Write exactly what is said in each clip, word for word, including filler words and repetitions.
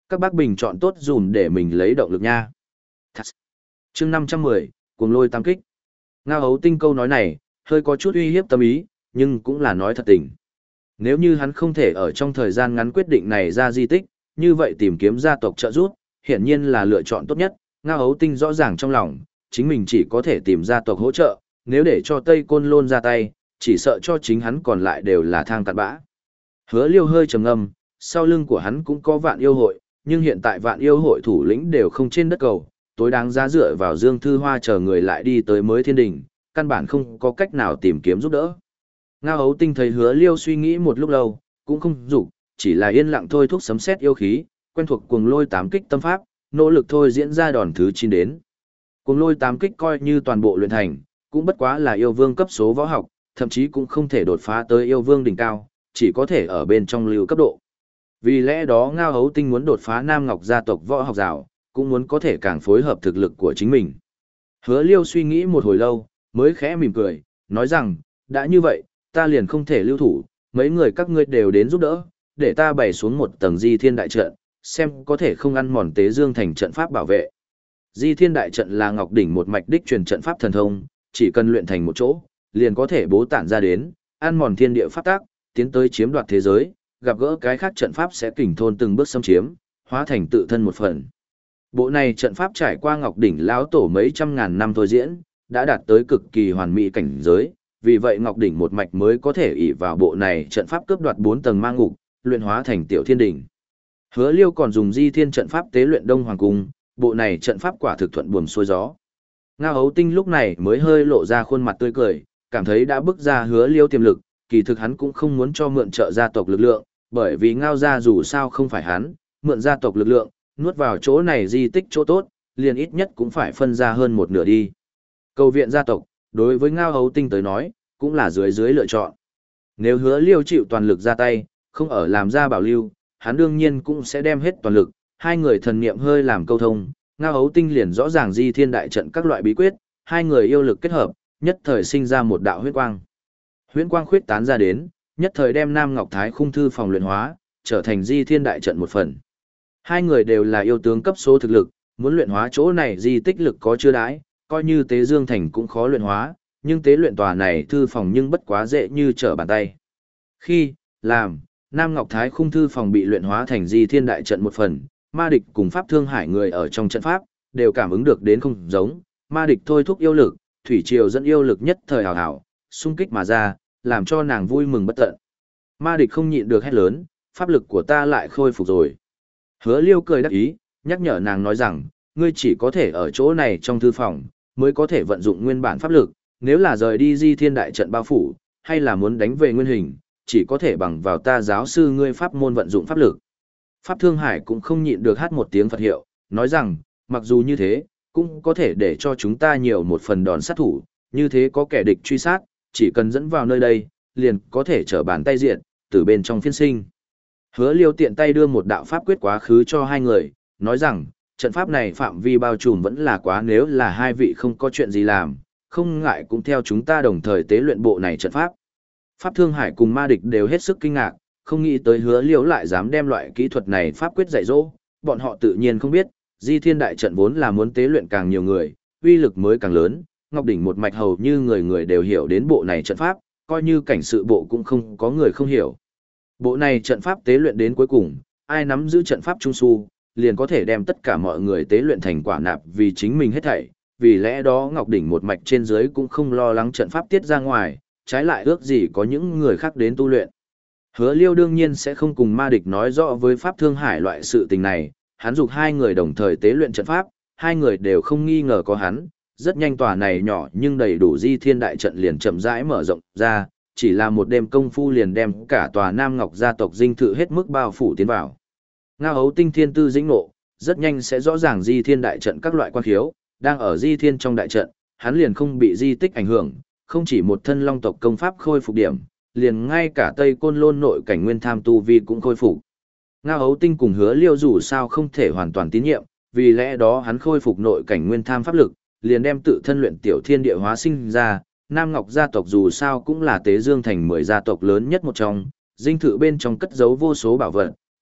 Các bác bình chọn tốt dùm để mình lấy động lực nha. Thật. Chương năm trăm mười, cuồng lôi tam kích. Ngao Hấu Tinh câu nói này, hơi có chút uy hiếp tâm ý, nhưng cũng là nói thật tình. Nếu như hắn không thể ở trong thời gian ngắn quyết định này ra di tích, như vậy tìm kiếm gia tộc trợ giúp, hiển nhiên là lựa chọn tốt nhất. Ngao Hấu Tinh rõ ràng trong lòng, chính mình chỉ có thể tìm gia tộc hỗ trợ, nếu để cho Tây Côn Lôn ra tay, chỉ sợ cho chính hắn còn lại đều là thang cặn bã. Hứa Liêu hơi trầm ngâm, sau lưng của hắn cũng có vạn yêu hội, nhưng hiện tại vạn yêu hội thủ lĩnh đều không trên đất cầu, tối đáng giá dựa vào Dương Thư Hoa chờ người lại đi tới mới thiên đình, căn bản không có cách nào tìm kiếm giúp đỡ. Ngao Hấu Tinh thấy Hứa Liêu suy nghĩ một lúc lâu, cũng không dục, chỉ là yên lặng thôi thúc sấm sét yêu khí, quen thuộc cuồng lôi tám kích tâm pháp, nỗ lực thôi diễn ra đòn thứ chín đến. Cuồng lôi tám kích coi như toàn bộ luyện thành, cũng bất quá là yêu vương cấp số võ học, thậm chí cũng không thể đột phá tới yêu vương đỉnh cao, chỉ có thể ở bên trong lưu cấp độ. Vì lẽ đó Ngao Hấu Tinh muốn đột phá Nam Ngọc gia tộc võ học rào, cũng muốn có thể càng phối hợp thực lực của chính mình. Hứa Liêu suy nghĩ một hồi lâu, mới khẽ mỉm cười, nói rằng, đã như vậy, ta liền không thể lưu thủ, mấy người các ngươi đều đến giúp đỡ, để ta bày xuống một tầng di thiên đại trận, xem có thể không ăn mòn tế dương thành trận pháp bảo vệ. Di thiên đại trận là Ngọc Đỉnh một mạch đích truyền trận pháp thần thông, chỉ cần luyện thành một chỗ, liền có thể bố tản ra đến, ăn mòn thiên địa pháp tác, tiến tới chiếm đoạt thế giới, gặp gỡ cái khác trận pháp sẽ kình thôn từng bước xâm chiếm, hóa thành tự thân một phần. Bộ này trận pháp trải qua Ngọc Đỉnh lão tổ mấy trăm ngàn năm thôi diễn, đã đạt tới cực kỳ hoàn mỹ cảnh giới, vì vậy Ngọc Đỉnh một mạch mới có thể ỷ vào bộ này trận pháp cướp đoạt bốn tầng ma ngục, luyện hóa thành tiểu thiên đỉnh. Hứa Liêu còn dùng di thiên trận pháp tế luyện Đông Hoàng cung, bộ này trận pháp quả thực thuận buồm xuôi gió. Ngao Hấu Tinh lúc này mới hơi lộ ra khuôn mặt tươi cười, cảm thấy đã bước ra Hứa Liêu tiềm lực, kỳ thực hắn cũng không muốn cho mượn trợ gia tộc lực lượng, bởi vì Ngao gia dù sao không phải hắn, mượn gia tộc lực lượng, nuốt vào chỗ này di tích chỗ tốt, liền ít nhất cũng phải phân ra hơn một nửa đi. Cầu viện gia tộc, đối với Ngao Hấu Tinh tới nói, cũng là dưới dưới lựa chọn. Nếu Hứa Liêu chịu toàn lực ra tay, không ở làm ra bảo lưu, hắn đương nhiên cũng sẽ đem hết toàn lực, hai người thần niệm hơi làm câu thông, Ngao Hấu Tinh liền rõ ràng di thiên đại trận các loại bí quyết, hai người yêu lực kết hợp, nhất thời sinh ra một đạo huyết quang. Huyễn quang khuyết tán ra đến, nhất thời đem Nam Ngọc Thái khung thư phòng luyện hóa, trở thành di thiên đại trận một phần. Hai người đều là yêu tướng cấp số thực lực, muốn luyện hóa chỗ này di tích lực có chưa đãi, coi như Tế Dương Thành cũng khó luyện hóa, nhưng tế luyện tòa này thư phòng nhưng bất quá dễ như trở bàn tay. Khi, làm, Nam Ngọc Thái khung thư phòng bị luyện hóa thành di thiên đại trận một phần, ma địch cùng pháp thương hải người ở trong trận pháp, đều cảm ứng được đến không giống, ma địch thôi thúc yêu lực, thủy triều dẫn yêu lực nhất thời hào hào, xung kích mà ra, làm cho nàng vui mừng bất tận. Ma địch không nhịn được hét lớn, pháp lực của ta lại khôi phục rồi. Hứa Liêu cười đắc ý, nhắc nhở nàng nói rằng, ngươi chỉ có thể ở chỗ này trong thư phòng, mới có thể vận dụng nguyên bản pháp lực, nếu là rời đi di thiên đại trận bao phủ, hay là muốn đánh về nguyên hình, chỉ có thể bằng vào ta giáo sư ngươi pháp môn vận dụng pháp lực. Pháp Thương Hải cũng không nhịn được hát một tiếng Phật hiệu, nói rằng, mặc dù như thế, cũng có thể để cho chúng ta nhiều một phần đòn sát thủ, như thế có kẻ địch truy sát, chỉ cần dẫn vào nơi đây, liền có thể trở bàn tay diện, từ bên trong phiên sinh. Hứa Liêu tiện tay đưa một đạo pháp quyết quá khứ cho hai người, nói rằng, trận pháp này phạm vi bao trùm vẫn là quá, nếu là hai vị không có chuyện gì làm, không ngại cũng theo chúng ta đồng thời tế luyện bộ này trận pháp. Pháp Thương Hải cùng ma địch đều hết sức kinh ngạc, không nghĩ tới Hứa Liêu lại dám đem loại kỹ thuật này pháp quyết dạy dỗ, bọn họ tự nhiên không biết, di thiên đại trận vốn là muốn tế luyện càng nhiều người, uy lực mới càng lớn, Ngọc Đỉnh một mạch hầu như người người đều hiểu đến bộ này trận pháp, coi như cảnh sự bộ cũng không có người không hiểu. Bộ này trận pháp tế luyện đến cuối cùng, ai nắm giữ trận pháp trung su, liền có thể đem tất cả mọi người tế luyện thành quả nạp vì chính mình hết thảy, vì lẽ đó Ngọc Đỉnh một mạch trên dưới cũng không lo lắng trận pháp tiết ra ngoài, trái lại ước gì có những người khác đến tu luyện. Hứa Liêu đương nhiên sẽ không cùng ma địch nói rõ với Pháp Thương Hải loại sự tình này, hắn dục hai người đồng thời tế luyện trận pháp, hai người đều không nghi ngờ có hắn, rất nhanh tòa này nhỏ nhưng đầy đủ di thiên đại trận liền chậm rãi mở rộng ra, chỉ là một đêm công phu liền đem cả tòa Nam Ngọc gia tộc dinh thự hết mức bao phủ tiến vào. Ngao Hấu Tinh thiên tư dĩnh ngộ, rất nhanh sẽ rõ ràng di thiên đại trận các loại quan khiếu, đang ở di thiên trong đại trận, hắn liền không bị di tích ảnh hưởng, không chỉ một thân long tộc công pháp khôi phục điểm, liền ngay cả Tây Côn Lôn nội cảnh nguyên tham tu vi cũng khôi phục. Ngao Hấu Tinh cùng Hứa Liêu dù sao không thể hoàn toàn tín nhiệm, vì lẽ đó hắn khôi phục nội cảnh nguyên tham pháp lực, liền đem tự thân luyện tiểu thiên địa hóa sinh ra. Nam Ngọc gia tộc dù sao cũng là Tế Dương thành mười gia tộc lớn nhất một trong, dinh thự bên trong cất giấu vô số bảo vật,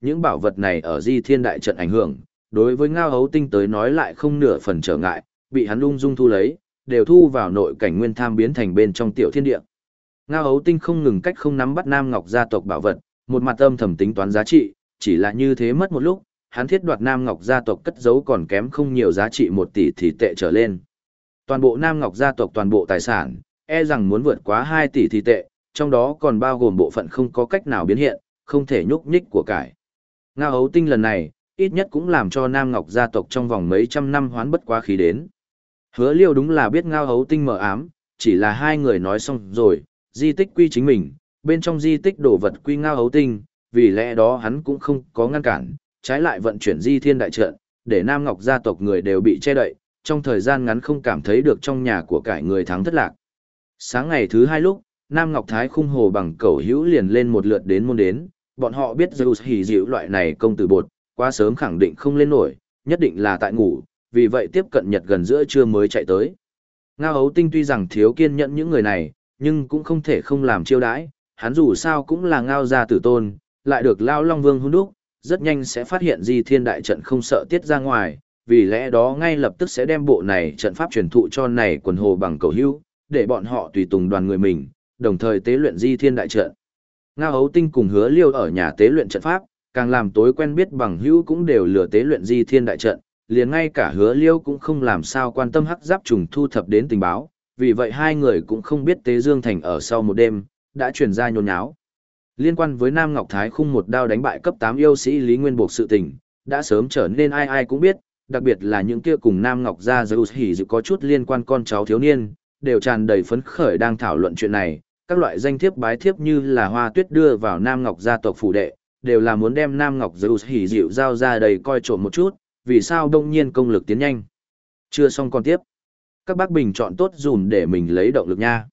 những bảo vật này ở Di Thiên đại trận ảnh hưởng, đối với Ngao Hấu Tinh tới nói lại không nửa phần trở ngại, bị hắn ung dung thu lấy, đều thu vào nội cảnh nguyên tham biến thành bên trong tiểu thiên địa. Ngao Hấu Tinh không ngừng cách không nắm bắt Nam Ngọc gia tộc bảo vật, một mặt âm thầm tính toán giá trị, chỉ là như thế mất một lúc, hắn thiết đoạt Nam Ngọc gia tộc cất giấu còn kém không nhiều giá trị một tỷ thì tệ trở lên. Toàn bộ Nam Ngọc gia tộc toàn bộ tài sản, e rằng muốn vượt quá hai tỷ thì tệ, trong đó còn bao gồm bộ phận không có cách nào biến hiện, không thể nhúc nhích của cải. Ngao Hấu Tinh lần này, ít nhất cũng làm cho Nam Ngọc gia tộc trong vòng mấy trăm năm hoán bất quá khí đến. Hứa Liêu đúng là biết Ngao Hấu Tinh mờ ám, chỉ là hai người nói xong rồi, di tích quy chính mình, bên trong di tích đồ vật quy Ngao Hấu Tinh, vì lẽ đó hắn cũng không có ngăn cản, trái lại vận chuyển Di Thiên đại trận, để Nam Ngọc gia tộc người đều bị che đậy, trong thời gian ngắn không cảm thấy được trong nhà của cải người thắng thất lạc. Sáng ngày thứ hai lúc, Nam Ngọc Thái khung hồ bằng cẩu hữu liền lên một lượt đến môn đến, bọn họ biết Zeus hỉ dịu loại này công tử bột, quá sớm khẳng định không lên nổi, nhất định là tại ngủ, vì vậy tiếp cận nhật gần giữa trưa mới chạy tới. Ngao Hấu Tinh tuy rằng thiếu kiên nhẫn những người này, nhưng cũng không thể không làm chiêu đãi, hắn dù sao cũng là Ngao gia tử tôn, lại được Lao Long Vương hôn đúc, rất nhanh sẽ phát hiện Di Thiên đại trận không sợ tiết ra ngoài, vì lẽ đó ngay lập tức sẽ đem bộ này trận pháp truyền thụ cho này quần hồ bằng cầu hữu, để bọn họ tùy tùng đoàn người mình, đồng thời tế luyện Di Thiên đại trận. Ngao Hấu Tinh cùng Hứa Liêu ở nhà tế luyện trận pháp, càng làm tối quen biết bằng hữu cũng đều lừa tế luyện Di Thiên đại trận, liền ngay cả Hứa Liêu cũng không làm sao quan tâm hắc giáp trùng thu thập đến tình báo, vì vậy hai người cũng không biết Tế Dương Thành ở sau một đêm đã truyền ra nhốn nháo. Liên quan với Nam Ngọc Thái khung một đao đánh bại cấp tám yêu sĩ Lý Nguyên Buộc sự tình, đã sớm trở nên ai ai cũng biết, đặc biệt là những kia cùng Nam Ngọc gia Zeus hỉ dự có chút liên quan con cháu thiếu niên, đều tràn đầy phấn khởi đang thảo luận chuyện này, các loại danh thiếp bái thiếp như là hoa tuyết đưa vào Nam Ngọc gia tộc phủ đệ, đều là muốn đem Nam Ngọc Zeus hỉ dịu giao ra đầy coi trộm một chút, vì sao đông nhiên công lực tiến nhanh. Chưa xong còn tiếp. Các bác bình chọn tốt dùm để mình lấy động lực nha.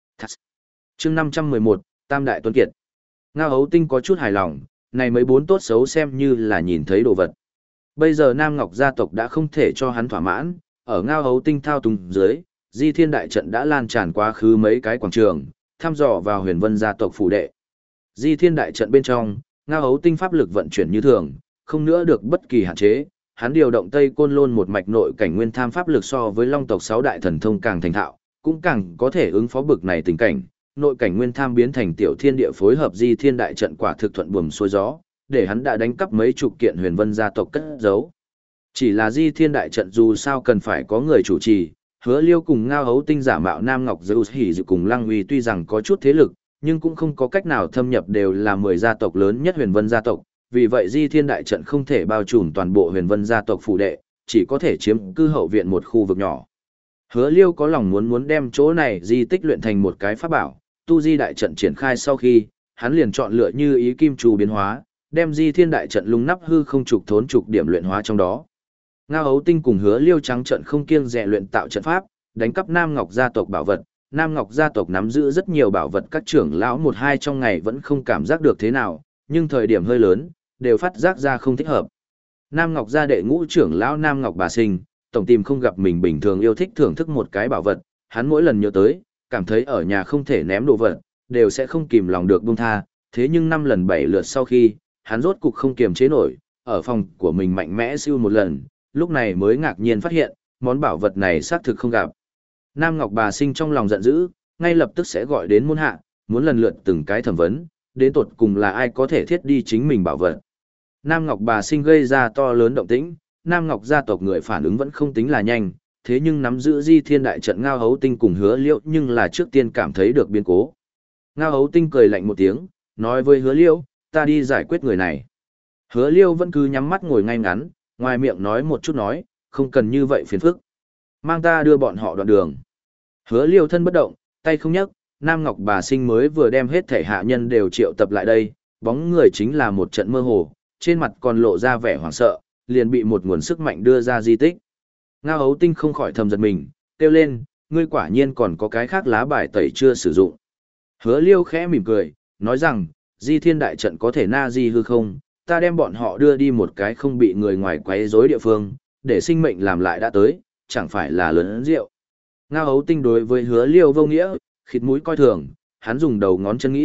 Chương năm trăm mười một, Tam Đại Tuấn Kiệt. Ngao Hấu Tinh có chút hài lòng, này mấy bốn tốt xấu xem như là nhìn thấy đồ vật. Bây giờ Nam Ngọc gia tộc đã không thể cho hắn thỏa mãn, ở Ngao Hấu Tinh thao túng dưới, Di Thiên đại trận đã lan tràn quá khứ mấy cái quảng trường, thăm dò vào Huyền Vân gia tộc phủ đệ. Di Thiên đại trận bên trong, Ngao Hấu Tinh pháp lực vận chuyển như thường, không nữa được bất kỳ hạn chế, hắn điều động Tây Côn Lôn một mạch nội cảnh nguyên tham pháp lực so với Long tộc sáu đại thần thông càng thành thạo, cũng càng có thể ứng phó bực này tình cảnh. Nội cảnh nguyên tham biến thành tiểu thiên địa phối hợp Di Thiên đại trận quả thực thuận buồm xuôi gió, để hắn đã đánh cắp mấy chục kiện Huyền Vân gia tộc cất giấu. Chỉ là Di Thiên đại trận dù sao cần phải có người chủ trì, Hứa Liêu cùng Ngao Hấu Tinh giả mạo Nam Ngọc Zeus hỉ dự cùng Lăng Uy tuy rằng có chút thế lực, nhưng cũng không có cách nào thâm nhập đều là mười gia tộc lớn nhất Huyền Vân gia tộc, vì vậy Di Thiên đại trận không thể bao trùm toàn bộ Huyền Vân gia tộc phủ đệ, chỉ có thể chiếm cư hậu viện một khu vực nhỏ. Hứa Liêu có lòng muốn muốn đem chỗ này di tích luyện thành một cái pháp bảo, tu di đại trận triển khai sau khi, hắn liền chọn lựa như ý kim trù biến hóa, đem Di Thiên đại trận lung nắp hư không trục thốn trục điểm luyện hóa trong đó. Ngao Hấu Tinh cùng Hứa Liêu trắng trận không kiêng dè luyện tạo trận pháp, đánh cắp Nam Ngọc gia tộc bảo vật. Nam Ngọc gia tộc nắm giữ rất nhiều bảo vật, các trưởng lão một hai trong ngày vẫn không cảm giác được thế nào, nhưng thời điểm hơi lớn, đều phát giác ra không thích hợp. Nam Ngọc gia đệ ngũ trưởng lão Nam Ngọc Bà Sinh, tổng tìm không gặp mình bình thường yêu thích thưởng thức một cái bảo vật, hắn mỗi lần nhớ tới, cảm thấy ở nhà không thể ném đồ vật, đều sẽ không kìm lòng được buông tha, thế nhưng năm lần bảy lượt sau khi, hắn rốt cục không kiềm chế nổi, ở phòng của mình mạnh mẽ siêu một lần, lúc này mới ngạc nhiên phát hiện, món bảo vật này xác thực không gặp. Nam Ngọc Bà Sinh trong lòng giận dữ, ngay lập tức sẽ gọi đến môn hạ, muốn lần lượt từng cái thẩm vấn, đến tột cùng là ai có thể thiết đi chính mình bảo vật. Nam Ngọc Bà Sinh gây ra to lớn động tĩnh, Nam Ngọc gia tộc người phản ứng vẫn không tính là nhanh, thế nhưng nắm giữ Di Thiên đại trận Ngao Hấu Tinh cùng Hứa Liêu nhưng là trước tiên cảm thấy được biến cố. Ngao Hấu Tinh cười lạnh một tiếng, nói với Hứa Liêu, ta đi giải quyết người này. Hứa Liêu vẫn cứ nhắm mắt ngồi ngay ngắn, ngoài miệng nói một chút nói, không cần như vậy phiền phức. Mang ta đưa bọn họ đoạn đường. Hứa Liêu thân bất động, tay không nhấc, Nam Ngọc Bà Sinh mới vừa đem hết thể hạ nhân đều triệu tập lại đây, bóng người chính là một trận mơ hồ, trên mặt còn lộ ra vẻ hoảng sợ, liền bị một nguồn sức mạnh đưa ra di tích. Ngao Hấu Tinh không khỏi thầm giật mình, kêu lên, ngươi quả nhiên còn có cái khác lá bài tẩy chưa sử dụng. Hứa Liêu khẽ mỉm cười, nói rằng, Di Thiên đại trận có thể na di hư không, ta đem bọn họ đưa đi một cái không bị người ngoài quấy rối địa phương, để sinh mệnh làm lại đã tới, chẳng phải là lớn rượu. Ngao Hấu Tinh đối với Hứa Liêu vô nghĩa, khịt mũi coi thường, hắn dùng đầu ngón chân nghĩ,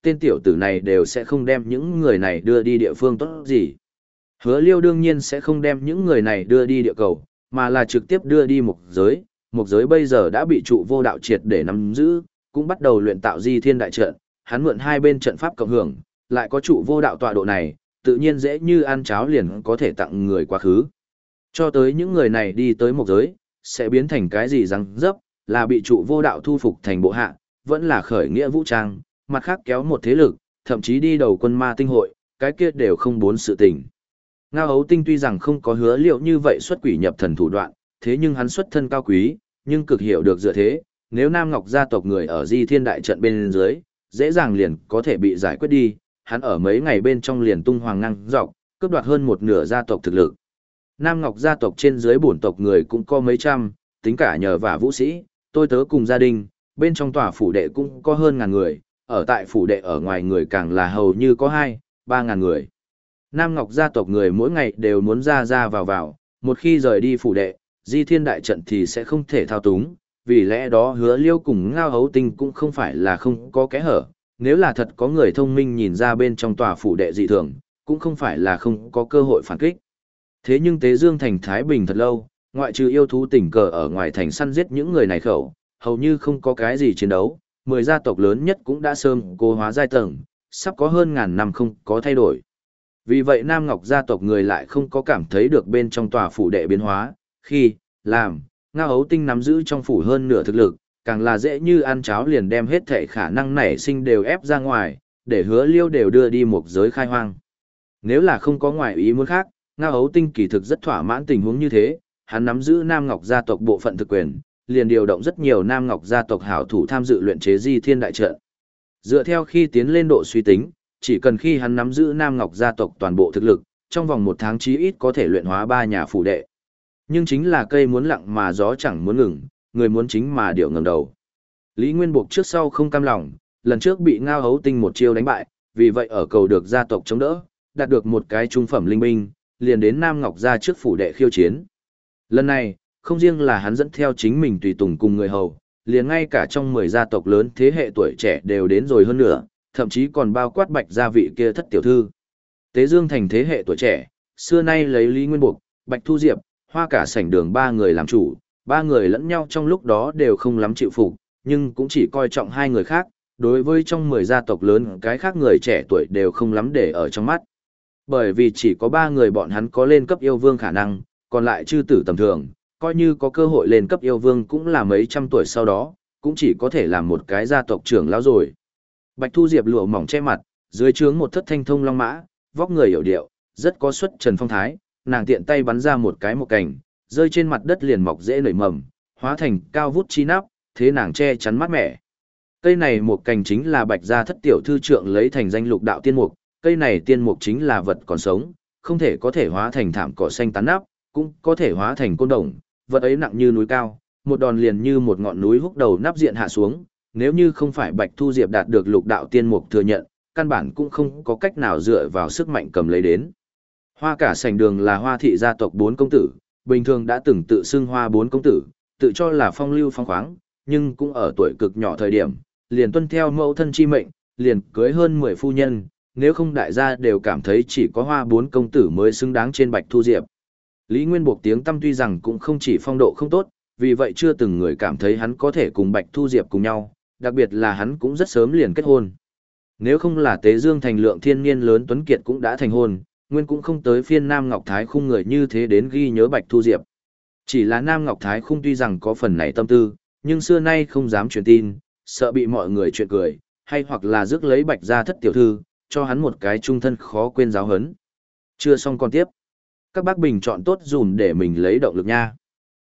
tên tiểu tử này đều sẽ không đem những người này đưa đi địa phương tốt gì. Hứa Liêu đương nhiên sẽ không đem những người này đưa đi địa cầu, mà là trực tiếp đưa đi mục giới. Mục giới bây giờ đã bị trụ vô đạo triệt để nắm giữ, cũng bắt đầu luyện tạo di thiên đại trận, hắn mượn hai bên trận pháp cộng hưởng, lại có trụ vô đạo tọa độ này, tự nhiên dễ như ăn cháo liền có thể tặng người quá khứ. Cho tới những người này đi tới mục giới, sẽ biến thành cái gì răng dấp, là bị trụ vô đạo thu phục thành bộ hạ, vẫn là khởi nghĩa vũ trang, mặt khác kéo một thế lực, thậm chí đi đầu quân ma tinh hội, cái kia đều không bốn sự tình. Ngao Hấu Tinh tuy rằng không có hứa liệu như vậy xuất quỷ nhập thần thủ đoạn, thế nhưng hắn xuất thân cao quý, nhưng cực hiểu được dựa thế, nếu Nam Ngọc gia tộc người ở Di Thiên đại trận bên dưới, dễ dàng liền có thể bị giải quyết đi, hắn ở mấy ngày bên trong liền tung hoàng năng dọc, cướp đoạt hơn một nửa gia tộc thực lực. Nam Ngọc gia tộc trên dưới bổn tộc người cũng có mấy trăm, tính cả nhờ và vũ sĩ, tôi tớ cùng gia đình, bên trong tòa phủ đệ cũng có hơn ngàn người, ở tại phủ đệ ở ngoài người càng là hầu như có hai, ba ngàn người. Nam Ngọc gia tộc người mỗi ngày đều muốn ra ra vào vào, một khi rời đi phủ đệ, Di Thiên đại trận thì sẽ không thể thao túng, vì lẽ đó Hứa Liêu cùng Ngao Hấu Tinh cũng không phải là không có kẽ hở, nếu là thật có người thông minh nhìn ra bên trong tòa phủ đệ dị thường, cũng không phải là không có cơ hội phản kích. Thế nhưng Tế Dương thành Thái Bình thật lâu, ngoại trừ yêu thú tình cờ ở ngoài thành săn giết những người này khẩu, hầu như không có cái gì chiến đấu, mười gia tộc lớn nhất cũng đã sớm cố hóa giai tầng, sắp có hơn ngàn năm không có thay đổi. Vì vậy Nam Ngọc gia tộc người lại không có cảm thấy được bên trong tòa phủ đệ biến hóa, khi, làm, Ngao Hấu Tinh nắm giữ trong phủ hơn nửa thực lực, càng là dễ như ăn cháo liền đem hết thể khả năng nảy sinh đều ép ra ngoài, để Hứa Liêu đều đưa đi một giới khai hoang. Nếu là không có ngoại ý muốn khác, Ngao Hấu Tinh kỳ thực rất thỏa mãn tình huống như thế, hắn nắm giữ Nam Ngọc gia tộc bộ phận thực quyền, liền điều động rất nhiều Nam Ngọc gia tộc hảo thủ tham dự luyện chế Di Thiên đại trận. Dựa theo khi tiến lên độ suy tính, chỉ cần khi hắn nắm giữ Nam Ngọc gia tộc toàn bộ thực lực, trong vòng một tháng chí ít có thể luyện hóa ba nhà phủ đệ. Nhưng chính là cây muốn lặng mà gió chẳng muốn ngừng, người muốn chính mà điệu ngẩng đầu. Lý Nguyên Buộc trước sau không cam lòng, lần trước bị Ngao Hấu Tinh một chiêu đánh bại, vì vậy ở cầu được gia tộc chống đỡ, đạt được một cái trung phẩm linh binh, liền đến Nam Ngọc gia trước phủ đệ khiêu chiến. Lần này, không riêng là hắn dẫn theo chính mình tùy tùng cùng người hầu, liền ngay cả trong mười gia tộc lớn thế hệ tuổi trẻ đều đến rồi hơn nữa, thậm chí còn bao quát Bạch gia vị kia thất tiểu thư. Tế Dương thành thế hệ tuổi trẻ, xưa nay lấy Lý Nguyên Buộc, Bạch Thu Diệp, Hoa Cả Sảnh Đường ba người làm chủ, ba người lẫn nhau trong lúc đó đều không lắm chịu phục, nhưng cũng chỉ coi trọng hai người khác, đối với trong mười gia tộc lớn cái khác người trẻ tuổi đều không lắm để ở trong mắt. Bởi vì chỉ có ba người bọn hắn có lên cấp yêu vương khả năng, còn lại chư tử tầm thường, coi như có cơ hội lên cấp yêu vương cũng là mấy trăm tuổi sau đó, cũng chỉ có thể làm một cái gia tộc trưởng lão rồi. Bạch Thu Diệp lụa mỏng che mặt, dưới trướng một thất thanh thông long mã, vóc người hiểu điệu, rất có xuất trần phong thái, nàng tiện tay bắn ra một cái một cành, rơi trên mặt đất liền mọc dễ nảy mầm, hóa thành cao vút chi nắp, thế nàng che chắn mát mẻ. Cây này một cành chính là Bạch gia thất tiểu thư trượng lấy thành danh lục đạo tiên mục, cây này tiên mục chính là vật còn sống, không thể có thể hóa thành thảm cỏ xanh tán nắp, cũng có thể hóa thành côn đồng, vật ấy nặng như núi cao, một đòn liền như một ngọn núi húc đầu nắp diện hạ xuống, nếu như không phải Bạch Thu Diệp đạt được lục đạo tiên mục thừa nhận, căn bản cũng không có cách nào dựa vào sức mạnh cầm lấy đến. Hoa Cả Sảnh Đường là Hoa thị gia tộc bốn công tử, bình thường đã từng tự xưng Hoa bốn công tử, tự cho là phong lưu phong khoáng, nhưng cũng ở tuổi cực nhỏ thời điểm, liền tuân theo mẫu thân chi mệnh, liền cưới hơn mười phu nhân, nếu không đại gia đều cảm thấy chỉ có Hoa bốn công tử mới xứng đáng trên Bạch Thu Diệp. Lý Nguyên Buộc tiếng tăm tuy rằng cũng không chỉ phong độ không tốt, vì vậy chưa từng người cảm thấy hắn có thể cùng Bạch Thu Diệp cùng nhau, đặc biệt là hắn cũng rất sớm liền kết hôn. Nếu không là Tế Dương thành lượng thiên niên lớn tuấn kiệt cũng đã thành hôn, nguyên cũng không tới phiên Nam Ngọc Thái Khung người như thế đến ghi nhớ Bạch Thu Diệp. Chỉ là Nam Ngọc Thái Khung tuy rằng có phần này tâm tư, nhưng xưa nay không dám truyền tin, sợ bị mọi người chuyện cười, hay hoặc là rước lấy Bạch gia thất tiểu thư, cho hắn một cái trung thân khó quên giáo hấn. Chưa xong còn tiếp. Các bác bình chọn tốt dùm để mình lấy động lực nha.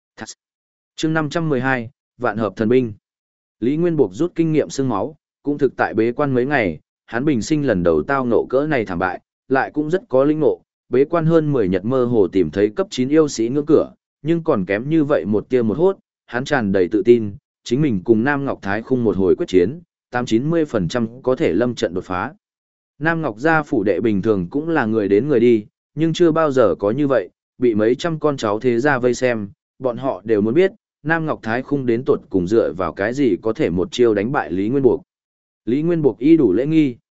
Chương năm trăm mười hai, Vạn hợp thần binh. Lý Nguyên Buộc rút kinh nghiệm xương máu, cũng thực tại bế quan mấy ngày, hắn bình sinh lần đầu tao ngộ cỡ này thảm bại, lại cũng rất có linh ngộ, bế quan hơn mười nhật mơ hồ tìm thấy cấp chín yêu sĩ ngưỡng cửa, nhưng còn kém như vậy một tia một hốt, hắn tràn đầy tự tin, chính mình cùng Nam Ngọc Thái Khung một hồi quyết chiến, tám chín mươi phần trăm có thể lâm trận đột phá. Nam Ngọc gia phủ đệ bình thường cũng là người đến người đi, nhưng chưa bao giờ có như vậy, bị mấy trăm con cháu thế gia vây xem, bọn họ đều muốn biết, Nam Ngọc Thái Khung đến tuột cùng dựa vào cái gì có thể một chiêu đánh bại Lý Nguyên Buộc. Lý Nguyên Buộc y đủ lễ nghi,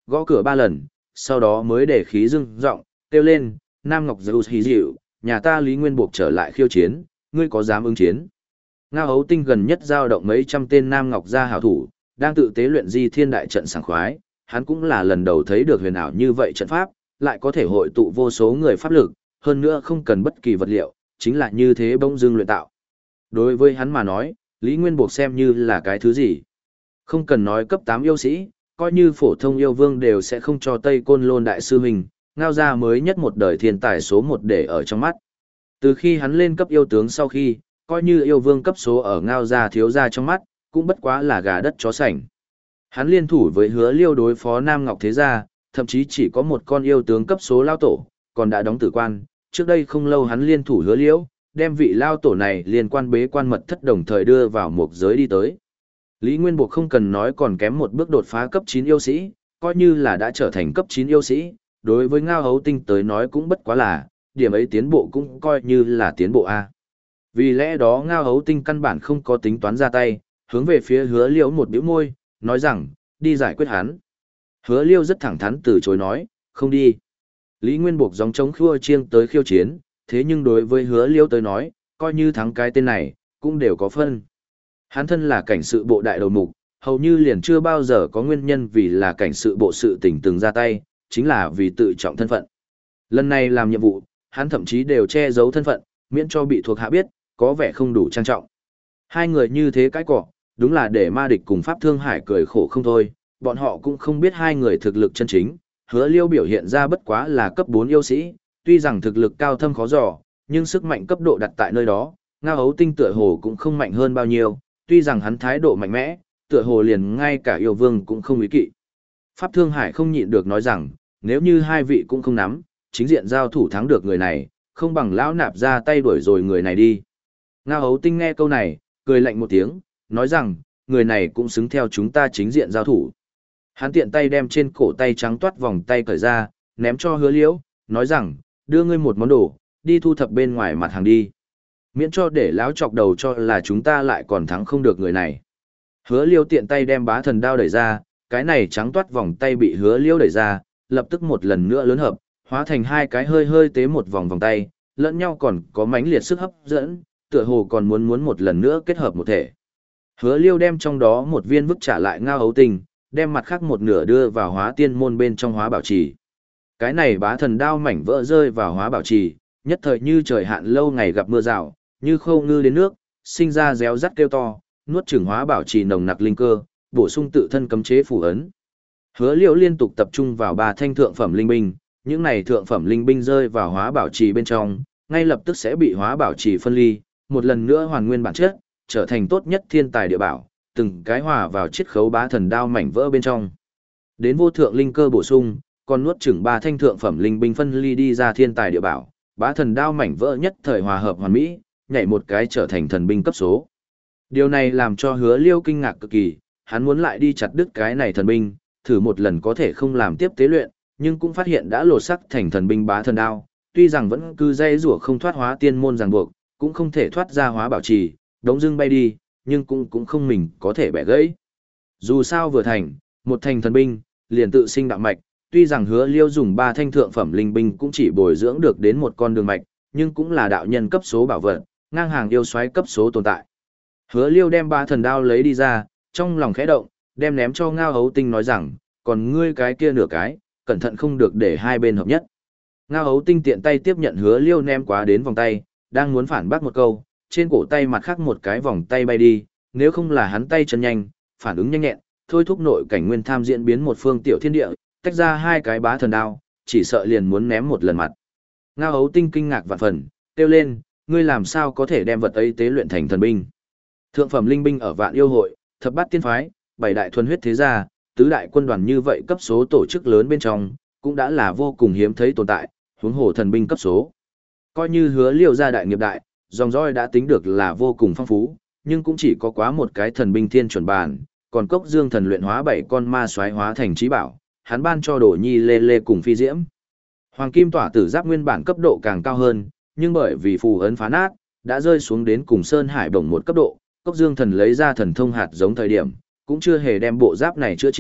gõ cửa ba lần, sau đó mới để khí dưng giọng kêu lên, Nam Ngọc Zeus hí dịu, nhà ta Lý Nguyên buộc trở lại khiêu chiến, ngươi có dám ứng chiến? Ngao Hấu Tinh gần nhất giao động mấy trăm tên Nam Ngọc gia hảo thủ, đang tự tế luyện di thiên đại trận sảng khoái, hắn cũng là lần đầu thấy được huyền ảo như vậy trận pháp, lại có thể hội tụ vô số người pháp lực, hơn nữa không cần bất kỳ vật liệu, chính là như thế bỗng dưng luyện tạo. Đối với hắn mà nói, Lý Nguyên buộc xem như là cái thứ gì? Không cần nói cấp tám yêu sĩ, coi như phổ thông yêu vương đều sẽ không cho Tây Côn Lôn đại sư huynh, Ngao gia mới nhất một đời thiên tài số một để ở trong mắt. Từ khi hắn lên cấp yêu tướng sau khi, coi như yêu vương cấp số ở Ngao gia thiếu gia trong mắt, cũng bất quá là gà đất chó sành. Hắn liên thủ với Hứa Liêu đối phó Nam Ngọc thế gia, thậm chí chỉ có một con yêu tướng cấp số lao tổ, còn đã đóng tử quan. Trước đây không lâu hắn liên thủ Hứa Liêu, đem vị lao tổ này liên quan bế quan mật thất đồng thời đưa vào một giới đi tới. Lý Nguyên Buộc không cần nói còn kém một bước đột phá cấp chín yêu sĩ, coi như là đã trở thành cấp chín yêu sĩ, đối với Ngao Hấu Tinh tới nói cũng bất quá là, điểm ấy tiến bộ cũng coi như là tiến bộ A. Vì lẽ đó Ngao Hấu Tinh căn bản không có tính toán ra tay, hướng về phía Hứa Liêu một biểu môi, nói rằng, đi giải quyết hắn. Hứa Liêu rất thẳng thắn từ chối nói, không đi. Lý Nguyên Buộc gióng trống khua chiêng tới khiêu chiến, thế nhưng đối với Hứa Liêu tới nói, coi như thắng cái tên này, cũng đều có phân. Hắn thân là cảnh sự bộ đại đầu mục, hầu như liền chưa bao giờ có nguyên nhân vì là cảnh sự bộ sự tình từng ra tay, chính là vì tự trọng thân phận. Lần này làm nhiệm vụ, hắn thậm chí đều che giấu thân phận, miễn cho bị thuộc hạ biết, có vẻ không đủ trang trọng. Hai người như thế cái cỏ, đúng là để ma địch cùng Pháp Thương Hải cười khổ không thôi, bọn họ cũng không biết hai người thực lực chân chính. Hứa Liêu biểu hiện ra bất quá là cấp bốn yêu sĩ, tuy rằng thực lực cao thâm khó dò, nhưng sức mạnh cấp độ đặt tại nơi đó, Ngao Hấu Tinh tựa hồ cũng không mạnh hơn bao nhiêu, tuy rằng hắn thái độ mạnh mẽ, tựa hồ liền ngay cả yêu vương cũng không ý kỵ. Pháp Thương Hải không nhịn được nói rằng, nếu như hai vị cũng không nắm, chính diện giao thủ thắng được người này, không bằng lão nạp ra tay đuổi rồi người này đi. Ngao Hấu Tinh nghe câu này, cười lạnh một tiếng, nói rằng, người này cũng xứng theo chúng ta chính diện giao thủ. Hắn tiện tay đem trên cổ tay trắng toát vòng tay cởi ra, ném cho Hứa Liễu, nói rằng, đưa ngươi một món đồ, đi thu thập bên ngoài mặt hàng đi. Miễn cho để lão chọc đầu cho là chúng ta lại còn thắng không được người này. Hứa Liêu tiện tay đem bá thần đao đẩy ra, cái này trắng toát vòng tay bị Hứa Liêu đẩy ra, lập tức một lần nữa lớn hợp, hóa thành hai cái hơi hơi tế một vòng vòng tay, lẫn nhau còn có mãnh liệt sức hấp dẫn, tựa hồ còn muốn muốn một lần nữa kết hợp một thể. Hứa Liêu đem trong đó một viên vứt trả lại Ngao Hấu Tinh, đem mặt khác một nửa đưa vào hóa tiên môn bên trong hóa bảo trì. Cái này bá thần đao mảnh vỡ rơi vào hóa bảo trì, nhất thời như trời hạn lâu ngày gặp mưa rào, như khâu ngư đến nước, sinh ra réo rắt kêu to, nuốt chửng hóa bảo trì nồng nặc linh cơ, bổ sung tự thân cấm chế phù ấn. Hứa Liễu liên tục tập trung vào ba thanh thượng phẩm linh binh, những này thượng phẩm linh binh rơi vào hóa bảo trì bên trong, ngay lập tức sẽ bị hóa bảo trì phân ly, một lần nữa hoàn nguyên bản chất, trở thành tốt nhất thiên tài địa bảo, từng cái hòa vào chiết khấu bá thần đao mảnh vỡ bên trong. Đến vô thượng linh cơ bổ sung, còn nuốt chửng ba thanh thượng phẩm linh binh phân ly đi ra thiên tài địa bảo, bá thần đao mảnh vỡ nhất thời hòa hợp hoàn mỹ, nhảy một cái trở thành thần binh cấp số. Điều này làm cho Hứa Liêu kinh ngạc cực kỳ, hắn muốn lại đi chặt đứt cái này thần binh, thử một lần có thể không làm tiếp tế luyện, nhưng cũng phát hiện đã lột sắc thành thần binh bá thần đao, tuy rằng vẫn cứ dây rủa không thoát hóa tiên môn ràng buộc, cũng không thể thoát ra hóa bảo trì, đống dưng bay đi, nhưng cũng cũng không mình có thể bẻ gãy. Dù sao vừa thành, một thành thần binh, liền tự sinh đạo mạch, tuy rằng Hứa Liêu dùng ba thanh thượng phẩm linh binh cũng chỉ bồi dưỡng được đến một con đường mạch, nhưng cũng là đạo nhân cấp số bảo vật, ngang hàng yêu soái cấp số tồn tại. Hứa Liêu đem ba thần đao lấy đi ra, trong lòng khẽ động, đem ném cho Ngao Hấu Tinh nói rằng, còn ngươi cái kia nửa cái, cẩn thận không được để hai bên hợp nhất. Ngao Hấu Tinh tiện tay tiếp nhận Hứa Liêu ném quá đến vòng tay, đang muốn phản bác một câu, trên cổ tay mặt khác một cái vòng tay bay đi, nếu không là hắn tay chân nhanh, phản ứng nhanh nhẹn, thôi thúc nội cảnh nguyên tham diễn biến một phương tiểu thiên địa, tách ra hai cái bá thần đao, chỉ sợ liền muốn ném một lần mặt. Ngao Hấu Tinh kinh ngạc vạn phần, kêu lên, ngươi làm sao có thể đem vật ấy tế luyện thành thần binh? Thượng phẩm linh binh ở Vạn Yêu hội, thập bát tiên phái, bảy đại thuần huyết thế gia, tứ đại quân đoàn như vậy cấp số tổ chức lớn bên trong, cũng đã là vô cùng hiếm thấy tồn tại, huống hồ thần binh cấp số. Coi như Hứa Liêu gia đại nghiệp đại, dòng dõi đã tính được là vô cùng phong phú, nhưng cũng chỉ có quá một cái thần binh thiên chuẩn bản, còn cốc dương thần luyện hóa bảy con ma soái hóa thành trí bảo, hắn ban cho Đổ Nhi Lê Lê cùng Phi Diễm. Hoàng kim tỏa tử giáp nguyên bản cấp độ càng cao hơn, nhưng bởi vì phù ấn phá nát, đã rơi xuống đến cùng Sơn Hải Bổng một cấp độ, cốc dương thần lấy ra thần thông hạt giống thời điểm, cũng chưa hề đem bộ giáp này chữa trị,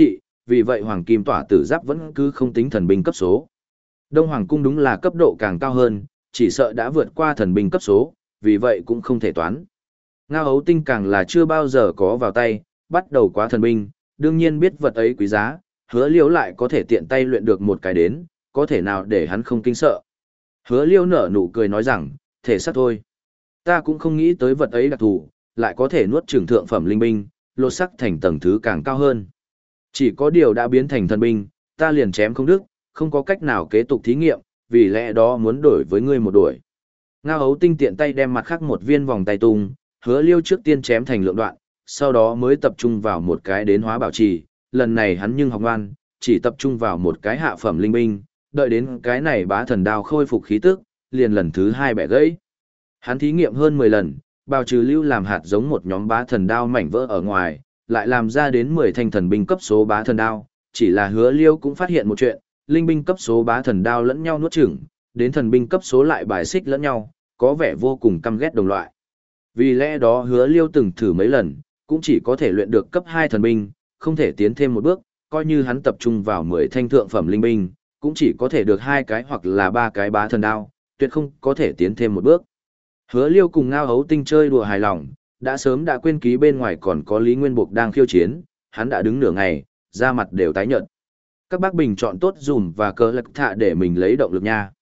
vì vậy Hoàng Kim Tỏa Tử Giáp vẫn cứ không tính thần binh cấp số. Đông Hoàng Cung đúng là cấp độ càng cao hơn, chỉ sợ đã vượt qua thần binh cấp số, vì vậy cũng không thể toán. Ngao Hấu Tinh càng là chưa bao giờ có vào tay, bắt đầu quá thần binh, đương nhiên biết vật ấy quý giá, Hứa Liêu lại có thể tiện tay luyện được một cái đến, có thể nào để hắn không kinh sợ. Hứa Liêu nở nụ cười nói rằng, thể xác thôi. Ta cũng không nghĩ tới vật ấy đặc thù, lại có thể nuốt chửng thượng phẩm linh binh, lột sắc thành tầng thứ càng cao hơn. Chỉ có điều đã biến thành thần binh, ta liền chém không đứt, không có cách nào kế tục thí nghiệm, vì lẽ đó muốn đổi với ngươi một đổi. Ngao Hấu Tinh tiện tay đem mặt khác một viên vòng tay tung, Hứa Liêu trước tiên chém thành lượng đoạn, sau đó mới tập trung vào một cái đến hóa bảo trì, lần này hắn nhưng học ngoan, chỉ tập trung vào một cái hạ phẩm linh binh, đợi đến cái này bá thần đao khôi phục khí tức, liền lần thứ hai bẻ gãy. Hắn thí nghiệm hơn mười lần, bào trừ lưu làm hạt giống một nhóm bá thần đao mảnh vỡ ở ngoài, lại làm ra đến mười thanh thần binh cấp số bá thần đao, chỉ là Hứa Liêu cũng phát hiện một chuyện, linh binh cấp số bá thần đao lẫn nhau nuốt chửng, đến thần binh cấp số lại bài xích lẫn nhau, có vẻ vô cùng căm ghét đồng loại. Vì lẽ đó Hứa Liêu từng thử mấy lần, cũng chỉ có thể luyện được cấp hai thần binh, không thể tiến thêm một bước, coi như hắn tập trung vào mười thanh thượng phẩm linh binh, cũng chỉ có thể được hai cái hoặc là ba cái bá thần đao, tuyệt không có thể tiến thêm một bước. Hứa Liêu cùng Ngao Hấu Tinh chơi đùa hài lòng, đã sớm đã quên ký bên ngoài còn có Lý Nguyên Bộc đang khiêu chiến, hắn đã đứng nửa ngày, da mặt đều tái nhợt. Các bác bình chọn tốt dùm và cờ lạc thạ để mình lấy động lực nha.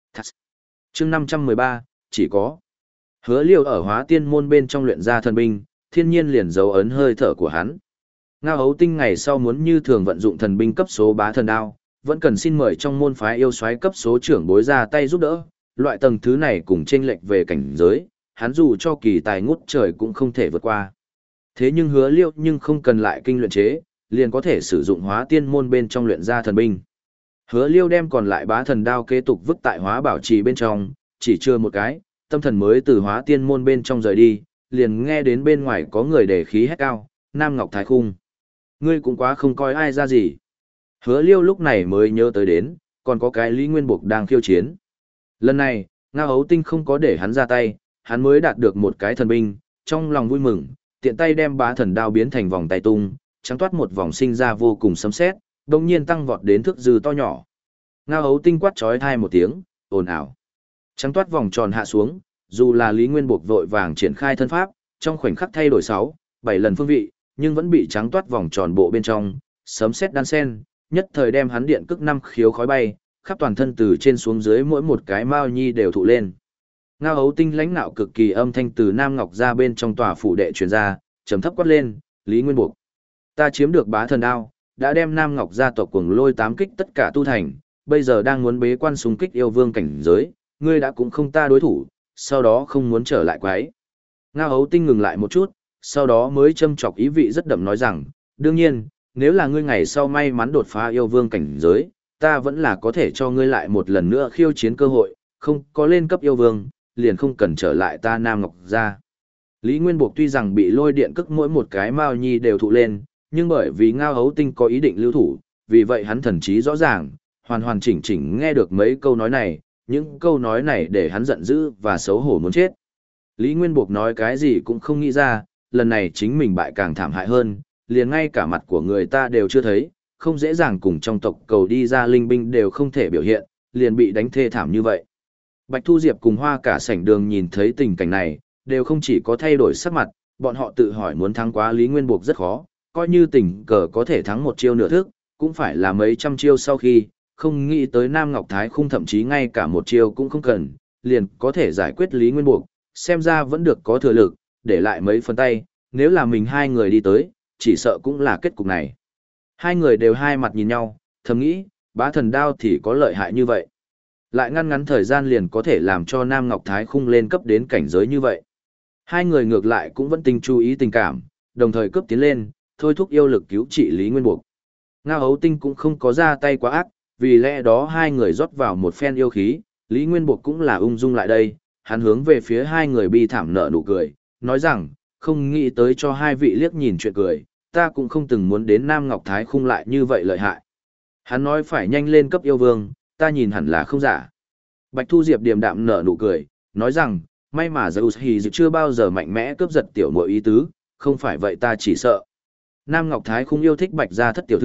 Chương năm trăm mười ba, chỉ có. Hứa Liêu ở Hóa Tiên môn bên trong luyện ra thần binh, thiên nhiên liền dấu ấn hơi thở của hắn. Ngao Hấu Tinh ngày sau muốn như thường vận dụng thần binh cấp số bá thần đao, vẫn cần xin mời trong môn phái yêu soái cấp số trưởng bối ra tay giúp đỡ, loại tầng thứ này cùng chênh lệch về cảnh giới, hắn dù cho kỳ tài ngút trời cũng không thể vượt qua. Thế nhưng Hứa Liêu nhưng không cần lại kinh luyện chế, liền có thể sử dụng Hóa Tiên môn bên trong luyện ra thần binh. Hứa Liêu đem còn lại bá thần đao kế tục vứt tại Hóa Bảo Trì bên trong, chỉ chưa một cái, tâm thần mới từ Hóa Tiên môn bên trong rời đi, liền nghe đến bên ngoài có người đề khí hét cao, Nam Ngọc Thái Khung. Ngươi cũng quá không coi ai ra gì. Hứa Liêu lúc này mới nhớ tới đến, còn có cái Lý Nguyên Bộc đang khiêu chiến. Lần này, Ngao Hấu Tinh không có để hắn ra tay, hắn mới đạt được một cái thần binh, trong lòng vui mừng, tiện tay đem bá thần đao biến thành vòng tay tung, trắng toát một vòng sinh ra vô cùng sấm sét, đồng nhiên tăng vọt đến thước dư to nhỏ. Ngao Hấu Tinh quát chói tai một tiếng, ồn ào. Trắng toát vòng tròn hạ xuống, dù là Lý Nguyên Bộc vội vàng triển khai thân pháp, trong khoảnh khắc thay đổi sáu, bảy lần phương vị, nhưng vẫn bị trắng toát vòng tròn bộ bên trong, sấm sét đan sen, nhất thời đem hắn điện cước năm khiếu khói bay, khắp toàn thân từ trên xuống dưới mỗi một cái mao nhi đều thụ lên. Ngao Hấu Tinh lãnh nạo cực kỳ âm thanh từ Nam Ngọc ra bên trong tòa phủ đệ truyền ra, trầm thấp quát lên, Lý Nguyên Bộc. Ta chiếm được bá thần đao, đã đem Nam Ngọc gia tộc cuồng lôi tám kích tất cả tu thành, bây giờ đang muốn bế quan xung kích yêu vương cảnh giới, ngươi đã cũng không ta đối thủ, sau đó không muốn trở lại quái. Ngao Hấu Tinh ngừng lại một chút, sau đó mới châm chọc ý vị rất đậm nói rằng, đương nhiên, nếu là ngươi ngày sau may mắn đột phá yêu vương cảnh giới, ta vẫn là có thể cho ngươi lại một lần nữa khiêu chiến cơ hội, không có lên cấp yêu vương, liền không cần trở lại ta Nam Ngọc gia. Lý Nguyên Bộc tuy rằng bị lôi điện cức mỗi một cái mao nhi đều thụ lên, nhưng bởi vì Ngao Hấu Tinh có ý định lưu thủ, vì vậy hắn thần trí rõ ràng, hoàn hoàn chỉnh chỉnh nghe được mấy câu nói này, những câu nói này để hắn giận dữ và xấu hổ muốn chết. Lý Nguyên Bộc nói cái gì cũng không nghĩ ra, lần này chính mình bại càng thảm hại hơn, liền ngay cả mặt của người ta đều chưa thấy, không dễ dàng cùng trong tộc cầu đi ra linh binh đều không thể biểu hiện, liền bị đánh thê thảm như vậy. Bạch Thu Diệp cùng Hoa Cả sảnh đường nhìn thấy tình cảnh này, đều không chỉ có thay đổi sắc mặt, bọn họ tự hỏi muốn thắng quá Lý Nguyên Bộc rất khó, coi như tình cờ có thể thắng một chiêu nửa thức, cũng phải là mấy trăm chiêu sau khi, không nghĩ tới Nam Ngọc Thái Khung thậm chí ngay cả một chiêu cũng không cần, liền có thể giải quyết Lý Nguyên Bộc, xem ra vẫn được có thừa lực, để lại mấy phần tay, nếu là mình hai người đi tới, chỉ sợ cũng là kết cục này. Hai người đều hai mặt nhìn nhau, thầm nghĩ, bá thần đao thì có lợi hại như vậy. Lại ngăn ngắn thời gian liền có thể làm cho Nam Ngọc Thái Khung lên cấp đến cảnh giới như vậy. Hai người ngược lại cũng vẫn tình chú ý tình cảm, đồng thời cấp tiến lên, thôi thúc yêu lực cứu trị Lý Nguyên Bộc. Ngao Hấu Tinh cũng không có ra tay quá ác, vì lẽ đó hai người rót vào một phen yêu khí, Lý Nguyên Bộc cũng là ung dung lại đây, hắn hướng về phía hai người bi thảm nở nụ cười, nói rằng, không nghĩ tới cho hai vị liếc nhìn chuyện cười, ta cũng không từng muốn đến Nam Ngọc Thái Khung lại như vậy lợi hại. Hắn nói phải nhanh lên cấp yêu vương, ta nhìn hẳn là không giả. Bạch Thu Diệp điềm đạm nở nụ cười, nói rằng, may mà Zeus Hì chưa bao giờ mạnh mẽ cướp giật tiểu muội ý tứ, không phải vậy ta chỉ sợ. Nam Ngọc Thái Khung yêu thích Bạch gia thất tiểu thư,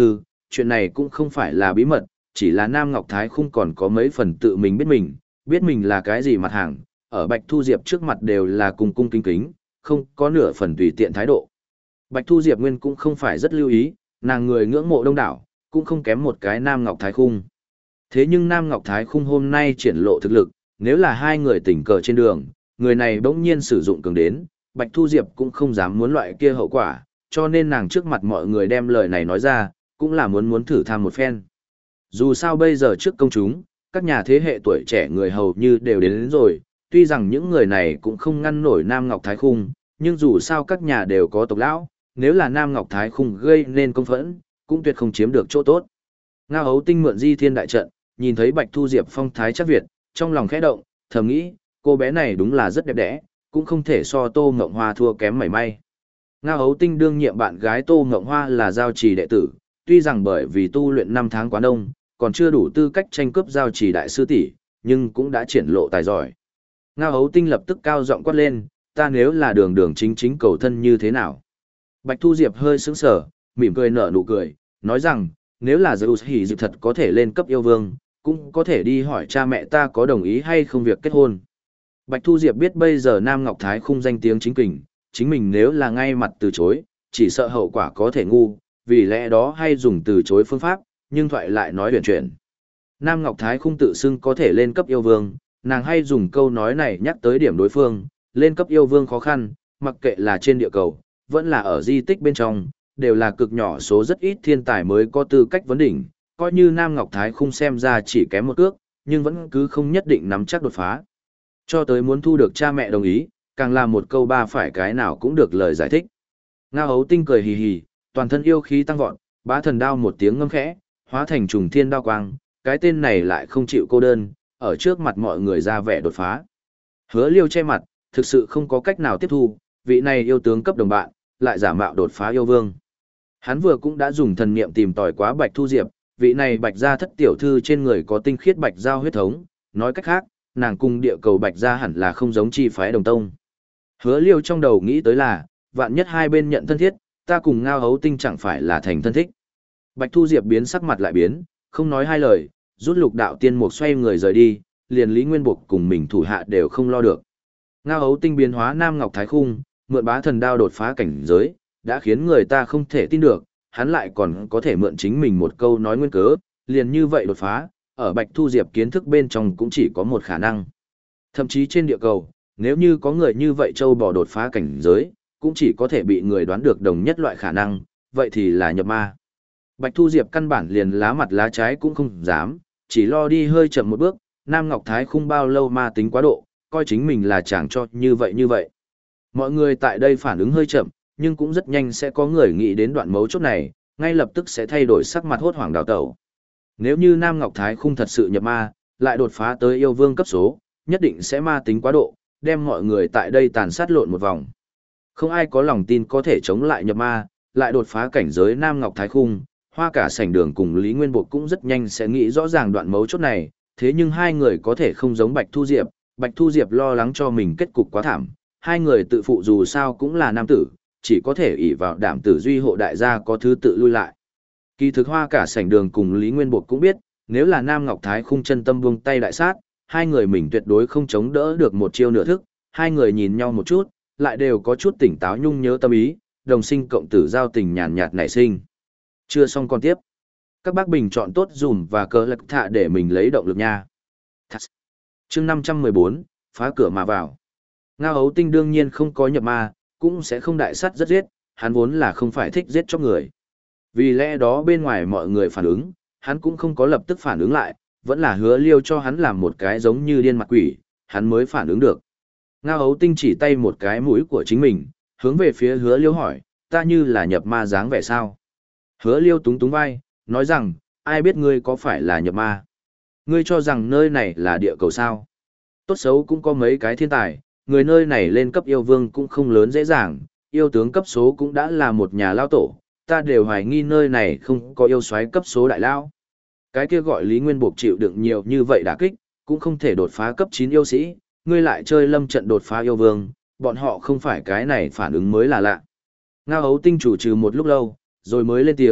chuyện này cũng không phải là bí mật, chỉ là Nam Ngọc Thái Khung còn có mấy phần tự mình biết mình, biết mình là cái gì mặt hàng, ở Bạch Thu Diệp trước mặt đều là cung cung kính kính, không có nửa phần tùy tiện thái độ. Bạch Thu Diệp nguyên cũng không phải rất lưu ý, nàng người ngưỡng mộ đông đảo, cũng không kém một cái Nam Ngọc Thái Khung. Thế nhưng Nam Ngọc Thái Khung hôm nay triển lộ thực lực, nếu là hai người tình cờ trên đường, người này bỗng nhiên sử dụng cường đến, Bạch Thu Diệp cũng không dám muốn loại kia hậu quả, cho nên nàng trước mặt mọi người đem lời này nói ra, cũng là muốn muốn thử tham một phen. Dù sao bây giờ trước công chúng, các nhà thế hệ tuổi trẻ người hầu như đều đến, đến rồi, tuy rằng những người này cũng không ngăn nổi Nam Ngọc Thái Khung, nhưng dù sao các nhà đều có tộc lão, nếu là Nam Ngọc Thái Khung gây nên công phẫn, cũng tuyệt không chiếm được chỗ tốt. Ngao Hấu Tinh mượn Di Thiên đại trận, nhìn thấy Bạch Thu Diệp phong thái chắc Việt, trong lòng khẽ động, thầm nghĩ, cô bé này đúng là rất đẹp đẽ, cũng không thể so Tô Ngộng Hoa thua kém mảy may. Ngao Hấu Tinh đương nhiệm bạn gái Tô Ngộng Hoa là giao trì đệ tử, tuy rằng bởi vì tu luyện năm tháng quá đông, còn chưa đủ tư cách tranh cướp giao trì đại sư tỷ, nhưng cũng đã triển lộ tài giỏi. Ngao Hấu Tinh lập tức cao giọng quát lên, ta nếu là đường đường chính chính cầu thân như thế nào? Bạch Thu Diệp hơi sững sờ, mỉm cười nở nụ cười, nói rằng, nếu là Zeus hỉ dịp thật có thể lên cấp yêu vương, cũng có thể đi hỏi cha mẹ ta có đồng ý hay không việc kết hôn. Bạch Thu Diệp biết bây giờ Nam Ngọc Thái Khung danh tiếng chính kình, chính mình nếu là ngay mặt từ chối, chỉ sợ hậu quả có thể ngu, vì lẽ đó hay dùng từ chối phương pháp, nhưng thoại lại nói huyền chuyển. Nam Ngọc Thái Khung tự xưng có thể lên cấp yêu vương, nàng hay dùng câu nói này nhắc tới điểm đối phương, lên cấp yêu vương khó khăn, mặc kệ là trên địa cầu, vẫn là ở di tích bên trong, đều là cực nhỏ số rất ít thiên tài mới có tư cách vấn đỉnh, coi như Nam Ngọc Thái Khung xem ra chỉ kém một cước, nhưng vẫn cứ không nhất định nắm chắc đột phá. Cho tới muốn thu được cha mẹ đồng ý, càng là một câu ba phải cái nào cũng được lời giải thích. Ngao Hấu Tinh cười hì hì, toàn thân yêu khí tăng vọt, bá thần đao một tiếng ngâm khẽ, hóa thành trùng thiên đao quang, cái tên này lại không chịu cô đơn, ở trước mặt mọi người ra vẻ đột phá. Hứa Liêu che mặt, thực sự không có cách nào tiếp thu, vị này yêu tướng cấp đồng bạn, lại giả mạo đột phá yêu vương. Hắn vừa cũng đã dùng thần niệm tìm tòi quá Bạch Thu Diệp, vị này Bạch gia thất tiểu thư trên người có tinh khiết Bạch giao huyết thống, nói cách khác, nàng cung địa cầu Bạch gia hẳn là không giống chi phái đồng tông. Hứa Liêu trong đầu nghĩ tới là, vạn nhất hai bên nhận thân thiết, ta cùng Ngao Hấu Tinh chẳng phải là thành thân thích. Bạch Thu Diệp biến sắc mặt lại biến, không nói hai lời, rút lục đạo tiên mục xoay người rời đi, liền Lý Nguyên Buộc cùng mình thủ hạ đều không lo được. Ngao Hấu Tinh biến hóa Nam Ngọc Thái Khung, mượn bá thần đao đột phá cảnh giới, đã khiến người ta không thể tin được, hắn lại còn có thể mượn chính mình một câu nói nguyên cớ, liền như vậy đột phá, ở Bạch Thu Diệp kiến thức bên trong cũng chỉ có một khả năng. Thậm chí trên địa cầu, nếu như có người như vậy châu bò đột phá cảnh giới, cũng chỉ có thể bị người đoán được đồng nhất loại khả năng, vậy thì là nhập ma. Bạch Thu Diệp căn bản liền lá mặt lá trái cũng không dám, chỉ lo đi hơi chậm một bước, Nam Ngọc Thái Khung bao lâu ma tính quá độ, coi chính mình là chẳng cho như vậy như vậy. Mọi người tại đây phản ứng hơi chậm, nhưng cũng rất nhanh sẽ có người nghĩ đến đoạn mấu chốt này, ngay lập tức sẽ thay đổi sắc mặt hốt hoảng đào tẩu. Nếu như Nam Ngọc Thái Khung thật sự nhập ma, lại đột phá tới yêu vương cấp số, nhất định sẽ ma tính quá độ, đem mọi người tại đây tàn sát lộn một vòng. Không ai có lòng tin có thể chống lại nhập ma, lại đột phá cảnh giới Nam Ngọc Thái Khung, Hoa Cả Sảnh Đường cùng Lý Nguyên Bộ cũng rất nhanh sẽ nghĩ rõ ràng đoạn mấu chốt này, thế nhưng hai người có thể không giống Bạch Thu Diệp, Bạch Thu Diệp lo lắng cho mình kết cục quá thảm, hai người tự phụ dù sao cũng là nam tử, chỉ có thể ỷ vào đảm tử duy hộ đại gia có thứ tự lui lại. Kỳ thực Hoa Cả Sảnh Đường cùng Lý Nguyên Bộ cũng biết, nếu là Nam Ngọc Thái Khung chân tâm buông tay đại sát, hai người mình tuyệt đối không chống đỡ được một chiêu nửa thức, hai người nhìn nhau một chút, lại đều có chút tỉnh táo nhung nhớ tâm ý, đồng sinh cộng tử giao tình nhàn nhạt nảy sinh. Chưa xong còn tiếp. Các bác bình chọn tốt dùm và cờ lạc thạ để mình lấy động lực nha. Chương năm trăm mười bốn, phá cửa mà vào. Ngao Hấu Tinh đương nhiên không có nhập ma, cũng sẽ không đại sát rất giết, hắn vốn là không phải thích giết chóc người. Vì lẽ đó bên ngoài mọi người phản ứng, hắn cũng không có lập tức phản ứng lại, vẫn là Hứa Liêu cho hắn làm một cái giống như điên mặt quỷ, hắn mới phản ứng được. Ngao Hấu Tinh chỉ tay một cái mũi của chính mình, hướng về phía Hứa Liêu hỏi, ta như là nhập ma dáng vẻ sao? Hứa Liêu túng túng vai, nói rằng, ai biết ngươi có phải là nhập ma? Ngươi cho rằng nơi này là địa cầu sao? Tốt xấu cũng có mấy cái thiên tài, người nơi này lên cấp yêu vương cũng không lớn dễ dàng, yêu tướng cấp số cũng đã là một nhà lao tổ, ta đều hoài nghi nơi này không có yêu soái cấp số đại lao. Cái kia gọi Lý Nguyên Buộc chịu đựng nhiều như vậy đả kích, cũng không thể đột phá cấp chín yêu sĩ, ngươi lại chơi lâm trận đột phá yêu vương, bọn họ không phải cái này phản ứng mới là lạ. Ngao Hấu Tinh chủ trừ một lúc lâu, rồi mới lên tiếng,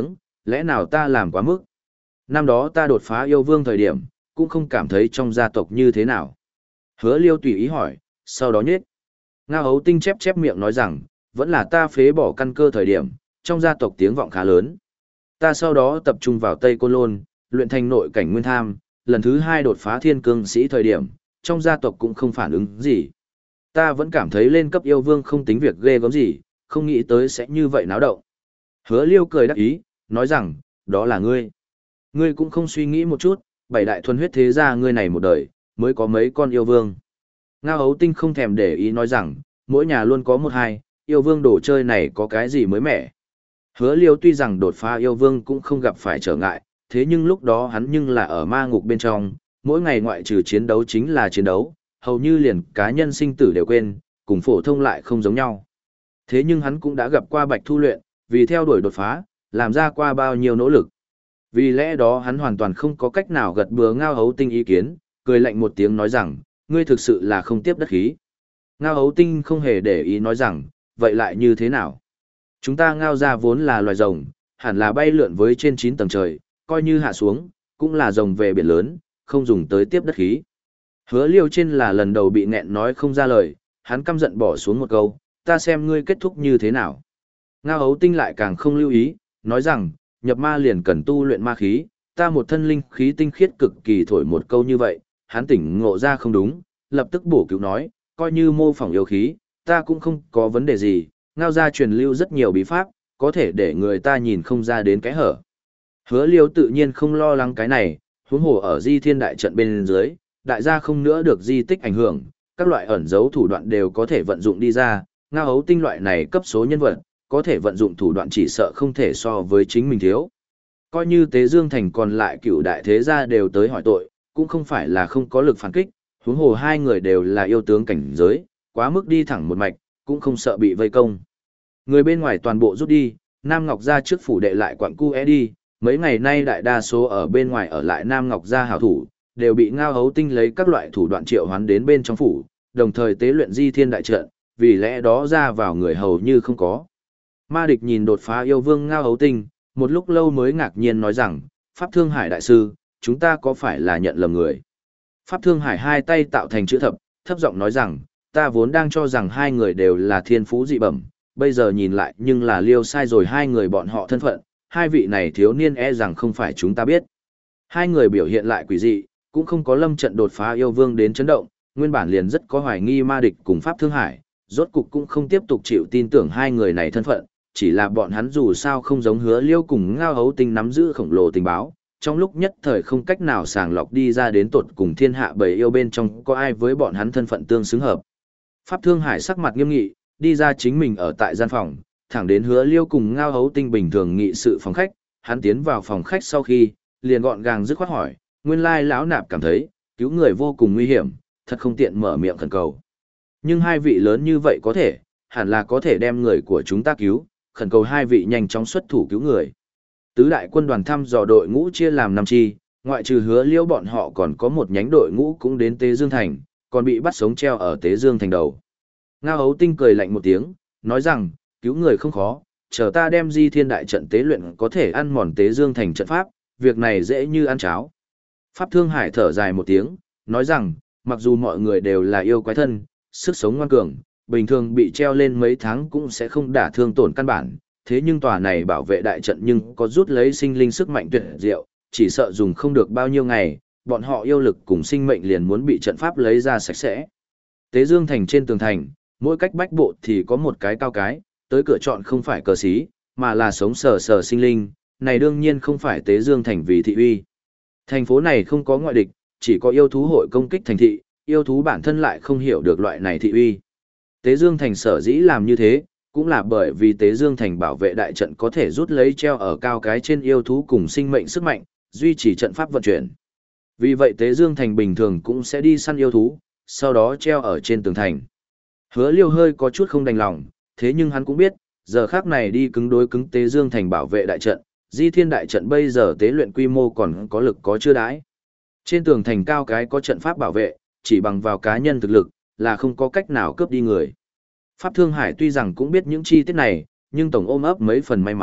lẽ nào ta làm quá mức? Năm đó ta đột phá yêu vương thời điểm, cũng không cảm thấy trong gia tộc như thế nào. Hứa Liêu tùy ý hỏi, sau đó nhết. Ngao Hấu Tinh chép chép miệng nói rằng, vẫn là ta phế bỏ căn cơ thời điểm, trong gia tộc tiếng vọng khá lớn. Ta sau đó tập trung vào Tây Côn Lôn, luyện thành nội cảnh nguyên tham, lần thứ hai đột phá thiên cương sĩ thời điểm, trong gia tộc cũng không phản ứng gì. Ta vẫn cảm thấy lên cấp yêu vương không tính việc ghê gớm gì, không nghĩ tới sẽ như vậy náo động. Hứa Liêu cười đắc ý, nói rằng, đó là ngươi. Ngươi cũng không suy nghĩ một chút, bảy đại thuần huyết thế gia ngươi này một đời, mới có mấy con yêu vương. Ngao Hấu Tinh không thèm để ý nói rằng, mỗi nhà luôn có một hai, yêu vương đồ chơi này có cái gì mới mẻ. Hứa Liêu tuy rằng đột phá yêu vương cũng không gặp phải trở ngại, thế nhưng lúc đó hắn nhưng là ở ma ngục bên trong, mỗi ngày ngoại trừ chiến đấu chính là chiến đấu, hầu như liền cá nhân sinh tử đều quên, cùng phổ thông lại không giống nhau. Thế nhưng hắn cũng đã gặp qua Bạch Thu luyện, vì theo đuổi đột phá, làm ra qua bao nhiêu nỗ lực. Vì lẽ đó hắn hoàn toàn không có cách nào gật bừa Ngao Hấu Tinh ý kiến, cười lạnh một tiếng nói rằng, ngươi thực sự là không tiếp đất khí. Ngao Hấu Tinh không hề để ý nói rằng, vậy lại như thế nào? Chúng ta Ngao ra vốn là loài rồng, hẳn là bay lượn với trên chín tầng trời, coi như hạ xuống, cũng là rồng về biển lớn, không dùng tới tiếp đất khí. Hứa Liêu trên là lần đầu bị nghẹn nói không ra lời, hắn căm giận bỏ xuống một câu, ta xem ngươi kết thúc như thế nào. Ngao Hấu Tinh lại càng không lưu ý, nói rằng, nhập ma liền cần tu luyện ma khí, ta một thân linh khí tinh khiết cực kỳ thổi một câu như vậy, hắn tỉnh ngộ ra không đúng, lập tức bổ cứu nói, coi như mô phỏng yêu khí, ta cũng không có vấn đề gì, Ngao ra truyền lưu rất nhiều bí pháp, có thể để người ta nhìn không ra đến cái hở. Hứa Liêu tự nhiên không lo lắng cái này, huống hồ ở Di Thiên đại trận bên dưới, đại gia không nữa được di tích ảnh hưởng, các loại ẩn dấu thủ đoạn đều có thể vận dụng đi ra, Ngao Hấu Tinh loại này cấp số nhân vật, có thể vận dụng thủ đoạn chỉ sợ không thể so với chính mình thiếu. Coi như Tế Dương Thành còn lại cựu đại thế gia đều tới hỏi tội, cũng không phải là không có lực phản kích, huống hồ hai người đều là yêu tướng cảnh giới, quá mức đi thẳng một mạch, cũng không sợ bị vây công. Người bên ngoài toàn bộ rút đi, Nam Ngọc gia trước phủ đệ lại quặng cu é đi, mấy ngày nay đại đa số ở bên ngoài ở lại Nam Ngọc gia hảo thủ, đều bị Ngao Hấu Tinh lấy các loại thủ đoạn triệu hoán đến bên trong phủ, đồng thời tế luyện Di Thiên đại trận, vì lẽ đó ra vào người hầu như không có. Ma địch nhìn đột phá yêu vương Ngao Hấu Tinh, một lúc lâu mới ngạc nhiên nói rằng, Pháp Thương Hải đại sư, chúng ta có phải là nhận lầm người? Pháp Thương Hải hai tay tạo thành chữ thập, thấp giọng nói rằng, ta vốn đang cho rằng hai người đều là thiên phú dị bẩm, bây giờ nhìn lại nhưng là liêu sai rồi hai người bọn họ thân phận, hai vị này thiếu niên e rằng không phải chúng ta biết. Hai người biểu hiện lại quỷ dị, cũng không có lâm trận đột phá yêu vương đến chấn động, nguyên bản liền rất có hoài nghi ma địch cùng Pháp Thương Hải, rốt cục cũng không tiếp tục chịu tin tưởng hai người này thân phận, chỉ là bọn hắn dù sao không giống Hứa Liêu cùng Ngao Hấu Tinh nắm giữ khổng lồ tình báo, trong lúc nhất thời không cách nào sàng lọc đi ra đến tột cùng thiên hạ bầy yêu bên trong có ai với bọn hắn thân phận tương xứng hợp. Pháp Thương Hải sắc mặt nghiêm nghị, đi ra chính mình ở tại gian phòng, thẳng đến Hứa Liêu cùng Ngao Hấu Tinh bình thường nghị sự phòng khách, hắn tiến vào phòng khách sau khi, liền gọn gàng dứt khoát hỏi, nguyên lai lão nạp cảm thấy, cứu người vô cùng nguy hiểm, thật không tiện mở miệng khẩn cầu. Nhưng hai vị lớn như vậy có thể, hẳn là có thể đem người của chúng ta cứu, khẩn cầu hai vị nhanh chóng xuất thủ cứu người. Tứ đại quân đoàn thăm dò đội ngũ chia làm năm chi, ngoại trừ Hứa Liêu bọn họ còn có một nhánh đội ngũ cũng đến Tế Dương Thành, còn bị bắt sống treo ở Tế Dương Thành đầu. Ngao Hấu Tinh cười lạnh một tiếng, nói rằng, cứu người không khó, chờ ta đem Di Thiên đại trận tế luyện có thể ăn mòn Tế Dương Thành trận pháp, việc này dễ như ăn cháo. Pháp Thương Hải thở dài một tiếng, nói rằng, mặc dù mọi người đều là yêu quái thân, sức sống ngoan cường, bình thường bị treo lên mấy tháng cũng sẽ không đả thương tổn căn bản, thế nhưng tòa này bảo vệ đại trận nhưng có rút lấy sinh linh sức mạnh tuyệt diệu, chỉ sợ dùng không được bao nhiêu ngày, bọn họ yêu lực cùng sinh mệnh liền muốn bị trận pháp lấy ra sạch sẽ. Tế Dương Thành trên tường thành, mỗi cách bách bộ thì có một cái cao cái, tới cửa chọn không phải cờ xí, mà là sống sờ sờ sinh linh, này đương nhiên không phải Tế Dương Thành vì thị uy. Thành phố này không có ngoại địch, chỉ có yêu thú hội công kích thành thị, yêu thú bản thân lại không hiểu được loại này thị uy. Tế Dương Thành sở dĩ làm như thế, cũng là bởi vì Tế Dương Thành bảo vệ đại trận có thể rút lấy treo ở cao cái trên yêu thú cùng sinh mệnh sức mạnh, duy trì trận pháp vận chuyển. Vì vậy Tế Dương Thành bình thường cũng sẽ đi săn yêu thú, sau đó treo ở trên tường thành. Hứa Liêu hơi có chút không đành lòng, thế nhưng hắn cũng biết, giờ khác này đi cứng đối cứng Tế Dương Thành bảo vệ đại trận, Di Thiên đại trận bây giờ tế luyện quy mô còn có lực có chưa đãi. Trên tường thành cao cái có trận pháp bảo vệ, chỉ bằng vào cá nhân thực lực, là không có cách nào cướp đi người. Pháp Thương Hải tuy rằng cũng biết những chi tiết này, nhưng tổng ôm ấp mấy phần may mắn,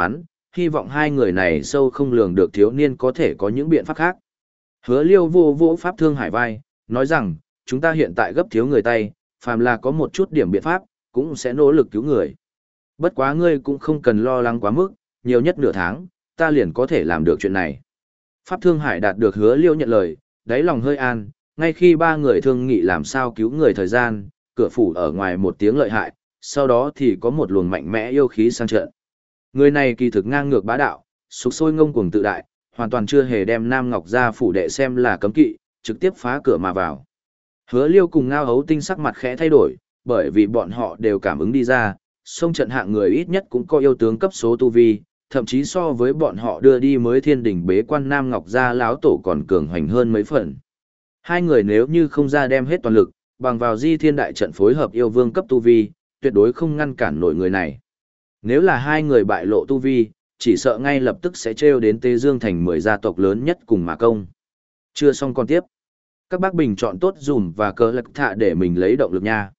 hy vọng hai người này sâu không lường được thiếu niên có thể có những biện pháp khác. Hứa Liêu vô vô pháp thương hải vai, nói rằng, chúng ta hiện tại gấp thiếu người tay, phàm là có một chút điểm biện pháp, cũng sẽ nỗ lực cứu người. Bất quá ngươi cũng không cần lo lắng quá mức, nhiều nhất nửa tháng, ta liền có thể làm được chuyện này. Pháp Thương Hải đạt được Hứa Liêu nhận lời, đáy lòng hơi an, ngay khi ba người thương nghị làm sao cứu người thời gian, cửa phủ ở ngoài một tiếng lợi hại, sau đó thì có một luồng mạnh mẽ yêu khí sang trận. Người này kỳ thực ngang ngược bá đạo, sục sôi ngông cuồng tự đại, hoàn toàn chưa hề đem Nam Ngọc gia phủ đệ xem là cấm kỵ, trực tiếp phá cửa mà vào. Hứa Liêu cùng Ngao Hấu Tinh sắc mặt khẽ thay đổi, bởi vì bọn họ đều cảm ứng đi ra, sông trận hạng người ít nhất cũng có yêu tướng cấp số tu vi, thậm chí so với bọn họ đưa đi mới thiên đỉnh bế quan Nam Ngọc gia lão tổ còn cường hoành hơn mấy phần. Hai người nếu như không ra đem hết toàn lực, bằng vào Di Thiên đại trận phối hợp yêu vương cấp tu vi, tuyệt đối không ngăn cản nổi người này. Nếu là hai người bại lộ tu vi, chỉ sợ ngay lập tức sẽ trêu đến Tê Dương thành mười gia tộc lớn nhất cùng mà công. Chưa xong còn tiếp. Các bác bình chọn tốt dùm và cờ lạc thạ để mình lấy động lực nha.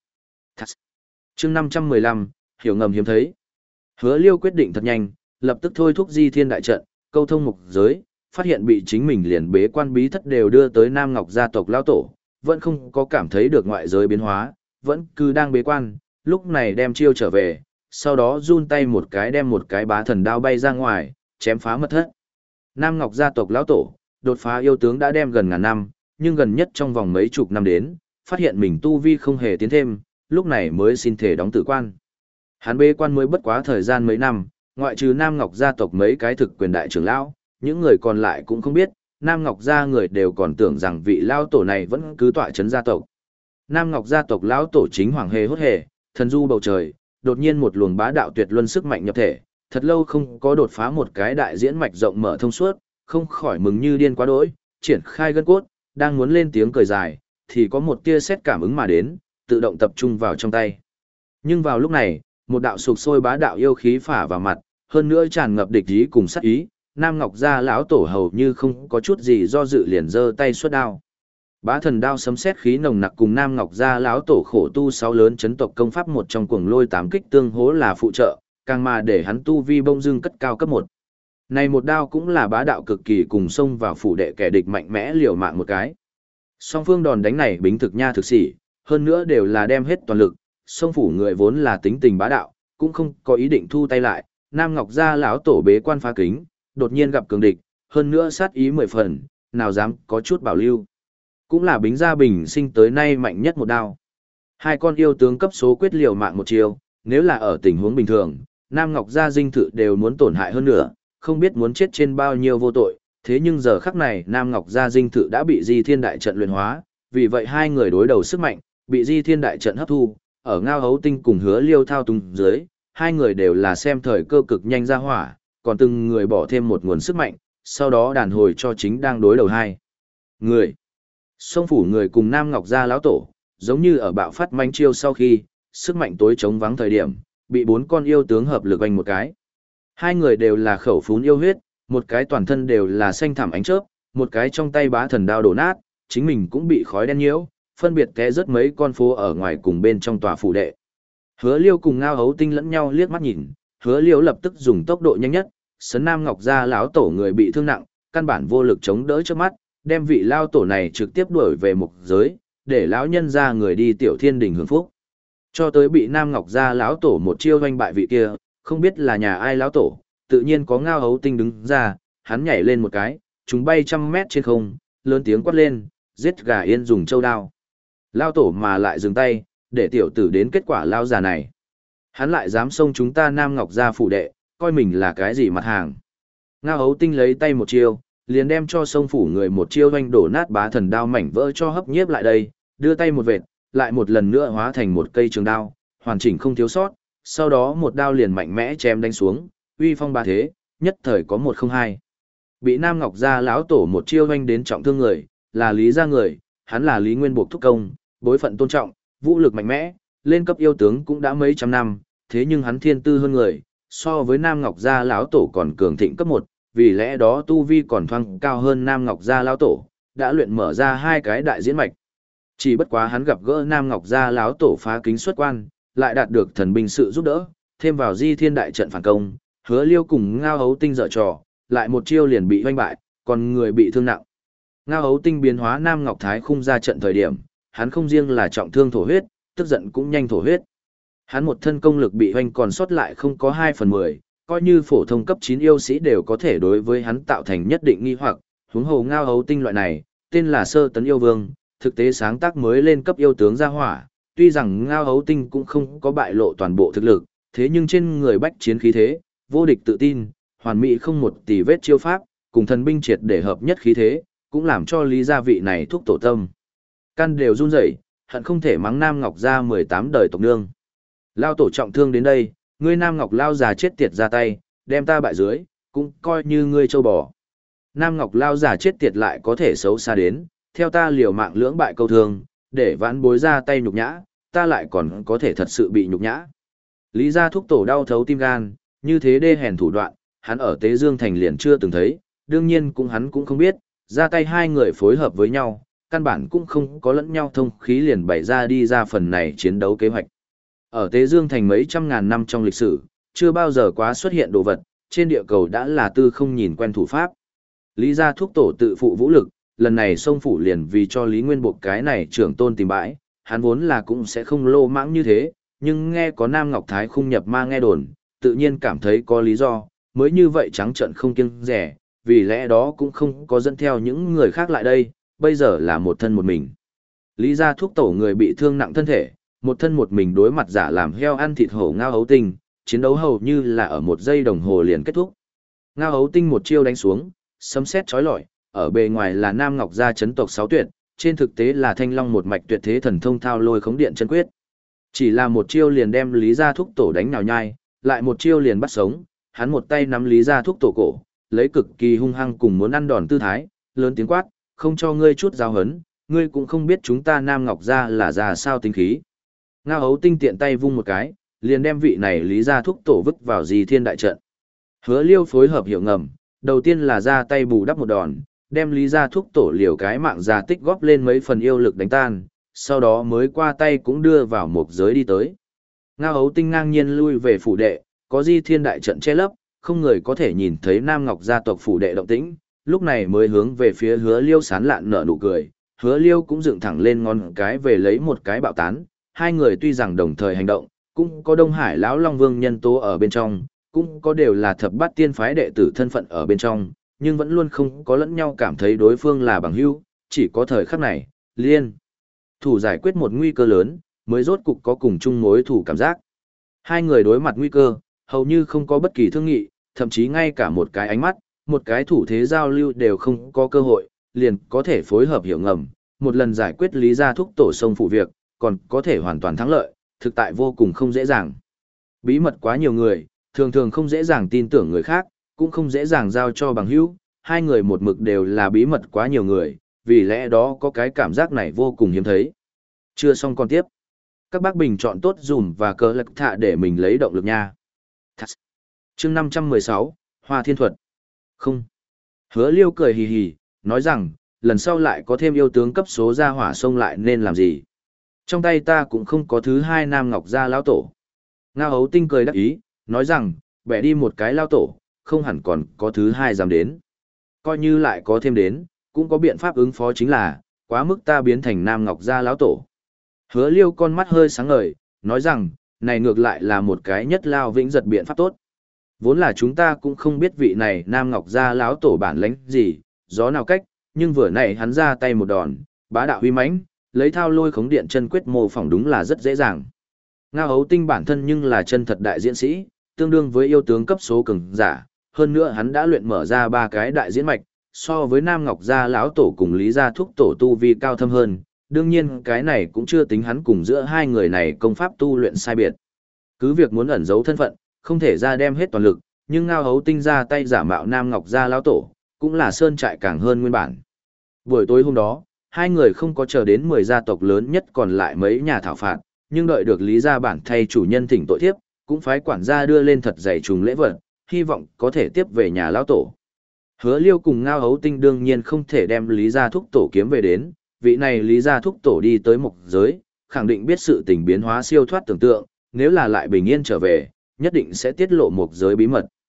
Chương năm trăm mười lăm, hiểu ngầm hiếm thấy. Hứa Liêu quyết định thật nhanh, lập tức thôi thúc Di Thiên đại trận, câu thông mục giới, phát hiện bị chính mình liền bế quan bí thất đều đưa tới Nam Ngọc gia tộc lão tổ, vẫn không có cảm thấy được ngoại giới biến hóa, vẫn cứ đang bế quan, lúc này đem chiêu trở về, sau đó run tay một cái đem một cái bá thần đao bay ra ngoài, chém phá mật thất. Nam Ngọc gia tộc lão tổ, đột phá yêu tướng đã đem gần ngàn năm, nhưng gần nhất trong vòng mấy chục năm đến, phát hiện mình tu vi không hề tiến thêm, lúc này mới xin thể đóng tử quan. Hắn bế quan mới bất quá thời gian mấy năm, ngoại trừ Nam Ngọc gia tộc mấy cái thực quyền đại trưởng lão, những người còn lại cũng không biết, Nam Ngọc gia người đều còn tưởng rằng vị lão tổ này vẫn cứ tọa chấn gia tộc. Nam Ngọc gia tộc lão tổ chính hoàng hề hốt hề, thần du bầu trời, đột nhiên một luồng bá đạo tuyệt luân sức mạnh nhập thể, thật lâu không có đột phá một cái đại diễn mạch rộng mở thông suốt, không khỏi mừng như điên quá đỗi, triển khai gân cốt, đang muốn lên tiếng cười dài, thì có một tia sét cảm ứng mà đến, tự động tập trung vào trong tay. Nhưng vào lúc này, một đạo sục sôi bá đạo yêu khí phả vào mặt, hơn nữa tràn ngập địch ý cùng sát ý, Nam Ngọc gia lão tổ hầu như không có chút gì do dự liền giơ tay xuất đao. Bá thần đao sấm sét khí nồng nặc cùng Nam Ngọc gia lão tổ khổ tu sáu lớn chấn tộc công pháp một trong cuồng lôi tám kích tương hỗ là phụ trợ, càng mà để hắn tu vi bông dưng cất cao cấp một. Này một đao cũng là bá đạo cực kỳ cùng xông vào phủ đệ kẻ địch mạnh mẽ liều mạng một cái. Song phương đòn đánh này bính thực nha thực sĩ, hơn nữa đều là đem hết toàn lực, song phủ người vốn là tính tình bá đạo, cũng không có ý định thu tay lại, Nam Ngọc gia lão tổ bế quan phá kính, đột nhiên gặp cường địch, hơn nữa sát ý mười phần, nào dám có chút bảo lưu. Cũng là bính gia bình sinh tới nay mạnh nhất một đao. Hai con yêu tướng cấp số quyết liều mạng một chiều, nếu là ở tình huống bình thường, Nam Ngọc gia dinh thự đều muốn tổn hại hơn nữa, không biết muốn chết trên bao nhiêu vô tội, thế nhưng giờ khắc này Nam Ngọc gia dinh thự đã bị Di Thiên đại trận luyện hóa, vì vậy hai người đối đầu sức mạnh, bị Di Thiên đại trận hấp thu, ở Ngao Hấu Tinh cùng Hứa Liêu thao túng dưới, hai người đều là xem thời cơ cực nhanh ra hỏa, còn từng người bỏ thêm một nguồn sức mạnh, sau đó đàn hồi cho chính đang đối đầu hai người. Song phủ người cùng Nam Ngọc gia lão tổ, giống như ở bạo phát manh chiêu sau khi, sức mạnh tối chống vắng thời điểm, bị bốn con yêu tướng hợp lực anh một cái. Hai người đều là khẩu phún yêu huyết, một cái toàn thân đều là xanh thẳm ánh chớp, một cái trong tay bá thần đao đổ nát, chính mình cũng bị khói đen nhiễu, phân biệt té rớt mấy con phố ở ngoài cùng bên trong tòa phủ đệ. Hứa Liêu cùng Ngao Hấu Tinh lẫn nhau liếc mắt nhìn, Hứa Liêu lập tức dùng tốc độ nhanh nhất, sấn Nam Ngọc gia lão tổ người bị thương nặng, căn bản vô lực chống đỡ trước mắt, đem vị lao tổ này trực tiếp đuổi về mục giới, để lão nhân gia người đi tiểu thiên đình hưởng phúc. Cho tới bị Nam Ngọc gia lão tổ một chiêu doanh bại vị kia, không biết là nhà ai lão tổ, tự nhiên có Ngao Hấu Tinh đứng ra, hắn nhảy lên một cái, chúng bay trăm mét trên không, lớn tiếng quát lên, giết gà yên dùng châu đao. Lao tổ mà lại dừng tay, để tiểu tử đến kết quả lao già này. Hắn lại dám xông chúng ta Nam Ngọc gia phủ đệ, coi mình là cái gì mặt hàng. Ngao Hấu Tinh lấy tay một chiêu, liền đem cho sông phủ người một chiêu doanh đổ nát bá thần đao mảnh vỡ cho hấp nhiếp lại đây, đưa tay một vệt, lại một lần nữa hóa thành một cây trường đao, hoàn chỉnh không thiếu sót, sau đó một đao liền mạnh mẽ chém đánh xuống, uy phong ba thế, nhất thời có một không hai. Bị Nam Ngọc gia lão tổ một chiêu doanh đến trọng thương người, là Lý gia người, hắn là Lý Nguyên Buộc thúc công, bối phận tôn trọng, vũ lực mạnh mẽ, lên cấp yêu tướng cũng đã mấy trăm năm, thế nhưng hắn thiên tư hơn người, so với Nam Ngọc gia lão tổ còn cường thịnh cấp một, vì lẽ đó tu vi còn thoang cao hơn Nam Ngọc gia lão tổ, đã luyện mở ra hai cái đại diễn mạch. Chỉ bất quá hắn gặp gỡ Nam Ngọc gia lão tổ phá kính xuất quan, lại đạt được thần binh sự giúp đỡ, thêm vào Di Thiên đại trận phản công, Hứa Liêu cùng Ngao Hấu Tinh dở trò, lại một chiêu liền bị hoanh bại, còn người bị thương nặng. Ngao Hấu Tinh biến hóa Nam Ngọc Thái khung ra trận thời điểm, hắn không riêng là trọng thương thổ huyết, tức giận cũng nhanh thổ huyết. Hắn một thân công lực bị hoanh còn sót lại không có hai phần mười, coi như phổ thông cấp chín yêu sĩ đều có thể đối với hắn tạo thành nhất định nghi hoặc, huống hồ Ngao Hấu Tinh loại này, tên là Sơ Tấn Yêu Vương, thực tế sáng tác mới lên cấp yêu tướng gia hỏa, tuy rằng Ngao Hấu Tinh cũng không có bại lộ toàn bộ thực lực, thế nhưng trên người bách chiến khí thế, vô địch tự tin, hoàn mỹ không một tì vết chiêu pháp, cùng thần binh triệt để hợp nhất khí thế, cũng làm cho Lý gia vị này thúc tổ tâm. Căn đều run rẩy, hận không thể mắng Nam Ngọc gia mười tám đời tộc nương. Lao tổ trọng thương đến đây, ngươi Nam Ngọc lao già chết tiệt ra tay, đem ta bại dưới, cũng coi như ngươi châu bò. Nam Ngọc lao già chết tiệt lại có thể xấu xa đến, theo ta liều mạng lưỡng bại câu thương, để vãn bối ra tay nhục nhã, ta lại còn có thể thật sự bị nhục nhã. Lý gia thúc tổ đau thấu tim gan, như thế đê hèn thủ đoạn, hắn ở Tế Dương Thành liền chưa từng thấy, đương nhiên cũng hắn cũng không biết, ra tay hai người phối hợp với nhau, căn bản cũng không có lẫn nhau thông khí liền bày ra đi ra phần này chiến đấu kế hoạch. Ở Tế Dương Thành mấy trăm ngàn năm trong lịch sử, chưa bao giờ quá xuất hiện đồ vật, trên địa cầu đã là tư không nhìn quen thủ pháp. Lý gia thúc tổ tự phụ vũ lực, lần này xông phủ liền vì cho Lý Nguyên buộc cái này trưởng tôn tìm bãi, hắn vốn là cũng sẽ không lô mãng như thế, nhưng nghe có Nam Ngọc Thái khung nhập ma nghe đồn, tự nhiên cảm thấy có lý do, mới như vậy trắng trợn không kiêng rẻ, vì lẽ đó cũng không có dẫn theo những người khác lại đây, bây giờ là một thân một mình. Lý gia thúc tổ người bị thương nặng thân thể, một thân một mình đối mặt giả làm heo ăn thịt hổ Ngao Hấu Tinh, chiến đấu hầu như là ở một giây đồng hồ liền kết thúc. Ngao Hấu Tinh một chiêu đánh xuống, sấm sét chói lọi, ở bề ngoài là Nam Ngọc gia chấn tộc sáu tuyệt, trên thực tế là Thanh Long một mạch tuyệt thế thần thông thao lôi khống điện chân quyết. Chỉ là một chiêu liền đem Lý gia thúc tổ đánh nhào nhai, lại một chiêu liền bắt sống, hắn một tay nắm Lý gia thúc tổ cổ, lấy cực kỳ hung hăng cùng muốn ăn đòn tư thái, lớn tiếng quát, không cho ngươi chút giáo hấn, ngươi cũng không biết chúng ta Nam Ngọc gia là già sao tính khí. Ngao Hấu Tinh tiện tay vung một cái, liền đem vị này Lý gia thúc tổ vứt vào Di Thiên đại trận. Hứa Liêu phối hợp hiệu ngầm, đầu tiên là ra tay bù đắp một đòn, đem Lý gia thúc tổ liều cái mạng già tích góp lên mấy phần yêu lực đánh tan, sau đó mới qua tay cũng đưa vào một giới đi tới. Ngao Hấu Tinh ngang nhiên lui về phủ đệ, có Di Thiên đại trận che lấp, không người có thể nhìn thấy Nam Ngọc gia tộc phủ đệ động tĩnh, lúc này mới hướng về phía Hứa Liêu sán lạn nở nụ cười, Hứa Liêu cũng dựng thẳng lên ngón cái về lấy một cái bạo tán, hai người tuy rằng đồng thời hành động, cũng có Đông Hải lão Long Vương nhân tố ở bên trong, cũng có đều là thập bát tiên phái đệ tử thân phận ở bên trong, nhưng vẫn luôn không có lẫn nhau cảm thấy đối phương là bằng hữu, chỉ có thời khắc này, liên thủ giải quyết một nguy cơ lớn, mới rốt cục có cùng chung mối thủ cảm giác. Hai người đối mặt nguy cơ, hầu như không có bất kỳ thương nghị, thậm chí ngay cả một cái ánh mắt, một cái thủ thế giao lưu đều không có cơ hội, liền có thể phối hợp hiểu ngầm, một lần giải quyết Lý gia thúc tổ sông phụ việc, còn có thể hoàn toàn thắng lợi, thực tại vô cùng không dễ dàng. Bí mật quá nhiều người, thường thường không dễ dàng tin tưởng người khác, cũng không dễ dàng giao cho bằng hữu, hai người một mực đều là bí mật quá nhiều người, vì lẽ đó có cái cảm giác này vô cùng hiếm thấy. Chưa xong còn tiếp. Các bác bình chọn tốt dùm và cờ lạc thạ để mình lấy động lực nha. Chương năm trăm mười sáu, Hoa Thiên Thuật. Không. Hứa Liêu cười hì hì, nói rằng, lần sau lại có thêm yêu tướng cấp số ra hỏa sông lại nên làm gì. Trong tay ta cũng không có thứ hai Nam Ngọc gia lão tổ. Ngao Hấu Tinh cười đắc ý, nói rằng, bẻ đi một cái lão tổ, không hẳn còn có thứ hai dám đến. Coi như lại có thêm đến, cũng có biện pháp ứng phó chính là, quá mức ta biến thành Nam Ngọc gia lão tổ. Hứa Liêu con mắt hơi sáng ngời, nói rằng, này ngược lại là một cái nhất lao vĩnh giật biện pháp tốt. Vốn là chúng ta cũng không biết vị này Nam Ngọc gia lão tổ bản lãnh gì, gió nào cách, nhưng vừa nãy hắn ra tay một đòn, bá đạo huy mãnh, lấy thao lôi khống điện chân quyết mô phỏng đúng là rất dễ dàng. Ngao Hấu Tinh bản thân nhưng là chân thật đại diễn sĩ, tương đương với yêu tướng cấp số cường giả, hơn nữa hắn đã luyện mở ra ba cái đại diễn mạch, so với Nam Ngọc gia lão tổ cùng Lý gia thúc tổ tu vi cao thâm hơn, đương nhiên cái này cũng chưa tính hắn cùng giữa hai người này công pháp tu luyện sai biệt. Cứ việc muốn ẩn giấu thân phận, không thể ra đem hết toàn lực, nhưng Ngao Hấu Tinh ra tay giả mạo Nam Ngọc gia lão tổ, cũng là sơn trại càng hơn nguyên bản. Buổi tối hôm đó, hai người không có chờ đến mười gia tộc lớn nhất còn lại mấy nhà thảo phạt, nhưng đợi được Lý gia bản thay chủ nhân thỉnh tội thiếp, cũng phái quản gia đưa lên thật dày trùng lễ vật, hy vọng có thể tiếp về nhà lão tổ. Hứa Liêu cùng Ngao Hấu Tinh đương nhiên không thể đem Lý gia thúc tổ kiếm về đến, vị này Lý gia thúc tổ đi tới mục giới, khẳng định biết sự tình biến hóa siêu thoát tưởng tượng, nếu là lại bình yên trở về, nhất định sẽ tiết lộ mục giới bí mật.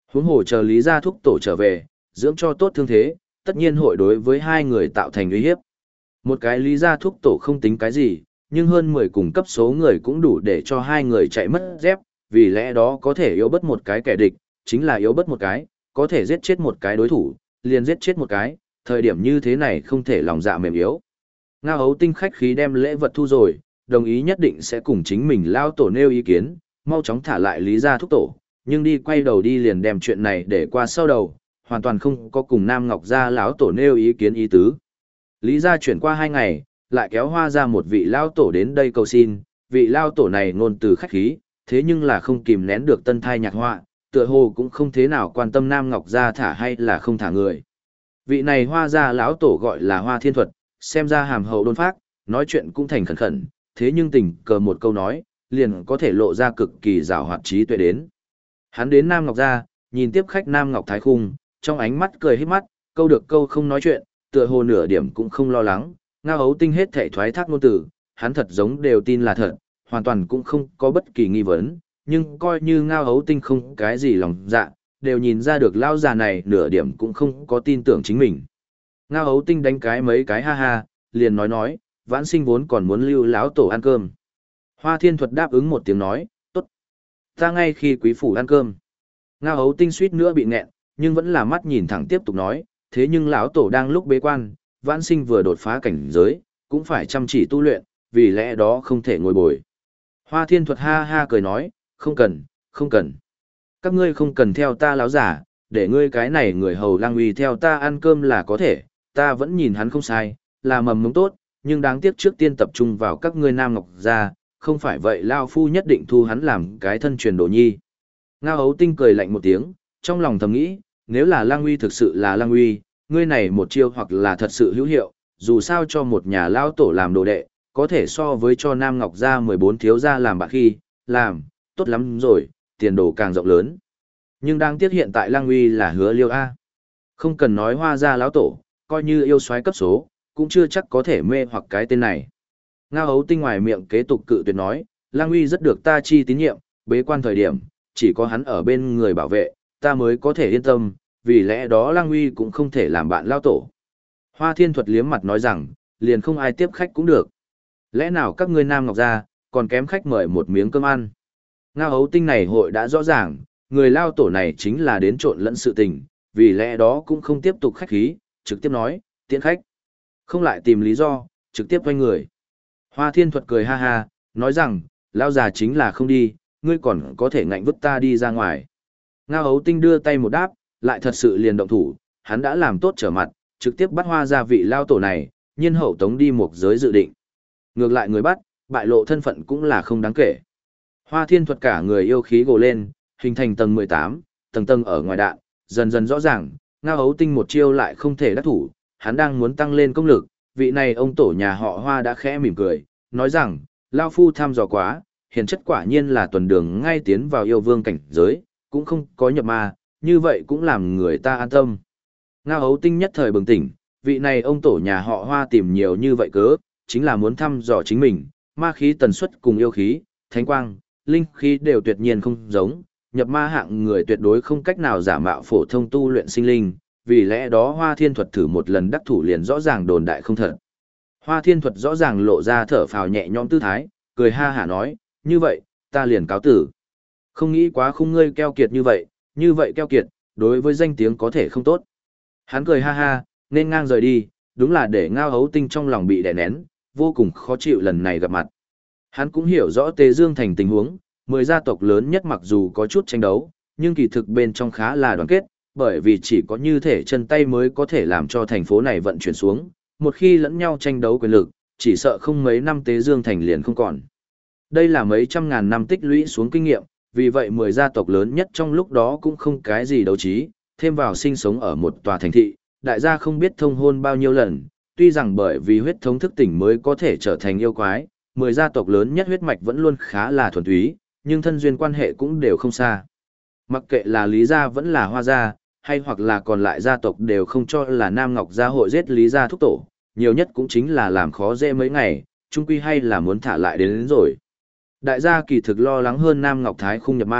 Huống hồ chờ Lý gia thúc tổ trở về, dưỡng cho tốt thương thế, tất nhiên hội đối với hai người tạo thành uy hiếp. Một cái Lý gia thúc tổ không tính cái gì, nhưng hơn mười cùng cấp số người cũng đủ để cho hai người chạy mất dép, vì lẽ đó có thể yếu bất một cái kẻ địch, chính là yếu bất một cái, có thể giết chết một cái đối thủ, liền giết chết một cái, thời điểm như thế này không thể lòng dạ mềm yếu. Ngao Hấu Tinh khách khí đem lễ vật thu rồi, đồng ý nhất định sẽ cùng chính mình lao tổ nêu ý kiến, mau chóng thả lại Lý gia thúc tổ, nhưng đi quay đầu đi liền đem chuyện này để qua sau đầu, hoàn toàn không có cùng Nam Ngọc gia lão tổ nêu ý kiến ý tứ. Lý gia chuyển qua hai ngày, lại kéo Hoa ra một vị lao tổ đến đây cầu xin, vị lao tổ này ngôn từ khách khí, thế nhưng là không kìm nén được tân thai nhạc họa, tựa hồ cũng không thế nào quan tâm Nam Ngọc gia thả hay là không thả người. Vị này Hoa gia lão tổ gọi là Hoa Thiên Thuật, xem ra hàm hậu đôn phác, nói chuyện cũng thành khẩn khẩn, thế nhưng tình cờ một câu nói, liền có thể lộ ra cực kỳ giàu hoạt trí tuệ đến. Hắn đến Nam Ngọc gia, nhìn tiếp khách Nam Ngọc Thái Khung, trong ánh mắt cười hết mắt, câu được câu không nói chuyện, tựa hồ nửa điểm cũng không lo lắng, Ngao Hấu Tinh hết thảy thoái thác ngôn từ, hắn thật giống đều tin là thật, hoàn toàn cũng không có bất kỳ nghi vấn, nhưng coi như Ngao Hấu Tinh không cái gì lòng dạ, đều nhìn ra được lão già này nửa điểm cũng không có tin tưởng chính mình. Ngao Hấu Tinh đánh cái mấy cái ha ha, liền nói nói, vãn sinh vốn còn muốn lưu lão tổ ăn cơm. Hoa Thiên Thuật đáp ứng một tiếng nói, tốt. Ta ngay khi quý phủ ăn cơm. Ngao Hấu Tinh suýt nữa bị nghẹn, nhưng vẫn là mắt nhìn thẳng tiếp tục nói, thế nhưng lão tổ đang lúc bế quan, vãn sinh vừa đột phá cảnh giới, cũng phải chăm chỉ tu luyện, vì lẽ đó không thể ngồi bồi. Hoa Thiên Thuật ha ha cười nói, không cần, không cần. Các ngươi không cần theo ta láo giả, để ngươi cái này người hầu lang uy theo ta ăn cơm là có thể, ta vẫn nhìn hắn không sai, là mầm mống tốt, nhưng đáng tiếc trước tiên tập trung vào các ngươi Nam Ngọc gia, không phải vậy Lao Phu nhất định thu hắn làm cái thân truyền đồ nhi. Ngao Hấu Tinh cười lạnh một tiếng, trong lòng thầm nghĩ, nếu là lang uy thực sự là lang uy, ngươi này một chiêu hoặc là thật sự hữu hiệu, dù sao cho một nhà lao tổ làm đồ đệ, có thể so với cho Nam Ngọc gia mười bốn thiếu gia làm bạn khi, làm, tốt lắm rồi, tiền đồ càng rộng lớn. Nhưng đáng tiếc hiện tại lang uy là Hứa Liêu A. Không cần nói Hoa gia lão tổ, coi như yêu soái cấp số, cũng chưa chắc có thể mê hoặc cái tên này. Ngao Hấu Tinh ngoài miệng kế tục cự tuyệt nói, lang uy rất được ta chi tín nhiệm, bế quan thời điểm, chỉ có hắn ở bên người bảo vệ, ta mới có thể yên tâm, vì lẽ đó lang uy cũng không thể làm bạn lao tổ. Hoa Thiên Thuật liếm mặt nói rằng, liền không ai tiếp khách cũng được. Lẽ nào các ngươi Nam Ngọc gia, còn kém khách mời một miếng cơm ăn. Ngao Hấu Tinh này hội đã rõ ràng, người lao tổ này chính là đến trộn lẫn sự tình, vì lẽ đó cũng không tiếp tục khách khí, trực tiếp nói, tiễn khách. Không lại tìm lý do, trực tiếp quay người. Hoa Thiên Thuật cười ha ha, nói rằng, lao già chính là không đi, ngươi còn có thể ngạnh vứt ta đi ra ngoài. Ngao Hấu Tinh đưa tay một đáp, lại thật sự liền động thủ, hắn đã làm tốt trở mặt, trực tiếp bắt Hoa gia vị lao tổ này, nhiên hậu tống đi một giới dự định. Ngược lại người bắt, bại lộ thân phận cũng là không đáng kể. Hoa Thiên Thuật cả người yêu khí gồ lên, hình thành tầng mười tám, tầng tầng ở ngoài đạn, dần dần rõ ràng, Ngao Hấu Tinh một chiêu lại không thể đắc thủ, hắn đang muốn tăng lên công lực, vị này ông tổ nhà họ Hoa đã khẽ mỉm cười, nói rằng, lao phu tham dò quá, hiển chất quả nhiên là tuần đường ngay tiến vào yêu vương cảnh giới, cũng không có nhập ma, như vậy cũng làm người ta an tâm. Ngao Hấu Tinh nhất thời bừng tỉnh, vị này ông tổ nhà họ Hoa tìm nhiều như vậy cớ, chính là muốn thăm dò chính mình, ma khí tần suất cùng yêu khí, thánh quang, linh khí đều tuyệt nhiên không giống, nhập ma hạng người tuyệt đối không cách nào giả mạo phổ thông tu luyện sinh linh, vì lẽ đó Hoa Thiên Thuật thử một lần đắc thủ liền rõ ràng đồn đại không thật. Hoa Thiên Thuật rõ ràng lộ ra thở phào nhẹ nhõm tư thái, cười ha hả nói, như vậy, ta liền cáo tử. Không nghĩ quá khung ngươi keo kiệt như vậy, như vậy keo kiệt, đối với danh tiếng có thể không tốt. Hắn cười ha ha, nên ngang rời đi, đúng là để Ngao Hấu Tinh trong lòng bị đè nén, vô cùng khó chịu lần này gặp mặt. Hắn cũng hiểu rõ Tề Dương Thành tình huống, mười gia tộc lớn nhất mặc dù có chút tranh đấu, nhưng kỳ thực bên trong khá là đoàn kết, bởi vì chỉ có như thể chân tay mới có thể làm cho thành phố này vận chuyển xuống, một khi lẫn nhau tranh đấu quyền lực, chỉ sợ không mấy năm Tế Dương Thành liền không còn. Đây là mấy trăm ngàn năm tích lũy xuống kinh nghiệm, vì vậy mười gia tộc lớn nhất trong lúc đó cũng không cái gì đấu trí, thêm vào sinh sống ở một tòa thành thị, đại gia không biết thông hôn bao nhiêu lần, tuy rằng bởi vì huyết thống thức tỉnh mới có thể trở thành yêu quái, mười gia tộc lớn nhất huyết mạch vẫn luôn khá là thuần túy, nhưng thân duyên quan hệ cũng đều không xa. Mặc kệ là Lý gia vẫn là Hoa gia, hay hoặc là còn lại gia tộc đều không cho là Nam Ngọc gia hội giết Lý gia thúc tổ, nhiều nhất cũng chính là làm khó dễ mấy ngày, chung quy hay là muốn thả lại đến, đến rồi. Đại gia kỳ thực lo lắng hơn Nam Ngọc Thái Khung nhập ma,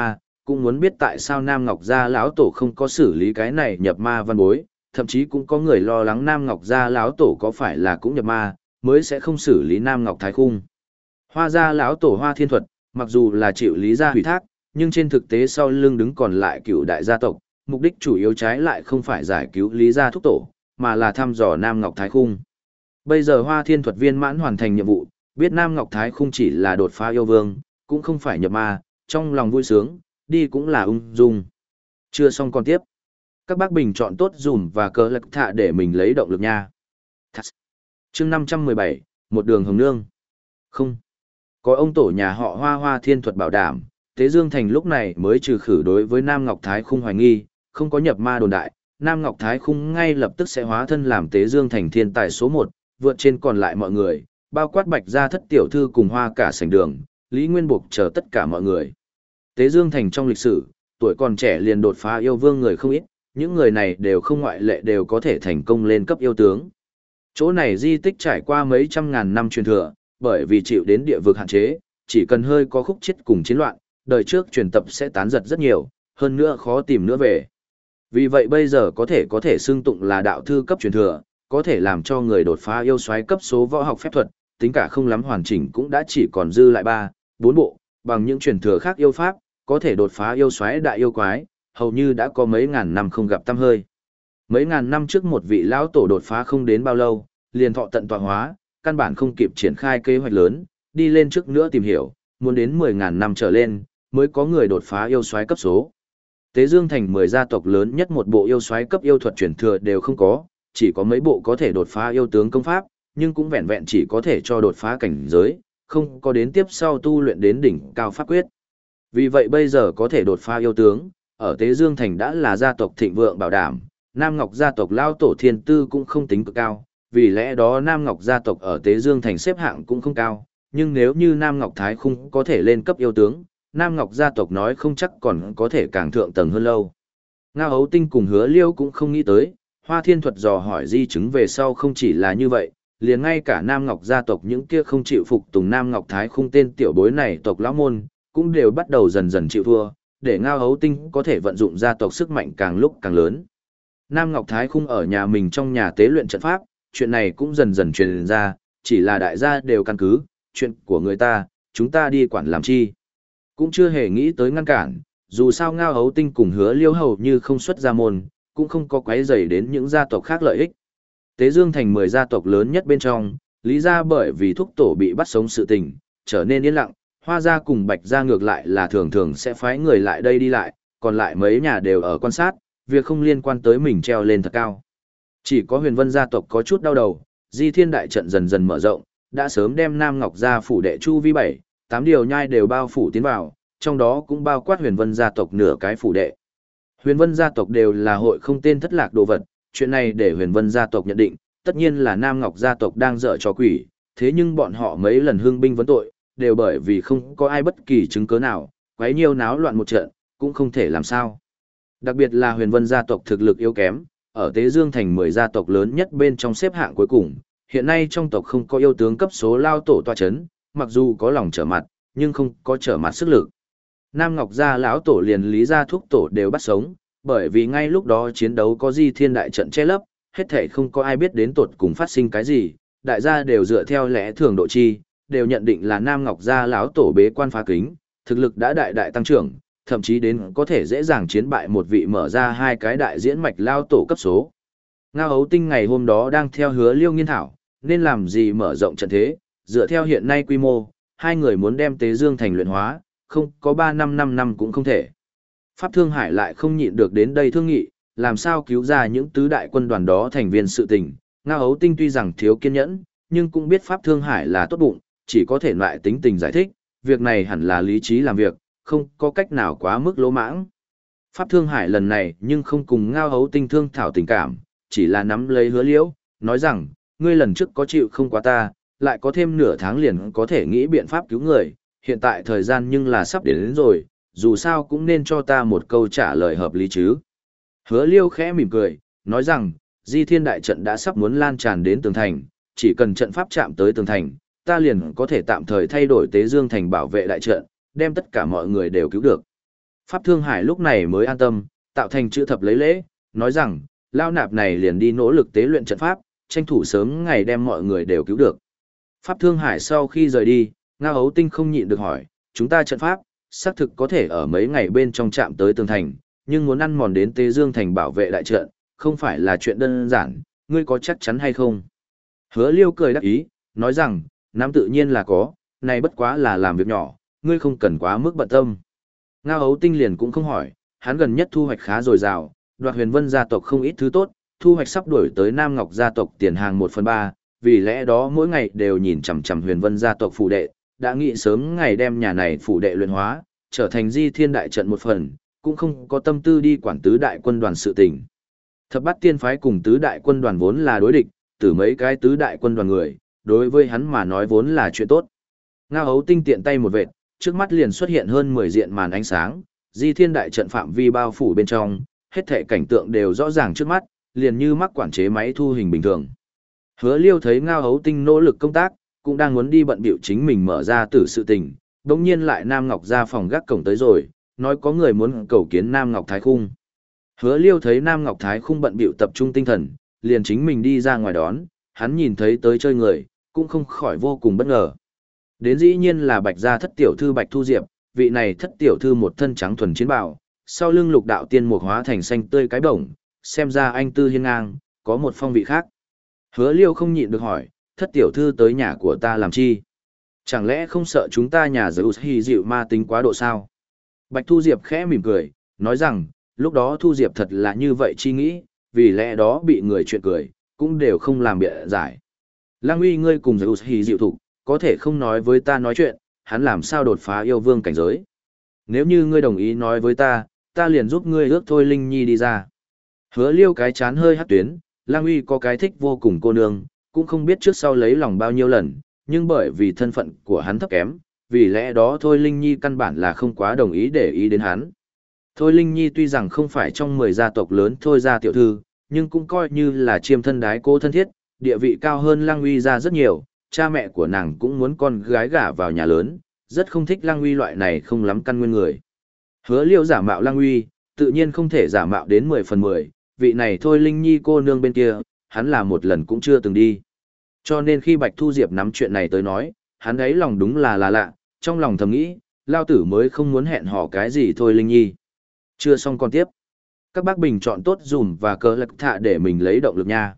cũng muốn biết tại sao Nam Ngọc Gia lão tổ không có xử lý cái này nhập ma văn bối, thậm chí cũng có người lo lắng Nam Ngọc Gia lão tổ có phải là cũng nhập ma, mới sẽ không xử lý Nam Ngọc Thái Khung. Hoa Gia lão tổ Hoa Thiên Thuật, mặc dù là chịu lý gia hủy thác, nhưng trên thực tế sau lưng đứng còn lại cựu đại gia tộc, mục đích chủ yếu trái lại không phải giải cứu lý gia thúc tổ, mà là thăm dò Nam Ngọc Thái Khung. Bây giờ Hoa Thiên Thuật viên mãn hoàn thành nhiệm vụ, biết Nam Ngọc Thái Khung chỉ là đột phá yêu vương, cũng không phải nhập ma, trong lòng vui sướng, đi cũng là ung dung. Chưa xong còn tiếp. Các bác bình chọn tốt dùm và cờ lạc thạ để mình lấy động lực nha. Chương năm trăm mười bảy, một đường hồng nương. Không. Có ông tổ nhà họ Hoa Hoa Thiên Thuật bảo đảm, Tế Dương Thành lúc này mới trừ khử đối với Nam Ngọc Thái Khung hoài nghi, không có nhập ma đồn đại, Nam Ngọc Thái Khung ngay lập tức sẽ hóa thân làm Tế Dương Thành thiên tài số một, vượt trên còn lại mọi người, bao quát Bạch gia thất tiểu thư cùng Hoa cả sảnh đường, Lý Nguyên Buộc chờ tất cả mọi người. Tế Dương Thành trong lịch sử, tuổi còn trẻ liền đột phá yêu vương người không ít, những người này đều không ngoại lệ đều có thể thành công lên cấp yêu tướng. Chỗ này di tích trải qua mấy trăm ngàn năm truyền thừa, bởi vì chịu đến địa vực hạn chế, chỉ cần hơi có khúc chết cùng chiến loạn, đời trước truyền tập sẽ tán giật rất nhiều, hơn nữa khó tìm nữa về. Vì vậy bây giờ có thể có thể xưng tụng là đạo thư cấp truyền thừa, có thể làm cho người đột phá yêu soái cấp số võ học phép thuật, tính cả không lắm hoàn chỉnh cũng đã chỉ còn dư lại ba, bốn bộ, bằng những truyền thừa khác yêu pháp, có thể đột phá yêu soái đại yêu quái, hầu như đã có mấy ngàn năm không gặp tăm hơi. Mấy ngàn năm trước một vị lão tổ đột phá không đến bao lâu, liền thọ tận tọa hóa, căn bản không kịp triển khai kế hoạch lớn, đi lên trước nữa tìm hiểu, muốn đến mười ngàn năm trở lên, mới có người đột phá yêu soái cấp số. Tế Dương Thành mười gia tộc lớn nhất một bộ yêu soái cấp yêu thuật truyền thừa đều không có, chỉ có mấy bộ có thể đột phá yêu tướng công pháp, nhưng cũng vẹn vẹn chỉ có thể cho đột phá cảnh giới, không có đến tiếp sau tu luyện đến đỉnh cao pháp quyết. Vì vậy bây giờ có thể đột phá yêu tướng, ở Tế Dương Thành đã là gia tộc thịnh vượng bảo đảm, Nam Ngọc gia tộc lao tổ thiên tư cũng không tính cực cao, vì lẽ đó Nam Ngọc gia tộc ở Tế Dương Thành xếp hạng cũng không cao, nhưng nếu như Nam Ngọc Thái Khung có thể lên cấp yêu tướng, Nam Ngọc gia tộc nói không chắc còn có thể càng thượng tầng hơn lâu. Ngao Hấu Tinh cùng Hứa Liêu cũng không nghĩ tới, Hoa Thiên Thuật dò hỏi di chứng về sau không chỉ là như vậy, liền ngay cả Nam Ngọc gia tộc những kia không chịu phục tùng Nam Ngọc Thái Khung tên tiểu bối này tộc lão môn, cũng đều bắt đầu dần dần chịu thua, để Ngao Hấu Tinh có thể vận dụng gia tộc sức mạnh càng lúc càng lớn. Nam Ngọc Thái Khung ở nhà mình trong nhà tế luyện trận pháp, chuyện này cũng dần dần truyền ra, chỉ là đại gia đều căn cứ, chuyện của người ta, chúng ta đi quản làm chi. Cũng chưa hề nghĩ tới ngăn cản, dù sao Ngao Hấu Tinh cùng Hứa Liêu hầu như không xuất ra môn, cũng không có quấy rầy đến những gia tộc khác lợi ích. Tế Dương Thành mười gia tộc lớn nhất bên trong, Lý gia bởi vì thúc tổ bị bắt sống sự tình, trở nên yên lặng, Hoa gia cùng Bạch gia ngược lại là thường thường sẽ phái người lại đây đi lại, còn lại mấy nhà đều ở quan sát, việc không liên quan tới mình treo lên thật cao. Chỉ có Huyền Vân gia tộc có chút đau đầu, Di Thiên đại trận dần dần mở rộng, đã sớm đem Nam Ngọc gia phủ đệ chu vi bảy, tám điều nhai đều bao phủ tiến vào, trong đó cũng bao quát Huyền Vân gia tộc nửa cái phủ đệ. Huyền Vân gia tộc đều là hội không tên thất lạc đồ vật, chuyện này để Huyền Vân gia tộc nhận định, tất nhiên là Nam Ngọc gia tộc đang dở trò quỷ, thế nhưng bọn họ mấy lần hương binh vấn tội, đều bởi vì không có ai bất kỳ chứng cứ nào, quấy nhiêu náo loạn một trận, cũng không thể làm sao. Đặc biệt là Huyền Vân gia tộc thực lực yếu kém, ở Tế Dương Thành mười gia tộc lớn nhất bên trong xếp hạng cuối cùng, hiện nay trong tộc không có yêu tướng cấp số lao tổ tọa chấn, mặc dù có lòng trở mặt, nhưng không có trở mặt sức lực. Nam Ngọc gia lão tổ liền Lý gia thúc tổ đều bắt sống, bởi vì ngay lúc đó chiến đấu có Di Thiên đại trận che lấp, hết thảy không có ai biết đến tột cùng phát sinh cái gì, đại gia đều dựa theo lẽ thường độ chi, đều nhận định là Nam Ngọc gia lão tổ bế quan phá kính, thực lực đã đại đại tăng trưởng, thậm chí đến có thể dễ dàng chiến bại một vị mở ra hai cái đại diễn mạch lao tổ cấp số. Ngao Hấu Tinh ngày hôm đó đang theo Hứa Liêu nghiên thảo, nên làm gì mở rộng trận thế, dựa theo hiện nay quy mô, hai người muốn đem Tế Dương Thành luyện hóa, không có ba năm năm năm cũng không thể. Pháp Thương Hải lại không nhịn được đến đây thương nghị, làm sao cứu ra những tứ đại quân đoàn đó thành viên sự tình. Ngao Hấu Tinh tuy rằng thiếu kiên nhẫn, nhưng cũng biết Pháp Thương Hải là tốt bụng, chỉ có thể loại tính tình giải thích, việc này hẳn là lý trí làm việc, không có cách nào quá mức lỗ mãng. Pháp Thương Hải lần này nhưng không cùng Ngao Hấu Tinh thương thảo tình cảm, chỉ là nắm lấy Hứa Liễu, nói rằng, ngươi lần trước có chịu không quá ta, lại có thêm nửa tháng liền có thể nghĩ biện pháp cứu người, hiện tại thời gian nhưng là sắp đến, đến rồi, dù sao cũng nên cho ta một câu trả lời hợp lý chứ. Hứa Liêu khẽ mỉm cười, nói rằng, Di Thiên đại trận đã sắp muốn lan tràn đến tường thành, chỉ cần trận pháp chạm tới tường thành, ta liền có thể tạm thời thay đổi Tế Dương Thành bảo vệ đại trận, đem tất cả mọi người đều cứu được. Pháp Thương Hải lúc này mới an tâm, tạo thành chữ thập lấy lễ, nói rằng, lao nạp này liền đi nỗ lực tế luyện trận pháp, tranh thủ sớm ngày đem mọi người đều cứu được. Pháp Thương Hải sau khi rời đi, Ngao Hấu Tinh không nhịn được hỏi, chúng ta trận pháp, xác thực có thể ở mấy ngày bên trong chạm tới tường thành, nhưng muốn ăn mòn đến Tế Dương thành bảo vệ đại trận, không phải là chuyện đơn giản, ngươi có chắc chắn hay không? Hứa Liêu cười đắc ý, nói rằng, nắm tự nhiên là có, này bất quá là làm việc nhỏ, ngươi không cần quá mức bận tâm. Ngao Hấu Tinh liền cũng không hỏi, hắn gần nhất thu hoạch khá dồi dào, đoạt Huyền Vân gia tộc không ít thứ tốt, thu hoạch sắp đuổi tới Nam Ngọc gia tộc tiền hàng một phần ba, vì lẽ đó mỗi ngày đều nhìn chằm chằm Huyền Vân gia tộc phụ đệ, đã nghĩ sớm ngày đem nhà này phụ đệ luyện hóa, trở thành Di Thiên đại trận một phần, cũng không có tâm tư đi quản tứ đại quân đoàn sự tình. Thập Bát Tiên phái cùng tứ đại quân đoàn vốn là đối địch, từ mấy cái tứ đại quân đoàn người, đối với hắn mà nói vốn là chuyện tốt. Ngao Hấu Tinh tiện tay một vệt, trước mắt liền xuất hiện hơn mười diện màn ánh sáng, Di Thiên đại trận phạm vi bao phủ bên trong, hết thảy cảnh tượng đều rõ ràng trước mắt, liền như mắc quản chế máy thu hình bình thường. Hứa Liêu thấy Ngao Hấu Tinh nỗ lực công tác, cũng đang muốn đi bận bịu chính mình mở ra tử sự tình, đống nhiên lại Nam Ngọc ra phòng gác cổng tới rồi, nói có người muốn cầu kiến Nam Ngọc Thái Khung. Hứa Liêu thấy Nam Ngọc Thái Khung bận bịu tập trung tinh thần, liền chính mình đi ra ngoài đón, hắn nhìn thấy tới chơi người, cũng không khỏi vô cùng bất ngờ. Đến dĩ nhiên là Bạch gia thất tiểu thư Bạch Thu Diệp, vị này thất tiểu thư một thân trắng thuần chiến bào, sau lưng lục đạo tiên mục hóa thành xanh tươi cái bổng, xem ra anh tư hiên ngang, có một phong vị khác. Hứa Liêu không nhịn được hỏi, thất tiểu thư tới nhà của ta làm chi? Chẳng lẽ không sợ chúng ta nhà giữ hy dịu ma tính quá độ sao? Bạch Thu Diệp khẽ mỉm cười, nói rằng, lúc đó Thu Diệp thật là như vậy chi nghĩ, vì lẽ đó bị người chuyện cười, cũng đều không làm bịa giải. Lang uy ngươi cùng giữ hy dịu thục, có thể không nói với ta nói chuyện, hắn làm sao đột phá yêu vương cảnh giới. Nếu như ngươi đồng ý nói với ta, ta liền giúp ngươi ước thôi Linh Nhi đi ra. Hứa Liêu cái chán hơi hắt tuyến, Lang uy có cái thích vô cùng cô nương, cũng không biết trước sau lấy lòng bao nhiêu lần, nhưng bởi vì thân phận của hắn thấp kém, vì lẽ đó Thôi Linh Nhi căn bản là không quá đồng ý để ý đến hắn. Thôi Linh Nhi tuy rằng không phải trong mười gia tộc lớn Thôi gia tiểu thư, nhưng cũng coi như là chiêm thân đái cô thân thiết, địa vị cao hơn Lang uy ra rất nhiều, cha mẹ của nàng cũng muốn con gái gả vào nhà lớn, rất không thích Lang uy loại này không lắm căn nguyên người. Hứa Liêu giả mạo Lang uy, tự nhiên không thể giả mạo đến mười phần mười, vị này Thôi Linh Nhi cô nương bên kia, hắn là một lần cũng chưa từng đi. Cho nên khi Bạch Thu Diệp nắm chuyện này tới nói, hắn ấy lòng đúng là là lạ, trong lòng thầm nghĩ, lao tử mới không muốn hẹn hò cái gì thôi Linh Nhi. Chưa xong còn tiếp. Các bác bình chọn tốt dùm và cờ lạc thạ để mình lấy động lực nha.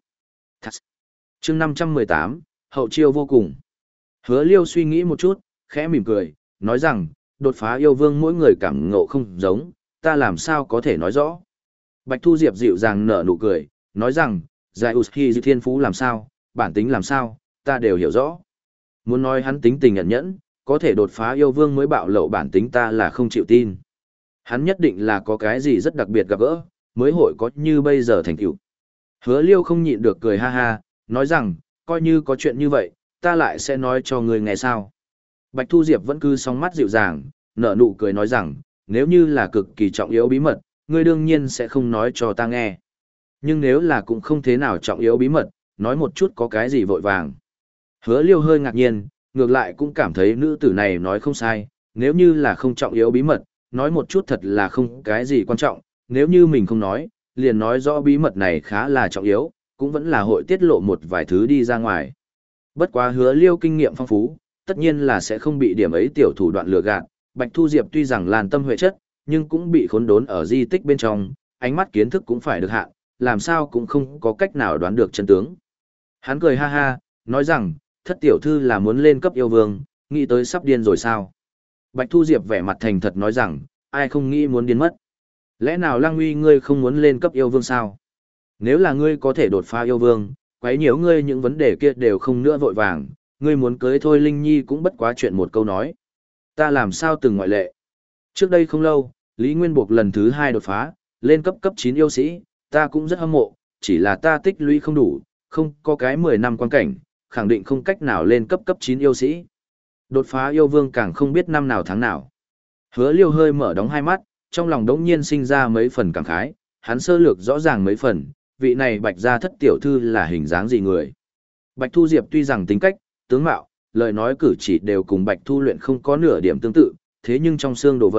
Chương năm trăm mười tám, hậu chiêu vô cùng. Hứa Liêu suy nghĩ một chút, khẽ mỉm cười, nói rằng, đột phá yêu vương mỗi người cảm ngộ không giống, ta làm sao có thể nói rõ. Bạch Thu Diệp dịu dàng nở nụ cười, nói rằng, Giải Uski Dư Thiên Phú làm sao, bản tính làm sao, ta đều hiểu rõ. Muốn nói hắn tính tình nhận nhẫn, có thể đột phá yêu vương mới bạo lộ bản tính ta là không chịu tin. Hắn nhất định là có cái gì rất đặc biệt gặp gỡ, mới hội có như bây giờ thành tựu. Hứa Liêu không nhịn được cười ha ha, nói rằng, coi như có chuyện như vậy, ta lại sẽ nói cho người nghe sao. Bạch Thu Diệp vẫn cứ sóng mắt dịu dàng, nở nụ cười nói rằng, nếu như là cực kỳ trọng yếu bí mật, ngươi đương nhiên sẽ không nói cho ta nghe. Nhưng nếu là cũng không thế nào trọng yếu bí mật, nói một chút có cái gì vội vàng. Hứa Liêu hơi ngạc nhiên, ngược lại cũng cảm thấy nữ tử này nói không sai, nếu như là không trọng yếu bí mật, nói một chút thật là không cái gì quan trọng, nếu như mình không nói, liền nói rõ bí mật này khá là trọng yếu, cũng vẫn là hội tiết lộ một vài thứ đi ra ngoài. Bất quá Hứa Liêu kinh nghiệm phong phú, tất nhiên là sẽ không bị điểm ấy tiểu thủ đoạn lừa gạt, Bạch Thu Diệp tuy rằng làn tâm huệ chất, nhưng cũng bị khốn đốn ở di tích bên trong, ánh mắt kiến thức cũng phải được hạn, làm sao cũng không có cách nào đoán được chân tướng. Hắn cười ha ha, nói rằng, thất tiểu thư là muốn lên cấp yêu vương, nghĩ tới sắp điên rồi sao. Bạch Thu Diệp vẻ mặt thành thật nói rằng, ai không nghĩ muốn điên mất. Lẽ nào Lăng Uy ngươi không muốn lên cấp yêu vương sao? Nếu là ngươi có thể đột phá yêu vương, quấy nhiễu ngươi những vấn đề kia đều không nữa vội vàng, ngươi muốn cưới thôi Linh Nhi cũng bất quá chuyện một câu nói. Ta làm sao từng ngoại lệ. Trước đây không lâu, Lý Nguyên buộc lần thứ hai đột phá, lên cấp cấp chín yêu sĩ, ta cũng rất hâm mộ, chỉ là ta tích lũy không đủ, không có cái mười năm quan cảnh, khẳng định không cách nào lên cấp cấp chín yêu sĩ. Đột phá yêu vương càng không biết năm nào tháng nào. Hứa Liêu hơi mở đóng hai mắt, trong lòng đống nhiên sinh ra mấy phần cảm khái, hắn sơ lược rõ ràng mấy phần, vị này Bạch gia thất tiểu thư là hình dáng gì người. Bạch Thu Diệp tuy rằng tính cách, tướng mạo, lời nói cử chỉ đều cùng Bạch Thu luyện không có nửa điểm tương tự, thế nhưng trong xương đồ vật,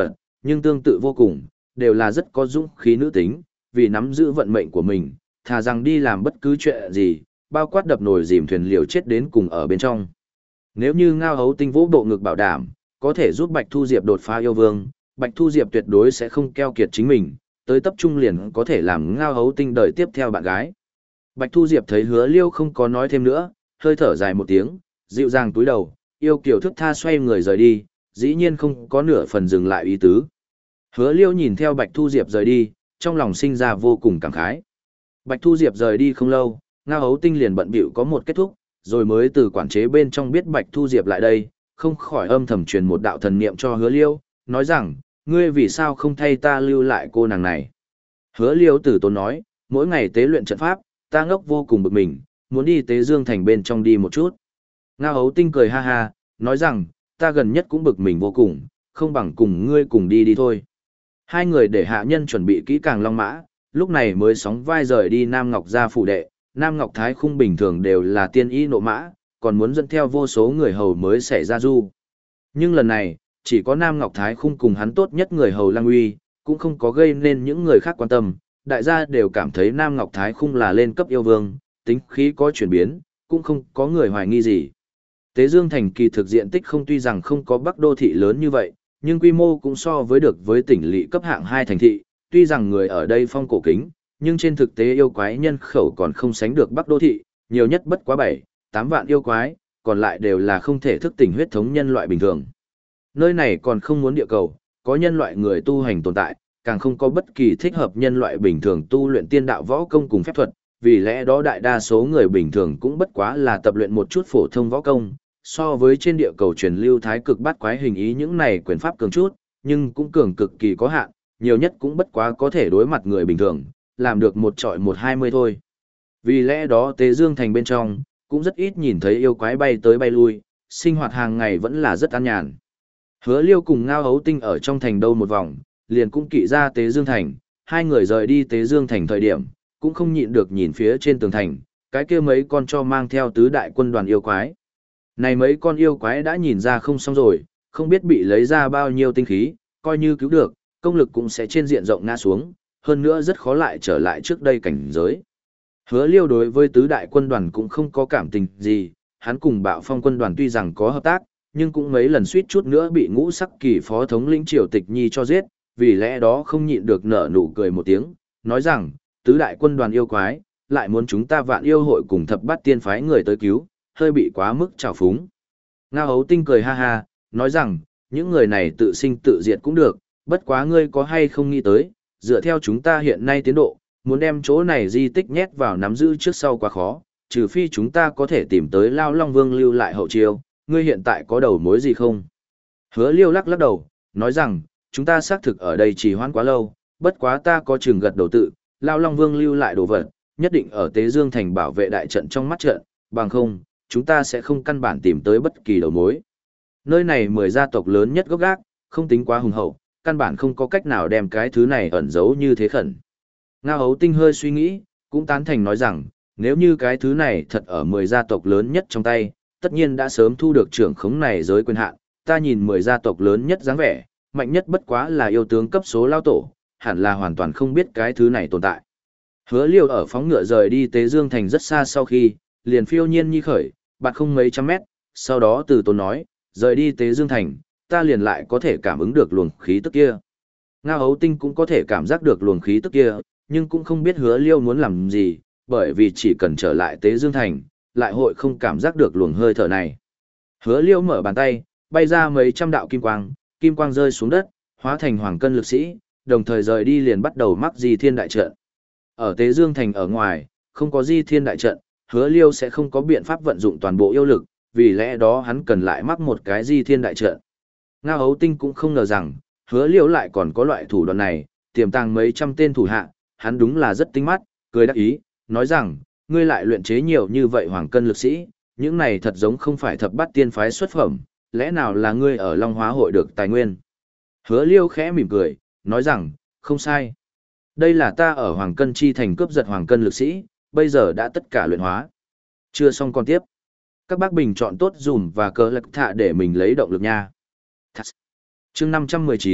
nhưng tương tự vô cùng, đều là rất có dũng khí nữ tính, vì nắm giữ vận mệnh của mình, thà rằng đi làm bất cứ chuyện gì, bao quát đập nồi dìm thuyền liều chết đến cùng ở bên trong. Nếu như Ngao Hấu Tinh vỗ bộ ngực bảo đảm, có thể giúp Bạch Thu Diệp đột phá yêu vương, Bạch Thu Diệp tuyệt đối sẽ không keo kiệt chính mình, tới tập trung liền có thể làm Ngao Hấu Tinh đời tiếp theo bạn gái. Bạch Thu Diệp thấy Hứa Liêu không có nói thêm nữa, hơi thở dài một tiếng, dịu dàng túi đầu, yêu kiều thức tha xoay người rời đi, dĩ nhiên không có nửa phần dừng lại ý tứ. Hứa Liêu nhìn theo Bạch Thu Diệp rời đi, trong lòng sinh ra vô cùng cảm khái. Bạch Thu Diệp rời đi không lâu, Ngao Hấu Tinh liền bận bịu có một kết thúc, rồi mới từ quản chế bên trong biết Bạch Thu Diệp lại đây, không khỏi âm thầm truyền một đạo thần niệm cho Hứa Liêu, nói rằng, ngươi vì sao không thay ta lưu lại cô nàng này. Hứa Liêu tử tốn nói, mỗi ngày tế luyện trận pháp, ta ngốc vô cùng bực mình, muốn đi Tế Dương Thành bên trong đi một chút. Ngao Hấu Tinh cười ha ha, nói rằng, ta gần nhất cũng bực mình vô cùng, không bằng cùng ngươi cùng đi đi thôi. Hai người để hạ nhân chuẩn bị kỹ càng long mã, lúc này mới sóng vai rời đi Nam Ngọc gia phủ đệ. Nam Ngọc Thái Khung bình thường đều là tiên y nộ mã, còn muốn dẫn theo vô số người hầu mới xảy ra du. Nhưng lần này, chỉ có Nam Ngọc Thái Khung cùng hắn tốt nhất người hầu Lăng Uy, cũng không có gây nên những người khác quan tâm. Đại gia đều cảm thấy Nam Ngọc Thái Khung là lên cấp yêu vương, tính khí có chuyển biến, cũng không có người hoài nghi gì. Tế Dương Thành kỳ thực diện tích không tuy rằng không có Bắc đô thị lớn như vậy, nhưng quy mô cũng so với được với tỉnh lỵ cấp hạng hai thành thị, tuy rằng người ở đây phong cổ kính, nhưng trên thực tế yêu quái nhân khẩu còn không sánh được Bắc đô thị, nhiều nhất bất quá bảy, tám vạn yêu quái, còn lại đều là không thể thức tỉnh huyết thống nhân loại bình thường. Nơi này còn không muốn địa cầu, có nhân loại người tu hành tồn tại, càng không có bất kỳ thích hợp nhân loại bình thường tu luyện tiên đạo võ công cùng phép thuật, vì lẽ đó đại đa số người bình thường cũng bất quá là tập luyện một chút phổ thông võ công, so với trên địa cầu truyền lưu thái cực bát quái hình ý những này quyền pháp cường chút, nhưng cũng cường cực kỳ có hạn, nhiều nhất cũng bất quá có thể đối mặt người bình thường, làm được một trọi một hai mươi thôi. Vì lẽ đó Tế Dương Thành bên trong, cũng rất ít nhìn thấy yêu quái bay tới bay lui, sinh hoạt hàng ngày vẫn là rất an nhàn. Hứa Liêu cùng Ngao Hấu Tinh ở trong thành đâu một vòng, liền cũng kỵ ra Tế Dương Thành, hai người rời đi Tế Dương Thành thời điểm, cũng không nhịn được nhìn phía trên tường thành, cái kia mấy con cho mang theo tứ đại quân đoàn yêu quái. Này mấy con yêu quái đã nhìn ra không xong rồi, không biết bị lấy ra bao nhiêu tinh khí, coi như cứu được, công lực cũng sẽ trên diện rộng ngã xuống, hơn nữa rất khó lại trở lại trước đây cảnh giới. Hứa Liêu đối với tứ đại quân đoàn cũng không có cảm tình gì, hắn cùng Bạo Phong quân đoàn tuy rằng có hợp tác, nhưng cũng mấy lần suýt chút nữa bị Ngũ Sắc Kỳ phó thống lĩnh Triều Tịch Nhi cho giết, vì lẽ đó không nhịn được nở nụ cười một tiếng, nói rằng, tứ đại quân đoàn yêu quái, lại muốn chúng ta Vạn Yêu hội cùng thập bát tiên phái người tới cứu, hơi bị quá mức trào phúng. Ngao Hấu Tinh cười ha ha, nói rằng, những người này tự sinh tự diệt cũng được, bất quá ngươi có hay không nghĩ tới, dựa theo chúng ta hiện nay tiến độ, muốn đem chỗ này di tích nhét vào nắm giữ trước sau quá khó, trừ phi chúng ta có thể tìm tới Lao Long Vương lưu lại hậu chiêu, ngươi hiện tại có đầu mối gì không? Hứa Liêu lắc lắc đầu, nói rằng, chúng ta xác thực ở đây trì hoãn quá lâu, bất quá ta có chừng gật đầu tự, Lao Long Vương lưu lại đồ vật, nhất định ở Tế Dương Thành bảo vệ đại trận trong mắt trận, bằng không, chúng ta sẽ không căn bản tìm tới bất kỳ đầu mối. Nơi này mười gia tộc lớn nhất gốc gác, không tính quá hùng hậu, căn bản không có cách nào đem cái thứ này ẩn giấu như thế khẩn. Ngao Hấu Tinh hơi suy nghĩ, cũng tán thành nói rằng, nếu như cái thứ này thật ở mười gia tộc lớn nhất trong tay, tất nhiên đã sớm thu được trưởng khống này giới quyền hạn, ta nhìn mười gia tộc lớn nhất dáng vẻ, mạnh nhất bất quá là yêu tướng cấp số lao tổ, hẳn là hoàn toàn không biết cái thứ này tồn tại. Hứa Liêu ở phóng ngựa rời đi Tế Dương Thành rất xa sau khi, liền phiêu nhiên nhi khởi, bạt không mấy trăm mét, sau đó từ tốn nói, rời đi Tế Dương Thành, ta liền lại có thể cảm ứng được luồng khí tức kia. Ngao Hấu Tinh cũng có thể cảm giác được luồng khí tức kia, nhưng cũng không biết Hứa Liêu muốn làm gì, bởi vì chỉ cần trở lại Tế Dương Thành, lại hội không cảm giác được luồng hơi thở này. Hứa Liêu mở bàn tay, bay ra mấy trăm đạo kim quang, kim quang rơi xuống đất, hóa thành hoàng cân lực sĩ, đồng thời rời đi liền bắt đầu mắc Di Thiên đại trận. Ở Tế Dương Thành ở ngoài, không có Di Thiên đại trận, Hứa Liêu sẽ không có biện pháp vận dụng toàn bộ yêu lực, vì lẽ đó hắn cần lại mắc một cái Di Thiên đại trận. Ngao Hấu Tinh cũng không ngờ rằng, Hứa Liêu lại còn có loại thủ đoạn này, tiềm tàng mấy trăm tên thủ hạ, hắn đúng là rất tinh mắt, cười đắc ý, nói rằng, ngươi lại luyện chế nhiều như vậy hoàng cân lực sĩ, những này thật giống không phải thập bát tiên phái xuất phẩm, lẽ nào là ngươi ở Long Hóa hội được tài nguyên. Hứa Liêu khẽ mỉm cười, nói rằng, không sai. Đây là ta ở Hoàng Cân Chi thành cướp giật Hoàng Cân lực sĩ, bây giờ đã tất cả luyện hóa. Chưa xong còn tiếp. Các bác bình chọn tốt dùm và cờ lạc thạ để mình lấy động lực nha. Chương năm trăm mười chín,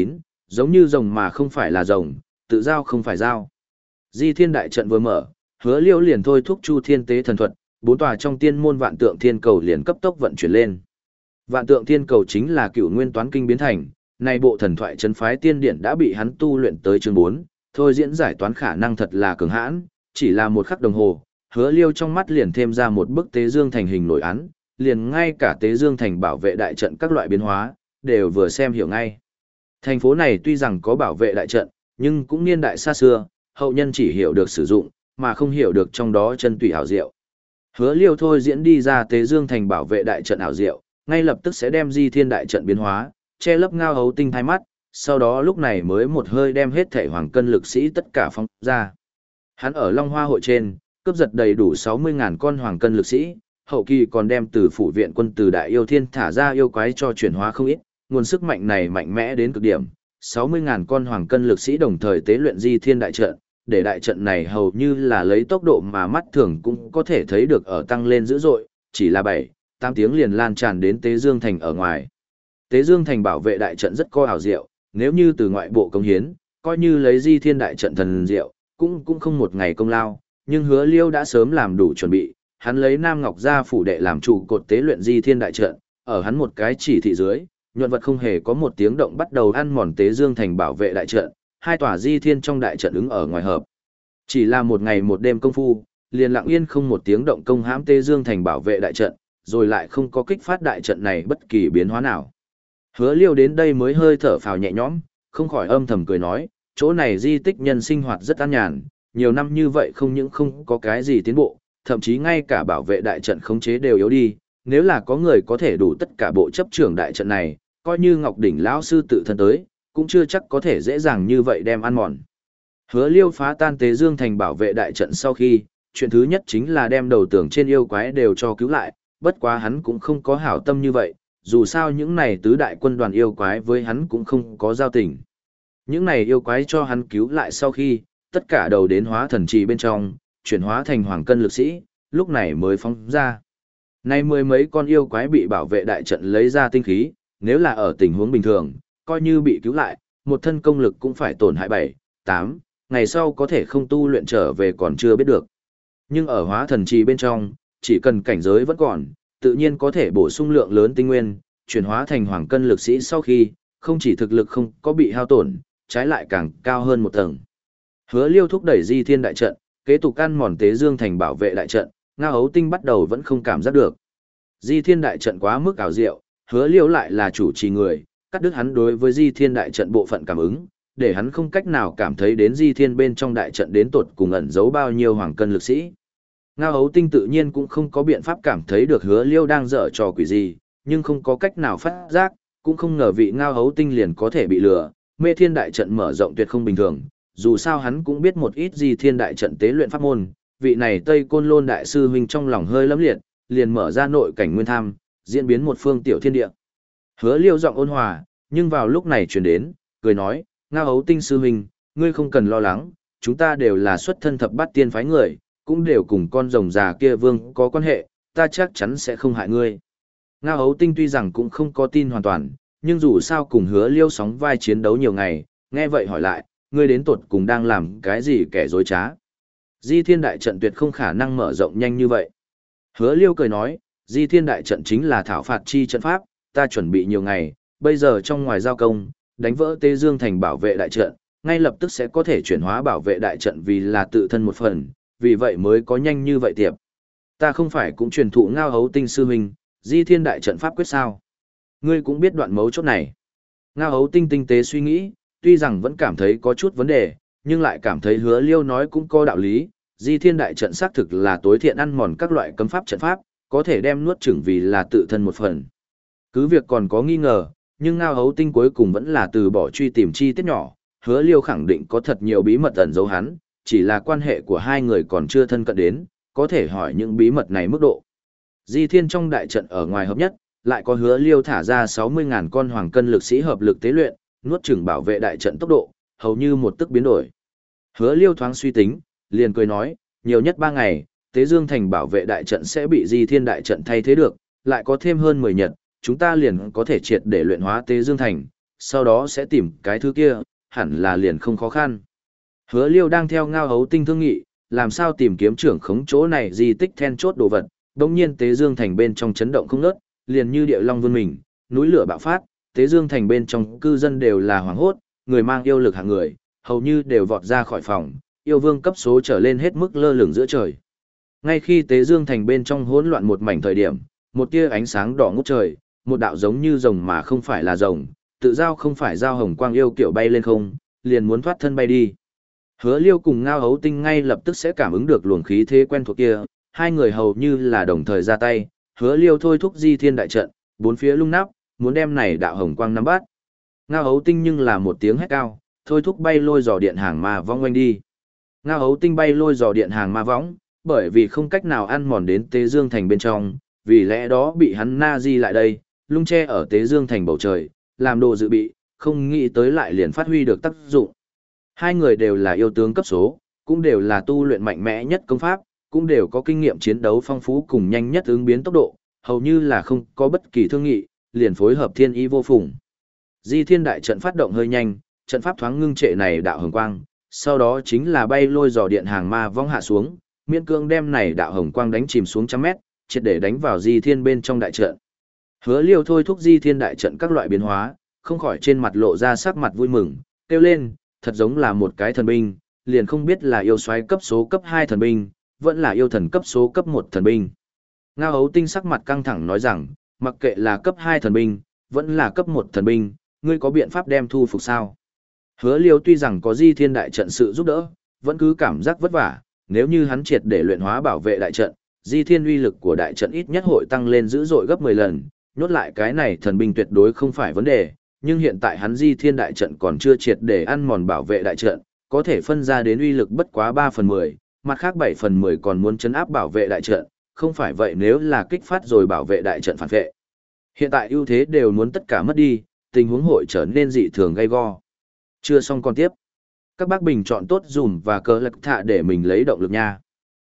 giống như rồng mà không phải là rồng, tự giao không phải giao. Di Thiên đại trận vừa mở, Hứa Liêu liền thôi thúc Chu Thiên tế thần thuật, bốn tòa trong tiên môn vạn tượng thiên cầu liền cấp tốc vận chuyển lên. Vạn tượng thiên cầu chính là cựu nguyên toán kinh biến thành, này bộ thần thoại trấn phái tiên điển đã bị hắn tu luyện tới chương bốn, thôi diễn giải toán khả năng thật là cường hãn, chỉ là một khắc đồng hồ, Hứa Liêu trong mắt liền thêm ra một bức tế dương thành hình nổi án, liền ngay cả tế dương thành bảo vệ đại trận các loại biến hóa, đều vừa xem hiểu ngay. Thành phố này tuy rằng có bảo vệ đại trận, nhưng cũng niên đại xa xưa, hậu nhân chỉ hiểu được sử dụng, mà không hiểu được trong đó chân tùy ảo diệu. Hứa Liêu thôi diễn đi ra tế dương thành bảo vệ đại trận ảo diệu, ngay lập tức sẽ đem Di Thiên đại trận biến hóa, che lấp Ngao Hấu Tinh hai mắt, sau đó lúc này mới một hơi đem hết thể hoàng cân lực sĩ tất cả phóng ra. Hắn ở Long Hoa hội trên, cướp giật đầy đủ sáu mươi ngàn con hoàng cân lực sĩ, hậu kỳ còn đem từ phủ viện quân từ đại yêu thiên thả ra yêu quái cho chuyển hóa không ít, nguồn sức mạnh này mạnh mẽ đến cực điểm, sáu mươi ngàn con hoàng cân lực sĩ đồng thời tế luyện Di Thiên đại trận, để đại trận này hầu như là lấy tốc độ mà mắt thường cũng có thể thấy được ở tăng lên dữ dội, chỉ là bảy, tám tiếng liền lan tràn đến Tế Dương thành ở ngoài. Tế Dương thành bảo vệ đại trận rất có ảo diệu, nếu như từ ngoại bộ công hiến, coi như lấy Di Thiên đại trận thần diệu, cũng cũng không một ngày công lao, nhưng Hứa Liêu đã sớm làm đủ chuẩn bị, hắn lấy Nam Ngọc gia phủ đệ làm trụ cột tế luyện Di Thiên đại trận, ở hắn một cái chỉ thị dưới, nhuận vật không hề có một tiếng động bắt đầu ăn mòn Tế Dương thành bảo vệ đại trận, hai tòa Di Thiên trong đại trận ứng ở ngoài hợp. Chỉ là một ngày một đêm công phu, liền lặng yên không một tiếng động công hãm Tế Dương thành bảo vệ đại trận, rồi lại không có kích phát đại trận này bất kỳ biến hóa nào. Hứa Liêu đến đây mới hơi thở phào nhẹ nhõm, không khỏi âm thầm cười nói, chỗ này di tích nhân sinh hoạt rất an nhàn, nhiều năm như vậy không những không có cái gì tiến bộ, thậm chí ngay cả bảo vệ đại trận khống chế đều yếu đi, nếu là có người có thể đủ tất cả bộ chấp trưởng đại trận này, coi như Ngọc Đỉnh lão sư tự thân tới, cũng chưa chắc có thể dễ dàng như vậy đem ăn mòn. Hứa Liêu phá tan Tế Dương thành bảo vệ đại trận sau khi, chuyện thứ nhất chính là đem đầu tưởng trên yêu quái đều cho cứu lại, bất quá hắn cũng không có hảo tâm như vậy, dù sao những này tứ đại quân đoàn yêu quái với hắn cũng không có giao tình. Những này yêu quái cho hắn cứu lại sau khi, tất cả đầu đến hóa thần trì bên trong, chuyển hóa thành hoàng cân lực sĩ, lúc này mới phóng ra. Nay mười mấy con yêu quái bị bảo vệ đại trận lấy ra tinh khí, nếu là ở tình huống bình thường, coi như bị cứu lại, một thân công lực cũng phải tổn hại bảy, tám, ngày sau có thể không tu luyện trở về còn chưa biết được. Nhưng ở hóa thần trì bên trong, chỉ cần cảnh giới vẫn còn, tự nhiên có thể bổ sung lượng lớn tinh nguyên, chuyển hóa thành hoàng cân lực sĩ sau khi, không chỉ thực lực không có bị hao tổn, trái lại càng cao hơn một tầng. Hứa Liêu thúc đẩy Di Thiên đại trận, kế tục ăn mòn Tế Dương thành bảo vệ đại trận, Ngao Hấu Tinh bắt đầu vẫn không cảm giác được. Di Thiên đại trận quá mức ảo diệu, Hứa Liêu lại là chủ trì người, cắt đứt hắn đối với Di Thiên đại trận bộ phận cảm ứng, để hắn không cách nào cảm thấy đến Di Thiên bên trong đại trận đến tột cùng ẩn giấu bao nhiêu hoàng cân lực sĩ. Ngao Hấu Tinh tự nhiên cũng không có biện pháp cảm thấy được Hứa Liêu đang dở trò quỷ gì, nhưng không có cách nào phát giác, cũng không ngờ vị Ngao Hấu Tinh liền có thể bị lừa. Mê Thiên đại trận mở rộng tuyệt không bình thường, dù sao hắn cũng biết một ít Di Thiên đại trận tế luyện pháp môn, vị này Tây Côn Lôn đại sư huynh trong lòng hơi lấm liệt, liền mở ra nội cảnh nguyên tham, diễn biến một phương tiểu thiên địa. Hứa Liêu giọng ôn hòa, nhưng vào lúc này truyền đến, cười nói, Ngao Hấu Tinh sư huynh, ngươi không cần lo lắng, chúng ta đều là xuất thân thập bát tiên phái người, cũng đều cùng con rồng già kia vương có quan hệ, ta chắc chắn sẽ không hại ngươi. Ngao Hấu Tinh tuy rằng cũng không có tin hoàn toàn, nhưng dù sao cùng Hứa Liêu sóng vai chiến đấu nhiều ngày, nghe vậy hỏi lại, ngươi đến tột cùng đang làm cái gì kẻ dối trá. Di Thiên đại trận tuyệt không khả năng mở rộng nhanh như vậy. Hứa Liêu cười nói, Di Thiên đại trận chính là thảo phạt chi trận pháp, ta chuẩn bị nhiều ngày, bây giờ trong ngoài giao công, đánh vỡ Tế Dương thành bảo vệ đại trận, ngay lập tức sẽ có thể chuyển hóa bảo vệ đại trận vì là tự thân một phần, vì vậy mới có nhanh như vậy tiệp. Ta không phải cũng truyền thụ Ngao Hấu Tinh sư huynh, Di Thiên đại trận pháp quyết sao? Ngươi cũng biết đoạn mấu chốt này. Ngao Hấu Tinh tinh tế suy nghĩ, tuy rằng vẫn cảm thấy có chút vấn đề, nhưng lại cảm thấy Hứa Liêu nói cũng có đạo lý, Di Thiên đại trận xác thực là tối thiện ăn mòn các loại cấm pháp trận pháp, có thể đem nuốt chửng vì là tự thân một phần. Cứ việc còn có nghi ngờ, nhưng Ngao Hấu Tinh cuối cùng vẫn là từ bỏ truy tìm chi tiết nhỏ, Hứa Liêu khẳng định có thật nhiều bí mật ẩn giấu hắn, chỉ là quan hệ của hai người còn chưa thân cận đến, có thể hỏi những bí mật này mức độ. Di Thiên trong đại trận ở ngoài hợp nhất, lại có Hứa Liêu thả ra sáu mươi ngàn con hoàng cân lực sĩ hợp lực tế luyện, nuốt chửng bảo vệ đại trận tốc độ, hầu như một tức biến đổi. Hứa Liêu thoáng suy tính, liền cười nói, nhiều nhất ba ngày, Tế Dương thành bảo vệ đại trận sẽ bị Di Thiên đại trận thay thế được, lại có thêm hơn mười nhật, chúng ta liền có thể triệt để luyện hóa Tế Dương thành, sau đó sẽ tìm cái thứ kia, hẳn là liền không khó khăn. Hứa Liêu đang theo Ngao Hấu Tinh thương nghị, làm sao tìm kiếm trưởng khống chỗ này di tích then chốt đồ vật, đột nhiên Tế Dương Thành bên trong chấn động không ngớt, liền như địa long vươn mình, núi lửa bạo phát, Tế Dương Thành bên trong cư dân đều là hoảng hốt, người mang yêu lực hạng người, hầu như đều vọt ra khỏi phòng, yêu vương cấp số trở lên hết mức lơ lửng giữa trời. Ngay khi Tế Dương Thành bên trong hỗn loạn một mảnh thời điểm, một tia ánh sáng đỏ ngút trời, một đạo giống như rồng mà không phải là rồng, tự giao không phải giao hồng quang yêu kiểu bay lên không, liền muốn thoát thân bay đi. Hứa Liêu cùng Ngao Hấu Tinh ngay lập tức sẽ cảm ứng được luồng khí thế quen thuộc kia, hai người hầu như là đồng thời ra tay, Hứa Liêu thôi thúc Di Thiên đại trận, bốn phía lung nắp, muốn đem này đạo hồng quang nắm bắt. Ngao Hấu Tinh nhưng là một tiếng hét cao, thôi thúc bay lôi giò điện hàng ma vong quanh đi. Ngao Hấu Tinh bay lôi giò điện hàng ma võng, bởi vì không cách nào ăn mòn đến Tế Dương Thành bên trong, vì lẽ đó bị hắn na di lại đây, lung che ở Tế Dương Thành bầu trời, làm đồ dự bị, không nghĩ tới lại liền phát huy được tác dụng. Hai người đều là yêu tướng cấp số, cũng đều là tu luyện mạnh mẽ nhất công pháp, cũng đều có kinh nghiệm chiến đấu phong phú cùng nhanh nhất ứng biến tốc độ, hầu như là không có bất kỳ thương nghị, liền phối hợp thiên ý vô phùng. Di Thiên đại trận phát động hơi nhanh, trận pháp thoáng ngưng trệ này đạo hồng quang, sau đó chính là bay lôi giò điện hàng ma vong hạ xuống, miễn cương đem này đạo hồng quang đánh chìm xuống trăm mét, triệt để đánh vào Di Thiên bên trong đại trận. Hứa Liêu thôi thúc Di Thiên đại trận các loại biến hóa, không khỏi trên mặt lộ ra sắc mặt vui mừng, kêu lên, thật giống là một cái thần binh, liền không biết là yêu soái cấp số cấp hai thần binh, vẫn là yêu thần cấp số cấp một thần binh. Ngao Hấu Tinh sắc mặt căng thẳng nói rằng, mặc kệ là cấp hai thần binh, vẫn là cấp một thần binh, ngươi có biện pháp đem thu phục sao? Hứa Liêu tuy rằng có Di Thiên đại trận sự giúp đỡ, vẫn cứ cảm giác vất vả, nếu như hắn triệt để luyện hóa bảo vệ đại trận, Di Thiên uy lực của đại trận ít nhất hội tăng lên dữ dội gấp mười lần, nhốt lại cái này thần binh tuyệt đối không phải vấn đề, nhưng hiện tại hắn Di Thiên đại trận còn chưa triệt để ăn mòn bảo vệ đại trận, có thể phân ra đến uy lực bất quá ba phần mười, mặt khác bảy phần mười còn muốn chấn áp bảo vệ đại trận, không phải vậy nếu là kích phát rồi bảo vệ đại trận phản vệ. Hiện tại ưu thế đều muốn tất cả mất đi, tình huống hội trở nên dị thường gay go. Chưa xong còn tiếp. Các bác bình chọn tốt dùm và cờ lạc thạ để mình lấy động lực nha.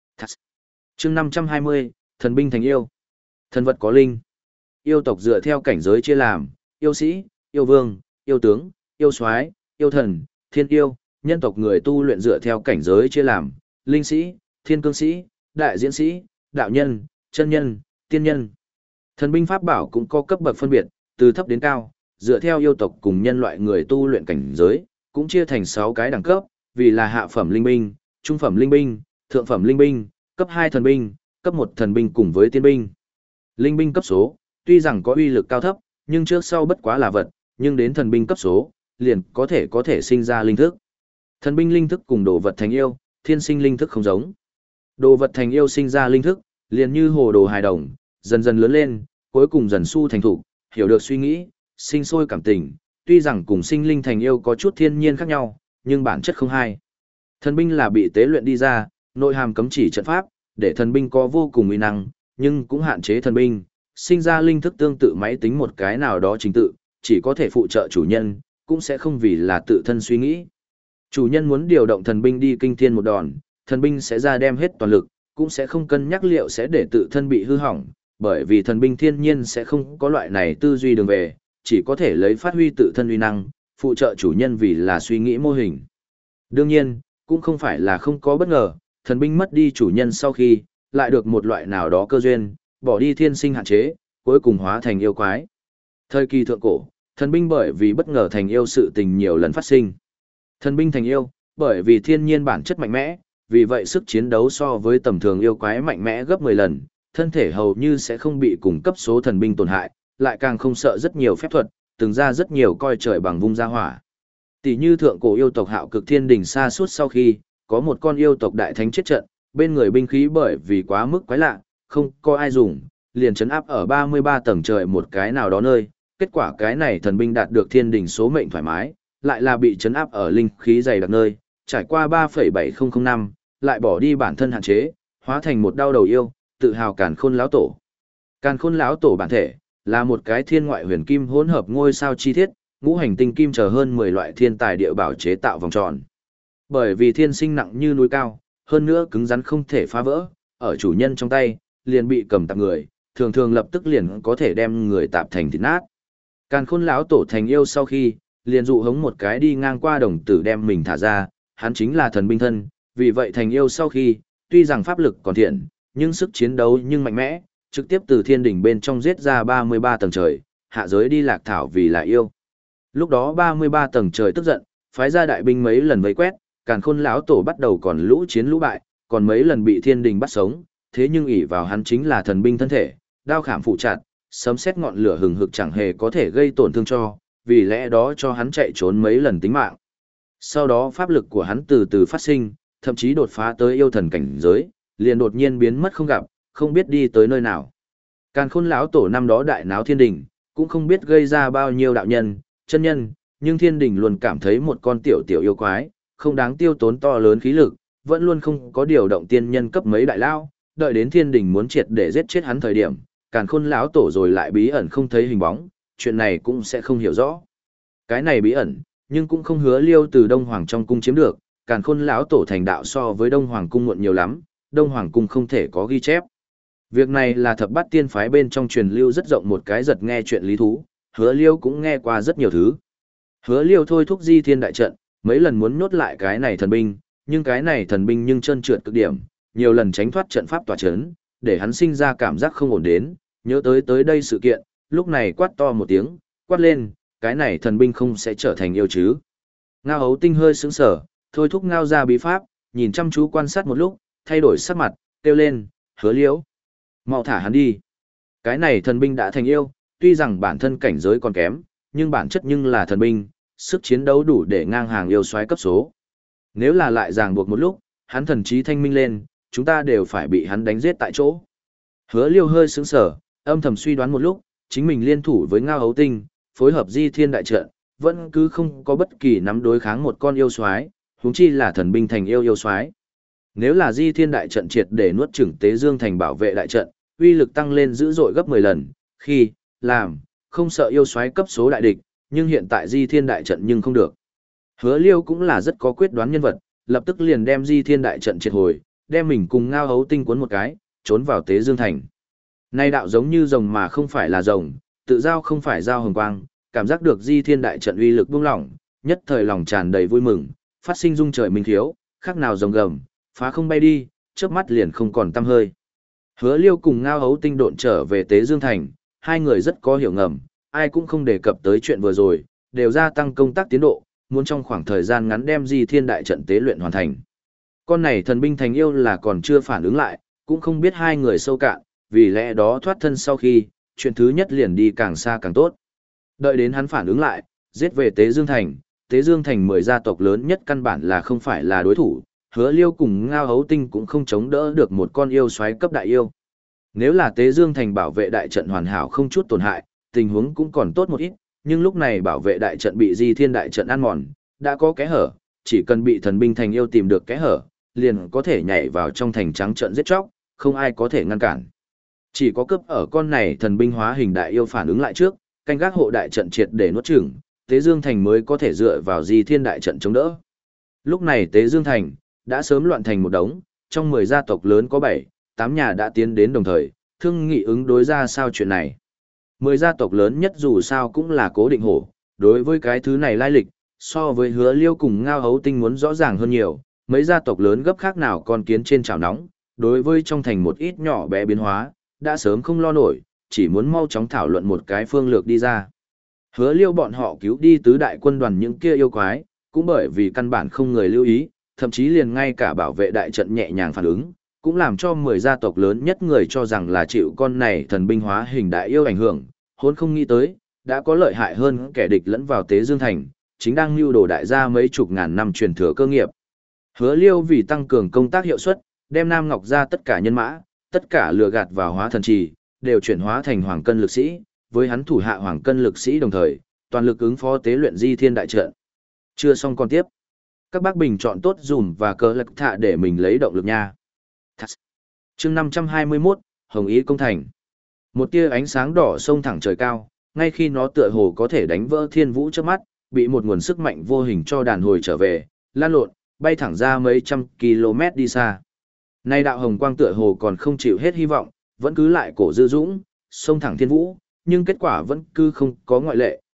Chương năm trăm hai mươi, thần binh thành yêu. Thần vật có linh. Yêu tộc dựa theo cảnh giới chia làm, yêu sĩ, yêu vương, yêu tướng, yêu soái, yêu thần, thiên yêu, nhân tộc người tu luyện dựa theo cảnh giới chia làm, linh sĩ, thiên cương sĩ, đại diễn sĩ, đạo nhân, chân nhân, tiên nhân. Thần binh pháp bảo cũng có cấp bậc phân biệt, từ thấp đến cao, dựa theo yêu tộc cùng nhân loại người tu luyện cảnh giới, cũng chia thành sáu cái đẳng cấp, vì là hạ phẩm linh binh, trung phẩm linh binh, thượng phẩm linh binh, cấp hai thần binh, cấp một thần binh cùng với tiên binh. Linh binh cấp số, tuy rằng có uy lực cao thấp, nhưng trước sau bất quá là vật, nhưng đến thần binh cấp số, liền có thể có thể sinh ra linh thức. Thần binh linh thức cùng đồ vật thành yêu, thiên sinh linh thức không giống. Đồ vật thành yêu sinh ra linh thức, liền như hồ đồ hài đồng, dần dần lớn lên, cuối cùng dần su thành thủ, hiểu được suy nghĩ, sinh sôi cảm tình, tuy rằng cùng sinh linh thành yêu có chút thiên nhiên khác nhau, nhưng bản chất không hai. Thần binh là bị tế luyện đi ra, nội hàm cấm chỉ trận pháp, để thần binh có vô cùng uy năng, nhưng cũng hạn chế thần binh, sinh ra linh thức tương tự máy tính một cái nào đó trình tự, chỉ có thể phụ trợ chủ nhân, cũng sẽ không vì là tự thân suy nghĩ. Chủ nhân muốn điều động thần binh đi kinh thiên một đòn, thần binh sẽ ra đem hết toàn lực, cũng sẽ không cân nhắc liệu sẽ để tự thân bị hư hỏng, bởi vì thần binh thiên nhiên sẽ không có loại này tư duy đường về, chỉ có thể lấy phát huy tự thân uy năng, phụ trợ chủ nhân vì là suy nghĩ mô hình. Đương nhiên, cũng không phải là không có bất ngờ, thần binh mất đi chủ nhân sau khi, lại được một loại nào đó cơ duyên, bỏ đi thiên sinh hạn chế, cuối cùng hóa thành yêu quái. Thời kỳ thượng cổ, thần binh bởi vì bất ngờ thành yêu sự tình nhiều lần phát sinh. Thần binh thành yêu, bởi vì thiên nhiên bản chất mạnh mẽ, vì vậy sức chiến đấu so với tầm thường yêu quái mạnh mẽ gấp mười lần, thân thể hầu như sẽ không bị cùng cấp số thần binh tổn hại, lại càng không sợ rất nhiều phép thuật, từng ra rất nhiều coi trời bằng vung ra hỏa. Tỷ như thượng cổ yêu tộc Hạo Cực Thiên Đình xa suốt sau khi, có một con yêu tộc đại thánh chết trận, bên người binh khí bởi vì quá mức quái lạ, không có ai dùng, liền trấn áp ở ba mươi ba tầng trời một cái nào đó nơi, kết quả cái này thần binh đạt được thiên đình số mệnh thoải mái, lại là bị trấn áp ở linh khí dày đặc nơi, trải qua ba phẩy bảy không không năm, lại bỏ đi bản thân hạn chế, hóa thành một đao đầu yêu, tự hào Càn Khôn lão tổ. Càn Khôn lão tổ bản thể là một cái thiên ngoại huyền kim hỗn hợp ngôi sao chi thiết, ngũ hành tinh kim chờ hơn mười loại thiên tài địa bảo chế tạo vòng tròn. Bởi vì thiên sinh nặng như núi cao, hơn nữa cứng rắn không thể phá vỡ, ở chủ nhân trong tay, liền bị cầm tạp người, thường thường lập tức liền có thể đem người tạp thành thịt nát. Càn Khôn lão tổ thành yêu sau khi, liền dụ hống một cái đi ngang qua đồng tử đem mình thả ra, hắn chính là thần binh thân, vì vậy thành yêu sau khi, tuy rằng pháp lực còn thiện, nhưng sức chiến đấu nhưng mạnh mẽ, trực tiếp từ thiên đỉnh bên trong giết ra ba mươi ba tầng trời, hạ giới đi lạc thảo vì là yêu. Lúc đó ba mươi ba tầng trời tức giận, phái ra đại binh mấy lần vây quét, Càn Khôn lão tổ bắt đầu còn lũ chiến lũ bại, còn mấy lần bị thiên đình bắt sống, thế nhưng ỷ vào hắn chính là thần binh thân thể, đao khảm phụ chặt, sấm sét ngọn lửa hừng hực chẳng hề có thể gây tổn thương cho, vì lẽ đó cho hắn chạy trốn mấy lần tính mạng. Sau đó pháp lực của hắn từ từ phát sinh, thậm chí đột phá tới yêu thần cảnh giới, liền đột nhiên biến mất không gặp, không biết đi tới nơi nào. Càn Khôn lão tổ năm đó đại náo thiên đình, cũng không biết gây ra bao nhiêu đạo nhân, chân nhân, nhưng thiên đình luôn cảm thấy một con tiểu tiểu yêu quái, không đáng tiêu tốn to lớn khí lực, vẫn luôn không có điều động tiên nhân cấp mấy đại lao, đợi đến thiên đình muốn triệt để giết chết hắn thời điểm, Càn Khôn lão tổ rồi lại bí ẩn không thấy hình bóng, chuyện này cũng sẽ không hiểu rõ. Cái này bí ẩn, nhưng cũng không hứa Liêu từ Đông Hoàng trong cung chiếm được, Càn Khôn lão tổ thành đạo so với Đông Hoàng cung muộn nhiều lắm, Đông Hoàng cung không thể có ghi chép. Việc này là thập bát tiên phái bên trong truyền lưu rất rộng một cái giật nghe chuyện lý thú, hứa Liêu cũng nghe qua rất nhiều thứ. Hứa Liêu thôi thúc di thiên đại trận, mấy lần muốn nhốt lại cái này thần binh, nhưng cái này thần binh nhưng trơn trượt cực điểm, nhiều lần tránh thoát trận pháp tỏa chấn, để hắn sinh ra cảm giác không ổn đến, nhớ tới tới đây sự kiện, lúc này quát to một tiếng, quát lên, cái này thần binh không sẽ trở thành yêu chứ. Ngao Hấu Tinh hơi sững sờ, thôi thúc ngao ra bí pháp, nhìn chăm chú quan sát một lúc, thay đổi sắc mặt, kêu lên, Hứa Liễu, mau thả hắn đi. Cái này thần binh đã thành yêu, tuy rằng bản thân cảnh giới còn kém, nhưng bản chất nhưng là thần binh, sức chiến đấu đủ để ngang hàng yêu soái cấp số. Nếu là lại ràng buộc một lúc, hắn thần trí thanh minh lên, chúng ta đều phải bị hắn đánh giết tại chỗ. Hứa Liêu hơi sững sờ, âm thầm suy đoán một lúc, chính mình liên thủ với Ngao Hấu Tinh, phối hợp di thiên đại trận, vẫn cứ không có bất kỳ nắm đối kháng một con yêu soái, huống chi là thần binh thành yêu yêu soái. Nếu là di thiên đại trận triệt để nuốt chửng Tế Dương thành bảo vệ đại trận, uy lực tăng lên dữ dội gấp mười lần, khi làm không sợ yêu soái cấp số đại địch, nhưng hiện tại di thiên đại trận nhưng không được. Hứa Liêu cũng là rất có quyết đoán nhân vật, lập tức liền đem di thiên đại trận triệt hồi, đem mình cùng Ngao Hấu Tinh cuốn một cái, trốn vào Tế Dương thành. Nay đạo giống như rồng mà không phải là rồng, tự giao không phải giao hồng quang, cảm giác được di thiên đại trận uy lực buông lỏng, nhất thời lòng tràn đầy vui mừng, phát sinh rung trời minh thiếu, khác nào rồng gầm, phá không bay đi, chớp mắt liền không còn tăm hơi. Hứa Liêu cùng Ngao Hấu Tinh độn trở về Tế Dương thành, hai người rất có hiểu ngầm, ai cũng không đề cập tới chuyện vừa rồi, đều gia tăng công tác tiến độ, muốn trong khoảng thời gian ngắn đem di thiên đại trận tế luyện hoàn thành. Con này thần binh thành yêu là còn chưa phản ứng lại, cũng không biết hai người sâu cạn, vì lẽ đó thoát thân sau khi, chuyện thứ nhất liền đi càng xa càng tốt. Đợi đến hắn phản ứng lại, giết về Tế Dương thành, Tế Dương thành mười gia tộc lớn nhất căn bản là không phải là đối thủ, Hứa Liêu cùng Ngao Hấu Tinh cũng không chống đỡ được một con yêu soái cấp đại yêu. Nếu là Tế Dương thành bảo vệ đại trận hoàn hảo không chút tổn hại, tình huống cũng còn tốt một ít, nhưng lúc này bảo vệ đại trận bị di thiên đại trận ăn mòn, đã có kẽ hở, chỉ cần bị thần binh thành yêu tìm được kẽ hở, liền có thể nhảy vào trong thành trắng trận giết chóc, không ai có thể ngăn cản. Chỉ có cấp ở con này thần binh hóa hình đại yêu phản ứng lại trước, canh gác hộ đại trận triệt để nuốt chửng, Tế Dương thành mới có thể dựa vào di thiên đại trận chống đỡ. Lúc này Tế Dương thành đã sớm loạn thành một đống, trong mười gia tộc lớn có bảy, tám nhà đã tiến đến đồng thời, thương nghị ứng đối ra sao chuyện này. Mười gia tộc lớn nhất dù sao cũng là Cố Định Hổ, đối với cái thứ này lai lịch, so với Hứa Liêu cùng Ngao Hấu Tinh muốn rõ ràng hơn nhiều, mấy gia tộc lớn gấp khác nào con kiến trên chảo nóng, đối với trong thành một ít nhỏ bé biến hóa, đã sớm không lo nổi, chỉ muốn mau chóng thảo luận một cái phương lược đi ra. Hứa Liêu bọn họ cứu đi tứ đại quân đoàn những kia yêu quái, cũng bởi vì căn bản không người lưu ý, thậm chí liền ngay cả bảo vệ đại trận nhẹ nhàng phản ứng, cũng làm cho mười gia tộc lớn nhất người cho rằng là chịu con này thần binh hóa hình đại yêu ảnh hưởng, hôn không nghĩ tới, đã có lợi hại hơn kẻ địch lẫn vào Tế Dương thành, chính đang lưu đồ đại gia mấy chục ngàn năm truyền thừa cơ nghiệp. Hứa Liêu vì tăng cường công tác hiệu suất, đem Nam Ngọc ra tất cả nhân mã, tất cả lừa gạt vào hóa thần trì, đều chuyển hóa thành hoàng cân lực sĩ, với hắn thủ hạ hoàng cân lực sĩ đồng thời, toàn lực ứng phó tế luyện di thiên đại trận. Chưa xong còn tiếp. Các bác bình chọn tốt dùm và cờ lực thạ để mình lấy động lực nha. Chương năm trăm hai mươi mốt, Hồng Ý công thành. Một tia ánh sáng đỏ xông thẳng trời cao, ngay khi nó tựa hồ có thể đánh vỡ thiên vũ trước mắt, bị một nguồn sức mạnh vô hình cho đàn hồi trở về, lan lộn, bay thẳng ra mấy trăm km đi xa. Nay đạo hồng quang tựa hồ còn không chịu hết hy vọng, vẫn cứ lại cổ dư dũng, xông thẳng thiên vũ, nhưng kết quả vẫn cứ không có ngoại lệ,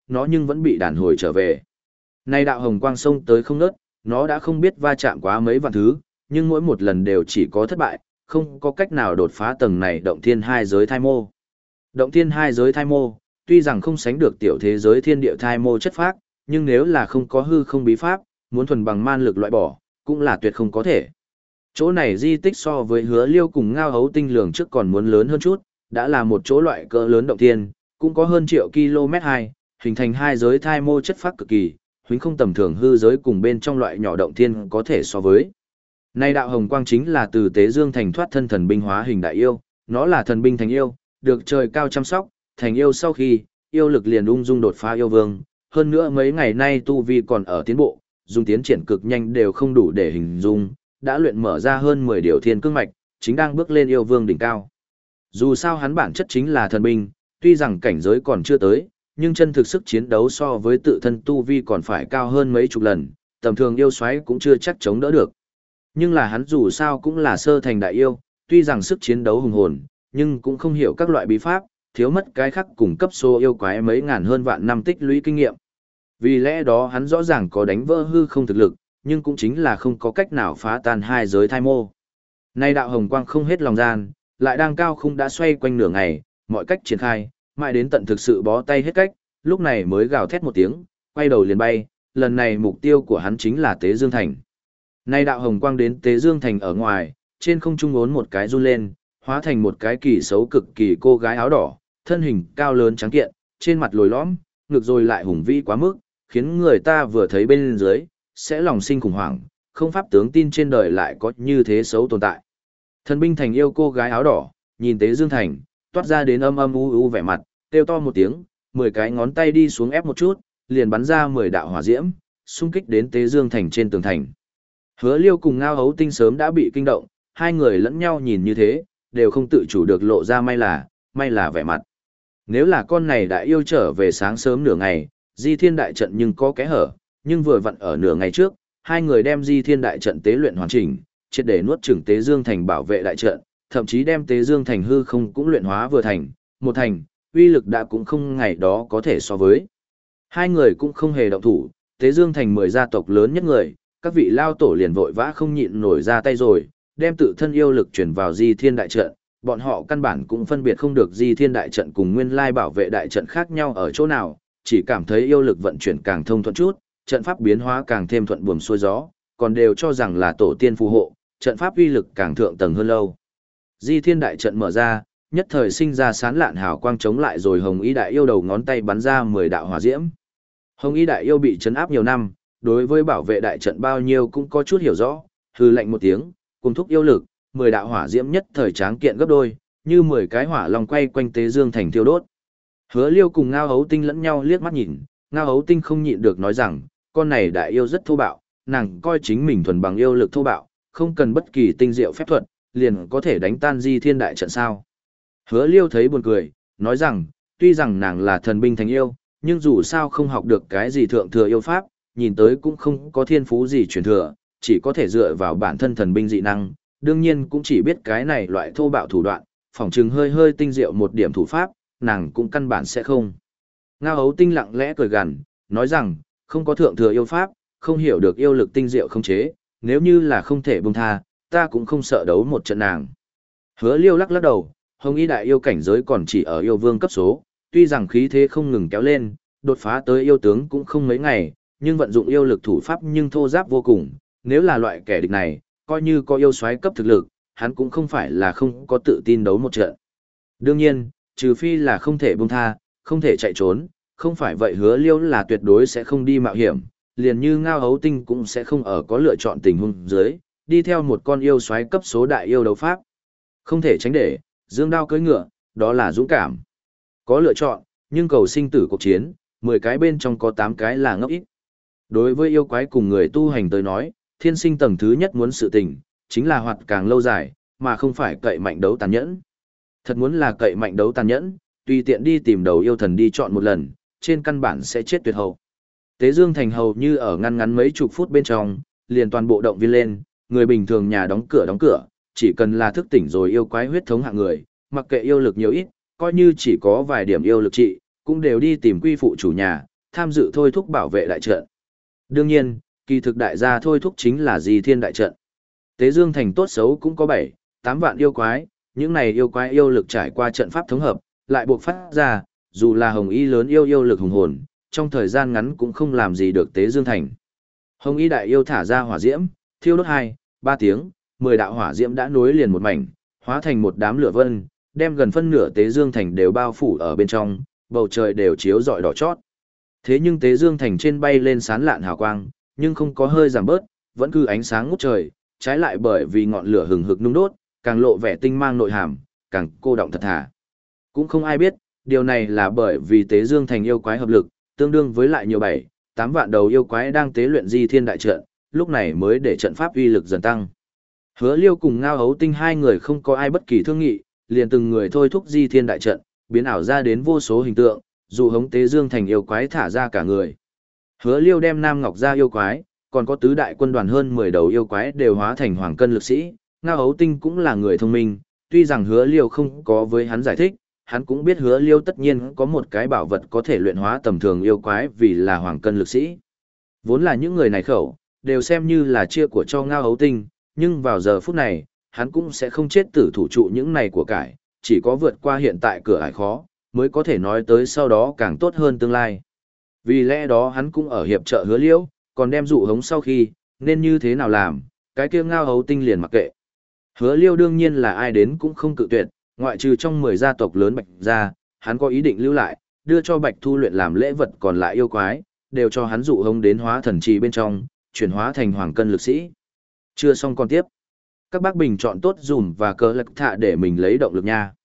nó nhưng vẫn bị đàn hồi trở về. Nay đạo hồng quang sông tới không ngớt, nó đã không biết va chạm quá mấy vạn thứ, nhưng mỗi một lần đều chỉ có thất bại, không có cách nào đột phá tầng này động thiên hai giới thai mô. Động thiên hai giới thai mô, tuy rằng không sánh được tiểu thế giới thiên địa thai mô chất phác, nhưng nếu là không có hư không bí pháp, muốn thuần bằng man lực loại bỏ, cũng là tuyệt không có thể. Chỗ này di tích so với Hứa Liêu cùng Ngao Hấu Tinh lường trước còn muốn lớn hơn chút, đã là một chỗ loại cỡ lớn động thiên, cũng có hơn triệu km hai, hình thành hai giới thai mô chất phác cực kỳ, huống không tầm thường hư giới cùng bên trong loại nhỏ động thiên có thể so với. Nay đạo hồng quang chính là từ Tế Dương Thành thoát thân thần binh hóa hình đại yêu, nó là thần binh thành yêu, được trời cao chăm sóc, thành yêu sau khi, yêu lực liền ung dung đột phá yêu vương, hơn nữa mấy ngày nay tu vi còn ở tiến bộ, dùng tiến triển cực nhanh đều không đủ để hình dung, đã luyện mở ra hơn mười điều thiên cương mạch, chính đang bước lên yêu vương đỉnh cao. Dù sao hắn bản chất chính là thần binh, tuy rằng cảnh giới còn chưa tới, nhưng chân thực sức chiến đấu so với tự thân tu vi còn phải cao hơn mấy chục lần, tầm thường yêu xoáy cũng chưa chắc chống đỡ được. Nhưng là hắn dù sao cũng là sơ thành đại yêu, tuy rằng sức chiến đấu hùng hồn, nhưng cũng không hiểu các loại bí pháp, thiếu mất cái khác cùng cấp số yêu quái mấy ngàn hơn vạn năm tích lũy kinh nghiệm. Vì lẽ đó hắn rõ ràng có đánh vỡ hư không thực lực, nhưng cũng chính là không có cách nào phá tan hai giới thai mô. Nay đạo hồng quang không hết lòng gian, lại đang cao khung đã xoay quanh nửa ngày, mọi cách triển khai, mãi đến tận thực sự bó tay hết cách, lúc này mới gào thét một tiếng, quay đầu liền bay, lần này mục tiêu của hắn chính là Tế Dương Thành. Nay đạo hồng quang đến Tế Dương Thành ở ngoài, trên không trung ốn một cái run lên, hóa thành một cái kỳ xấu cực kỳ cô gái áo đỏ, thân hình cao lớn trắng kiện, trên mặt lồi lõm, ngực rồi lại hùng vĩ quá mức, khiến người ta vừa thấy bên dưới, sẽ lòng sinh khủng hoảng, không pháp tướng tin trên đời lại có như thế xấu tồn tại. Thần binh thành yêu cô gái áo đỏ, nhìn Tế Dương Thành, toát ra đến âm âm u u vẻ mặt, kêu to một tiếng, mười cái ngón tay đi xuống ép một chút, liền bắn ra mười đạo hỏa diễm, xung kích đến Tế Dương Thành trên tường thành. Hứa Liêu cùng Ngao Hấu Tinh sớm đã bị kinh động, hai người lẫn nhau nhìn như thế, đều không tự chủ được lộ ra may là, may là vẻ mặt. Nếu là con này đã yêu trở về sáng sớm nửa ngày, Di Thiên đại trận nhưng có kẽ hở, nhưng vừa vặn ở nửa ngày trước, hai người đem Di Thiên đại trận tế luyện hoàn chỉnh, triệt để nuốt chửng Tế Dương Thành bảo vệ đại trận, thậm chí đem Tế Dương Thành hư không cũng luyện hóa vừa thành, một thành, uy lực đã cũng không ngày đó có thể so với. Hai người cũng không hề động thủ, Tế Dương Thành mười gia tộc lớn nhất người, các vị lao tổ liền vội vã không nhịn nổi ra tay rồi, đem tự thân yêu lực chuyển vào Di Thiên đại trận, bọn họ căn bản cũng phân biệt không được Di Thiên đại trận cùng nguyên lai bảo vệ đại trận khác nhau ở chỗ nào, chỉ cảm thấy yêu lực vận chuyển càng thông thuận chút, trận pháp biến hóa càng thêm thuận buồm xuôi gió, còn đều cho rằng là tổ tiên phù hộ, trận pháp uy lực càng thượng tầng hơn lâu. Di Thiên đại trận mở ra, nhất thời sinh ra sán lạn hào quang chống lại rồi Hồng Y đại yêu đầu ngón tay bắn ra mười đạo hỏa diễm. Hồng Y đại yêu bị trấn áp nhiều năm, đối với bảo vệ đại trận bao nhiêu cũng có chút hiểu rõ, hừ lạnh một tiếng, cùng thúc yêu lực, mười đạo hỏa diễm nhất thời tráng kiện gấp đôi, như mười cái hỏa long quay quanh Tế Dương Thành thiêu đốt. Hứa Liêu cùng Ngao Hấu Tinh lẫn nhau liếc mắt nhìn, Ngao Hấu Tinh không nhịn được nói rằng, con này đại yêu rất thô bạo, nàng coi chính mình thuần bằng yêu lực thô bạo, không cần bất kỳ tinh diệu phép thuật, liền có thể đánh tan Di Thiên đại trận sao. Hứa Liêu thấy buồn cười, nói rằng, tuy rằng nàng là thần binh thành yêu, nhưng dù sao không học được cái gì thượng thừa yêu pháp, nhìn tới cũng không có thiên phú gì truyền thừa, chỉ có thể dựa vào bản thân thần binh dị năng, đương nhiên cũng chỉ biết cái này loại thô bạo thủ đoạn, phỏng chừng hơi hơi tinh diệu một điểm thủ pháp, nàng cũng căn bản sẽ không. Ngao Hấu Tinh lặng lẽ cười gằn, nói rằng, không có thượng thừa yêu pháp, không hiểu được yêu lực tinh diệu không chế, nếu như là không thể buông tha, ta cũng không sợ đấu một trận nàng. Hứa Liêu lắc lắc đầu, Hồng Y đại yêu cảnh giới còn chỉ ở yêu vương cấp số, tuy rằng khí thế không ngừng kéo lên, đột phá tới yêu tướng cũng không mấy ngày, nhưng vận dụng yêu lực thủ pháp nhưng thô giáp vô cùng, nếu là loại kẻ địch này, coi như có yêu soái cấp thực lực, hắn cũng không phải là không có tự tin đấu một trận. Đương nhiên, trừ phi là không thể buông tha, không thể chạy trốn, không phải vậy Hứa Liêu là tuyệt đối sẽ không đi mạo hiểm, liền như Ngao Hấu Tinh cũng sẽ không ở có lựa chọn tình huống dưới, đi theo một con yêu soái cấp số đại yêu đấu pháp. Không thể tránh để, dương đao cưỡi ngựa, đó là dũng cảm. Có lựa chọn, nhưng cầu sinh tử cuộc chiến, mười cái bên trong có tám cái là ngốc ít. Đối với yêu quái cùng người tu hành tới nói, thiên sinh tầng thứ nhất muốn sự tình, chính là hoạt càng lâu dài, mà không phải cậy mạnh đấu tàn nhẫn. Thật muốn là cậy mạnh đấu tàn nhẫn, tùy tiện đi tìm đầu yêu thần đi chọn một lần, trên căn bản sẽ chết tuyệt hậu. Tế Dương Thành hầu như ở ngăn ngắn mấy chục phút bên trong, liền toàn bộ động viên lên, người bình thường nhà đóng cửa đóng cửa, chỉ cần là thức tỉnh rồi yêu quái huyết thống hạng người, mặc kệ yêu lực nhiều ít, coi như chỉ có vài điểm yêu lực trị, cũng đều đi tìm quy phụ chủ nhà, tham dự thôi thúc bảo vệ đại trận. Đương nhiên, kỳ thực đại gia thôi thúc chính là Di Thiên đại trận. Tế Dương Thành tốt xấu cũng có bảy, tám vạn yêu quái, những này yêu quái yêu lực trải qua trận pháp thống hợp, lại buộc phát ra, dù là hồng y lớn yêu yêu lực hùng hồn, trong thời gian ngắn cũng không làm gì được Tế Dương Thành. Hồng y đại yêu thả ra hỏa diễm, thiêu đốt hai, ba tiếng, mười đạo hỏa diễm đã nối liền một mảnh, hóa thành một đám lửa vân, đem gần phân nửa Tế Dương Thành đều bao phủ ở bên trong, bầu trời đều chiếu rọi đỏ chót. Thế nhưng Tế Dương Thành trên bay lên sán lạn hào quang, nhưng không có hơi giảm bớt, vẫn cứ ánh sáng ngút trời, trái lại bởi vì ngọn lửa hừng hực nung đốt, càng lộ vẻ tinh mang nội hàm, càng cô động thật thà. Cũng không ai biết, điều này là bởi vì Tế Dương Thành yêu quái hợp lực, tương đương với lại nhiều bảy, tám vạn đầu yêu quái đang tế luyện Di Thiên đại trận, lúc này mới để trận pháp uy lực dần tăng. Hứa Liêu cùng Ngao Hấu Tinh hai người không có ai bất kỳ thương nghị, liền từng người thôi thúc Di Thiên đại trận, biến ảo ra đến vô số hình tượng, dụ hống Tế Dương Thành yêu quái thả ra cả người. Hứa Liêu đem Nam Ngọc ra yêu quái, còn có tứ đại quân đoàn hơn mười đầu yêu quái đều hóa thành hoàng cân lực sĩ. Ngao Hấu Tinh cũng là người thông minh, tuy rằng Hứa Liêu không có với hắn giải thích, hắn cũng biết Hứa Liêu tất nhiên có một cái bảo vật có thể luyện hóa tầm thường yêu quái vì là hoàng cân lực sĩ. Vốn là những người này khẩu, đều xem như là chia của cho Ngao Hấu Tinh, nhưng vào giờ phút này, hắn cũng sẽ không chết tử thủ trụ những này của cải, chỉ có vượt qua hiện tại cửa ải khó, mới có thể nói tới sau đó càng tốt hơn tương lai. Vì lẽ đó hắn cũng ở hiệp trợ Hứa Liêu, còn đem dụ hống sau khi, nên như thế nào làm, cái kia Ngao Hấu Tinh liền mặc kệ. Hứa Liêu đương nhiên là ai đến cũng không cự tuyệt, ngoại trừ trong mười gia tộc lớn Bạch gia, hắn có ý định lưu lại, đưa cho Bạch Thu luyện làm lễ vật còn lại yêu quái, đều cho hắn dụ hống đến hóa thần trì bên trong, chuyển hóa thành hoàng cân lực sĩ. Chưa xong còn tiếp. Các bác bình chọn tốt dùm và cờ lạc thạ để mình lấy động lực nha.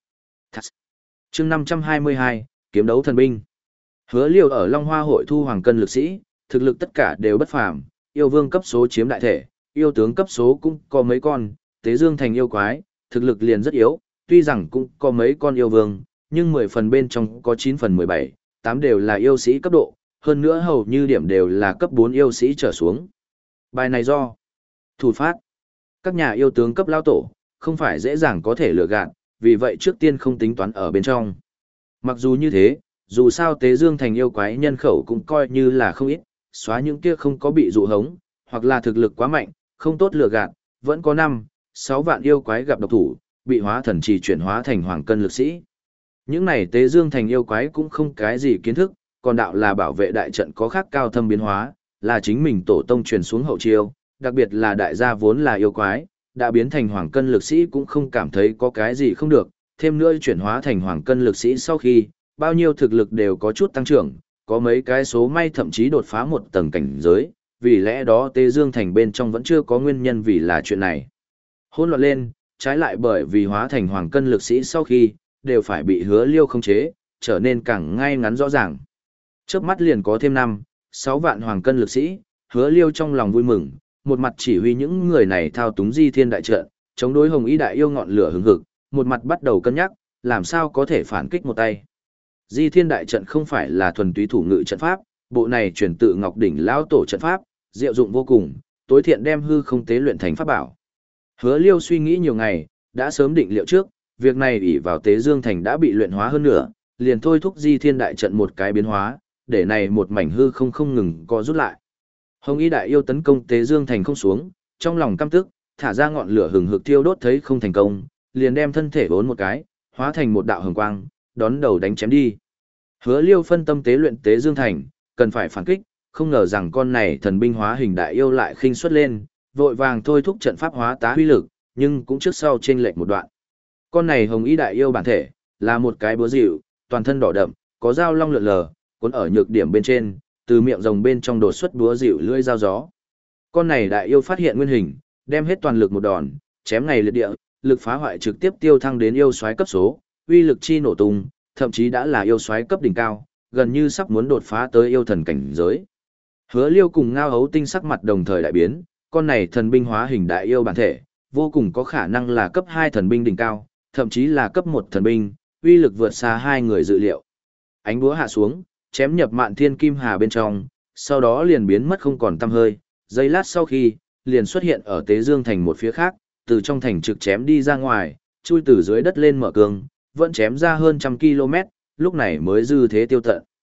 Chương năm trăm hai mươi hai, kiếm đấu thần binh. Hứa Liêu ở Long Hoa hội thu hoàng cân lực sĩ, thực lực tất cả đều bất phàm, yêu vương cấp số chiếm đại thể, yêu tướng cấp số cũng có mấy con, Tế Dương Thành yêu quái, thực lực liền rất yếu, tuy rằng cũng có mấy con yêu vương, nhưng mười phần bên trong có chín phần mười bảy, tám đều là yêu sĩ cấp độ, hơn nữa hầu như điểm đều là cấp bốn yêu sĩ trở xuống. Bài này do thủ phát, các nhà yêu tướng cấp lao tổ, không phải dễ dàng có thể lừa gạt, vì vậy trước tiên không tính toán ở bên trong. Mặc dù như thế, dù sao Tế Dương Thành yêu quái nhân khẩu cũng coi như là không ít, xóa những kia không có bị dụ hống, hoặc là thực lực quá mạnh, không tốt lừa gạt, vẫn có năm, sáu vạn yêu quái gặp độc thủ, bị hóa thần trì chuyển hóa thành hoàng cân lực sĩ. Những này Tế Dương Thành yêu quái cũng không cái gì kiến thức, còn đạo là bảo vệ đại trận có khác cao thâm biến hóa, là chính mình tổ tông truyền xuống hậu chiêu, đặc biệt là đại gia vốn là yêu quái, đã biến thành hoàng cân lực sĩ cũng không cảm thấy có cái gì không được, thêm nữa chuyển hóa thành hoàng cân lực sĩ sau khi, bao nhiêu thực lực đều có chút tăng trưởng, có mấy cái số may thậm chí đột phá một tầng cảnh giới, vì lẽ đó Tế Dương Thành bên trong vẫn chưa có nguyên nhân vì là chuyện này. Hỗn loạn lên, trái lại bởi vì hóa thành hoàng cân lực sĩ sau khi, đều phải bị Hứa Liêu khống chế, trở nên càng ngay ngắn rõ ràng. Chớp mắt liền có thêm năm, sáu vạn hoàng cân lực sĩ, Hứa Liêu trong lòng vui mừng, một mặt chỉ huy những người này thao túng Di Thiên đại trận, chống đối Hồng Y đại yêu ngọn lửa hừng hực, một mặt bắt đầu cân nhắc, làm sao có thể phản kích một tay. Di Thiên đại trận không phải là thuần túy thủ ngự trận pháp, bộ này chuyển tự Ngọc đỉnh lão tổ trận pháp, diệu dụng vô cùng, tối thiện đem hư không tế luyện thành pháp bảo. Hứa Liêu suy nghĩ nhiều ngày, đã sớm định liệu trước, việc này ỷ vào Tế Dương Thành đã bị luyện hóa hơn nữa, liền thôi thúc Di Thiên đại trận một cái biến hóa, để này một mảnh hư không không ngừng co rút lại. Hồng Y đại yêu tấn công Tế Dương Thành không xuống, trong lòng căm tức, thả ra ngọn lửa hừng hực thiêu đốt thấy không thành công, liền đem thân thể vốn một cái, hóa thành một đạo hồng quang, đón đầu đánh chém đi. Hứa Liêu phân tâm tế luyện Tế Dương Thành, cần phải phản kích, không ngờ rằng con này thần binh hóa hình đại yêu lại khinh xuất lên, vội vàng thôi thúc trận pháp hóa tá huy lực, nhưng cũng trước sau chênh lệch một đoạn. Con này Hồng Y đại yêu bản thể là một cái búa dịu, toàn thân đỏ đậm, có dao long lượn lờ, cuốn ở nhược điểm bên trên, từ miệng rồng bên trong đột xuất búa dịu lưỡi dao gió. Con này đại yêu phát hiện nguyên hình, đem hết toàn lực một đòn, chém ngay liệt địa, lực phá hoại trực tiếp tiêu thăng đến yêu soái cấp số, uy lực chi nổ tung, thậm chí đã là yêu soái cấp đỉnh cao, gần như sắp muốn đột phá tới yêu thần cảnh giới. Hứa Liêu cùng Ngao Hấu Tinh sắc mặt đồng thời đại biến, con này thần binh hóa hình đại yêu bản thể, vô cùng có khả năng là cấp hai thần binh đỉnh cao, thậm chí là cấp một thần binh, uy lực vượt xa hai người dự liệu. Ánh búa hạ xuống, chém nhập Mạn Thiên Kim Hà bên trong, sau đó liền biến mất không còn tăm hơi, giây lát sau khi, liền xuất hiện ở Tế Dương Thành một phía khác, từ trong thành trực chém đi ra ngoài, chui từ dưới đất lên mở cương, vẫn chém ra hơn trăm km, lúc này mới dư thế tiêu tận.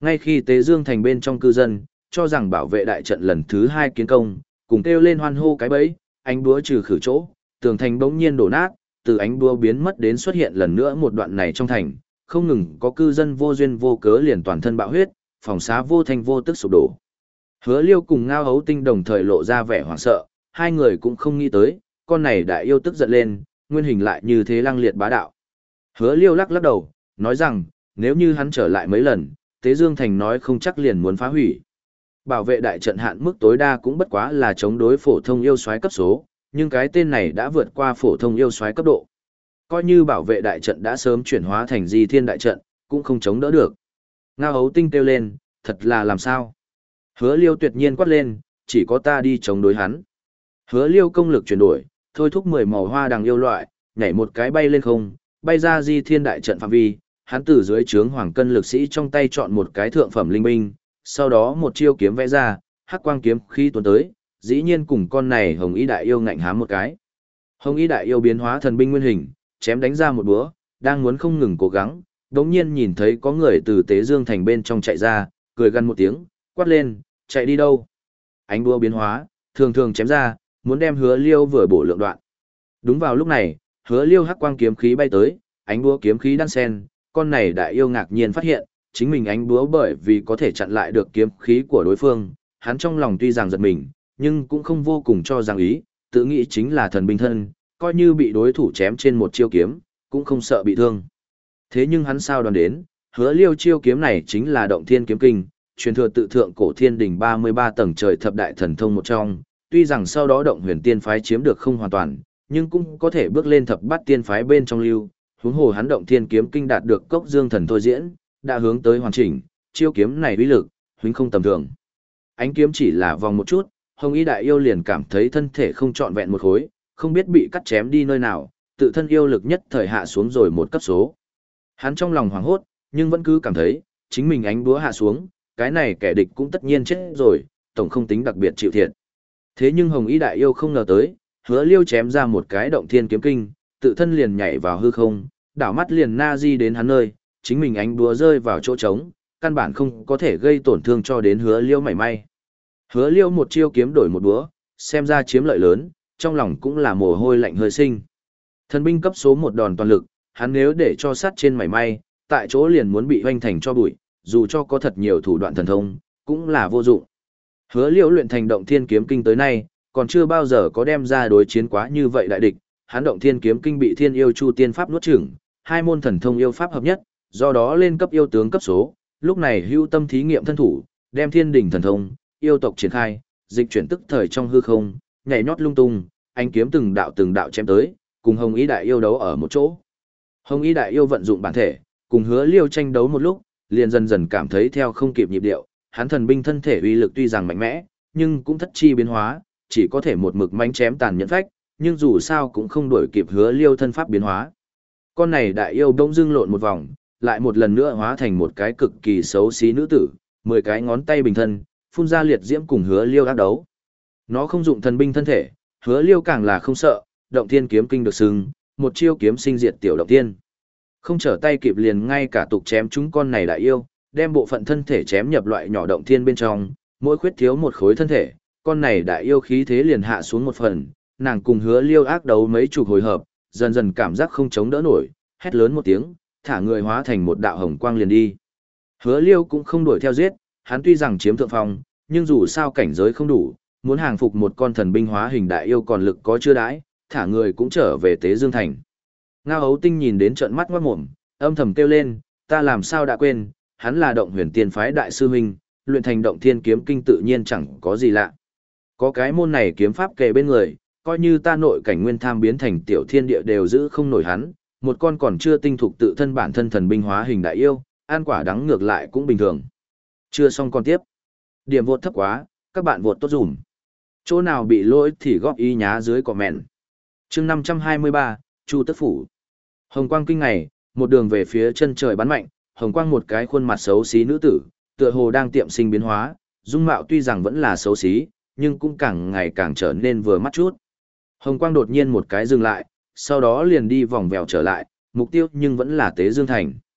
Ngay khi Tế Dương thành bên trong cư dân, cho rằng bảo vệ đại trận lần thứ hai kiến công, cùng kêu lên hoan hô cái bẫy, ánh búa trừ khử chỗ, tường thành bỗng nhiên đổ nát, từ ánh búa biến mất đến xuất hiện lần nữa một đoạn này trong thành, không ngừng có cư dân vô duyên vô cớ liền toàn thân bạo huyết, phòng xá vô thanh vô tức sụp đổ. Hứa Liêu cùng Ngao Hấu Tinh đồng thời lộ ra vẻ hoảng sợ, hai người cũng không nghĩ tới, con này đại yêu tức giận lên, nguyên hình lại như thế lăng liệt bá đạo. Hứa Liêu lắc lắc đầu, nói rằng, nếu như hắn trở lại mấy lần, Tế Dương Thành nói không chắc liền muốn phá hủy. Bảo vệ đại trận hạn mức tối đa cũng bất quá là chống đối phổ thông yêu soái cấp số, nhưng cái tên này đã vượt qua phổ thông yêu soái cấp độ. Coi như bảo vệ đại trận đã sớm chuyển hóa thành Di Thiên đại trận, cũng không chống đỡ được. Ngao Hấu Tinh kêu lên, thật là làm sao? Hứa Liêu tuyệt nhiên quát lên, chỉ có ta đi chống đối hắn. Hứa Liêu công lực chuyển đổi, thôi thúc mười màu hoa đằng yêu loại, nhảy một cái bay lên không, bay ra Di Thiên đại trận phạm vi, hắn từ dưới trướng hoàng cân lực sĩ trong tay chọn một cái thượng phẩm linh binh, sau đó một chiêu kiếm vẽ ra, hắc quang kiếm khí tuôn tới, dĩ nhiên cùng con này Hồng Y đại yêu ngạnh hám một cái. Hồng Y đại yêu biến hóa thần binh nguyên hình, chém đánh ra một búa, đang muốn không ngừng cố gắng, đột nhiên nhìn thấy có người từ Tế Dương thành bên trong chạy ra, cười gằn một tiếng, quát lên, chạy đi đâu? Ánh búa biến hóa, thường thường chém ra, muốn đem Hứa Liêu vừa bổ lượng đoạn. Đúng vào lúc này, Hứa Liêu hắc quang kiếm khí bay tới, ánh búa kiếm khí đan sen, con này đại yêu ngạc nhiên phát hiện, chính mình ánh búa bởi vì có thể chặn lại được kiếm khí của đối phương, hắn trong lòng tuy rằng giật mình, nhưng cũng không vô cùng cho rằng ý, tự nghĩ chính là thần binh thân, coi như bị đối thủ chém trên một chiêu kiếm, cũng không sợ bị thương. Thế nhưng hắn sao đoán đến, Hứa Liêu chiêu kiếm này chính là Động Thiên kiếm kinh, truyền thừa tự thượng cổ thiên đỉnh ba mươi ba tầng trời thập đại thần thông một trong, tuy rằng sau đó Động Huyền Tiên phái chiếm được không hoàn toàn, nhưng cũng có thể bước lên thập bát tiên phái bên trong lưu, huống hồ hắn Động Thiên kiếm kinh đạt được cốc dương thần thôi diễn, đã hướng tới hoàn chỉnh, chiêu kiếm này uy lực, huynh không tầm thường. Ánh kiếm chỉ là vòng một chút, Hồng Y đại yêu liền cảm thấy thân thể không trọn vẹn một khối, không biết bị cắt chém đi nơi nào, tự thân yêu lực nhất thời hạ xuống rồi một cấp số. Hắn trong lòng hoảng hốt, nhưng vẫn cứ cảm thấy, chính mình ánh búa hạ xuống, cái này kẻ địch cũng tất nhiên chết rồi, tổng không tính đặc biệt chịu thiệt. Thế nhưng Hồng Y đại yêu không ngờ tới, Hứa Liêu chém ra một cái Động Thiên kiếm kinh, tự thân liền nhảy vào hư không, đảo mắt liền na di đến hắn nơi, chính mình ánh búa rơi vào chỗ trống, căn bản không có thể gây tổn thương cho đến Hứa Liêu mảy may. Hứa Liêu một chiêu kiếm đổi một búa, xem ra chiếm lợi lớn, trong lòng cũng là mồ hôi lạnh hơi sinh. Thần binh cấp số một đòn toàn lực, hắn nếu để cho sát trên mảy may, tại chỗ liền muốn bị hoanh thành cho bụi, dù cho có thật nhiều thủ đoạn thần thông, cũng là vô dụng. Hứa Liêu luyện thành Động Thiên kiếm kinh tới nay, còn chưa bao giờ có đem ra đối chiến quá như vậy đại địch, hắn Động Thiên kiếm kinh bị Thiên Yêu Chu Tiên pháp nuốt chửng, hai môn thần thông yêu pháp hợp nhất, do đó lên cấp yêu tướng cấp số, lúc này hưu tâm thí nghiệm thân thủ, đem Thiên Đỉnh thần thông, yêu tộc triển khai, dịch chuyển tức thời trong hư không, nhảy nhót lung tung, anh kiếm từng đạo từng đạo chém tới, cùng Hồng Y đại yêu đấu ở một chỗ. Hồng Y đại yêu vận dụng bản thể, cùng Hứa Liêu tranh đấu một lúc, liền dần dần cảm thấy theo không kịp nhịp điệu, hắn thần binh thân thể uy lực tuy rằng mạnh mẽ, nhưng cũng thất chi biến hóa, chỉ có thể một mực mánh chém tàn nhẫn phách, nhưng dù sao cũng không đuổi kịp Hứa Liêu thân pháp biến hóa. Con này đại yêu bỗng dưng lộn một vòng, lại một lần nữa hóa thành một cái cực kỳ xấu xí nữ tử, mười cái ngón tay bình thân, phun ra liệt diễm cùng Hứa Liêu ác đấu. Nó không dụng thần binh thân thể, Hứa Liêu càng là không sợ, Động Thiên kiếm kinh được xưng, một chiêu kiếm sinh diệt tiểu Động Thiên. Không trở tay kịp liền ngay cả tục chém chúng con này đại yêu, đem bộ phận thân thể chém nhập loại nhỏ Động Thiên bên trong, mỗi khuyết thiếu một khối thân thể, con này đại yêu khí thế liền hạ xuống một phần, nàng cùng Hứa Liêu ác đấu mấy chục hồi hợp, dần dần cảm giác không chống đỡ nổi, hét lớn một tiếng, thả người hóa thành một đạo hồng quang liền đi. Hứa Liêu cũng không đuổi theo giết, hắn tuy rằng chiếm thượng phong, nhưng dù sao cảnh giới không đủ, muốn hàng phục một con thần binh hóa hình đại yêu còn lực có chưa đãi, thả người cũng trở về Tế Dương thành. Ngao Hấu Tinh nhìn đến trợn mắt ngoát mồm, âm thầm kêu lên, ta làm sao đã quên, hắn là Động Huyền Tiên phái đại sư huynh, luyện thành Động Thiên kiếm kinh tự nhiên chẳng có gì lạ. Có cái môn này kiếm pháp kề bên người, coi như ta nội cảnh nguyên tham biến thành tiểu thiên địa đều giữ không nổi hắn, một con còn chưa tinh thục tự thân bản thân thần binh hóa hình đại yêu, an quả đắng ngược lại cũng bình thường. Chưa xong còn tiếp. Điểm vượt thấp quá, các bạn vượt tốt dùm. Chỗ nào bị lỗi thì góp ý nhá dưới comment. Chương năm trăm hai mươi ba, Chu Tất Phủ. Hồng quang kinh ngày, một đường về phía chân trời bắn mạnh, hồng quang một cái khuôn mặt xấu xí nữ tử, tựa hồ đang tiệm sinh biến hóa, dung mạo tuy rằng vẫn là xấu xí, nhưng cũng càng ngày càng trở nên vừa mắt chút. Hồng quang đột nhiên một cái dừng lại, sau đó liền đi vòng vèo trở lại, mục tiêu nhưng vẫn là Tế Dương thành.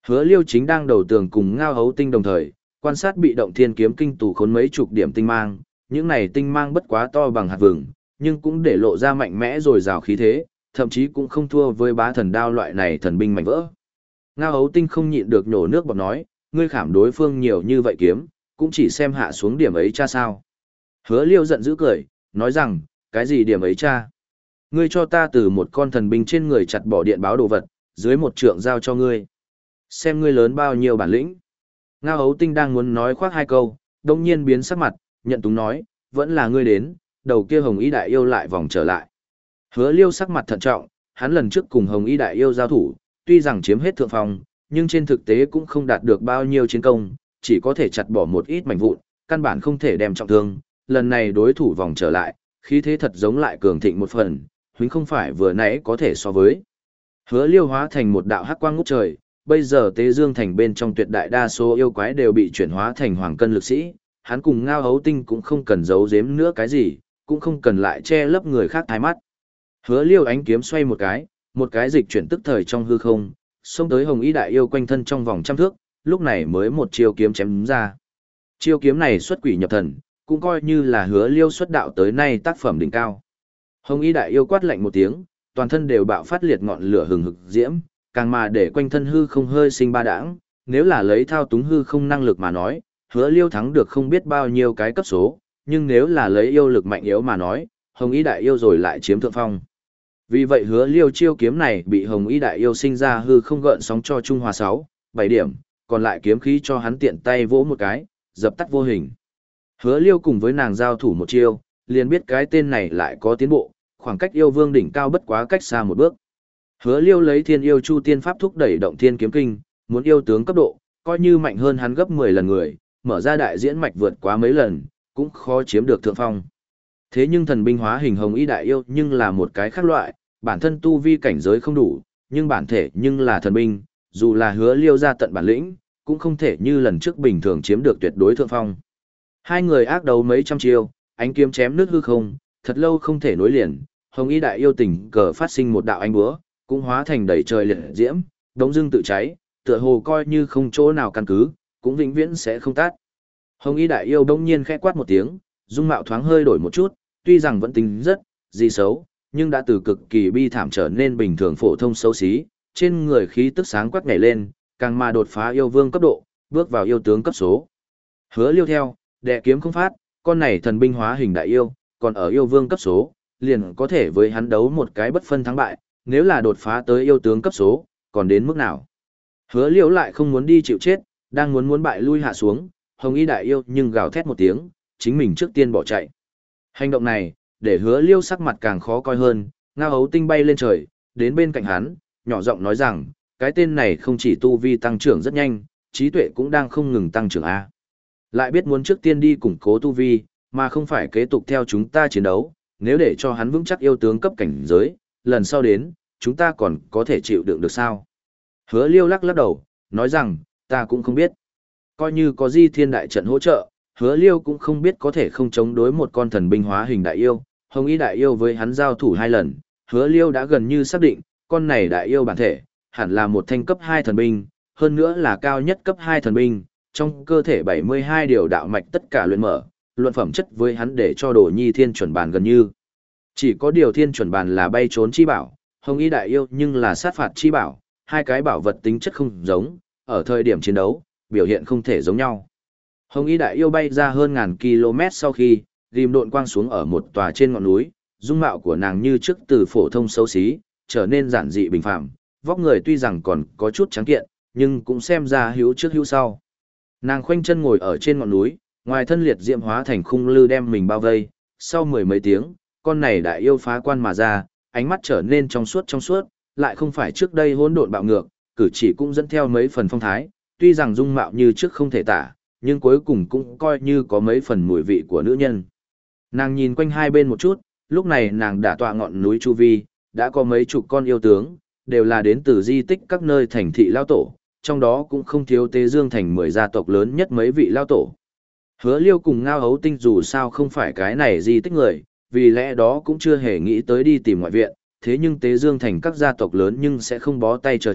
Hứa Liêu chính đang đầu tường cùng Ngao Hấu Tinh đồng thời, quan sát bị động thiên kiếm kinh tù khốn mấy chục điểm tinh mang, những này tinh mang bất quá to bằng hạt vừng, nhưng cũng để lộ ra mạnh mẽ rồi rào khí thế, thậm chí cũng không thua với bá thần đao loại này thần binh mạnh vỡ. Ngao Hấu Tinh không nhịn được nhổ nước bọt nói, ngươi khảm đối phương nhiều như vậy kiếm, cũng chỉ xem hạ xuống điểm ấy cha sao. Hứa Liêu giận dữ cười, nói rằng, cái gì điểm ấy cha? Ngươi cho ta từ một con thần binh trên người chặt bỏ điện báo đồ vật, dưới một trượng giao cho ngươi. Xem ngươi lớn bao nhiêu bản lĩnh. Ngao Hấu Tinh đang muốn nói khoác hai câu, đông nhiên biến sắc mặt, nhận túng nói, vẫn là ngươi đến, đầu kia Hồng Y Đại Yêu lại vòng trở lại. Hứa Liêu sắc mặt thận trọng, hắn lần trước cùng Hồng Y Đại Yêu giao thủ, tuy rằng chiếm hết thượng phong, nhưng trên thực tế cũng không đạt được bao nhiêu chiến công, chỉ có thể chặt bỏ một ít mảnh vụn, căn bản không thể đem trọng thương. Lần này đối thủ vòng trở lại, khí thế thật giống lại cường thịnh một phần, huynh không phải vừa nãy có thể so với. Hứa Liêu hóa thành một đạo hắc quang ngút trời, bây giờ Tế Dương Thành bên trong tuyệt đại đa số yêu quái đều bị chuyển hóa thành hoàng cân lực sĩ, hắn cùng Ngao Hấu Tinh cũng không cần giấu giếm nữa cái gì, cũng không cần lại che lấp người khác thái mắt. Hứa Liêu ánh kiếm xoay một cái, một cái dịch chuyển tức thời trong hư không, xông tới Hồng Y Đại Yêu quanh thân trong vòng trăm thước, lúc này mới một chiêu kiếm chém ra. Chiêu kiếm này xuất quỷ nhập thần, cũng coi như là Hứa Liêu xuất đạo tới nay tác phẩm đỉnh cao. Hồng Y Đại Yêu quát lạnh một tiếng, toàn thân đều bạo phát liệt ngọn lửa hừng hực diễm, càng mà để quanh thân hư không hơi sinh ba đãng, nếu là lấy thao túng hư không năng lực mà nói, Hứa Liêu thắng được không biết bao nhiêu cái cấp số, nhưng nếu là lấy yêu lực mạnh yếu mà nói, Hồng Y Đại Yêu rồi lại chiếm thượng phong. Vì vậy Hứa Liêu chiêu kiếm này bị Hồng Y Đại Yêu sinh ra hư không gợn sóng cho trung hòa sáu, bảy điểm, còn lại kiếm khí cho hắn tiện tay vỗ một cái, dập tắt vô hình. Hứa Liêu cùng với nàng giao thủ một chiêu, liền biết cái tên này lại có tiến bộ, khoảng cách yêu vương đỉnh cao bất quá cách xa một bước. Hứa Liêu lấy Thiên Yêu Chu Tiên pháp thúc đẩy động thiên kiếm kinh, muốn yêu tướng cấp độ, coi như mạnh hơn hắn gấp mười lần người, mở ra đại diễn mạch vượt quá mấy lần, cũng khó chiếm được thượng phong. Thế nhưng thần binh hóa hình Hồng Y Đại Yêu nhưng là một cái khác loại, bản thân tu vi cảnh giới không đủ, nhưng bản thể nhưng là thần binh, dù là Hứa Liêu ra tận bản lĩnh, cũng không thể như lần trước bình thường chiếm được tuyệt đối thượng phong. Hai người ác đấu mấy trăm chiêu, ánh kiếm chém nước hư không, thật lâu không thể nối liền, Hồng Y Đại Yêu tình cờ phát sinh một đạo ánh búa, cũng hóa thành đầy trời liệt diễm, đống dưng tự cháy, tựa hồ coi như không chỗ nào căn cứ, cũng vĩnh viễn sẽ không tắt. Hồng Y Đại Yêu đông nhiên khẽ quát một tiếng, dung mạo thoáng hơi đổi một chút, tuy rằng vẫn tính rất gì xấu, nhưng đã từ cực kỳ bi thảm trở nên bình thường phổ thông xấu xí, trên người khí tức sáng quắc nhảy lên, càng mà đột phá yêu vương cấp độ, bước vào yêu tướng cấp số. Hứa Liêu theo, đệ kiếm không phát, con này thần binh hóa hình đại yêu, còn ở yêu vương cấp số, liền có thể với hắn đấu một cái bất phân thắng bại, nếu là đột phá tới yêu tướng cấp số, còn đến mức nào. Hứa Liêu lại không muốn đi chịu chết, đang muốn muốn bại lui hạ xuống, Hồng Y Đại Yêu nhưng gào thét một tiếng, chính mình trước tiên bỏ chạy. Hành động này, để Hứa Liêu sắc mặt càng khó coi hơn, Ngao Hấu Tinh bay lên trời, đến bên cạnh hắn, nhỏ giọng nói rằng, cái tên này không chỉ tu vi tăng trưởng rất nhanh, trí tuệ cũng đang không ngừng tăng trưởng a. Lại biết muốn trước tiên đi củng cố tu vi, mà không phải kế tục theo chúng ta chiến đấu, nếu để cho hắn vững chắc yêu tướng cấp cảnh giới, lần sau đến, chúng ta còn có thể chịu đựng được sao? Hứa Liêu lắc lắc đầu, nói rằng, ta cũng không biết. Coi như có Di Thiên đại trận hỗ trợ, Hứa Liêu cũng không biết có thể không chống đối một con thần binh hóa hình đại yêu. Hồng Y Đại Yêu với hắn giao thủ hai lần, Hứa Liêu đã gần như xác định, con này đại yêu bản thể, hẳn là một thanh cấp hai thần binh, hơn nữa là cao nhất cấp hai thần binh, trong cơ thể bảy mươi hai điều đạo mạch tất cả luyện mở, luận phẩm chất với hắn để cho Đồ Nhi Thiên chuẩn bàn gần như. Chỉ có điều Thiên chuẩn bàn là bay trốn chi bảo, Hồng Y Đại Yêu nhưng là sát phạt chi bảo, hai cái bảo vật tính chất không giống, ở thời điểm chiến đấu, biểu hiện không thể giống nhau. Hồng Y Đại Yêu bay ra hơn ngàn km sau khi, ghim độn quang xuống ở một tòa trên ngọn núi, dung mạo của nàng như trước từ phổ thông xấu xí, trở nên giản dị bình phàm, vóc người tuy rằng còn có chút trắng kiện, nhưng cũng xem ra hữu trước hữu sau. Nàng khoanh chân ngồi ở trên ngọn núi, ngoài thân liệt diệm hóa thành khung lư đem mình bao vây, sau mười mấy tiếng, con này đại yêu phá quan mà ra, ánh mắt trở nên trong suốt trong suốt, lại không phải trước đây hỗn độn bạo ngược, cử chỉ cũng dẫn theo mấy phần phong thái, tuy rằng dung mạo như trước không thể tả, nhưng cuối cùng cũng coi như có mấy phần mùi vị của nữ nhân. Nàng nhìn quanh hai bên một chút, lúc này nàng đã tọa ngọn núi chu vi, đã có mấy chục con yêu tướng, đều là đến từ di tích các nơi thành thị lao tổ, trong đó cũng không thiếu Tế Dương thành mười gia tộc lớn nhất mấy vị lao tổ. Hứa Liêu cùng Ngao Hấu Tinh dù sao không phải cái này di tích người, vì lẽ đó cũng chưa hề nghĩ tới đi tìm ngoại viện, thế nhưng Tế Dương thành các gia tộc lớn nhưng sẽ không bó tay chờ chết,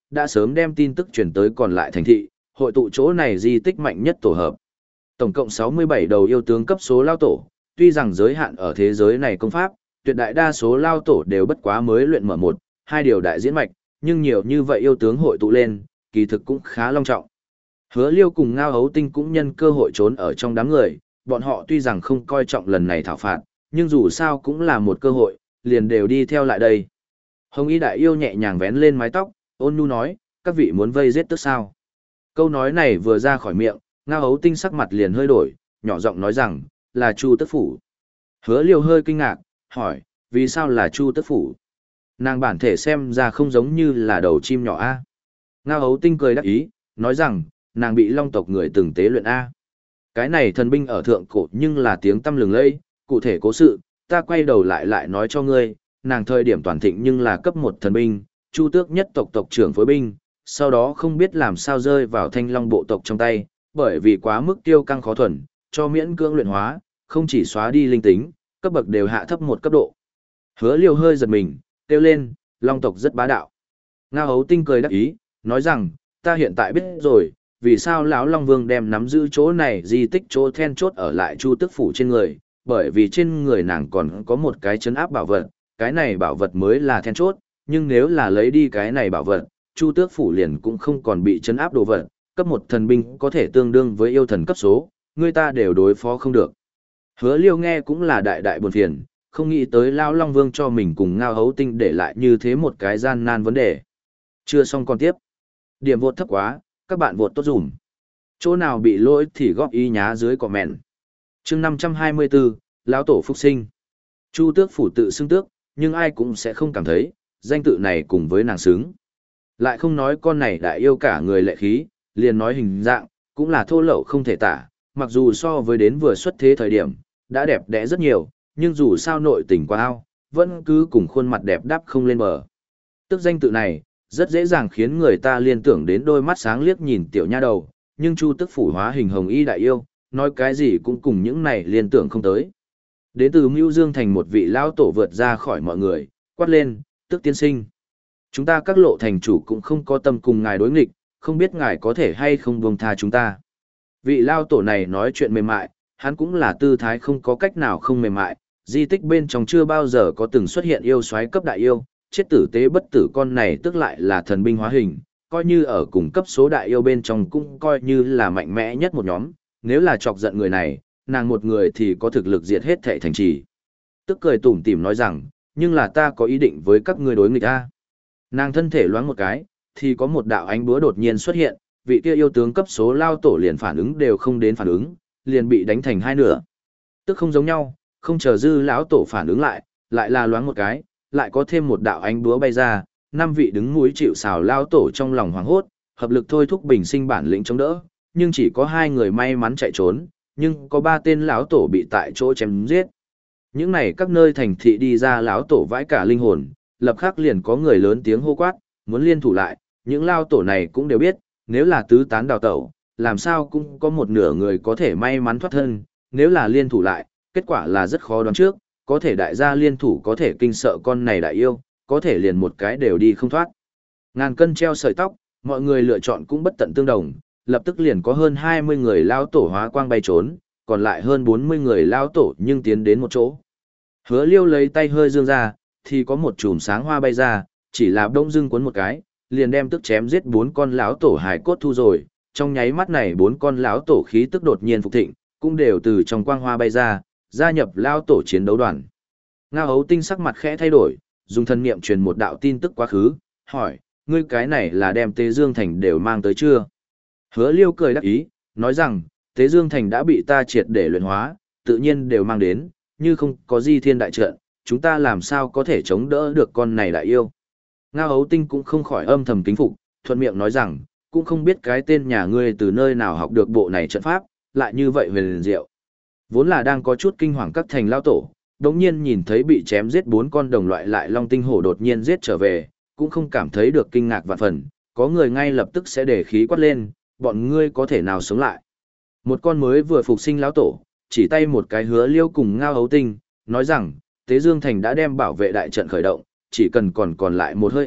đã sớm đem tin tức truyền tới còn lại thành thị, hội tụ chỗ này di tích mạnh nhất tổ hợp. Tổng cộng sáu mươi bảy đầu yêu tướng cấp số lao tổ, tuy rằng giới hạn ở thế giới này công pháp, tuyệt đại đa số lao tổ đều bất quá mới luyện mở một, hai điều đại diễn mạch, nhưng nhiều như vậy yêu tướng hội tụ lên, kỳ thực cũng khá long trọng. Hứa Liêu cùng Ngao Hấu Tinh cũng nhân cơ hội trốn ở trong đám người, bọn họ tuy rằng không coi trọng lần này thảo phạt, nhưng dù sao cũng là một cơ hội, liền đều đi theo lại đây. Hồng Y đại yêu nhẹ nhàng vén lên mái tóc, ôn nhu nói, các vị muốn vây giết tức sao? Câu nói này vừa ra khỏi miệng, Ngao Hấu Tinh sắc mặt liền hơi đổi, nhỏ giọng nói rằng, là Chu Tức Phủ. Hứa Liêu hơi kinh ngạc, hỏi, vì sao là Chu Tức Phủ? Nàng bản thể xem ra không giống như là đầu chim nhỏ A. Ngao Hấu Tinh cười đắc ý, nói rằng, nàng bị long tộc người từng tế luyện A. Cái này thần binh ở thượng cổ nhưng là tiếng tăm lừng lẫy, cụ thể cố sự, ta quay đầu lại lại nói cho ngươi, nàng thời điểm toàn thịnh nhưng là cấp một thần binh, Chu Tước nhất tộc tộc trưởng phối binh, sau đó không biết làm sao rơi vào thanh long bộ tộc trong tay, bởi vì quá mức tiêu căng khó thuần, cho miễn cưỡng luyện hóa, không chỉ xóa đi linh tính, cấp bậc đều hạ thấp một cấp độ. Hứa Liêu hơi giật mình, kêu lên, long tộc rất bá đạo. Ngao Hấu Tinh cười đắc ý, nói rằng, ta hiện tại biết rồi, vì sao lão Long Vương đem nắm giữ chỗ này di tích chỗ then chốt ở lại Chu Tức Phủ trên người, bởi vì trên người nàng còn có một cái chấn áp bảo vật, cái này bảo vật mới là then chốt, nhưng nếu là lấy đi cái này bảo vật, Chu Tước Phủ liền cũng không còn bị chấn áp đồ vật, cấp một thần binh có thể tương đương với yêu thần cấp số, người ta đều đối phó không được. Hứa Liêu nghe cũng là đại đại buồn phiền, không nghĩ tới lão Long Vương cho mình cùng Ngao Hấu Tinh để lại như thế một cái gian nan vấn đề. Chưa xong còn tiếp. Điểm vột thấp quá, các bạn vột tốt dùm. Chỗ nào bị lỗi thì góp ý nhá dưới comment. Chương năm trăm hai mươi bốn, lão tổ phục sinh. Chu Tước Phủ tự xưng tước, nhưng ai cũng sẽ không cảm thấy, danh tự này cùng với nàng xứng. Lại không nói con này đã yêu cả người lệ khí, liền nói hình dạng, cũng là thô lậu không thể tả, mặc dù so với đến vừa xuất thế thời điểm, đã đẹp đẽ rất nhiều, nhưng dù sao nội tình quá ao, vẫn cứ cùng khuôn mặt đẹp đắp không lên bờ. Tức danh tự này, rất dễ dàng khiến người ta liên tưởng đến đôi mắt sáng liếc nhìn tiểu nha đầu, nhưng Chu Tức Phủ hóa hình hồng y đại yêu, nói cái gì cũng cùng những này liên tưởng không tới. Đến từ Mưu Dương thành một vị lão tổ vượt ra khỏi mọi người, quát lên, Tức tiên sinh. Chúng ta các lộ thành chủ cũng không có tâm cùng ngài đối nghịch, không biết ngài có thể hay không buông tha chúng ta. Vị lao tổ này nói chuyện mềm mại, hắn cũng là tư thái không có cách nào không mềm mại, di tích bên trong chưa bao giờ có từng xuất hiện yêu soái cấp đại yêu, chết tử tế bất tử con này tức lại là thần binh hóa hình, coi như ở cùng cấp số đại yêu bên trong cũng coi như là mạnh mẽ nhất một nhóm, nếu là chọc giận người này, nàng một người thì có thực lực diệt hết thệ thành trì. Tức cười tủm tỉm nói rằng, nhưng là ta có ý định với các ngươi đối nghịch a. Nàng thân thể loáng một cái, thì có một đạo ánh búa đột nhiên xuất hiện, vị kia yêu tướng cấp số lao tổ liền phản ứng đều không đến phản ứng, liền bị đánh thành hai nửa. Tức không giống nhau, không chờ dư lão tổ phản ứng lại, lại là loáng một cái, lại có thêm một đạo ánh búa bay ra, năm vị đứng núi chịu sào lao tổ trong lòng hoảng hốt, hợp lực thôi thúc bình sinh bản lĩnh chống đỡ, nhưng chỉ có hai người may mắn chạy trốn, nhưng có ba tên lão tổ bị tại chỗ chém giết. Những này các nơi thành thị đi ra lão tổ vãi cả linh hồn, lập khắc liền có người lớn tiếng hô quát, muốn liên thủ lại, những lao tổ này cũng đều biết, nếu là tứ tán đào tẩu, làm sao cũng có một nửa người có thể may mắn thoát thân, nếu là liên thủ lại, kết quả là rất khó đoán trước, có thể đại gia liên thủ có thể kinh sợ con này đại yêu, có thể liền một cái đều đi không thoát. Ngàn cân treo sợi tóc, mọi người lựa chọn cũng bất tận tương đồng, lập tức liền có hơn hai mươi người lao tổ hóa quang bay trốn, còn lại hơn bốn mươi người lao tổ nhưng tiến đến một chỗ. Hứa Liêu lấy tay hơi dương ra, thì có một chùm sáng hoa bay ra, chỉ là đông dưng cuốn một cái, liền đem tức chém giết bốn con lão tổ hài cốt thu rồi, trong nháy mắt này bốn con lão tổ khí tức đột nhiên phục thịnh, cũng đều từ trong quang hoa bay ra, gia nhập lão tổ chiến đấu đoàn. Ngao Hấu Tinh sắc mặt khẽ thay đổi, dùng thân niệm truyền một đạo tin tức quá khứ, hỏi, ngươi cái này là đem Tế Dương Thành đều mang tới chưa? Hứa Liêu cười đắc ý, nói rằng, Tế Dương Thành đã bị ta triệt để luyện hóa, tự nhiên đều mang đến, như không có Di Thiên đại trận, chúng ta làm sao có thể chống đỡ được con này đại yêu. Ngao Hấu Tinh cũng không khỏi âm thầm kính phục, thuận miệng nói rằng, cũng không biết cái tên nhà ngươi từ nơi nào học được bộ này trận pháp, lại như vậy huyền diệu. Vốn là đang có chút kinh hoàng các thành lao tổ, đống nhiên nhìn thấy bị chém giết bốn con đồng loại lại long tinh hổ đột nhiên giết trở về, cũng không cảm thấy được kinh ngạc vạn phần, có người ngay lập tức sẽ để khí quát lên, bọn ngươi có thể nào sống lại. Một con mới vừa phục sinh lão tổ, chỉ tay một cái Hứa Liêu cùng Ngao Hấu Tinh, nói rằng, Tế Dương Thành đã đem bảo vệ đại trận khởi động, chỉ cần còn còn lại một hơi ở,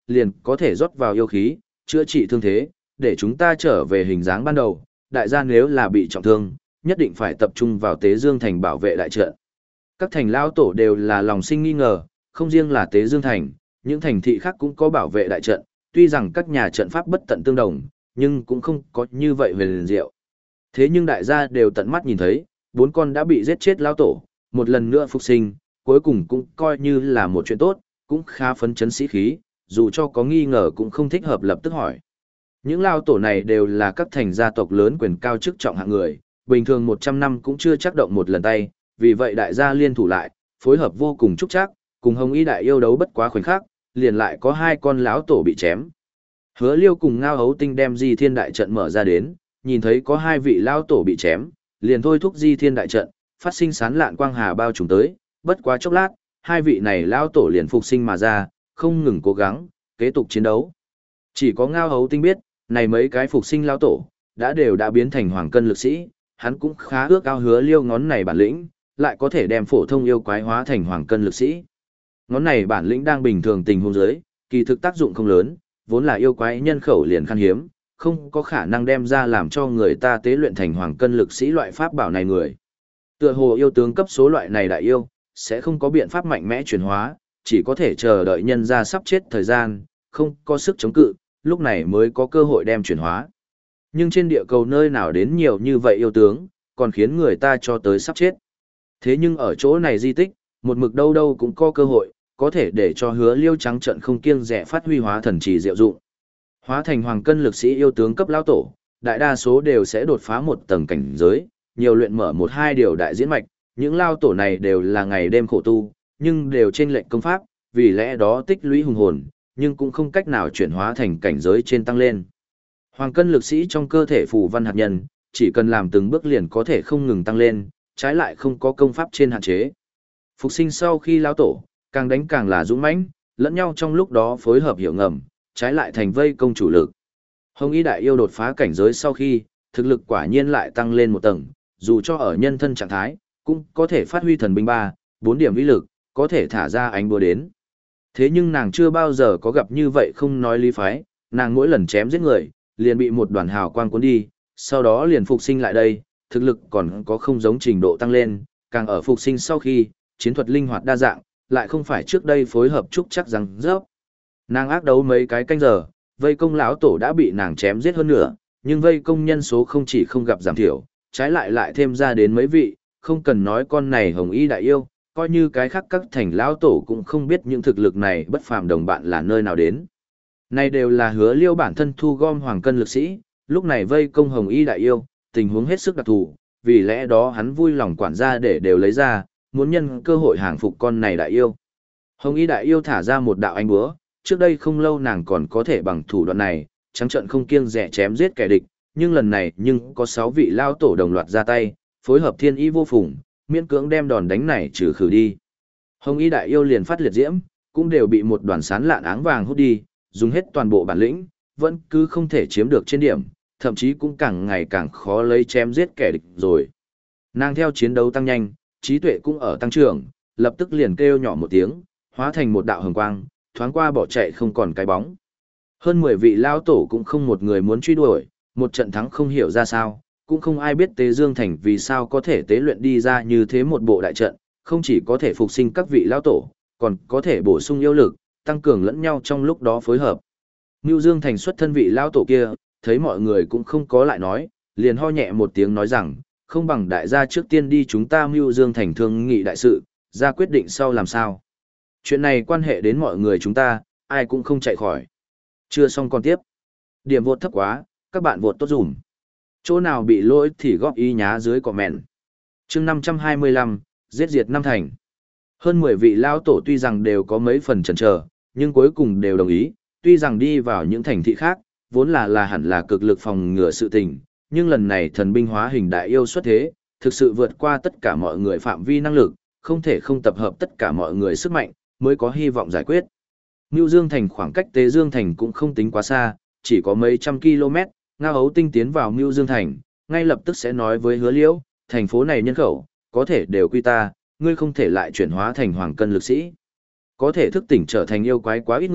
liền có thể rót vào yêu khí, chữa trị thương thế, để chúng ta trở về hình dáng ban đầu. Đại gia nếu là bị trọng thương, nhất định phải tập trung vào Tế Dương Thành bảo vệ đại trận. Các thành lao tổ đều là lòng sinh nghi ngờ, không riêng là Tế Dương Thành, những thành thị khác cũng có bảo vệ đại trận, tuy rằng các nhà trận pháp bất tận tương đồng, nhưng cũng không có như vậy về liền diệu. Thế nhưng đại gia đều tận mắt nhìn thấy, bốn con đã bị giết chết lao tổ, một lần nữa phục sinh, cuối cùng cũng coi như là một chuyện tốt, cũng khá phấn chấn sĩ khí, dù cho có nghi ngờ cũng không thích hợp lập tức hỏi. Những lao tổ này đều là các thành gia tộc lớn quyền cao chức trọng hạng người, bình thường một trăm năm cũng chưa chắc động một lần tay, vì vậy đại gia liên thủ lại, phối hợp vô cùng trúc chắc, cùng Hồng Y đại yêu đấu bất quá khoảnh khắc, liền lại có hai con lão tổ bị chém. Hứa Liêu cùng Ngao Hấu Tinh đem Di Thiên đại trận mở ra đến, nhìn thấy có hai vị lão tổ bị chém, liền thôi thúc Di Thiên đại trận, phát sinh sán lạn quang hà bao trùm tới, bất quá chốc lát, hai vị này lão tổ liền phục sinh mà ra, không ngừng cố gắng, kế tục chiến đấu. Chỉ có Ngao Hấu Tinh biết, này mấy cái phục sinh lão tổ, đã đều đã biến thành hoàng cân lực sĩ, hắn cũng khá ước ao Hứa Liêu ngón này bản lĩnh, lại có thể đem phổ thông yêu quái hóa thành hoàng cân lực sĩ. Ngón này bản lĩnh đang bình thường tình huống dưới, kỳ thực tác dụng không lớn, vốn là yêu quái nhân khẩu liền khan hiếm, không có khả năng đem ra làm cho người ta tế luyện thành hoàng cân lực sĩ loại pháp bảo này người. Tựa hồ yêu tướng cấp số loại này đại yêu, sẽ không có biện pháp mạnh mẽ chuyển hóa, chỉ có thể chờ đợi nhân ra sắp chết thời gian, không có sức chống cự, lúc này mới có cơ hội đem chuyển hóa. Nhưng trên địa cầu nơi nào đến nhiều như vậy yêu tướng, còn khiến người ta cho tới sắp chết. Thế nhưng ở chỗ này di tích, một mực đâu đâu cũng có cơ hội, có thể để cho Hứa Liêu trắng trận không kiêng dè phát huy hóa thần trì diệu dụng. Hóa thành hoàng cân lực sĩ yêu tướng cấp lão tổ, đại đa số đều sẽ đột phá một tầng cảnh giới, nhiều luyện mở một hai điều đại diễn mạch, những lao tổ này đều là ngày đêm khổ tu, nhưng đều trên lệnh công pháp, vì lẽ đó tích lũy hùng hồn, nhưng cũng không cách nào chuyển hóa thành cảnh giới trên tăng lên. Hoàng cân lực sĩ trong cơ thể phù văn hạt nhân, chỉ cần làm từng bước liền có thể không ngừng tăng lên, trái lại không có công pháp trên hạn chế. Phục sinh sau khi lao tổ, càng đánh càng là dũng mãnh, lẫn nhau trong lúc đó phối hợp hiểu ngầm, trái lại thành vây công chủ lực. Hồng Y đại yêu đột phá cảnh giới sau khi, thực lực quả nhiên lại tăng lên một tầng, dù cho ở nhân thân trạng thái, cũng có thể phát huy thần binh ba, bốn điểm uy lực, có thể thả ra ánh búa đến. Thế nhưng nàng chưa bao giờ có gặp như vậy không nói lý phái, nàng mỗi lần chém giết người, liền bị một đoàn hào quang cuốn đi, sau đó liền phục sinh lại đây, thực lực còn có không giống trình độ tăng lên, càng ở phục sinh sau khi, chiến thuật linh hoạt đa dạng, lại không phải trước đây phối hợp trúc chắc rằng rớp. Nàng ác đấu mấy cái canh giờ, vây công lão tổ đã bị nàng chém giết hơn nữa, nhưng vây công nhân số không chỉ không gặp giảm thiểu, trái lại lại thêm ra đến mấy vị, không cần nói con này Hồng Y đại yêu, coi như cái khác các thành lão tổ cũng không biết những thực lực này bất phàm đồng bạn là nơi nào đến. Này đều là Hứa Liêu bản thân thu gom hoàng cân lực sĩ, lúc này vây công Hồng Y đại yêu, tình huống hết sức đặc thù, vì lẽ đó hắn vui lòng quản gia để đều lấy ra, muốn nhân cơ hội hàng phục con này đại yêu. Hồng Y đại yêu thả ra một đạo ánh búa, trước đây không lâu nàng còn có thể bằng thủ đoạn này, trắng trận không kiêng dè chém giết kẻ địch, nhưng lần này nhưng có sáu vị lao tổ đồng loạt ra tay, phối hợp thiên ý vô phùng, miễn cưỡng đem đòn đánh này trừ khử đi. Hồng Y đại yêu liền phát liệt diễm, cũng đều bị một đoàn sán lạn áng vàng hút đi, dùng hết toàn bộ bản lĩnh, vẫn cứ không thể chiếm được trên điểm, thậm chí cũng càng ngày càng khó lấy chém giết kẻ địch rồi. Nàng theo chiến đấu tăng nhanh, trí tuệ cũng ở tăng trưởng, lập tức liền kêu nhỏ một tiếng, hóa thành một đạo hồng quang, thoáng qua bỏ chạy không còn cái bóng. Hơn mười vị lao tổ cũng không một người muốn truy đuổi, một trận thắng không hiểu ra sao, cũng không ai biết Tế Dương Thành vì sao có thể tế luyện đi ra như thế một bộ đại trận, không chỉ có thể phục sinh các vị lao tổ, còn có thể bổ sung yêu lực, tăng cường lẫn nhau trong lúc đó phối hợp. Nưu Dương Thành xuất thân vị lao tổ kia, thấy mọi người cũng không có lại nói, liền ho nhẹ một tiếng nói rằng, không bằng đại gia trước tiên đi chúng ta Nưu Dương Thành thương nghị đại sự, ra quyết định sau làm sao. Chuyện này quan hệ đến mọi người chúng ta, ai cũng không chạy khỏi. Chưa xong còn tiếp. Điểm vột thấp quá, các bạn vột tốt dùm. Chỗ nào bị lỗi thì góp ý nhá dưới comment. Chương năm trăm hai mươi lăm, giết diệt năm thành. Hơn mười vị lao tổ tuy rằng đều có mấy phần chần chờ, nhưng cuối cùng đều đồng ý, tuy rằng đi vào những thành thị khác, vốn là là hẳn là cực lực phòng ngừa sự tình, nhưng lần này thần binh hóa hình đại yêu xuất thế, thực sự vượt qua tất cả mọi người phạm vi năng lực, không thể không tập hợp tất cả mọi người sức mạnh, mới có hy vọng giải quyết. Nưu Dương Thành khoảng cách Tế Dương Thành cũng không tính quá xa, chỉ có mấy trăm km, Ngao Hấu Tinh tiến vào Nưu Dương Thành, ngay lập tức sẽ nói với Hứa Liễu, thành phố này nhân khẩu, có thể đều quy ta, ngươi không thể lại chuyển hóa thành hoàng cân lực sĩ. Có thể thức tỉnh trở thành yêu quái quá ít người,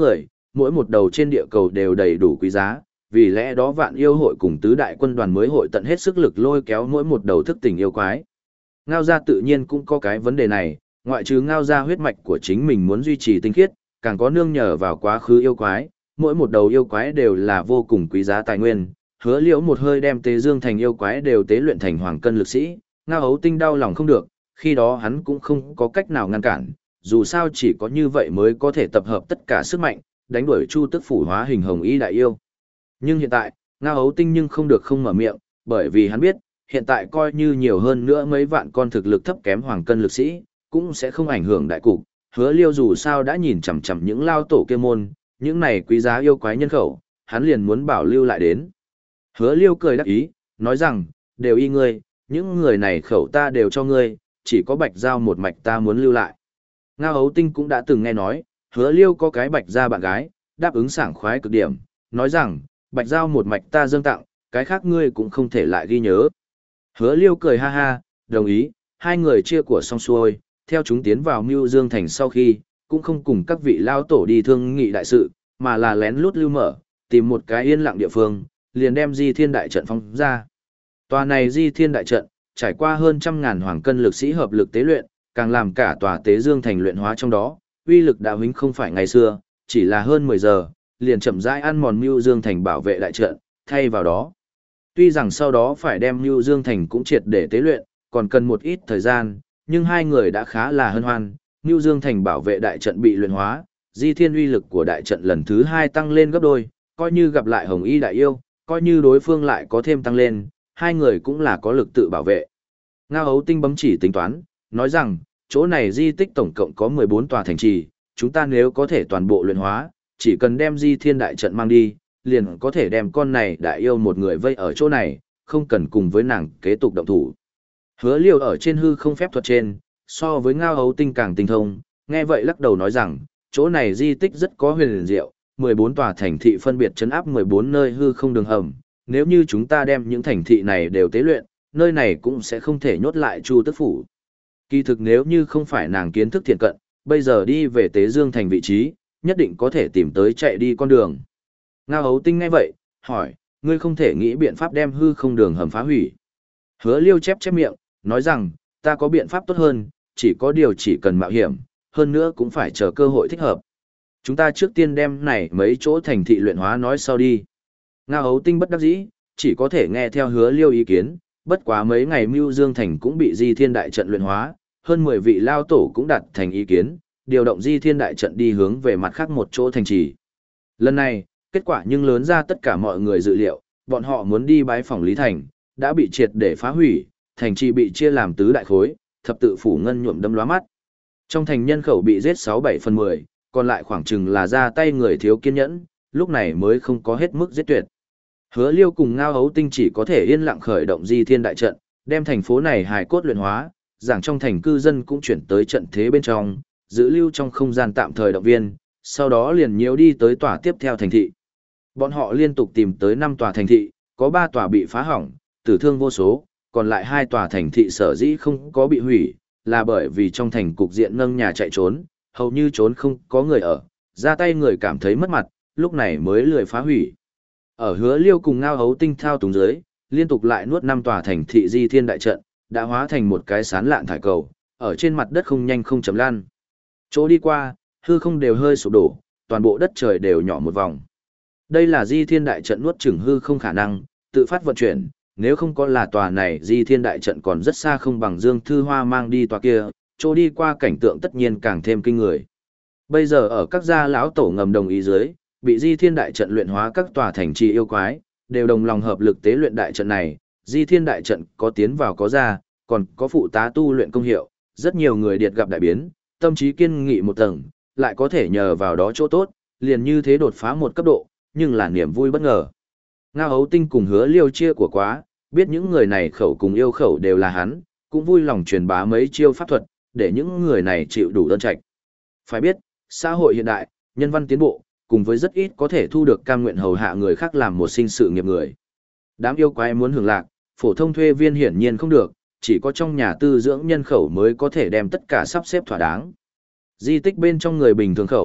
mỗi một đầu trên địa cầu đều đầy đủ quý giá, vì lẽ đó vạn yêu hội cùng tứ đại quân đoàn mới hội tận hết sức lực lôi kéo mỗi một đầu thức tỉnh yêu quái. Ngao gia tự nhiên cũng có cái vấn đề này, ngoại trừ ngao gia huyết mạch của chính mình muốn duy trì tinh khiết, càng có nương nhờ vào quá khứ yêu quái, mỗi một đầu yêu quái đều là vô cùng quý giá tài nguyên. Hứa Liễu một hơi đem Tế Dương thành yêu quái đều tế luyện thành hoàng cân lực sĩ, Ngao Hấu Tinh đau lòng không được, khi đó hắn cũng không có cách nào ngăn cản, dù sao chỉ có như vậy mới có thể tập hợp tất cả sức mạnh, đánh đuổi Chu Tức phủ hóa hình hồng y đại yêu. Nhưng hiện tại, Ngao Hấu Tinh nhưng không được không mở miệng, bởi vì hắn biết, hiện tại coi như nhiều hơn nữa mấy vạn con thực lực thấp kém hoàng cân lực sĩ, cũng sẽ không ảnh hưởng đại cục. Hứa Liêu dù sao đã nhìn chằm chằm những lao tổ kia môn, những này quý giá yêu quái nhân khẩu, hắn liền muốn bảo lưu lại đến. Hứa Liêu cười đắc ý, nói rằng, đều y ngươi, những người này khẩu ta đều cho ngươi, chỉ có Bạch Giao một mạch ta muốn lưu lại. Ngao Hấu Tinh cũng đã từng nghe nói, Hứa Liêu có cái Bạch Gia bạn gái, đáp ứng sảng khoái cực điểm, nói rằng, Bạch Giao một mạch ta dâng tặng, cái khác ngươi cũng không thể lại ghi nhớ. Hứa Liêu cười ha ha, đồng ý, hai người chia của xong xuôi, theo chúng tiến vào Mưu Dương Thành sau khi, cũng không cùng các vị lao tổ đi thương nghị đại sự, mà là lén lút lưu mở, tìm một cái yên lặng địa phương, liền đem Di Thiên Đại Trận phóng ra. Tòa này Di Thiên Đại Trận, trải qua hơn trăm ngàn hoàng cân lực sĩ hợp lực tế luyện, càng làm cả tòa Tế Dương Thành luyện hóa trong đó, uy lực đạo hính không phải ngày xưa, chỉ là hơn mười giờ, liền chậm rãi ăn mòn Mưu Dương Thành bảo vệ đại trận, thay vào đó. Tuy rằng sau đó phải đem Mưu Dương Thành cũng triệt để tế luyện, còn cần một ít thời gian, nhưng hai người đã khá là hân hoan, Mưu Dương Thành bảo vệ đại trận bị luyện hóa, Di Thiên uy lực của đại trận lần thứ hai tăng lên gấp đôi, coi như gặp lại Hồng Y đại yêu, coi như đối phương lại có thêm tăng lên, hai người cũng là có lực tự bảo vệ. Ngao Hấu Tinh bấm chỉ tính toán, nói rằng, chỗ này di tích tổng cộng có mười bốn tòa thành trì, chúng ta nếu có thể toàn bộ luyện hóa, chỉ cần đem Di Thiên đại trận mang đi, liền có thể đem con này đại yêu một người vây ở chỗ này, không cần cùng với nàng kế tục động thủ. Hứa Liêu ở trên hư không phép thuật trên, so với Ngao Hấu Tinh càng tinh thông, nghe vậy lắc đầu nói rằng, chỗ này di tích rất có huyền diệu, mười bốn tòa thành thị phân biệt trấn áp mười bốn nơi hư không đường hầm, nếu như chúng ta đem những thành thị này đều tế luyện, nơi này cũng sẽ không thể nhốt lại Chu Tức phủ. Kỳ thực nếu như không phải nàng kiến thức thiện cận, bây giờ đi về Tế Dương thành vị trí, nhất định có thể tìm tới chạy đi con đường. Ngao Hấu Tinh nghe vậy, hỏi, ngươi không thể nghĩ biện pháp đem hư không đường hầm phá hủy. Hứa Liêu chép chép miệng, nói rằng, ta có biện pháp tốt hơn, chỉ có điều chỉ cần mạo hiểm, hơn nữa cũng phải chờ cơ hội thích hợp. Chúng ta trước tiên đem này mấy chỗ thành thị luyện hóa nói sau đi. Ngao Hấu Tinh bất đắc dĩ, chỉ có thể nghe theo Hứa Liêu ý kiến, bất quá mấy ngày Mưu Dương Thành cũng bị Di Thiên đại trận luyện hóa, hơn mười vị lao tổ cũng đặt thành ý kiến, điều động Di Thiên đại trận đi hướng về mặt khác một chỗ thành trì. Lần này, kết quả nhưng lớn ra tất cả mọi người dự liệu, bọn họ muốn đi bái phỏng Lý Thành, đã bị triệt để phá hủy, thành trì bị chia làm tứ đại khối, thập tự phủ ngân nhuộm đâm lóa mắt. Trong thành nhân khẩu bị giết sáu bảy phần mười, còn lại khoảng chừng là ra tay người thiếu kiên nhẫn, lúc này mới không có hết mức giết tuyệt. Hứa Liêu cùng Ngao Hấu Tinh chỉ có thể yên lặng khởi động Di Thiên đại trận, đem thành phố này hài cốt luyện hóa, giảng trong thành cư dân cũng chuyển tới trận thế bên trong, giữ lưu trong không gian tạm thời động viên, sau đó liền nhiễu đi tới tòa tiếp theo thành thị. Bọn họ liên tục tìm tới năm tòa thành thị, có ba tòa bị phá hỏng, tử thương vô số, còn lại hai tòa thành thị sở dĩ không có bị hủy, là bởi vì trong thành cục diện nâng nhà chạy trốn, hầu như trốn không có người ở, ra tay người cảm thấy mất mặt, lúc này mới lười phá hủy. Ở Hứa Liêu cùng Ngao Hấu Tinh thao túng dưới, liên tục lại nuốt năm tòa thành thị Di Thiên đại trận, đã hóa thành một cái sán lạn thải cầu, ở trên mặt đất không nhanh không chậm lan. Chỗ đi qua, hư không đều hơi sụp đổ, toàn bộ đất trời đều nhỏ một vòng. Đây là Di Thiên đại trận nuốt chửng hư không khả năng, tự phát vận chuyển, nếu không có là tòa này Di Thiên đại trận còn rất xa không bằng Dương Thư Hoa mang đi tòa kia, chỗ đi qua cảnh tượng tất nhiên càng thêm kinh người. Bây giờ ở các gia lão tổ ngầm đồng ý dưới, bị Di Thiên đại trận luyện hóa các tòa thành trì yêu quái, đều đồng lòng hợp lực tế luyện đại trận này, Di Thiên đại trận có tiến vào có ra, còn có phụ tá tu luyện công hiệu, rất nhiều người điệt gặp đại biến, tâm trí kiên nghị một tầng, lại có thể nhờ vào đó chỗ tốt, liền như thế đột phá một cấp độ, nhưng là niềm vui bất ngờ. Ngao Hấu Tinh cùng Hứa Liêu chia của quá, biết những người này khẩu cùng yêu khẩu đều là hắn, cũng vui lòng truyền bá mấy chiêu pháp thuật, để những người này chịu đủ đơn trạch. Phải biết, xã hội hiện đại, nhân văn tiến bộ, cùng với rất ít có thể thu được cam nguyện hầu hạ người khác làm một sinh sự nghiệp người. Đám yêu quái muốn hưởng lạc, phổ thông thuê viên hiển nhiên không được, chỉ có trong nhà tư dưỡng nhân khẩu mới có thể đem tất cả sắp xếp thỏa đáng. Di tích bên trong người bình thường khẩu,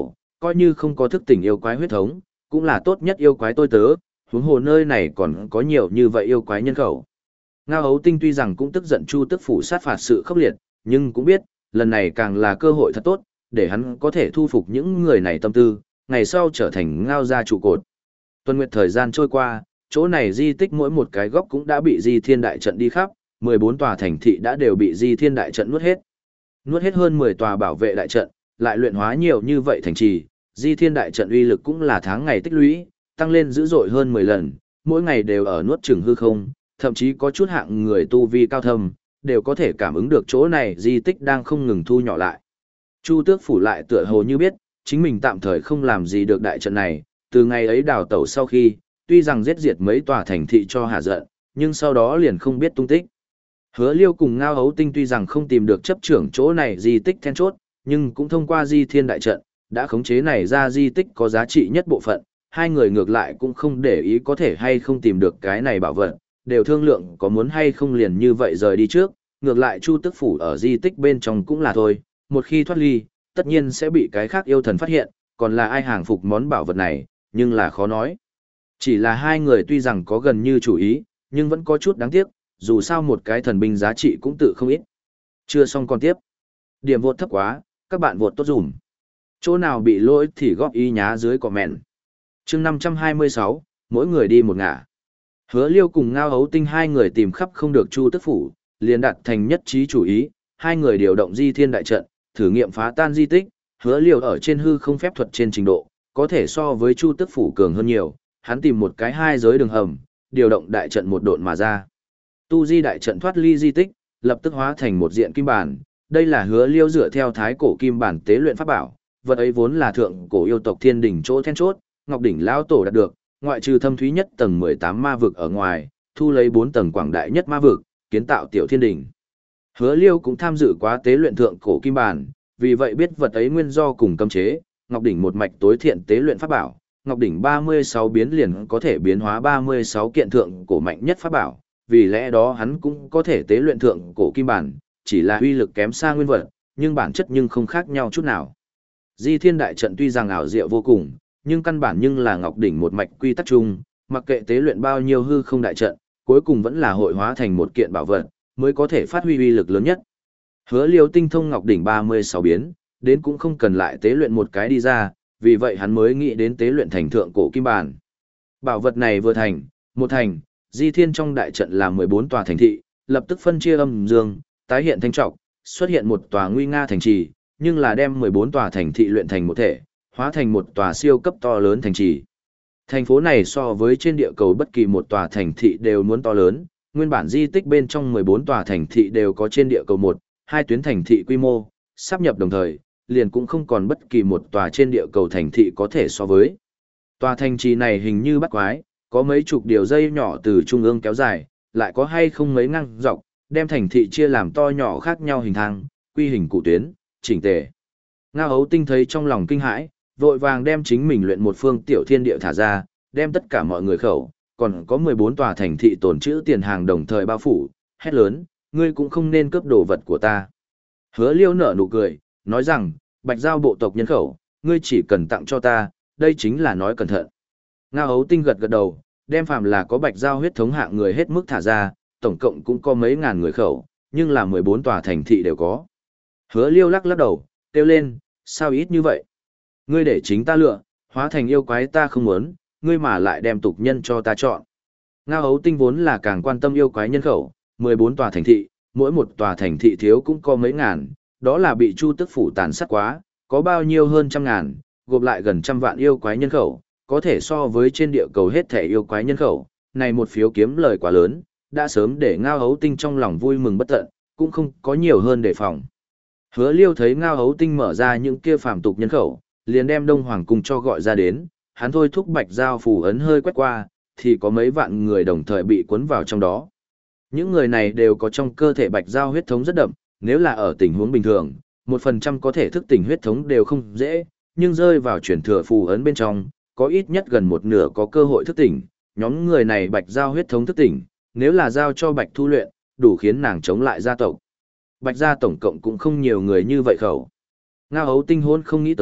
coi như không có thức tỉnh yêu quái huyết thống, cũng là tốt nhất yêu quái tôi tớ, huống hồ nơi này còn có nhiều như vậy yêu quái nhân khẩu. Ngao Hấu Tinh tuy rằng cũng tức giận Chu Tức Phủ sát phạt sự khốc liệt, nhưng cũng biết, lần này càng là cơ hội thật tốt, để hắn có thể thu phục những người này tâm tư, ngày sau trở thành Ngao gia trụ cột. Tuần nguyệt thời gian trôi qua, chỗ này di tích mỗi một cái góc cũng đã bị Di Thiên Đại Trận đi khắp, mười bốn tòa thành thị đã đều bị Di Thiên Đại Trận nuốt hết. Nuốt hết hơn mười tòa bảo vệ đại trận, lại luyện hóa nhiều như vậy thành trì, Di Thiên Đại Trận uy lực cũng là tháng ngày tích lũy, tăng lên dữ dội hơn mười lần, mỗi ngày đều ở nuốt chửng hư không, thậm chí có chút hạng người tu vi cao thâm, đều có thể cảm ứng được chỗ này di tích đang không ngừng thu nhỏ lại. Chu Tước Phủ lại tựa hồ như biết, chính mình tạm thời không làm gì được đại trận này, từ ngày ấy đào tẩu sau khi, tuy rằng giết diệt mấy tòa thành thị cho hạ giận, nhưng sau đó liền không biết tung tích. Hứa Liêu cùng Ngao Hấu Tinh tuy rằng không tìm được chấp trưởng chỗ này di tích then chốt, nhưng cũng thông qua Di Thiên Đại Trận, đã khống chế này ra di tích có giá trị nhất bộ phận, hai người ngược lại cũng không để ý có thể hay không tìm được cái này bảo vật, đều thương lượng có muốn hay không liền như vậy rời đi trước, ngược lại Chu Tức Phủ ở di tích bên trong cũng là thôi, một khi thoát ly, tất nhiên sẽ bị cái khác yêu thần phát hiện, còn là ai hàng phục món bảo vật này, nhưng là khó nói. Chỉ là hai người tuy rằng có gần như chủ ý, nhưng vẫn có chút đáng tiếc, dù sao một cái thần binh giá trị cũng tự không ít. Chưa xong còn tiếp. Điểm vột thấp quá, các bạn vột tốt dùm. Chỗ nào bị lỗi thì góp ý nhá dưới comment. Chương năm trăm hai mươi sáu, mỗi người đi một ngả. Hứa Liêu cùng Ngao Hấu Tinh hai người tìm khắp không được Chu Tức Phủ, liền đặt thành nhất trí chủ ý, hai người điều động Di Thiên Đại Trận, thử nghiệm phá tan di tích. Hứa Liêu ở trên hư không phép thuật trên trình độ, có thể so với Chu Tức Phủ cường hơn nhiều, hắn tìm một cái hai giới đường hầm, điều động đại trận một độn mà ra. Tu Di Đại Trận thoát ly di tích, lập tức hóa thành một diện kim bản, đây là Hứa Liêu dựa theo thái cổ kim bản tế luyện pháp bảo, vật ấy vốn là thượng cổ yêu tộc thiên đỉnh chỗ then chốt, Ngọc đỉnh lão tổ đạt được, ngoại trừ thâm thúy nhất tầng mười tám ma vực ở ngoài, thu lấy bốn tầng quảng đại nhất ma vực, kiến tạo tiểu thiên đỉnh. Hứa Liêu cũng tham dự quá tế luyện thượng cổ kim bản, vì vậy biết vật ấy nguyên do cùng cấm chế, Ngọc đỉnh một mạch tối thiện tế luyện pháp bảo, Ngọc đỉnh ba mươi sáu biến liền có thể biến hóa ba mươi sáu kiện thượng cổ mạnh nhất pháp bảo, vì lẽ đó hắn cũng có thể tế luyện thượng cổ kim bản, chỉ là uy lực kém xa nguyên vật, nhưng bản chất nhưng không khác nhau chút nào. Di Thiên Đại Trận tuy rằng ảo diệu vô cùng, nhưng căn bản nhưng là Ngọc đỉnh một mạch quy tắc chung, mặc kệ tế luyện bao nhiêu hư không đại trận, cuối cùng vẫn là hội hóa thành một kiện bảo vật, mới có thể phát huy uy lực lớn nhất. Hứa Liêu tinh thông Ngọc đỉnh ba mươi sáu biến, đến cũng không cần lại tế luyện một cái đi ra, vì vậy hắn mới nghĩ đến tế luyện thành thượng cổ kim bản. Bảo vật này vừa thành, một thành, Di Thiên trong đại trận là mười bốn tòa thành thị, lập tức phân chia âm dương, tái hiện thanh trọc, xuất hiện một tòa nguy nga thành trì, nhưng là đem mười bốn tòa thành thị luyện thành một thể, hóa thành một tòa siêu cấp to lớn thành trì. Thành phố này so với trên địa cầu bất kỳ một tòa thành thị đều muốn to lớn, nguyên bản di tích bên trong mười bốn tòa thành thị đều có trên địa cầu một, hai tuyến thành thị quy mô, sáp nhập đồng thời, liền cũng không còn bất kỳ một tòa trên địa cầu thành thị có thể so với. Tòa thành trì này hình như bắt quái, có mấy chục điều dây nhỏ từ trung ương kéo dài, lại có hay không mấy ngang dọc, đem thành thị chia làm to nhỏ khác nhau hình thang, quy hình cụ tuyến, chỉnh tề. Ngao Hấu Tinh thấy trong lòng kinh hãi, vội vàng đem chính mình luyện một phương tiểu thiên địa thả ra, đem tất cả mọi người khẩu, còn có mười bốn tòa thành thị tồn trữ tiền hàng đồng thời bao phủ, hét lớn, ngươi cũng không nên cướp đồ vật của ta. Hứa Liêu nở nụ cười, nói rằng, Bạch Giao bộ tộc nhân khẩu, ngươi chỉ cần tặng cho ta, đây chính là nói cẩn thận. Ngao Hấu Tinh gật gật đầu, đem phàm là có Bạch Giao huyết thống hạng người hết mức thả ra, tổng cộng cũng có mấy ngàn người khẩu, nhưng là mười bốn tòa thành thị đều có. Hứa Liêu lắc lắc đầu, kêu lên, sao ít như vậy? Ngươi để chính ta lựa, hóa thành yêu quái ta không muốn, ngươi mà lại đem tục nhân cho ta chọn. Ngao Hấu Tinh vốn là càng quan tâm yêu quái nhân khẩu, mười bốn tòa thành thị, mỗi một tòa thành thị thiếu cũng có mấy ngàn, đó là bị Chu Tức Phủ tàn sát quá, có bao nhiêu hơn trăm ngàn, gộp lại gần trăm vạn yêu quái nhân khẩu, có thể so với trên địa cầu hết thể yêu quái nhân khẩu, này một phiếu kiếm lời quá lớn, đã sớm để Ngao Hấu Tinh trong lòng vui mừng bất tận, cũng không có nhiều hơn đề phòng. Hứa Liêu thấy Ngao Hấu Tinh mở ra những kia phàm tục nhân khẩu, liền đem Đông Hoàng cung cho gọi ra đến, hắn thôi thúc Bạch Giao phù ấn hơi quét qua, thì có mấy vạn người đồng thời bị cuốn vào trong đó. Những người này đều có trong cơ thể Bạch Giao huyết thống rất đậm, nếu là ở tình huống bình thường, một phần trăm có thể thức tỉnh huyết thống đều không dễ, nhưng rơi vào chuyển thừa phù ấn bên trong, có ít nhất gần một nửa có cơ hội thức tỉnh, nhóm người này Bạch Giao huyết thống thức tỉnh, nếu là giao cho Bạch Thu luyện, đủ khiến nàng chống lại gia tộc. Bạch gia tổng cộng cũng không nhiều người như vậy khẩu. Ngao Hấu Tinh hôn không nghĩ tới,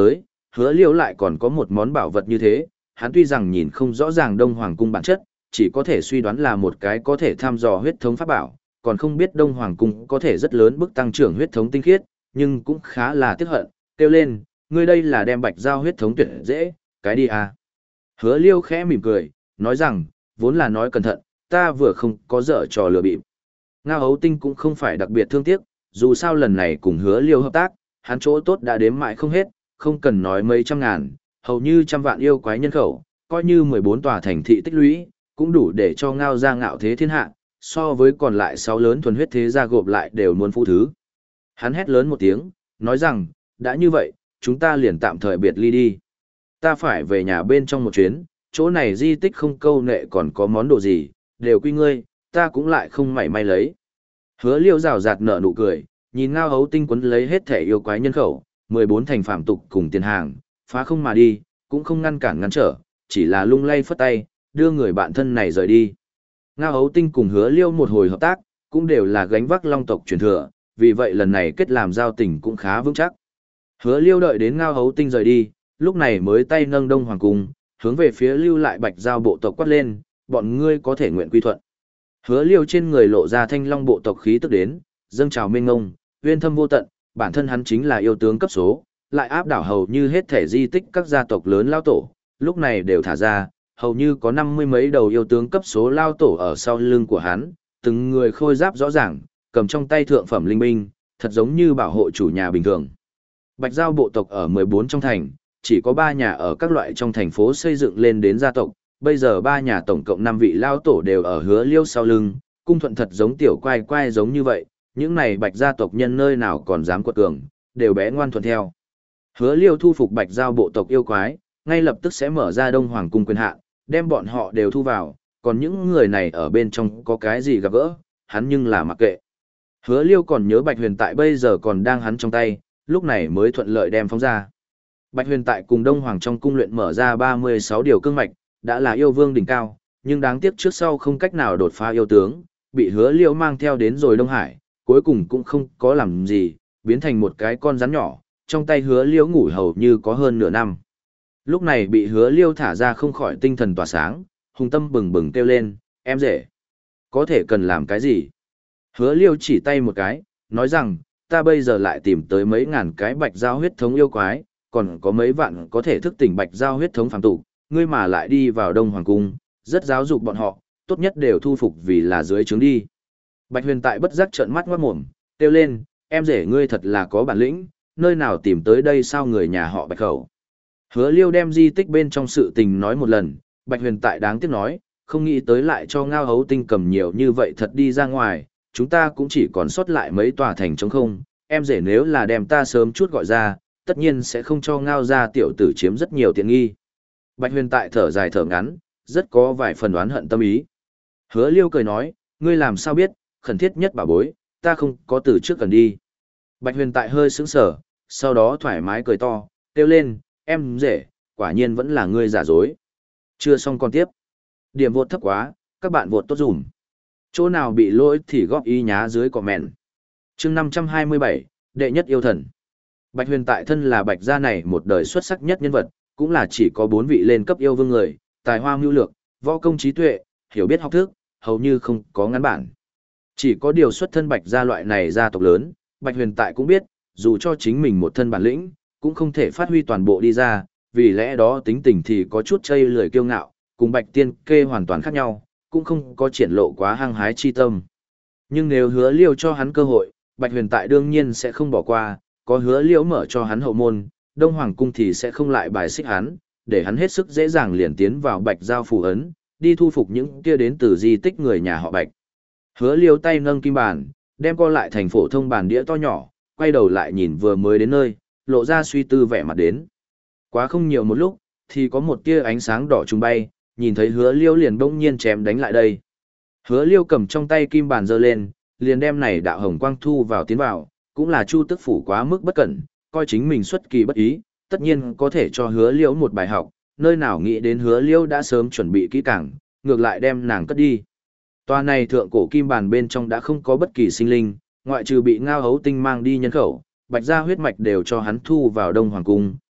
hứa liêu lại còn có một món bảo vật như thế, hắn tuy rằng nhìn không rõ ràng Đông Hoàng cung bản chất, chỉ có thể suy đoán là một cái có thể thăm dò huyết thống pháp bảo, còn không biết Đông Hoàng cung có thể rất lớn bức tăng trưởng huyết thống tinh khiết, nhưng cũng khá là tiếc hận, kêu lên, ngươi đây là đem bạch giao huyết thống tuyệt dễ, cái đi à. Hứa liêu khẽ mỉm cười, nói rằng, vốn là nói cẩn thận, ta vừa không có dở trò lừa bịp. Ngao Hấu Tinh cũng không phải đặc biệt thương tiếc, dù sao lần này cùng hứa liêu hợp tác, hắn chỗ tốt đã đếm mãi không hết, không cần nói mấy trăm ngàn, hầu như trăm vạn yêu quái nhân khẩu, coi như mười bốn tòa thành thị tích lũy, cũng đủ để cho Ngao ra ngạo thế thiên hạ, so với còn lại sáu lớn thuần huyết thế gia gộp lại đều muốn phụ thứ. Hắn hét lớn một tiếng, nói rằng, đã như vậy, chúng ta liền tạm thời biệt ly đi. Ta phải về nhà bên trong một chuyến, chỗ này di tích không câu nệ còn có món đồ gì, đều quy ngươi, ta cũng lại không mảy may lấy. Hứa liêu rào rạt nở nụ cười, nhìn Ngao Hấu Tinh quấn lấy hết thể yêu quái nhân khẩu, mười bốn thành phạm tục cùng tiền hàng, phá không mà đi, cũng không ngăn cản ngăn trở, chỉ là lung lay phất tay, đưa người bạn thân này rời đi. Ngao Hấu Tinh cùng hứa liêu một hồi hợp tác, cũng đều là gánh vác long tộc truyền thừa, vì vậy lần này kết làm giao tình cũng khá vững chắc. Hứa liêu đợi đến Ngao Hấu Tinh rời đi, lúc này mới tay nâng Đông Hoàng cung, hướng về phía lưu lại bạch giao bộ tộc quát lên, bọn ngươi có thể nguyện quy thuận. Hứa liêu trên người lộ ra thanh long bộ tộc khí tức đến, dâng trào mênh ngông, uyên thâm vô tận, bản thân hắn chính là yêu tướng cấp số, lại áp đảo hầu như hết thể di tích các gia tộc lớn lao tổ, lúc này đều thả ra, hầu như có năm mươi mấy đầu yêu tướng cấp số lao tổ ở sau lưng của hắn, từng người khôi giáp rõ ràng, cầm trong tay thượng phẩm linh binh, thật giống như bảo hộ chủ nhà bình thường. Bạch giao bộ tộc ở mười bốn trong thành, chỉ có ba nhà ở các loại trong thành phố xây dựng lên đến gia tộc, bây giờ ba nhà tổng cộng năm vị lao tổ đều ở hứa liêu sau lưng, cung thuận thật giống tiểu quai quai giống như vậy, những này bạch gia tộc nhân nơi nào còn dám quật cường, đều bé ngoan thuận theo. Hứa liêu thu phục bạch giao bộ tộc yêu quái, ngay lập tức sẽ mở ra Đông Hoàng cung quyền hạn, đem bọn họ đều thu vào, còn những người này ở bên trong có cái gì gặp gỡ, hắn nhưng là mặc kệ. Hứa liêu còn nhớ bạch huyền tại bây giờ còn đang hắn trong tay, lúc này mới thuận lợi đem phóng ra. Bạch huyền tại cùng Đông Hoàng trong cung luyện mở ra ba mươi sáu điều cương mạch, đã là yêu vương đỉnh cao, nhưng đáng tiếc trước sau không cách nào đột phá yêu tướng, bị hứa liêu mang theo đến rồi Đông Hải, cuối cùng cũng không có làm gì, biến thành một cái con rắn nhỏ, trong tay hứa liêu ngủ hầu như có hơn nửa năm. Lúc này bị hứa liêu thả ra không khỏi tinh thần tỏa sáng, hùng tâm bừng bừng kêu lên, em rể, có thể cần làm cái gì? Hứa liêu chỉ tay một cái, nói rằng, ta bây giờ lại tìm tới mấy ngàn cái bạch giao huyết thống yêu quái, còn có mấy vạn có thể thức tỉnh bạch giao huyết thống phàm tục, ngươi mà lại đi vào Đông Hoàng cung, rất giáo dục bọn họ, tốt nhất đều thu phục vì là dưới trướng đi. Bạch huyền tại bất giác trợn mắt ngoát mồm, kêu lên, em rể ngươi thật là có bản lĩnh, nơi nào tìm tới đây sao người nhà họ bạch khẩu. Hứa liêu đem di tích bên trong sự tình nói một lần, bạch huyền tại đáng tiếc nói, không nghĩ tới lại cho Ngao Hấu Tinh cầm nhiều như vậy thật đi ra ngoài, chúng ta cũng chỉ còn sót lại mấy tòa thành trống không, em rể nếu là đem ta sớm chút gọi ra, tất nhiên sẽ không cho Ngao ra tiểu tử chiếm rất nhiều tiện nghi. Bạch huyền tại thở dài thở ngắn, rất có vài phần oán hận tâm ý. Hứa liêu cười nói, ngươi làm sao biết, khẩn thiết nhất bảo bối, ta không có từ trước cần đi. Bạch huyền tại hơi sững sờ, sau đó thoải mái cười to, kêu lên, em rể, quả nhiên vẫn là ngươi giả dối. Chưa xong còn tiếp. Điểm vột thấp quá, các bạn vột tốt dùm. Chỗ nào bị lỗi thì góp ý nhá dưới comment. Chương năm trăm hai mươi bảy, đệ nhất yêu thần. Bạch huyền tại thân là bạch gia này một đời xuất sắc nhất nhân vật, cũng là chỉ có bốn vị lên cấp yêu vương người, tài hoa mưu lược, võ công trí tuệ, hiểu biết học thức, hầu như không có ngắn bản. Chỉ có điều xuất thân bạch gia loại này gia tộc lớn, bạch huyền tại cũng biết, dù cho chính mình một thân bản lĩnh, cũng không thể phát huy toàn bộ đi ra, vì lẽ đó tính tình thì có chút chây lười kiêu ngạo, cùng bạch tiên kê hoàn toàn khác nhau, cũng không có triển lộ quá hăng hái chi tâm. Nhưng nếu hứa liêu cho hắn cơ hội, bạch huyền tại đương nhiên sẽ không bỏ qua, có hứa liêu mở cho hắn hậu môn, Đông Hoàng cung thì sẽ không lại bài xích hắn, để hắn hết sức dễ dàng liền tiến vào bạch giao phù ấn, đi thu phục những kia đến từ di tích người nhà họ bạch. Hứa liêu tay nâng kim bàn, đem co lại thành phổ thông bàn đĩa to nhỏ, quay đầu lại nhìn vừa mới đến nơi, lộ ra suy tư vẻ mặt đến. Quá không nhiều một lúc, thì có một tia ánh sáng đỏ trùng bay, nhìn thấy hứa liêu liền bỗng nhiên chém đánh lại đây. Hứa liêu cầm trong tay kim bàn giơ lên, liền đem này đạo hồng quang thu vào tiến vào, cũng là Chu Tức Phủ quá mức bất cẩn, coi chính mình xuất kỳ bất ý, tất nhiên có thể cho hứa liêu một bài học, nơi nào nghĩ đến hứa liêu đã sớm chuẩn bị kỹ càng, ngược lại đem nàng cất đi. Tòa này thượng cổ kim bàn bên trong đã không có bất kỳ sinh linh, ngoại trừ bị Ngao Hấu Tinh mang đi nhân khẩu, bạch gia huyết mạch đều cho hắn thu vào Đông Hoàng cung,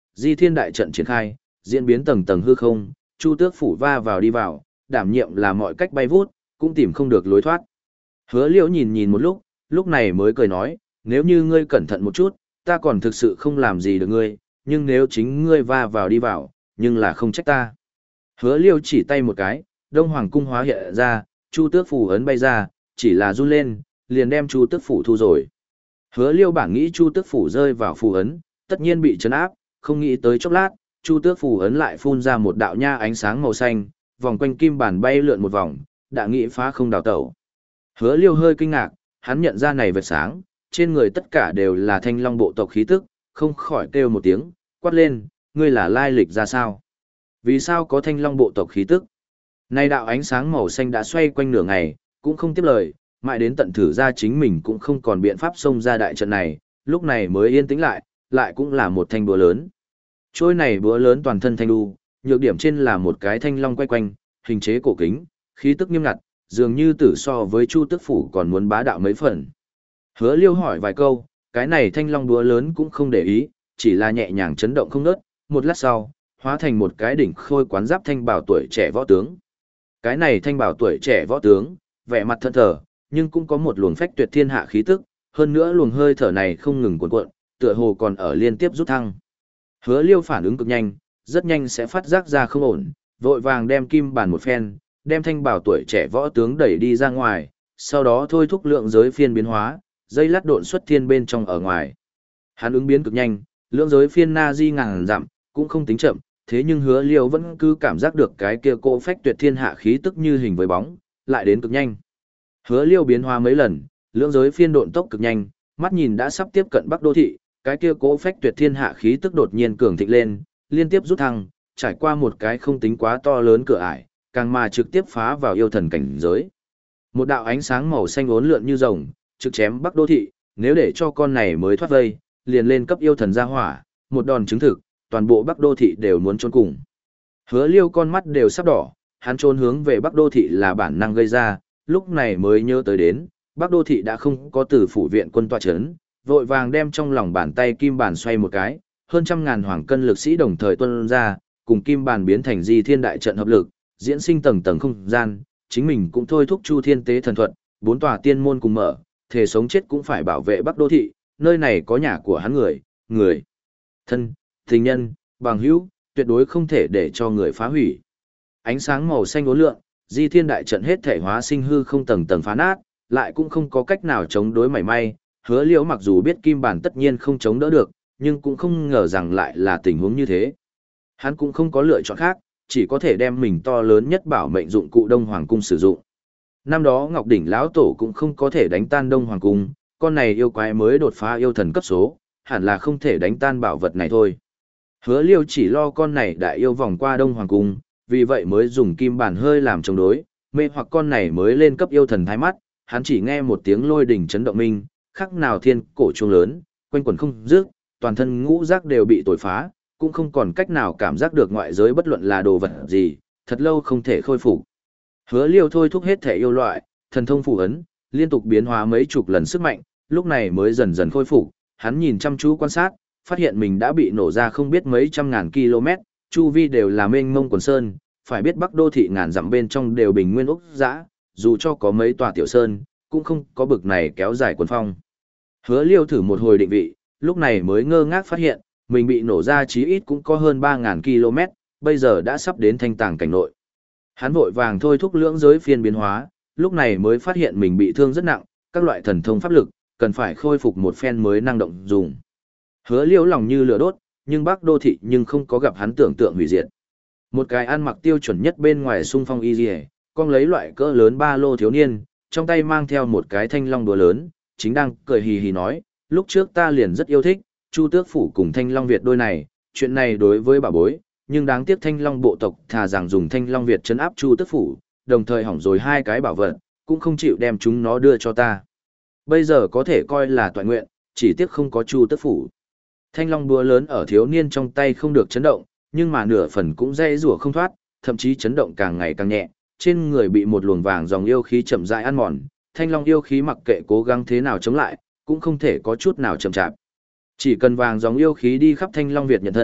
Di Thiên đại trận triển khai, diễn biến tầng tầng hư không, Chu Tước phủ va vào đi vào, đảm nhiệm là mọi cách bay vút, cũng tìm không được lối thoát. Hứa Liễu nhìn nhìn một lúc, lúc này mới cười nói, nếu như ngươi cẩn thận một chút, ta còn thực sự không làm gì được ngươi, nhưng nếu chính ngươi va vào đi vào, nhưng là không trách ta. Hứa Liễu chỉ tay một cái, Đông Hoàng cung hóa hiện ra, Chu Tước phủ ấn bay ra, chỉ là run lên, liền đem Chu Tước phủ thu rồi. Hứa Liêu bảng nghĩ Chu Tước phủ rơi vào phù ấn, tất nhiên bị trấn áp, không nghĩ tới chốc lát, Chu Tước phủ ấn lại phun ra một đạo nha ánh sáng màu xanh, vòng quanh kim bản bay lượn một vòng, đã nghĩ phá không đào tẩu. Hứa Liêu hơi kinh ngạc, hắn nhận ra này vệt sáng, trên người tất cả đều là Thanh Long bộ tộc khí tức, không khỏi kêu một tiếng, quát lên, ngươi là lai lịch ra sao? Vì sao có Thanh Long bộ tộc khí tức? Này đạo ánh sáng màu xanh đã xoay quanh nửa ngày, cũng không tiếp lời, mãi đến tận thử ra chính mình cũng không còn biện pháp xông ra đại trận này, lúc này mới yên tĩnh lại, lại cũng là một thanh búa lớn. Trôi này búa lớn toàn thân thanh đu, nhược điểm trên là một cái thanh long quay quanh, hình chế cổ kính, khí tức nghiêm ngặt, dường như tử so với Chu Tước phủ còn muốn bá đạo mấy phần. Hứa Liêu hỏi vài câu, cái này thanh long búa lớn cũng không để ý, chỉ là nhẹ nhàng chấn động không ngớt, một lát sau, hóa thành một cái đỉnh khôi quán giáp thanh bảo tuổi trẻ võ tướng. Cái này thanh bảo tuổi trẻ võ tướng, vẻ mặt thân thờ, nhưng cũng có một luồng phách tuyệt thiên hạ khí tức, hơn nữa luồng hơi thở này không ngừng cuộn cuộn, tựa hồ còn ở liên tiếp rút thăng. Hứa Liêu phản ứng cực nhanh, rất nhanh sẽ phát giác ra không ổn, vội vàng đem kim bàn một phen, đem thanh bảo tuổi trẻ võ tướng đẩy đi ra ngoài, sau đó thôi thúc lượng giới phiên biến hóa, dây lát độn xuất thiên bên trong ở ngoài. Hắn ứng biến cực nhanh, lượng giới phiên na di ngàn dặm, cũng không tính chậm, thế nhưng Hứa Liêu vẫn cứ cảm giác được cái kia cô phách tuyệt thiên hạ khí tức như hình với bóng, lại đến cực nhanh. Hứa Liêu biến hóa mấy lần, lưỡng giới phiên độn tốc cực nhanh, mắt nhìn đã sắp tiếp cận Bắc Đô thị, cái kia cố phách tuyệt thiên hạ khí tức đột nhiên cường thịnh lên, liên tiếp rút thăng, trải qua một cái không tính quá to lớn cửa ải, càng mà trực tiếp phá vào yêu thần cảnh giới. Một đạo ánh sáng màu xanh uốn lượn như rồng, trực chém Bắc Đô thị, nếu để cho con này mới thoát vây, liền lên cấp yêu thần ra hỏa, một đòn chứng thực, toàn bộ Bắc Đô thị đều muốn chôn cùng. Hứa Liêu con mắt đều sắp đỏ, hắn trốn hướng về Bắc Đô thị là bản năng gây ra, lúc này mới nhớ tới đến, Bắc Đô thị đã không có từ phủ viện quân tọa chấn, vội vàng đem trong lòng bàn tay kim bàn xoay một cái, hơn trăm ngàn hoàng cân lực sĩ đồng thời tuôn ra, cùng kim bàn biến thành Di Thiên đại trận hợp lực, diễn sinh tầng tầng không gian, chính mình cũng thôi thúc Chu Thiên tế thần thuật, bốn tòa tiên môn cùng mở, thể sống chết cũng phải bảo vệ Bắc Đô thị, nơi này có nhà của hắn người, người thân, tình nhân, bằng hữu, tuyệt đối không thể để cho người phá hủy. Ánh sáng màu xanh uốn lượn, Di Thiên đại trận hết thể hóa sinh hư không tầng tầng phá nát, lại cũng không có cách nào chống đối mảy may. Hứa Liễu mặc dù biết kim bản tất nhiên không chống đỡ được, nhưng cũng không ngờ rằng lại là tình huống như thế. Hắn cũng không có lựa chọn khác, chỉ có thể đem mình to lớn nhất bảo mệnh dụng cụ Đông Hoàng cung sử dụng. Năm đó Ngọc Đỉnh lão tổ cũng không có thể đánh tan Đông Hoàng cung, con này yêu quái mới đột phá yêu thần cấp số, hẳn là không thể đánh tan bảo vật này thôi. Hứa Liêu chỉ lo con này đại yêu vòng qua Đông Hoàng cung, vì vậy mới dùng kim bản hơi làm chống đối, mê hoặc con này mới lên cấp yêu thần thái mắt, hắn chỉ nghe một tiếng lôi đỉnh chấn động minh, khắc nào thiên cổ chuông lớn, quanh quẩn không dứt, toàn thân ngũ giác đều bị tồi phá, cũng không còn cách nào cảm giác được ngoại giới bất luận là đồ vật gì, thật lâu không thể khôi phục. Hứa Liêu thôi thúc hết thể yêu loại, thần thông phù ấn, liên tục biến hóa mấy chục lần sức mạnh, lúc này mới dần dần khôi phục, hắn nhìn chăm chú quan sát, phát hiện mình đã bị nổ ra không biết mấy trăm ngàn km, chu vi đều là mênh mông quần sơn, phải biết Bắc Đô thị ngàn dặm bên trong đều bình nguyên ốc dã, dù cho có mấy tòa tiểu sơn, cũng không có bực này kéo dài quần phong. Hứa Liêu thử một hồi định vị, lúc này mới ngơ ngác phát hiện, mình bị nổ ra chí ít cũng có hơn ba ngàn km, bây giờ đã sắp đến thanh tàng cảnh nội. Hắn vội vàng thôi thúc lưỡng giới phiên biến hóa, lúc này mới phát hiện mình bị thương rất nặng, các loại thần thông pháp lực, cần phải khôi phục một phen mới năng động dùng. Hứa Liêu lòng như lửa đốt, nhưng Bắc Đô thị nhưng không có gặp hắn tưởng tượng hủy diệt. Một cái ăn mặc tiêu chuẩn nhất bên ngoài xung phong y liề, con lấy loại cỡ lớn ba lô thiếu niên, trong tay mang theo một cái thanh long đùa lớn, chính đang cười hì hì nói, lúc trước ta liền rất yêu thích, Chu Tước phủ cùng thanh long Việt đôi này, chuyện này đối với bà bối, nhưng đáng tiếc thanh long bộ tộc thà rằng dùng thanh long Việt trấn áp Chu Tước phủ, đồng thời hỏng rồi hai cái bảo vật, cũng không chịu đem chúng nó đưa cho ta. Bây giờ có thể coi là toại nguyện, chỉ tiếc không có Chu Tước phủ. Thanh long đùa lớn ở thiếu niên trong tay không được chấn động, nhưng mà nửa phần cũng dây rủa không thoát, thậm chí chấn động càng ngày càng nhẹ, trên người bị một luồng vàng dòng yêu khí chậm rãi ăn mòn, thanh long yêu khí mặc kệ cố gắng thế nào chống lại, cũng không thể có chút nào chậm chạp. Chỉ cần vàng dòng yêu khí đi khắp thanh long Việt nhận thân,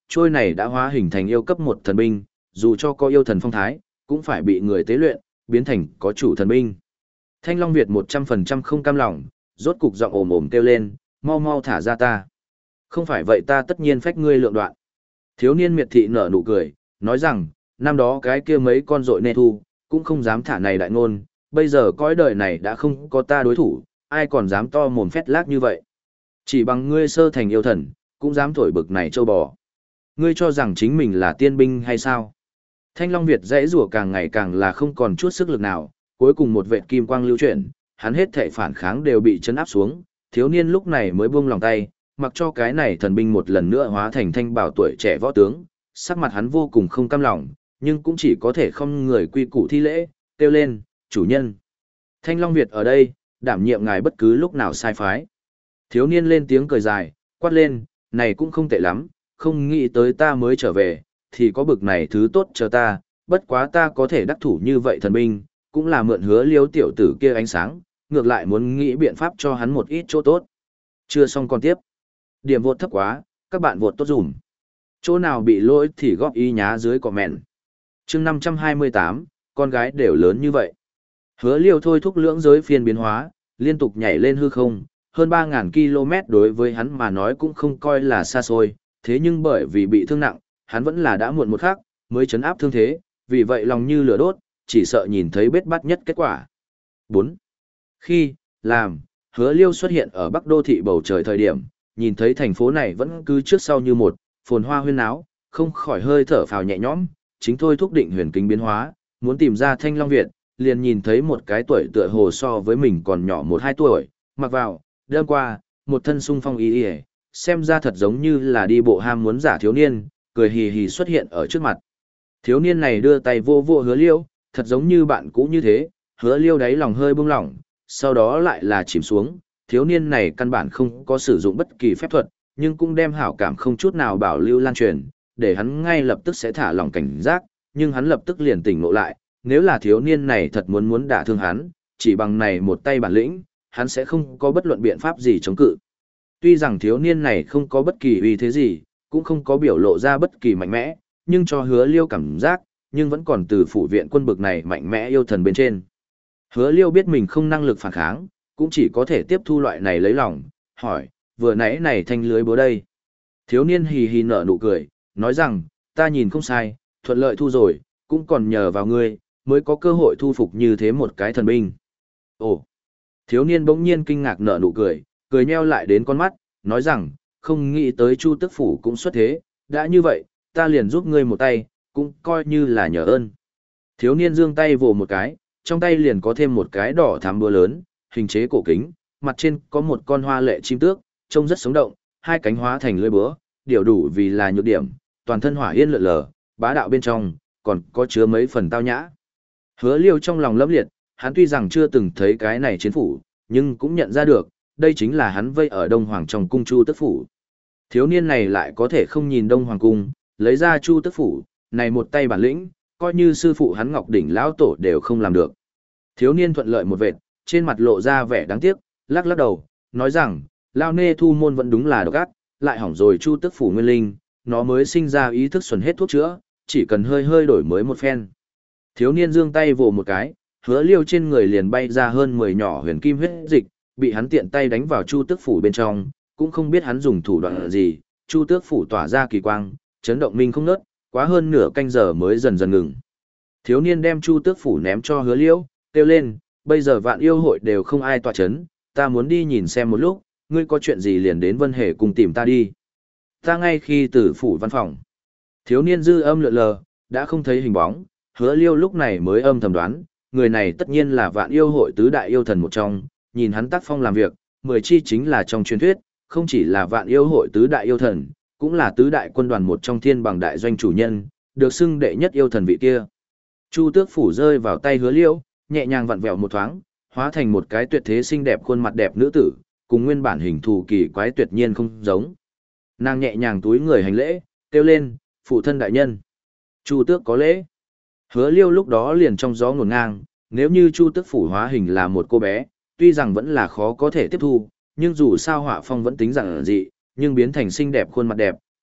trôi này đã hóa hình thành yêu cấp một thần binh, dù cho có yêu thần phong thái, cũng phải bị người tế luyện, biến thành có chủ thần binh. Thanh Long Việt một trăm phần trăm không cam lòng, rốt cục giọng ồm ồm kêu lên, mau mau thả ra ta. Không phải vậy ta tất nhiên phách ngươi lượng đoạn. Thiếu niên miệt thị nở nụ cười, nói rằng, năm đó cái kia mấy con rội nê thu, cũng không dám thả này đại ngôn, bây giờ cõi đời này đã không có ta đối thủ, ai còn dám to mồm phét lác như vậy. Chỉ bằng ngươi sơ thành yêu thần, cũng dám thổi bực này châu bò. Ngươi cho rằng chính mình là tiên binh hay sao? Thanh Long Việt dãy rủa càng ngày càng là không còn chút sức lực nào, cuối cùng một vệt kim quang lưu chuyển, hắn hết thảy phản kháng đều bị chấn áp xuống, thiếu niên lúc này mới buông lòng tay, mặc cho cái này thần binh một lần nữa hóa thành thanh bảo tuổi trẻ võ tướng, sắc mặt hắn vô cùng không cam lòng, nhưng cũng chỉ có thể không người quy củ thi lễ, kêu lên, chủ nhân. Thanh Long Việt ở đây, đảm nhiệm ngài bất cứ lúc nào sai phái. Thiếu niên lên tiếng cười dài, quát lên, này cũng không tệ lắm, không nghĩ tới ta mới trở về, thì có bực này thứ tốt chờ ta, bất quá ta có thể đắc thủ như vậy thần binh, cũng là mượn hứa liêu tiểu tử kia ánh sáng, ngược lại muốn nghĩ biện pháp cho hắn một ít chỗ tốt. Chưa xong còn tiếp. Điểm vột thấp quá, các bạn vột tốt dùm. Chỗ nào bị lỗi thì góp ý nhá dưới comment. chương năm trăm hai mươi tám, con gái đều lớn như vậy. Hứa liêu thôi thúc lưỡng giới phiên biến hóa, liên tục nhảy lên hư không, hơn ba nghìn ki lô mét đối với hắn mà nói cũng không coi là xa xôi, thế nhưng bởi vì bị thương nặng, hắn vẫn là đã muộn một khắc, mới chấn áp thương thế, vì vậy lòng như lửa đốt, chỉ sợ nhìn thấy bết bát nhất kết quả. bốn. Khi, làm, hứa liêu xuất hiện ở Bắc Đô thị bầu trời thời điểm, nhìn thấy thành phố này vẫn cứ trước sau như một, phồn hoa huyên náo, không khỏi hơi thở phào nhẹ nhõm, chính thôi thúc định huyền kính biến hóa, muốn tìm ra Thanh Long Việt, liền nhìn thấy một cái tuổi tựa hồ so với mình còn nhỏ một hai tuổi, mặc vào, đêm qua, một thân sung phong y y, xem ra thật giống như là đi bộ ham muốn giả thiếu niên, cười hì hì xuất hiện ở trước mặt. Thiếu niên này đưa tay vô vô hứa liêu, thật giống như bạn cũ như thế, hứa liêu đáy lòng hơi bông lỏng, sau đó lại là chìm xuống, thiếu niên này căn bản không có sử dụng bất kỳ phép thuật, nhưng cũng đem hảo cảm không chút nào bảo lưu lan truyền, để hắn ngay lập tức sẽ thả lòng cảnh giác, nhưng hắn lập tức liền tỉnh ngộ lại, nếu là thiếu niên này thật muốn muốn đả thương hắn, chỉ bằng này một tay bản lĩnh, hắn sẽ không có bất luận biện pháp gì chống cự. Tuy rằng thiếu niên này không có bất kỳ uy thế gì, cũng không có biểu lộ ra bất kỳ mạnh mẽ, nhưng cho hứa liêu cảm giác, nhưng vẫn còn từ phủ viện quân bực này mạnh mẽ yêu thần bên trên. Hứa liêu biết mình không năng lực phản kháng, cũng chỉ có thể tiếp thu loại này lấy lòng, hỏi, vừa nãy này thanh lưới búa đây. Thiếu niên hì hì nở nụ cười, nói rằng, ta nhìn không sai, thuận lợi thu rồi, cũng còn nhờ vào ngươi, mới có cơ hội thu phục như thế một cái thần binh. Ồ! Thiếu niên bỗng nhiên kinh ngạc nở nụ cười, cười nheo lại đến con mắt, nói rằng, không nghĩ tới Chu Tức Phủ cũng xuất thế, đã như vậy, ta liền giúp ngươi một tay, cũng coi như là nhờ ơn. Thiếu niên giương tay vồ một cái, trong tay liền có thêm một cái đỏ thắm búa lớn, hình chế cổ kính, mặt trên có một con hoa lệ chim tước, trông rất sống động, hai cánh hóa thành lưỡi búa, điều đủ vì là nhược điểm, toàn thân hỏa yên lượn lờ, bá đạo bên trong, còn có chứa mấy phần tao nhã. Hứa Liêu trong lòng lấp liệt, hắn tuy rằng chưa từng thấy cái này chiến phủ, nhưng cũng nhận ra được, đây chính là hắn vây ở Đông Hoàng trong cung Chu Tức Phủ. Thiếu niên này lại có thể không nhìn Đông Hoàng cung, lấy ra Chu Tức Phủ, này một tay bản lĩnh, coi như sư phụ hắn Ngọc Đỉnh lão tổ đều không làm được. Thiếu niên thuận lợi một vệt, trên mặt lộ ra vẻ đáng tiếc, lắc lắc đầu, nói rằng, Lao Nê Thu Môn vẫn đúng là độc ác, lại hỏng rồi Chu Tức Phủ nguyên linh, nó mới sinh ra ý thức xuẩn hết thuốc chữa, chỉ cần hơi hơi đổi mới một phen. Thiếu niên giương tay vồ một cái, Hứa Liêu trên người liền bay ra hơn mười nhỏ huyền kim huyết dịch, bị hắn tiện tay đánh vào Chu Tước Phủ bên trong, cũng không biết hắn dùng thủ đoạn gì, Chu Tước Phủ tỏa ra kỳ quang, chấn động minh không ngớt, quá hơn nửa canh giờ mới dần dần ngừng. Thiếu niên đem Chu Tước Phủ ném cho Hứa Liêu, kêu lên, bây giờ vạn yêu hội đều không ai tỏa chấn, ta muốn đi nhìn xem một lúc, ngươi có chuyện gì liền đến Vân Hề cùng tìm ta đi. Ta ngay khi từ phủ văn phòng. Thiếu niên dư âm lượn lờ, đã không thấy hình bóng, Hứa Liêu lúc này mới âm thầm đoán, người này tất nhiên là vạn yêu hội tứ đại yêu thần một trong, nhìn hắn tác phong làm việc, mười chi chính là trong truyền thuyết, không chỉ là vạn yêu hội tứ đại yêu thần, cũng là tứ đại quân đoàn một trong thiên bằng đại doanh chủ nhân, được xưng đệ nhất yêu thần vị kia. Chu Tước Phủ rơi vào tay Hứa Liêu, nhẹ nhàng vặn vẹo một thoáng, hóa thành một cái tuyệt thế xinh đẹp khuôn mặt đẹp nữ tử, cùng nguyên bản hình thù kỳ quái tuyệt nhiên không giống. Nàng nhẹ nhàng túi người hành lễ, kêu lên, phụ thân đại nhân. Chu Tước có lễ. Hứa Liêu lúc đó liền trong gió ngổn ngang, nếu như Chu Tước Phủ hóa hình là một cô bé, tuy rằng vẫn là khó có thể tiếp thu, nhưng dù sao họa phong vẫn tính rằng dị, nhưng biến thành xinh đẹp khuôn mặt đẹp,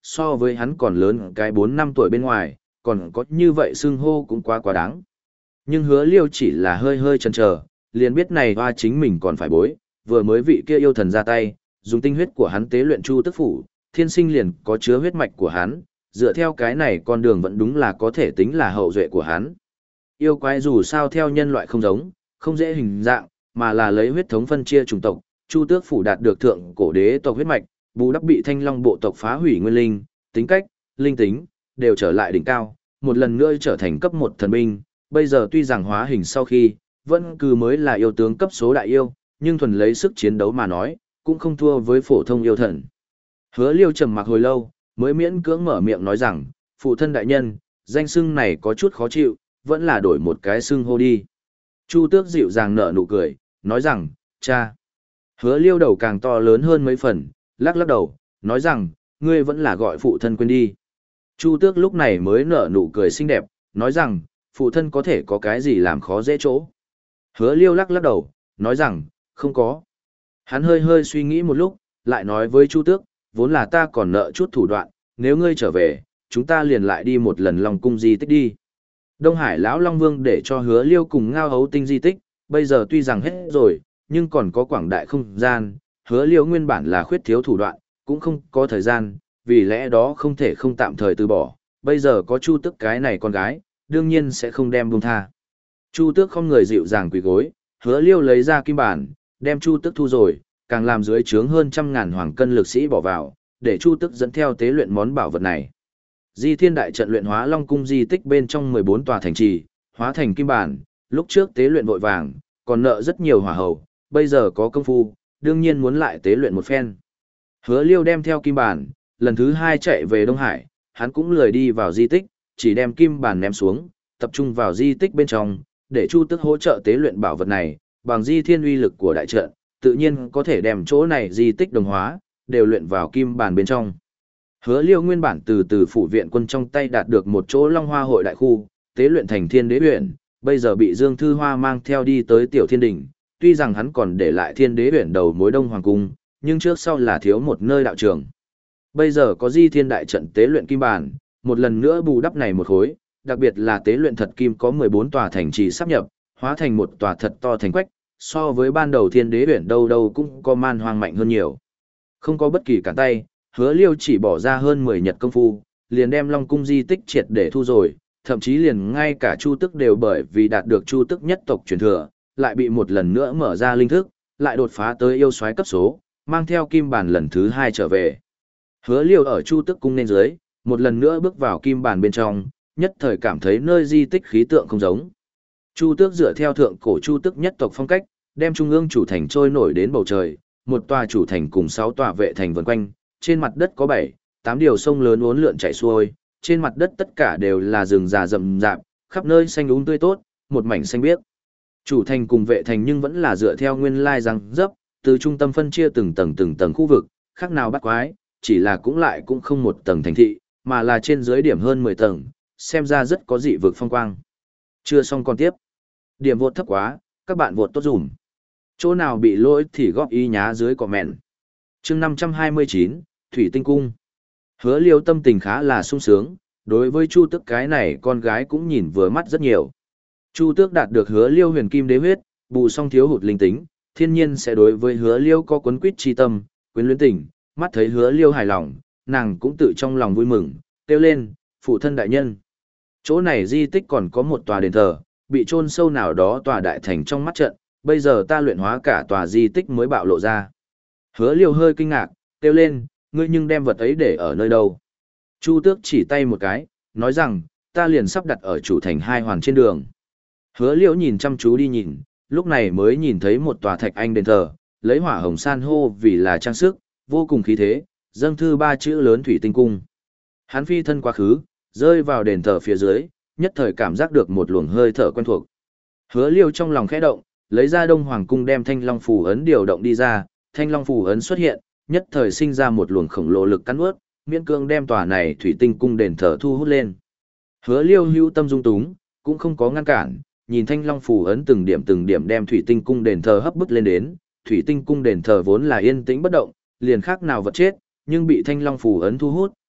so với hắn còn lớn cái bốn năm tuổi bên ngoài, còn có như vậy xưng hô cũng quá quá đáng. Nhưng hứa liêu chỉ là hơi hơi chần chờ, liền biết này hoa chính mình còn phải bối, vừa mới vị kia yêu thần ra tay, dùng tinh huyết của hắn tế luyện Chu Tức Phủ, thiên sinh liền có chứa huyết mạch của hắn, dựa theo cái này con đường vẫn đúng là có thể tính là hậu duệ của hắn. Yêu quái dù sao theo nhân loại không giống, không dễ hình dạng, mà là lấy huyết thống phân chia chủng tộc, Chu Tước Phủ đạt được thượng cổ đế tộc huyết mạch, bù đắp bị Thanh Long bộ tộc phá hủy nguyên linh, tính cách, linh tính, đều trở lại đỉnh cao, một lần nữa trở thành cấp một thần binh, bây giờ tuy rằng hóa hình sau khi, vẫn cứ mới là yêu tướng cấp số đại yêu, nhưng thuần lấy sức chiến đấu mà nói, cũng không thua với phổ thông yêu thần. Hứa Liêu trầm mặc hồi lâu, mới miễn cưỡng mở miệng nói rằng, phụ thân đại nhân, danh xưng này có chút khó chịu, vẫn là đổi một cái xưng hô đi. Chu Tước dịu dàng nở nụ cười, nói rằng, cha. Hứa Liêu đầu càng to lớn hơn mấy phần, lắc lắc đầu, nói rằng, ngươi vẫn là gọi phụ thân quên đi. Chu Tước lúc này mới nở nụ cười xinh đẹp, nói rằng, phụ thân có thể có cái gì làm khó dễ chỗ. Hứa Liêu lắc lắc đầu, nói rằng, không có. Hắn hơi hơi suy nghĩ một lúc, lại nói với Chu Tước, vốn là ta còn nợ chút thủ đoạn, nếu ngươi trở về, chúng ta liền lại đi một lần Long cung di tích đi. Đông Hải lão Long Vương để cho Hứa Liêu cùng Ngao Hấu Tinh di tích, bây giờ tuy rằng hết rồi, nhưng còn có quảng đại không gian, Hứa Liêu nguyên bản là khuyết thiếu thủ đoạn, cũng không có thời gian, vì lẽ đó không thể không tạm thời từ bỏ, bây giờ có Chu Tước cái này con gái, đương nhiên sẽ không đem buông tha. Chu Tước không người dịu dàng quỳ gối, Hứa Liêu lấy ra kim bản, đem Chu Tước thu rồi, càng làm dưới trướng hơn trăm ngàn hoàng cân lực sĩ bỏ vào, để Chu Tước dẫn theo tế luyện món bảo vật này. Di Thiên đại trận luyện hóa Long cung di tích bên trong mười bốn tòa thành trì, hóa thành kim bản, lúc trước tế luyện vội vàng, còn nợ rất nhiều hỏa hầu, bây giờ có công phu, đương nhiên muốn lại tế luyện một phen. Hứa Liêu đem theo kim bản, lần thứ hai chạy về Đông Hải, hắn cũng lười đi vào di tích, chỉ đem kim bản ném xuống, tập trung vào di tích bên trong, để Chu Tước hỗ trợ tế luyện bảo vật này, bằng Di Thiên uy lực của đại trận, tự nhiên có thể đem chỗ này di tích đồng hóa, đều luyện vào kim bản bên trong. Hứa Liêu nguyên bản từ từ phủ viện quân trong tay đạt được một chỗ Long Hoa hội đại khu, tế luyện thành Thiên Đế Uyển, bây giờ bị Dương Thư Hoa mang theo đi tới Tiểu Thiên Đỉnh, tuy rằng hắn còn để lại Thiên Đế Uyển đầu mối Đông Hoàng cung, nhưng trước sau là thiếu một nơi đạo trường. Bây giờ có Di Thiên đại trận tế luyện kim bản, một lần nữa bù đắp này một khối, đặc biệt là tế luyện thật kim có mười bốn tòa thành trì sắp nhập, hóa thành một tòa thật to thành quách, so với ban đầu Thiên Đế Uyển đâu đâu cũng có man hoang mạnh hơn nhiều. Không có bất kỳ cản tay, Hứa Liêu chỉ bỏ ra hơn mười nhật công phu, liền đem Long cung di tích triệt để thu rồi, thậm chí liền ngay cả Chu Tước đều bởi vì đạt được Chu Tước nhất tộc truyền thừa, lại bị một lần nữa mở ra linh thức, lại đột phá tới yêu soái cấp số, mang theo kim bản lần thứ hai trở về. Hứa Liêu ở Chu Tước cung nên dưới, một lần nữa bước vào kim bản bên trong, nhất thời cảm thấy nơi di tích khí tượng không giống. Chu Tước dựa theo thượng cổ Chu Tước nhất tộc phong cách, đem trung ương chủ thành trôi nổi đến bầu trời, một tòa chủ thành cùng sáu tòa vệ thành vần quanh, trên mặt đất có bảy, tám điều sông lớn uốn lượn chảy xuôi, trên mặt đất tất cả đều là rừng già rậm rạp, khắp nơi xanh úng tươi tốt, một mảnh xanh biếc. Chủ thành cùng vệ thành nhưng vẫn là dựa theo nguyên lai răng dấp, từ trung tâm phân chia từng tầng từng tầng khu vực, khác nào bắt quái, chỉ là cũng lại cũng không một tầng thành thị, mà là trên dưới điểm hơn mười tầng, xem ra rất có dị vực phong quang. Chưa xong còn tiếp. Điểm vượt thấp quá, các bạn vượt tốt dùm. Chỗ nào bị lỗi thì góp ý nhá dưới comment. Chương năm trăm hai mươi chín, Thủy Tinh Cung. Hứa Liêu tâm tình khá là sung sướng, đối với Chu Tước cái này con gái cũng nhìn vừa mắt rất nhiều. Chu Tước đạt được Hứa Liêu huyền kim đế huyết, bù xong thiếu hụt linh tính, thiên nhiên sẽ đối với Hứa Liêu có quấn quýt chi tâm, quyến luyến tình, mắt thấy Hứa Liêu hài lòng, nàng cũng tự trong lòng vui mừng, kêu lên, phụ thân đại nhân. Chỗ này di tích còn có một tòa đền thờ, bị chôn sâu nào đó tòa đại thành trong mắt trận, bây giờ ta luyện hóa cả tòa di tích mới bạo lộ ra. Hứa Liêu hơi kinh ngạc, kêu lên, ngươi nhưng đem vật ấy để ở nơi đâu? Chu Tước chỉ tay một cái, nói rằng, ta liền sắp đặt ở chủ thành hai hoàn trên đường. Hứa Liêu nhìn chăm chú đi nhìn, lúc này mới nhìn thấy một tòa thạch anh đền thờ, lấy hỏa hồng san hô vì là trang sức, vô cùng khí thế, dâng thư ba chữ lớn Thủy Tinh Cung. Hắn phi thân quá khứ, rơi vào đền thờ phía dưới, nhất thời cảm giác được một luồng hơi thở quen thuộc. Hứa Liêu trong lòng khẽ động, lấy ra Đông Hoàng cung đem Thanh Long phù ấn điều động đi ra, Thanh Long phù ấn xuất hiện, nhất thời sinh ra một luồng khổng lồ lực cắn nuốt, miễn cương đem tòa này Thủy Tinh Cung đền thờ thu hút lên. Hứa Liêu hưu tâm dung túng, cũng không có ngăn cản, nhìn Thanh Long phù ấn từng điểm từng điểm đem Thủy Tinh Cung đền thờ hấp bức lên đến, Thủy Tinh Cung đền thờ vốn là yên tĩnh bất động, liền khác nào vật chết, nhưng bị Thanh Long phù ấn thu hút,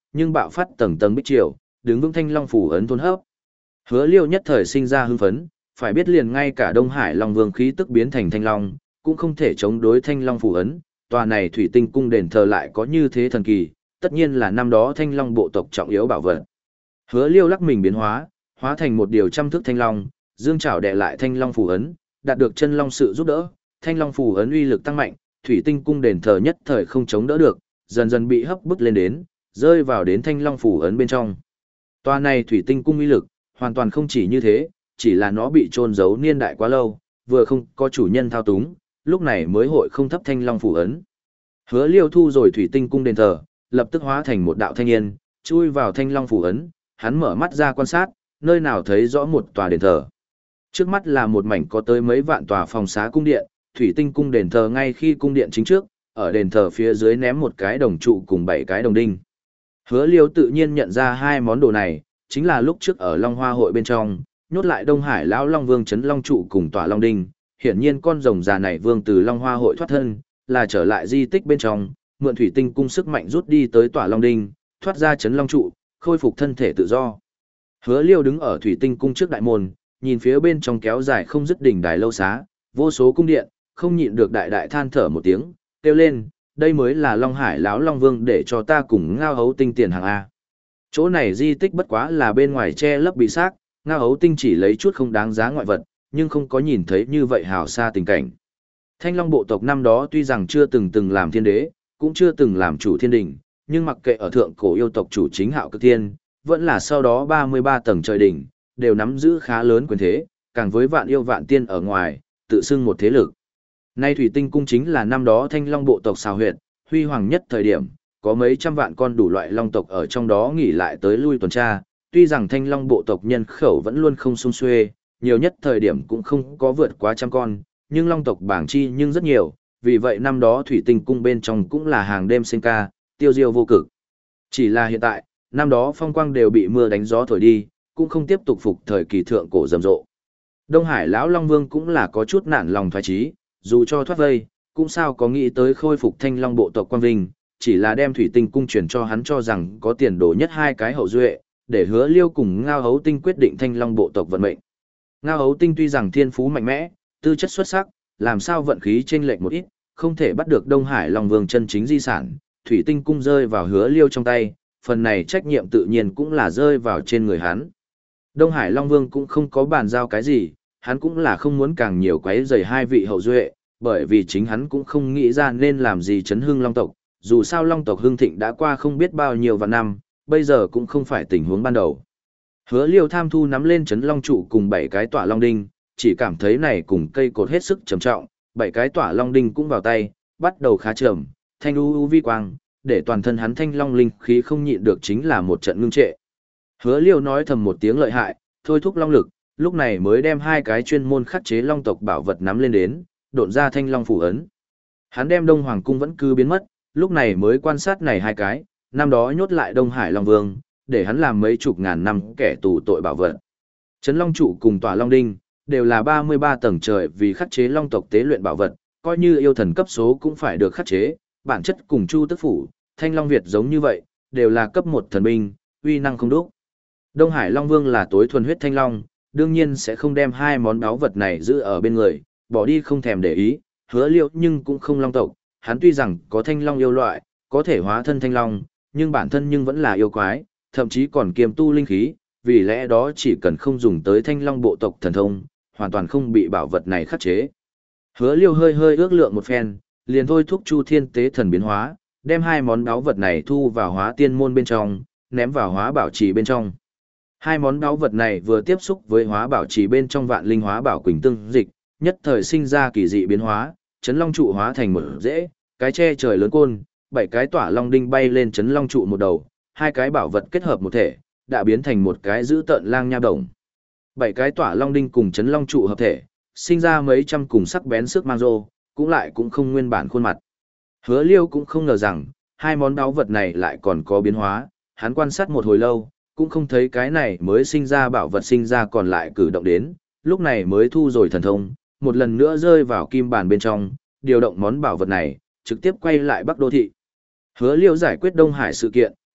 nhưng bạo phát tầng tầng bích triều, đứng vững thanh long phủ ấn thôn hấp. Hứa Liêu nhất thời sinh ra hưng phấn, phải biết liền ngay cả Đông Hải Long Vương khí tức biến thành thanh long, cũng không thể chống đối thanh long phủ ấn, tòa này thủy tinh cung đền thờ lại có như thế thần kỳ, tất nhiên là năm đó thanh long bộ tộc trọng yếu bảo vật. Hứa Liêu lắc mình biến hóa, hóa thành một điều trăm thước thanh long, dương chảo đè lại thanh long phủ ấn, đạt được chân long sự giúp đỡ, thanh long phủ ấn uy lực tăng mạnh, thủy tinh cung đền thờ nhất thời không chống đỡ được, dần dần bị hấp bứt lên đến, rơi vào đến thanh long phủ ấn bên trong. Tòa này thủy tinh cung uy lực, hoàn toàn không chỉ như thế, chỉ là nó bị trôn giấu niên đại quá lâu, vừa không có chủ nhân thao túng, lúc này mới hội không thấp thanh long phủ ấn. Hứa Liêu thu rồi thủy tinh cung đền thờ, lập tức hóa thành một đạo thanh niên, chui vào thanh long phủ ấn, hắn mở mắt ra quan sát, nơi nào thấy rõ một tòa đền thờ. Trước mắt là một mảnh có tới mấy vạn tòa phòng xá cung điện, thủy tinh cung đền thờ ngay khi cung điện chính trước, ở đền thờ phía dưới ném một cái đồng trụ cùng bảy cái đồng đinh. Hứa Liêu tự nhiên nhận ra hai món đồ này, chính là lúc trước ở Long Hoa hội bên trong, nhốt lại Đông Hải lão Long Vương trấn Long trụ cùng tỏa Long đinh, hiển nhiên con rồng già này vương từ Long Hoa hội thoát thân, là trở lại di tích bên trong, mượn thủy tinh cung sức mạnh rút đi tới tỏa Long đinh, thoát ra trấn Long trụ, khôi phục thân thể tự do. Hứa Liêu đứng ở thủy tinh cung trước đại môn, nhìn phía bên trong kéo dài không dứt đỉnh đài lâu xá, vô số cung điện, không nhịn được đại đại than thở một tiếng, kêu lên, đây mới là Long Hải lão Long Vương để cho ta cùng Ngao Hấu Tinh tiền hàng A. Chỗ này di tích bất quá là bên ngoài che lấp bị xác, Ngao Hấu Tinh chỉ lấy chút không đáng giá ngoại vật, nhưng không có nhìn thấy như vậy hào xa tình cảnh. Thanh Long bộ tộc năm đó tuy rằng chưa từng từng làm thiên đế, cũng chưa từng làm chủ thiên đình, nhưng mặc kệ ở thượng cổ yêu tộc chủ chính Hạo Cực Thiên, vẫn là sau đó ba mươi ba tầng trời đỉnh, đều nắm giữ khá lớn quyền thế, càng với vạn yêu vạn tiên ở ngoài, tự xưng một thế lực. Nay thủy tinh cung chính là năm đó Thanh Long bộ tộc xào huyệt, huy hoàng nhất thời điểm, có mấy trăm vạn con đủ loại long tộc ở trong đó nghỉ lại tới lui tuần tra, tuy rằng Thanh Long bộ tộc nhân khẩu vẫn luôn không sung xuê, nhiều nhất thời điểm cũng không có vượt quá trăm con, nhưng long tộc bảng chi nhưng rất nhiều, vì vậy năm đó thủy tinh cung bên trong cũng là hàng đêm sinh ca, tiêu diêu vô cực. Chỉ là hiện tại, năm đó phong quang đều bị mưa đánh gió thổi đi, cũng không tiếp tục phục thời kỳ thượng cổ rầm rộ. Đông Hải lão Long Vương cũng là có chút nản lòng thoái chí, dù cho thoát vây, cũng sao có nghĩ tới khôi phục Thanh Long bộ tộc quang vinh, chỉ là đem thủy tinh cung truyền cho hắn cho rằng có tiền đồ nhất hai cái hậu duệ, để Hứa Liêu cùng Ngao Hấu Tinh quyết định Thanh Long bộ tộc vận mệnh. Ngao Hấu Tinh tuy rằng thiên phú mạnh mẽ, tư chất xuất sắc, làm sao vận khí chênh lệch một ít, không thể bắt được Đông Hải Long Vương chân chính di sản, thủy tinh cung rơi vào Hứa Liêu trong tay, phần này trách nhiệm tự nhiên cũng là rơi vào trên người hắn. Đông Hải Long Vương cũng không có bàn giao cái gì, hắn cũng là không muốn càng nhiều quấy rầy hai vị hậu duệ, bởi vì chính hắn cũng không nghĩ ra nên làm gì chấn hưng Long tộc, dù sao Long tộc hưng thịnh đã qua không biết bao nhiêu vạn năm, bây giờ cũng không phải tình huống ban đầu. Hứa Liêu tham thu nắm lên chấn Long trụ cùng bảy cái tỏa Long đinh, chỉ cảm thấy này cùng cây cột hết sức trầm trọng, bảy cái tỏa Long đinh cũng vào tay, bắt đầu khá trầm, thanh u u vi quang, để toàn thân hắn thanh long linh khí không nhịn được chính là một trận ngưng trệ. Hứa Liêu nói thầm một tiếng lợi hại, thôi thúc long lực, lúc này mới đem hai cái chuyên môn khắc chế long tộc bảo vật nắm lên đến, độn ra thanh long phủ ấn. Hắn đem Đông Hoàng cung vẫn cứ biến mất, lúc này mới quan sát này hai cái, năm đó nhốt lại Đông Hải Long Vương, để hắn làm mấy chục ngàn năm kẻ tù tội bảo vật. Trấn Long trụ cùng tòa Long đinh, đều là ba mươi ba tầng trời vì khắc chế long tộc tế luyện bảo vật, coi như yêu thần cấp số cũng phải được khắc chế, bản chất cùng Chu Tức phủ, Thanh Long Việt giống như vậy, đều là cấp một thần binh, uy năng không đúc. Đông Hải Long Vương là tối thuần huyết thanh long, đương nhiên sẽ không đem hai món báu vật này giữ ở bên người, bỏ đi không thèm để ý, Hứa Liêu nhưng cũng không long tộc, hắn tuy rằng có thanh long yêu loại, có thể hóa thân thanh long, nhưng bản thân nhưng vẫn là yêu quái, thậm chí còn kiềm tu linh khí, vì lẽ đó chỉ cần không dùng tới thanh long bộ tộc thần thông, hoàn toàn không bị bảo vật này khắc chế. Hứa Liêu hơi hơi ước lượng một phen, liền thôi thúc Chu Thiên Tế Thần biến hóa, đem hai món báu vật này thu vào hóa tiên môn bên trong, ném vào hóa bảo trì bên trong. Hai món báu vật này vừa tiếp xúc với hóa bảo trì bên trong vạn linh hóa bảo quỳnh tương dịch, nhất thời sinh ra kỳ dị biến hóa, chấn long trụ hóa thành một rễ, cái che trời lớn côn, bảy cái tỏa long đinh bay lên chấn long trụ một đầu, hai cái bảo vật kết hợp một thể, đã biến thành một cái dữ tợn lang nha đồng. Bảy cái tỏa long đinh cùng chấn long trụ hợp thể, sinh ra mấy trăm cùng sắc bén sức mang rô, cũng lại cũng không nguyên bản khuôn mặt. Hứa Liêu cũng không ngờ rằng, hai món báu vật này lại còn có biến hóa, hắn quan sát một hồi lâu, cũng không thấy cái này mới sinh ra bảo vật sinh ra còn lại cử động đến, lúc này mới thu rồi thần thông, một lần nữa rơi vào kim bàn bên trong, điều động món bảo vật này, trực tiếp quay lại Bắc Đô Thị. Hứa Liêu giải quyết Đông Hải sự kiện,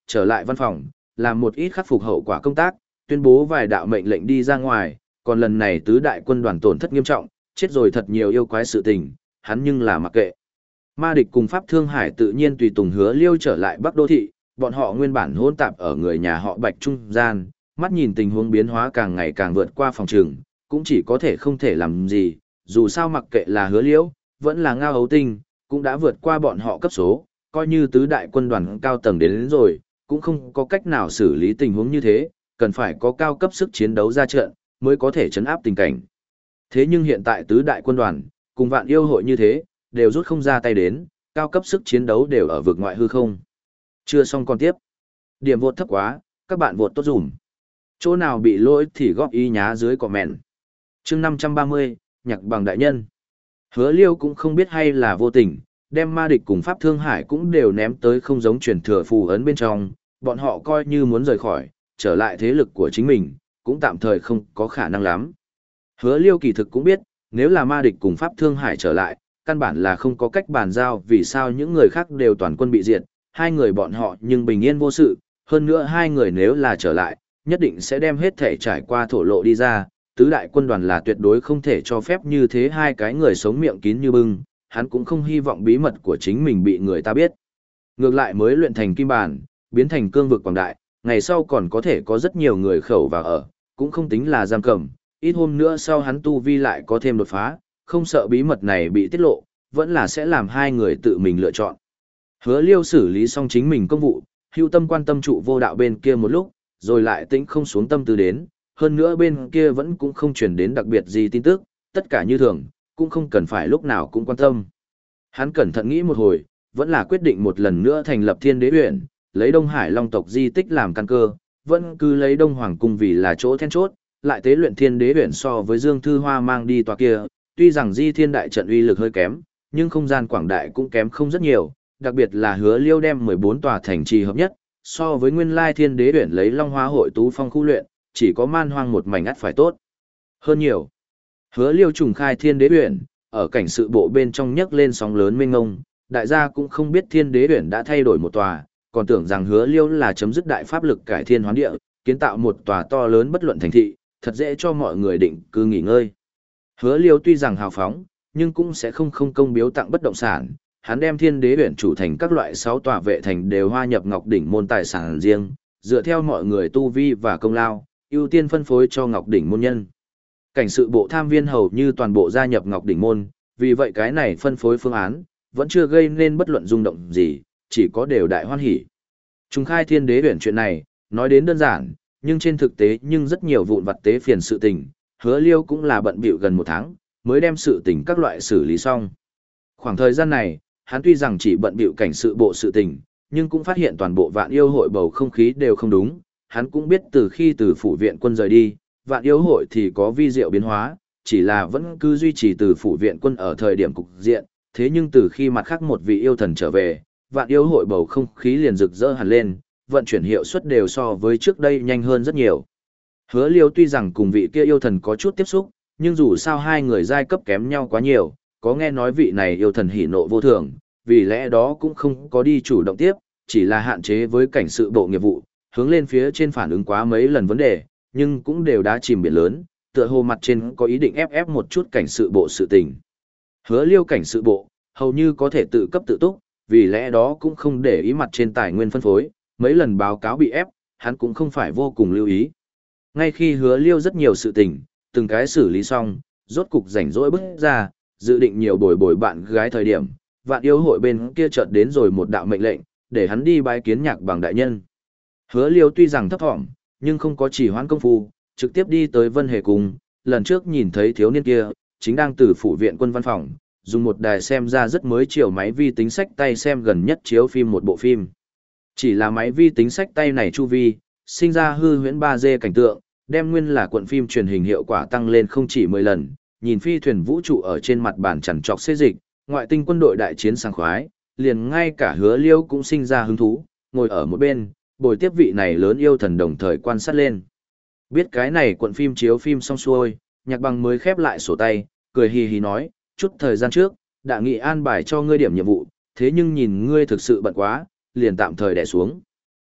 trở lại văn phòng, làm một ít khắc phục hậu quả công tác, tuyên bố vài đạo mệnh lệnh đi ra ngoài, còn lần này tứ đại quân đoàn tổn thất nghiêm trọng, chết rồi thật nhiều yêu quái sự tình, hắn nhưng là mặc kệ. Ma địch cùng Pháp Thương Hải tự nhiên tùy tùng Hứa Liêu trở lại Bắc Đô Thị, bọn họ nguyên bản hỗn tạp ở người nhà họ Bạch trung gian, mắt nhìn tình huống biến hóa càng ngày càng vượt qua phòng trường, cũng chỉ có thể không thể làm gì, dù sao mặc kệ là Hứa Liêu, vẫn là Ngao Hấu Tinh, cũng đã vượt qua bọn họ cấp số, coi như tứ đại quân đoàn cao tầng đến, đến rồi, cũng không có cách nào xử lý tình huống như thế, cần phải có cao cấp sức chiến đấu ra trận, mới có thể chấn áp tình cảnh. Thế nhưng hiện tại tứ đại quân đoàn, cùng vạn yêu hội như thế, đều rút không ra tay đến, cao cấp sức chiến đấu đều ở vực ngoại hư không. Chưa xong còn tiếp. Điểm vột thấp quá, các bạn vột tốt dùm. Chỗ nào bị lỗi thì góp ý nhá dưới comment. Chương năm trăm ba mươi, Nhạc Bằng đại nhân. Hứa Liêu cũng không biết hay là vô tình, đem Ma địch cùng Pháp Thương Hải cũng đều ném tới không giống truyền thừa phù ấn bên trong, bọn họ coi như muốn rời khỏi, trở lại thế lực của chính mình, cũng tạm thời không có khả năng lắm. Hứa Liêu kỳ thực cũng biết, nếu là Ma địch cùng Pháp Thương Hải trở lại, căn bản là không có cách bàn giao vì sao những người khác đều toàn quân bị diệt, hai người bọn họ nhưng bình yên vô sự, hơn nữa hai người nếu là trở lại, nhất định sẽ đem hết thể trải qua thổ lộ đi ra, tứ đại quân đoàn là tuyệt đối không thể cho phép như thế hai cái người sống miệng kín như bưng, hắn cũng không hy vọng bí mật của chính mình bị người ta biết. Ngược lại mới luyện thành kim bản, biến thành cương vực quảng đại, ngày sau còn có thể có rất nhiều người khẩu vào ở, cũng không tính là giam cầm, ít hôm nữa sau hắn tu vi lại có thêm đột phá, không sợ bí mật này bị tiết lộ, vẫn là sẽ làm hai người tự mình lựa chọn. Hứa Liêu xử lý xong chính mình công vụ, hưu tâm quan tâm trụ vô đạo bên kia một lúc, rồi lại tĩnh không xuống tâm tư đến, hơn nữa bên kia vẫn cũng không truyền đến đặc biệt gì tin tức, tất cả như thường, cũng không cần phải lúc nào cũng quan tâm. Hắn cẩn thận nghĩ một hồi, vẫn là quyết định một lần nữa thành lập Thiên Đế huyện, lấy Đông Hải Long tộc di tích làm căn cơ, vẫn cứ lấy Đông Hoàng cung vì là chỗ then chốt, lại tế luyện Thiên Đế huyện so với Dương Thư Hoa mang đi tòa kia, tuy rằng Di Thiên đại trận uy lực hơi kém, nhưng không gian quảng đại cũng kém không rất nhiều, đặc biệt là Hứa Liêu đem mười bốn tòa thành trì hợp nhất, so với nguyên lai Thiên Đế huyện lấy Long Hoa hội tú phong khu luyện, chỉ có man hoang một mảnh ắt phải tốt hơn nhiều. Hứa Liêu trùng khai Thiên Đế huyện, ở cảnh sự bộ bên trong nhấc lên sóng lớn mênh ngông, đại gia cũng không biết Thiên Đế huyện đã thay đổi một tòa, còn tưởng rằng Hứa Liêu là chấm dứt đại pháp lực cải thiên hoán địa, kiến tạo một tòa to lớn bất luận thành thị, thật dễ cho mọi người định cư nghỉ ngơi. Hứa Liêu tuy rằng hào phóng, nhưng cũng sẽ không không công biếu tặng bất động sản, hắn đem Thiên Đế huyện chủ thành các loại sáu tòa vệ thành đều hoa nhập Ngọc Đỉnh môn tài sản riêng, dựa theo mọi người tu vi và công lao, ưu tiên phân phối cho Ngọc Đỉnh môn nhân. Cảnh sự bộ tham viên hầu như toàn bộ gia nhập Ngọc Đỉnh môn, vì vậy cái này phân phối phương án vẫn chưa gây nên bất luận rung động gì, chỉ có đều đại hoan hỉ. Trùng khai Thiên Đế huyện chuyện này, nói đến đơn giản, nhưng trên thực tế nhưng rất nhiều vụn vặt tế phiền sự tình, Hứa Liêu cũng là bận bịu gần một tháng, mới đem sự tình các loại xử lý xong. Khoảng thời gian này, hắn tuy rằng chỉ bận bịu cảnh sự bộ sự tình, nhưng cũng phát hiện toàn bộ vạn yêu hội bầu không khí đều không đúng, hắn cũng biết từ khi từ phủ viện quân rời đi, vạn yêu hội thì có vi diệu biến hóa, chỉ là vẫn cứ duy trì từ phủ viện quân ở thời điểm cục diện, thế nhưng từ khi mặt khác một vị yêu thần trở về, vạn yêu hội bầu không khí liền rực rỡ hẳn lên, vận chuyển hiệu suất đều so với trước đây nhanh hơn rất nhiều. Hứa Liêu tuy rằng cùng vị kia yêu thần có chút tiếp xúc, nhưng dù sao hai người giai cấp kém nhau quá nhiều, có nghe nói vị này yêu thần hỉ nộ vô thường, vì lẽ đó cũng không có đi chủ động tiếp, chỉ là hạn chế với cảnh sự bộ nghiệp vụ, hướng lên phía trên phản ứng quá mấy lần vấn đề, nhưng cũng đều đã chìm biển lớn, tựa hồ mặt trên có ý định ép ép một chút cảnh sự bộ sự tình. Hứa Liêu cảnh sự bộ, hầu như có thể tự cấp tự túc, vì lẽ đó cũng không để ý mặt trên tài nguyên phân phối, mấy lần báo cáo bị ép, hắn cũng không phải vô cùng lưu ý. Ngay khi Hứa Liêu rất nhiều sự tình, từng cái xử lý xong, rốt cục rảnh rỗi bước ra, dự định nhiều bồi bồi bạn gái thời điểm, vạn yêu hội bên kia chợt đến rồi một đạo mệnh lệnh, để hắn đi bái kiến Nhạc Bằng đại nhân. Hứa Liêu tuy rằng thấp thỏm, nhưng không có chỉ hoãn công phu, trực tiếp đi tới Vân Hề Cung, lần trước nhìn thấy thiếu niên kia, chính đang từ phủ viện quân văn phòng, dùng một đài xem ra rất mới chiều máy vi tính sách tay xem gần nhất chiếu phim một bộ phim. Chỉ là máy vi tính sách tay này chu vi, sinh ra hư huyễn ba D cảnh tượng, đem nguyên là cuộn phim truyền hình hiệu quả tăng lên không chỉ mười lần, nhìn phi thuyền vũ trụ ở trên mặt bàn chằn trọc xê dịch, ngoại tinh quân đội đại chiến sảng khoái, liền ngay cả Hứa Liêu cũng sinh ra hứng thú, ngồi ở một bên, bồi tiếp vị này lớn yêu thần đồng thời quan sát lên. Biết cái này cuộn phim chiếu phim xong xuôi, Nhạc Bằng mới khép lại sổ tay, cười hì hì nói, chút thời gian trước, đã nghị an bài cho ngươi điểm nhiệm vụ, thế nhưng nhìn ngươi thực sự bận quá, liền tạm thời đè xuống.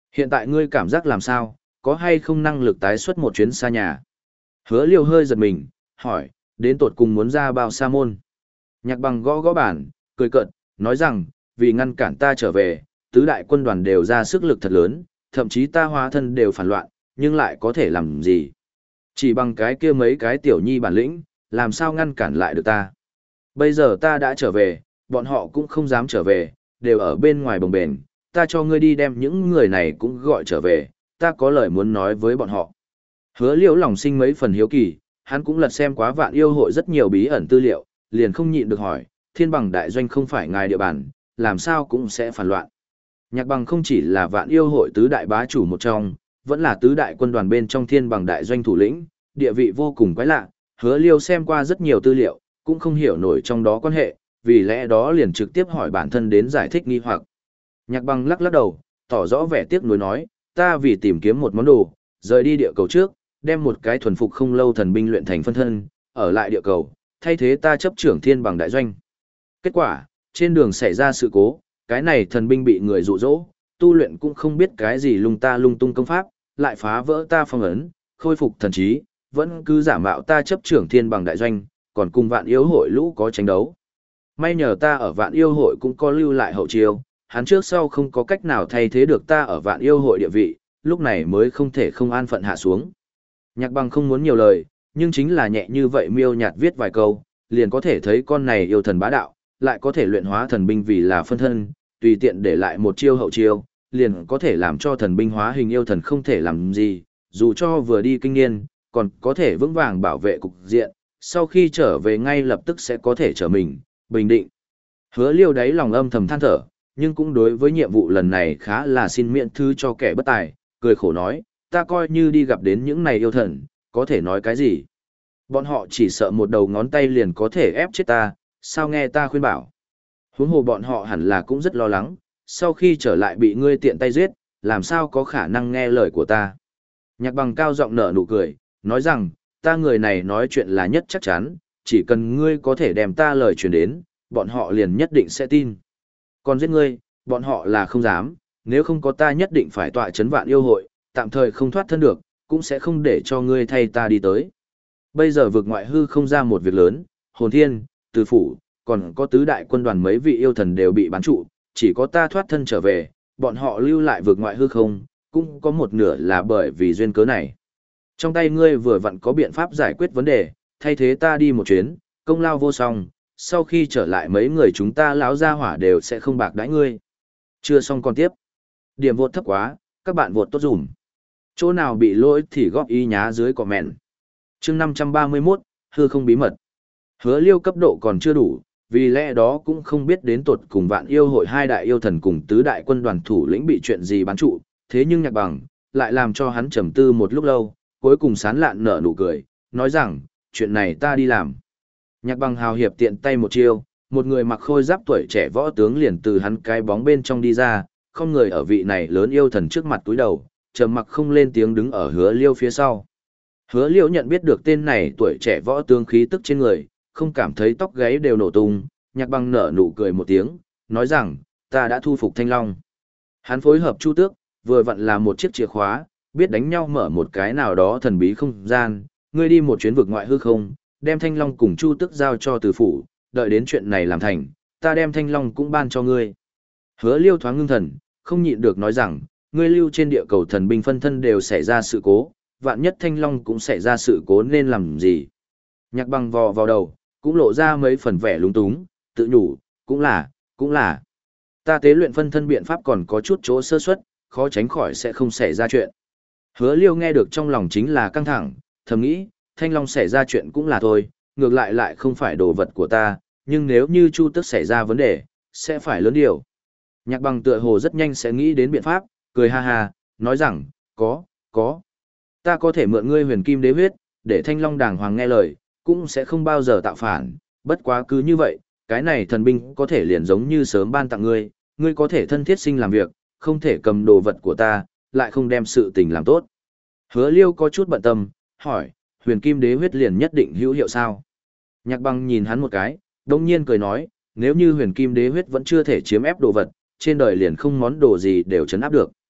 Hiện tại ngươi cảm giác làm sao, có hay không năng lực tái xuất một chuyến xa nhà? Hứa liêu hơi giật mình, hỏi, đến tột cùng muốn ra bao xa môn? Nhạc bằng gõ gõ bản, cười cợt, nói rằng, vì ngăn cản ta trở về, tứ đại quân đoàn đều ra sức lực thật lớn, thậm chí ta hóa thân đều phản loạn, nhưng lại có thể làm gì? Chỉ bằng cái kia mấy cái tiểu nhi bản lĩnh, làm sao ngăn cản lại được ta? Bây giờ ta đã trở về, bọn họ cũng không dám trở về, đều ở bên ngoài bồng bềnh, ta cho ngươi đi đem những người này cũng gọi trở về, ta có lời muốn nói với bọn họ. Hứa liễu lòng sinh mấy phần hiếu kỳ, hắn cũng lật xem quá vạn yêu hội rất nhiều bí ẩn tư liệu, liền không nhịn được hỏi, thiên bằng đại doanh không phải ngài địa bàn, làm sao cũng sẽ phản loạn. Nhạc bằng không chỉ là vạn yêu hội tứ đại bá chủ một trong, vẫn là tứ đại quân đoàn bên trong thiên bằng đại doanh thủ lĩnh, địa vị vô cùng quái lạ, hứa liêu xem qua rất nhiều tư liệu, cũng không hiểu nổi trong đó quan hệ, vì lẽ đó liền trực tiếp hỏi bản thân đến giải thích nghi hoặc. Nhạc bằng lắc lắc đầu, tỏ rõ vẻ tiếc nuối nói, ta vì tìm kiếm một món đồ, rời đi địa cầu trước, đem một cái thuần phục không lâu thần binh luyện thành phân thân, ở lại địa cầu, thay thế ta chấp trưởng thiên bằng đại doanh. Kết quả, trên đường xảy ra sự cố, cái này thần binh bị người dụ dỗ, tu luyện cũng không biết cái gì lung ta lung tung công pháp, lại phá vỡ ta phong ấn, khôi phục thần trí, vẫn cứ giả mạo ta chấp trưởng thiên bằng đại doanh, còn cùng vạn yêu hội lũ có tranh đấu. May nhờ ta ở vạn yêu hội cũng có lưu lại hậu chiêu, hắn trước sau không có cách nào thay thế được ta ở vạn yêu hội địa vị, lúc này mới không thể không an phận hạ xuống. Nhạc bằng không muốn nhiều lời, nhưng chính là nhẹ như vậy miêu nhạt viết vài câu, liền có thể thấy con này yêu thần bá đạo, lại có thể luyện hóa thần binh vì là phân thân, tùy tiện để lại một chiêu hậu chiêu, liền có thể làm cho thần binh hóa hình yêu thần không thể làm gì, dù cho vừa đi kinh niên, còn có thể vững vàng bảo vệ cục diện, sau khi trở về ngay lập tức sẽ có thể trở mình, bình định. Hứa liêu đáy lòng âm thầm than thở, nhưng cũng đối với nhiệm vụ lần này khá là xin miễn thư cho kẻ bất tài, cười khổ nói, ta coi như đi gặp đến những này yêu thần, có thể nói cái gì. Bọn họ chỉ sợ một đầu ngón tay liền có thể ép chết ta, sao nghe ta khuyên bảo. Huống hồ bọn họ hẳn là cũng rất lo lắng, sau khi trở lại bị ngươi tiện tay giết, làm sao có khả năng nghe lời của ta. Nhạc bằng cao giọng nở nụ cười, nói rằng, ta người này nói chuyện là nhất chắc chắn, chỉ cần ngươi có thể đem ta lời truyền đến, bọn họ liền nhất định sẽ tin. Còn giết ngươi, bọn họ là không dám, nếu không có ta nhất định phải tọa chấn vạn yêu hội, tạm thời không thoát thân được, cũng sẽ không để cho ngươi thay ta đi tới. Bây giờ vực ngoại hư không ra một việc lớn, hồn thiên, từ phủ, còn có tứ đại quân đoàn mấy vị yêu thần đều bị bán trụ, chỉ có ta thoát thân trở về, bọn họ lưu lại vực ngoại hư không, cũng có một nửa là bởi vì duyên cớ này. Trong tay ngươi vừa vặn có biện pháp giải quyết vấn đề, thay thế ta đi một chuyến, công lao vô song, sau khi trở lại mấy người chúng ta lão gia hỏa đều sẽ không bạc đãi ngươi. Chưa xong còn tiếp. Điểm vột thấp quá, các bạn vột tốt dùm. Chỗ nào bị lỗi thì góp ý nhá dưới comment. Chương năm trăm ba mươi mốt, hư không bí mật. Hứa liêu cấp độ còn chưa đủ, vì lẽ đó cũng không biết đến tột cùng vạn yêu hội hai đại yêu thần cùng tứ đại quân đoàn thủ lĩnh bị chuyện gì bán trụ, thế nhưng nhạc bằng, lại làm cho hắn trầm tư một lúc lâu, cuối cùng sán lạn nở nụ cười, nói rằng, chuyện này ta đi làm. Nhạc bằng hào hiệp tiện tay một chiêu, một người mặc khôi giáp tuổi trẻ võ tướng liền từ hắn cái bóng bên trong đi ra, không người ở vị này lớn yêu thần trước mặt túi đầu, trầm mặc không lên tiếng đứng ở hứa liêu phía sau. Hứa liêu nhận biết được tên này tuổi trẻ võ tướng khí tức trên người, không cảm thấy tóc gáy đều nổ tung, nhạc bằng nở nụ cười một tiếng, nói rằng, ta đã thu phục Thanh Long. Hắn phối hợp Chu Tước, vừa vặn là một chiếc chìa khóa, biết đánh nhau mở một cái nào đó thần bí không gian, ngươi đi một chuyến vực ngoại hư không, đem Thanh Long cùng Chu Tước giao cho Từ phủ, đợi đến chuyện này làm thành, ta đem Thanh Long cũng ban cho ngươi. Hứa liêu thoáng ngưng thần, không nhịn được nói rằng, ngươi lưu trên địa cầu thần binh phân thân đều xảy ra sự cố, vạn nhất Thanh Long cũng xảy ra sự cố nên làm gì. Nhạc bằng vò vào đầu, cũng lộ ra mấy phần vẻ lúng túng, tự nhủ, cũng là, cũng là. Ta tế luyện phân thân biện pháp còn có chút chỗ sơ suất, khó tránh khỏi sẽ không xảy ra chuyện. Hứa liêu nghe được trong lòng chính là căng thẳng, thầm nghĩ, Thanh Long xảy ra chuyện cũng là thôi, ngược lại lại không phải đồ vật của ta, nhưng nếu như Chu Tước xảy ra vấn đề, sẽ phải lớn điều. Nhạc bằng tựa hồ rất nhanh sẽ nghĩ đến biện pháp, cười ha ha, nói rằng, có, có. Ta có thể mượn ngươi huyền kim đế huyết, để Thanh Long đàng hoàng nghe lời, cũng sẽ không bao giờ tạo phản, bất quá cứ như vậy, cái này thần binh có thể liền giống như sớm ban tặng ngươi, ngươi có thể thân thiết sinh làm việc, không thể cầm đồ vật của ta, lại không đem sự tình làm tốt. Hứa liêu có chút bận tâm, hỏi, huyền kim đế huyết liền nhất định hữu hiệu sao? Nhạc bằng nhìn hắn một cái, đông nhiên cười nói, nếu như huyền kim đế huyết vẫn chưa thể chiếm ép đồ vật, trên đời liền không món đồ gì đều chấn áp được.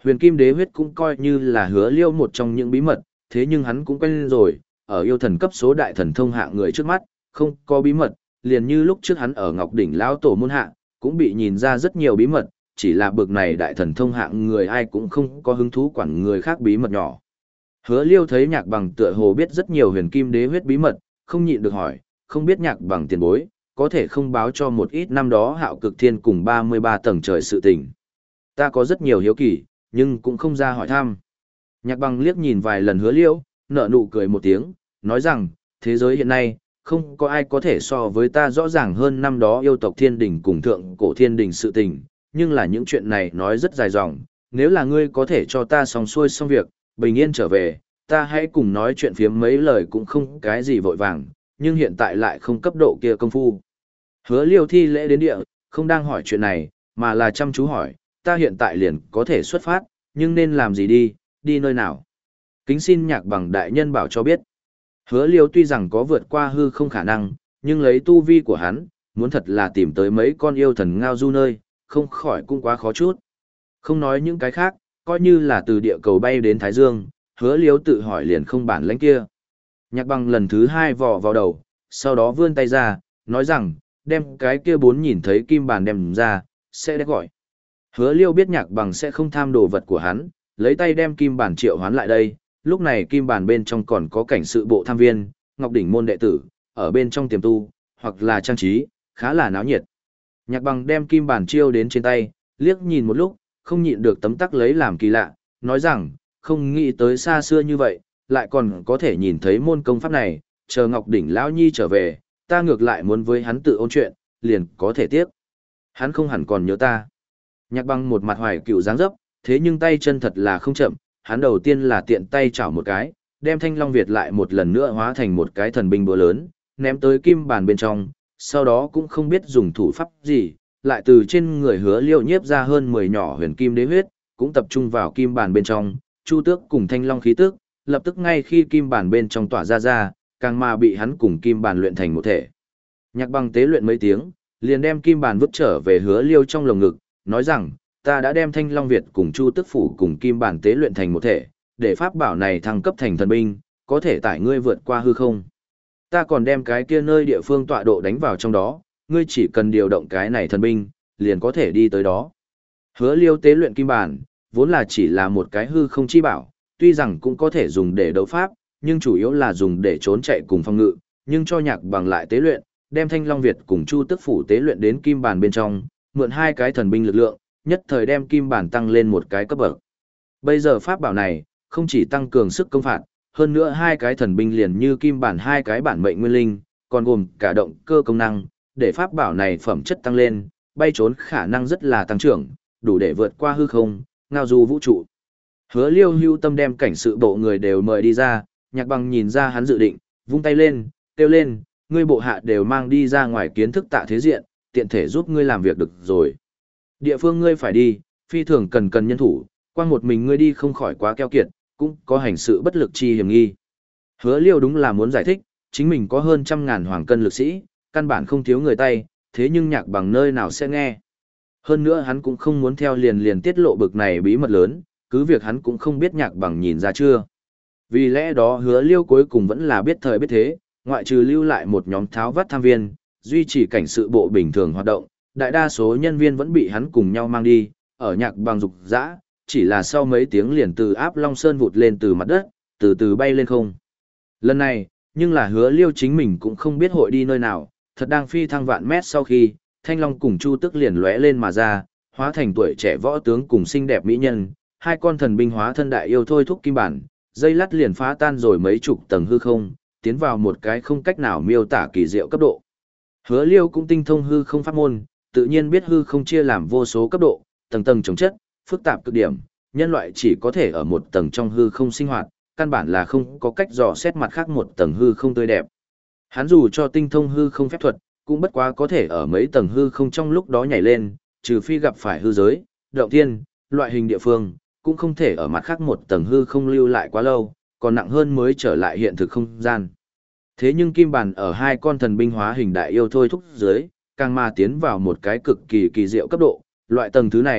Huyền kim đế huyết cũng coi như là Hứa Liêu một trong những bí mật, thế nhưng hắn cũng quen rồi, ở yêu thần cấp số đại thần thông hạng người trước mắt, không có bí mật, liền như lúc trước hắn ở Ngọc Đỉnh Lão Tổ môn hạ, cũng bị nhìn ra rất nhiều bí mật, chỉ là bực này đại thần thông hạng người ai cũng không có hứng thú quản người khác bí mật nhỏ. Hứa Liêu thấy Nhạc Bằng tựa hồ biết rất nhiều huyền kim đế huyết bí mật, không nhịn được hỏi, không biết Nhạc Bằng tiền bối, có thể không báo cho một ít năm đó Hạo Cực Thiên cùng ba mươi ba tầng trời sự tình. Ta có rất nhiều hiếu kỳ, nhưng cũng không ra hỏi thăm. Nhạc Bằng liếc nhìn vài lần Hứa Liêu, nở nụ cười một tiếng, nói rằng, thế giới hiện nay, không có ai có thể so với ta rõ ràng hơn năm đó yêu tộc thiên đình cùng thượng cổ thiên đình sự tình, nhưng là những chuyện này nói rất dài dòng, nếu là ngươi có thể cho ta xong xuôi xong việc, bình yên trở về, ta hãy cùng nói chuyện phiếm mấy lời cũng không cái gì vội vàng, nhưng hiện tại lại không cấp độ kia công phu. Hứa Liêu thi lễ đến địa, không đang hỏi chuyện này, mà là chăm chú hỏi, ta hiện tại liền có thể xuất phát, nhưng nên làm gì đi, đi nơi nào. Kính xin Nhạc Bằng đại nhân bảo cho biết. Hứa Liêu tuy rằng có vượt qua hư không khả năng, nhưng lấy tu vi của hắn, muốn thật là tìm tới mấy con yêu thần ngao du nơi, không khỏi cũng quá khó chút. Không nói những cái khác, coi như là từ địa cầu bay đến Thái Dương, Hứa Liêu tự hỏi liền không bản lãnh kia. Nhạc Bằng lần thứ hai vò vào đầu, sau đó vươn tay ra, nói rằng, đem cái kia bốn nhìn thấy kim bàn đem ra, sẽ để gọi. Hứa Liêu biết Nhạc Bằng sẽ không tham đồ vật của hắn, lấy tay đem kim bàn triệu hoán lại đây, lúc này kim bàn bên trong còn có cảnh sự bộ tham viên, Ngọc Đỉnh môn đệ tử, ở bên trong tiềm tu, hoặc là trang trí, khá là náo nhiệt. Nhạc Bằng đem kim bàn chiêu đến trên tay, liếc nhìn một lúc, không nhịn được tấm tắc lấy làm kỳ lạ, nói rằng, không nghĩ tới xa xưa như vậy, lại còn có thể nhìn thấy môn công pháp này, chờ Ngọc Đỉnh lão nhi trở về, ta ngược lại muốn với hắn tự ôn chuyện, liền có thể tiếp. Hắn không hẳn còn nhớ ta. Nhạc Bằng một mặt hoài cựu dáng dấp, thế nhưng tay chân thật là không chậm, hắn đầu tiên là tiện tay chảo một cái, đem Thanh Long Việt lại một lần nữa hóa thành một cái thần binh búa lớn, ném tới kim bàn bên trong, sau đó cũng không biết dùng thủ pháp gì, lại từ trên người Hứa Liêu nhiếp ra hơn mười nhỏ huyền kim đế huyết, cũng tập trung vào kim bàn bên trong, Chu Tước cùng Thanh Long khí tức, lập tức ngay khi kim bàn bên trong tỏa ra ra, càng mà bị hắn cùng kim bàn luyện thành một thể. Nhạc Bằng tế luyện mấy tiếng, liền đem kim bàn vứt trở về Hứa Liêu trong lồng ngực, nói rằng, ta đã đem Thanh Long Việt cùng Chu Tước phủ cùng kim bàn tế luyện thành một thể, để pháp bảo này thăng cấp thành thần binh, có thể tải ngươi vượt qua hư không. Ta còn đem cái kia nơi địa phương tọa độ đánh vào trong đó, ngươi chỉ cần điều động cái này thần binh, liền có thể đi tới đó. Hứa Liêu tế luyện kim bàn, vốn là chỉ là một cái hư không chi bảo, tuy rằng cũng có thể dùng để đấu pháp, nhưng chủ yếu là dùng để trốn chạy cùng phòng ngự, nhưng cho Nhạc Bằng lại tế luyện, đem Thanh Long Việt cùng Chu Tước phủ tế luyện đến kim bàn bên trong, mượn hai cái thần binh lực lượng, nhất thời đem kim bàn tăng lên một cái cấp bậc. Bây giờ pháp bảo này, không chỉ tăng cường sức công phạt, hơn nữa hai cái thần binh liền như kim bản hai cái bản mệnh nguyên linh, còn gồm cả động cơ công năng, để pháp bảo này phẩm chất tăng lên, bay trốn khả năng rất là tăng trưởng, đủ để vượt qua hư không, ngao du vũ trụ. Hứa Liêu hưu tâm đem cảnh sự bộ người đều mời đi ra, Nhạc Bằng nhìn ra hắn dự định, vung tay lên, kêu lên, ngươi bộ hạ đều mang đi ra ngoài kiến thức tạ thế diện, tiện thể giúp ngươi làm việc được rồi. Địa phương ngươi phải đi, phi thường cần cần nhân thủ, qua một mình ngươi đi không khỏi quá keo kiệt, cũng có hành sự bất lực chi hiểm nghi. Hứa Liêu đúng là muốn giải thích, chính mình có hơn trăm ngàn hoàng cân lực sĩ, căn bản không thiếu người tay, thế nhưng Nhạc Bằng nơi nào sẽ nghe. Hơn nữa hắn cũng không muốn theo liền liền tiết lộ bực này bí mật lớn, cứ việc hắn cũng không biết Nhạc Bằng nhìn ra chưa. Vì lẽ đó Hứa Liêu cuối cùng vẫn là biết thời biết thế, ngoại trừ lưu lại một nhóm tháo vắt tham viên, duy trì cảnh sự bộ bình thường hoạt động, đại đa số nhân viên vẫn bị hắn cùng nhau mang đi, ở Nhạc Bằng dục dã, chỉ là sau mấy tiếng liền từ Áp Long Sơn vụt lên từ mặt đất, từ từ bay lên không. Lần này, nhưng là Hứa Liêu chính mình cũng không biết hội đi nơi nào, thật đang phi thăng vạn mét sau khi, Thanh Long cùng Chu Tước liền lóe lên mà ra, hóa thành tuổi trẻ võ tướng cùng xinh đẹp mỹ nhân, hai con thần binh hóa thân đại yêu thôi thúc kim bản, dây lắt liền phá tan rồi mấy chục tầng hư không, tiến vào một cái không cách nào miêu tả kỳ diệu cấp độ. Hứa Liêu cũng tinh thông hư không pháp môn, tự nhiên biết hư không chia làm vô số cấp độ, tầng tầng chồng chất, phức tạp cực điểm, nhân loại chỉ có thể ở một tầng trong hư không sinh hoạt, căn bản là không có cách dò xét mặt khác một tầng hư không tươi đẹp. Hắn dù cho tinh thông hư không phép thuật, cũng bất quá có thể ở mấy tầng hư không trong lúc đó nhảy lên, trừ phi gặp phải hư giới, động thiên, loại hình địa phương, cũng không thể ở mặt khác một tầng hư không lưu lại quá lâu, còn nặng hơn mới trở lại hiện thực không gian. Thế nhưng kim bàn ở hai con thần binh hóa hình đại yêu thôi thúc dưới, càng mà tiến vào một cái cực kỳ kỳ diệu cấp độ, loại tầng thứ này,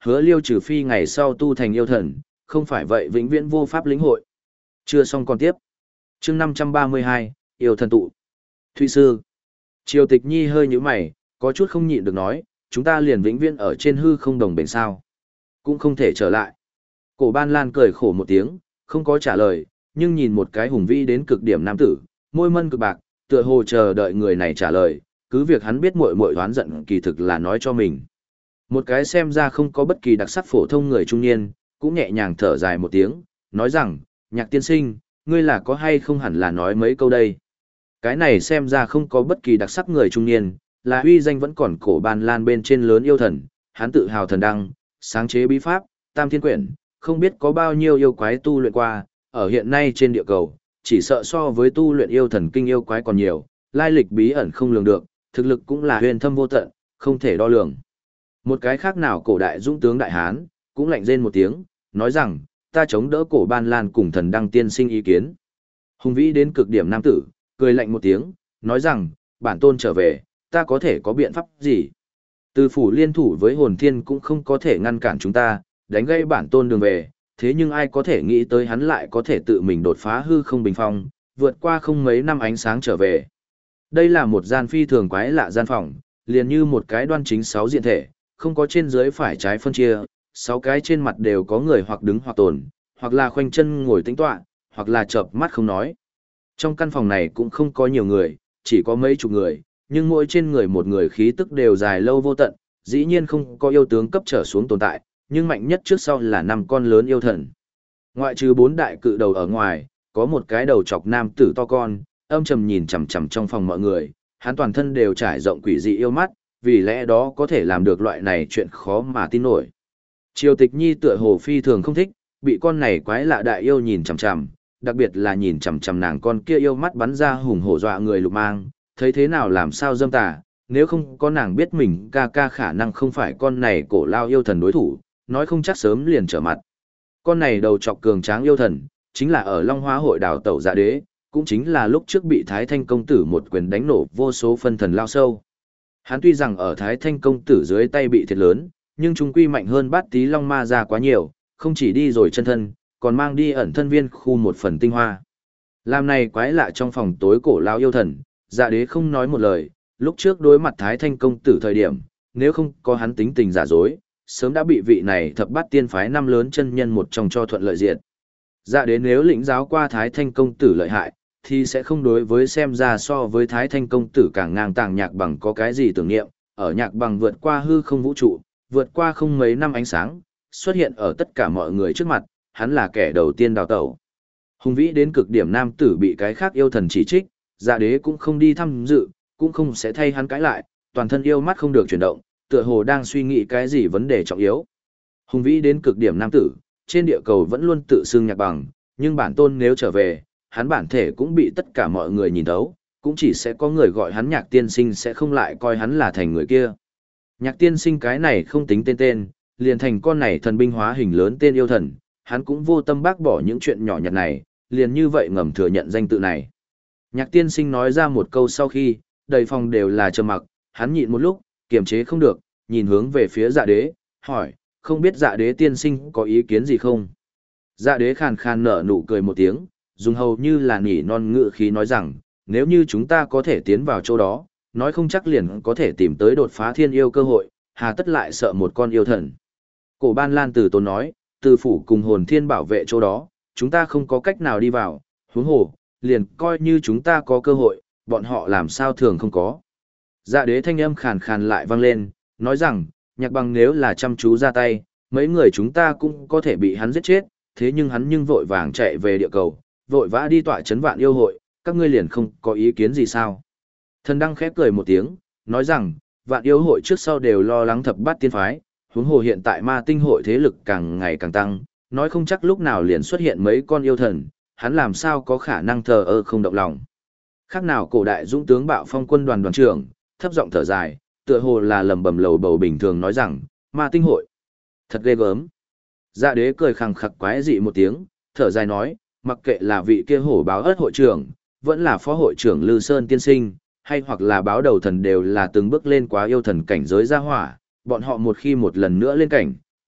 hứa liêu trừ phi ngày sau tu thành yêu thần, không phải vậy vĩnh viễn vô pháp lĩnh hội. Chưa xong còn tiếp. Chương năm trăm ba mươi hai, yêu thần tụ. Thụy sư. Triều Tịch Nhi hơi nhíu mày, có chút không nhịn được nói, chúng ta liền vĩnh viễn ở trên hư không đồng bền sao? Cũng không thể trở lại. Cổ Ban Lan cười khổ một tiếng, không có trả lời, nhưng nhìn một cái hùng vĩ đến cực điểm nam tử, môi mân cực bạc, tựa hồ chờ đợi người này trả lời, cứ việc hắn biết muội muội đoán giận kỳ thực là nói cho mình. Một cái xem ra không có bất kỳ đặc sắc phổ thông người trung niên, cũng nhẹ nhàng thở dài một tiếng, nói rằng, Nhạc tiên sinh, ngươi là có hay không hẳn là nói mấy câu đây. Cái này xem ra không có bất kỳ đặc sắc người trung niên, là uy danh vẫn còn Cổ Ban Lan bên trên lớn yêu thần, hắn tự hào thần đăng, sáng chế bí pháp, tam thiên quyển, không biết có bao nhiêu yêu quái tu luyện qua, ở hiện nay trên địa cầu, chỉ sợ so với tu luyện yêu thần kinh yêu quái còn nhiều, lai lịch bí ẩn không lường được, thực lực cũng là huyền thâm vô tận, không thể đo lường. Một cái khác nào cổ đại dũng tướng đại hán, cũng lạnh rên một tiếng, nói rằng, ta chống đỡ Cổ Ban Lan cùng thần đăng tiên sinh ý kiến. Hùng vĩ đến cực điểm nam tử, cười lạnh một tiếng, nói rằng, bản tôn trở về, ta có thể có biện pháp gì? Từ phủ liên thủ với hồn thiên cũng không có thể ngăn cản chúng ta, đánh gây bản tôn đường về, thế nhưng ai có thể nghĩ tới hắn lại có thể tự mình đột phá hư không bình phong, vượt qua không mấy năm ánh sáng trở về. Đây là một gian phi thường quái lạ gian phòng, liền như một cái đoan chính sáu diện thể, không có trên dưới phải trái phân chia, sáu cái trên mặt đều có người hoặc đứng hoặc tồn, hoặc là khoanh chân ngồi tĩnh tọa, hoặc là chợp mắt không nói. Trong căn phòng này cũng không có nhiều người, chỉ có mấy chục người, nhưng mỗi trên người một người khí tức đều dài lâu vô tận, dĩ nhiên không có yêu tướng cấp trở xuống tồn tại, nhưng mạnh nhất trước sau là năm con lớn yêu thần. Ngoại trừ bốn đại cự đầu ở ngoài, có một cái đầu chọc nam tử to con, âm trầm nhìn chằm chằm trong phòng mọi người, hắn toàn thân đều trải rộng quỷ dị yêu mắt, vì lẽ đó có thể làm được loại này chuyện khó mà tin nổi. Triều Tịch Nhi tựa hồ phi thường không thích, bị con này quái lạ đại yêu nhìn chằm chằm, đặc biệt là nhìn chằm chằm nàng con kia yêu mắt bắn ra hùng hổ dọa người lục mang, thấy thế nào làm sao dâm tà, nếu không có nàng biết mình ca ca khả năng không phải con này cổ lao yêu thần đối thủ, nói không chắc sớm liền trở mặt. Con này đầu chọc cường tráng yêu thần, chính là ở Long Hoa hội đào tẩu dạ đế, cũng chính là lúc trước bị Thái Thanh công tử một quyền đánh nổ vô số phân thần lao sâu. Hắn tuy rằng ở Thái Thanh công tử dưới tay bị thiệt lớn, nhưng chúng quy mạnh hơn bát tí long ma ra quá nhiều, không chỉ đi rồi chân thân, còn mang đi ẩn thân viên khu một phần tinh hoa. Làm này quái lạ trong phòng tối cổ lao yêu thần, dạ đế không nói một lời, lúc trước đối mặt Thái Thanh công tử thời điểm, nếu không có hắn tính tình giả dối, sớm đã bị vị này thập bát tiên phái năm lớn chân nhân một trong cho thuận lợi diệt. Dạ đế nếu lĩnh giáo qua Thái Thanh công tử lợi hại, thì sẽ không đối với xem ra so với Thái Thanh công tử càng ngang tàng Nhạc Bằng có cái gì tưởng niệm, ở Nhạc Bằng vượt qua hư không vũ trụ, vượt qua không mấy năm ánh sáng, xuất hiện ở tất cả mọi người trước mặt, hắn là kẻ đầu tiên đào tẩu. Hùng vĩ đến cực điểm nam tử bị cái khác yêu thần chỉ trích, dạ đế cũng không đi thăm dự, cũng không sẽ thay hắn cãi lại, toàn thân yêu mắt không được chuyển động, tựa hồ đang suy nghĩ cái gì vấn đề trọng yếu. Hùng vĩ đến cực điểm nam tử, trên địa cầu vẫn luôn tự xưng Nhạc Bằng, nhưng bản tôn nếu trở về, hắn bản thể cũng bị tất cả mọi người nhìn thấu, cũng chỉ sẽ có người gọi hắn Nhạc tiên sinh sẽ không lại coi hắn là thành người kia. Nhạc tiên sinh cái này không tính tên tên, liền thành con này thần binh hóa hình lớn tên yêu thần, hắn cũng vô tâm bác bỏ những chuyện nhỏ nhặt này, liền như vậy ngầm thừa nhận danh tự này. Nhạc tiên sinh nói ra một câu sau khi, đầy phòng đều là trầm mặc, hắn nhịn một lúc, kiềm chế không được, nhìn hướng về phía dạ đế, hỏi, không biết dạ đế tiên sinh có ý kiến gì không? Dạ đế khàn khàn nở nụ cười một tiếng, dùng hầu như là nỉ non ngự khí nói rằng, nếu như chúng ta có thể tiến vào chỗ đó, nói không chắc liền có thể tìm tới đột phá thiên yêu cơ hội, hà tất lại sợ một con yêu thần. Cổ Ban Lan từ tốn nói, từ phủ cùng hồn thiên bảo vệ chỗ đó, chúng ta không có cách nào đi vào, huống hồ, liền coi như chúng ta có cơ hội, bọn họ làm sao thường không có. Dạ đế thanh âm khàn khàn lại vang lên, nói rằng, Nhạc Bằng nếu là chăm chú ra tay, mấy người chúng ta cũng có thể bị hắn giết chết, thế nhưng hắn nhưng vội vàng chạy về địa cầu, vội vã đi tọa chấn vạn yêu hội, các ngươi liền không có ý kiến gì sao. Thần Đăng khép cười một tiếng, nói rằng, vạn yêu hội trước sau đều lo lắng thập bát tiên phái, huống hồ hiện tại ma tinh hội thế lực càng ngày càng tăng, nói không chắc lúc nào liền xuất hiện mấy con yêu thần, hắn làm sao có khả năng thờ ơ không động lòng. Khác nào cổ đại dũng tướng bạo phong quân đoàn đoàn trưởng, thấp giọng thở dài, tựa hồ là lầm bầm lầu bầu bình thường nói rằng, ma tinh hội, thật ghê gớm. Dạ đế cười khằng khặc quái dị một tiếng, thở dài nói, mặc kệ là vị kia hổ báo ớt hội trưởng, vẫn là phó hội trưởng Lư Sơn tiên sinh, hay hoặc là báo đầu thần đều là từng bước lên quá yêu thần cảnh giới gia hỏa, bọn họ một khi một lần nữa lên cảnh,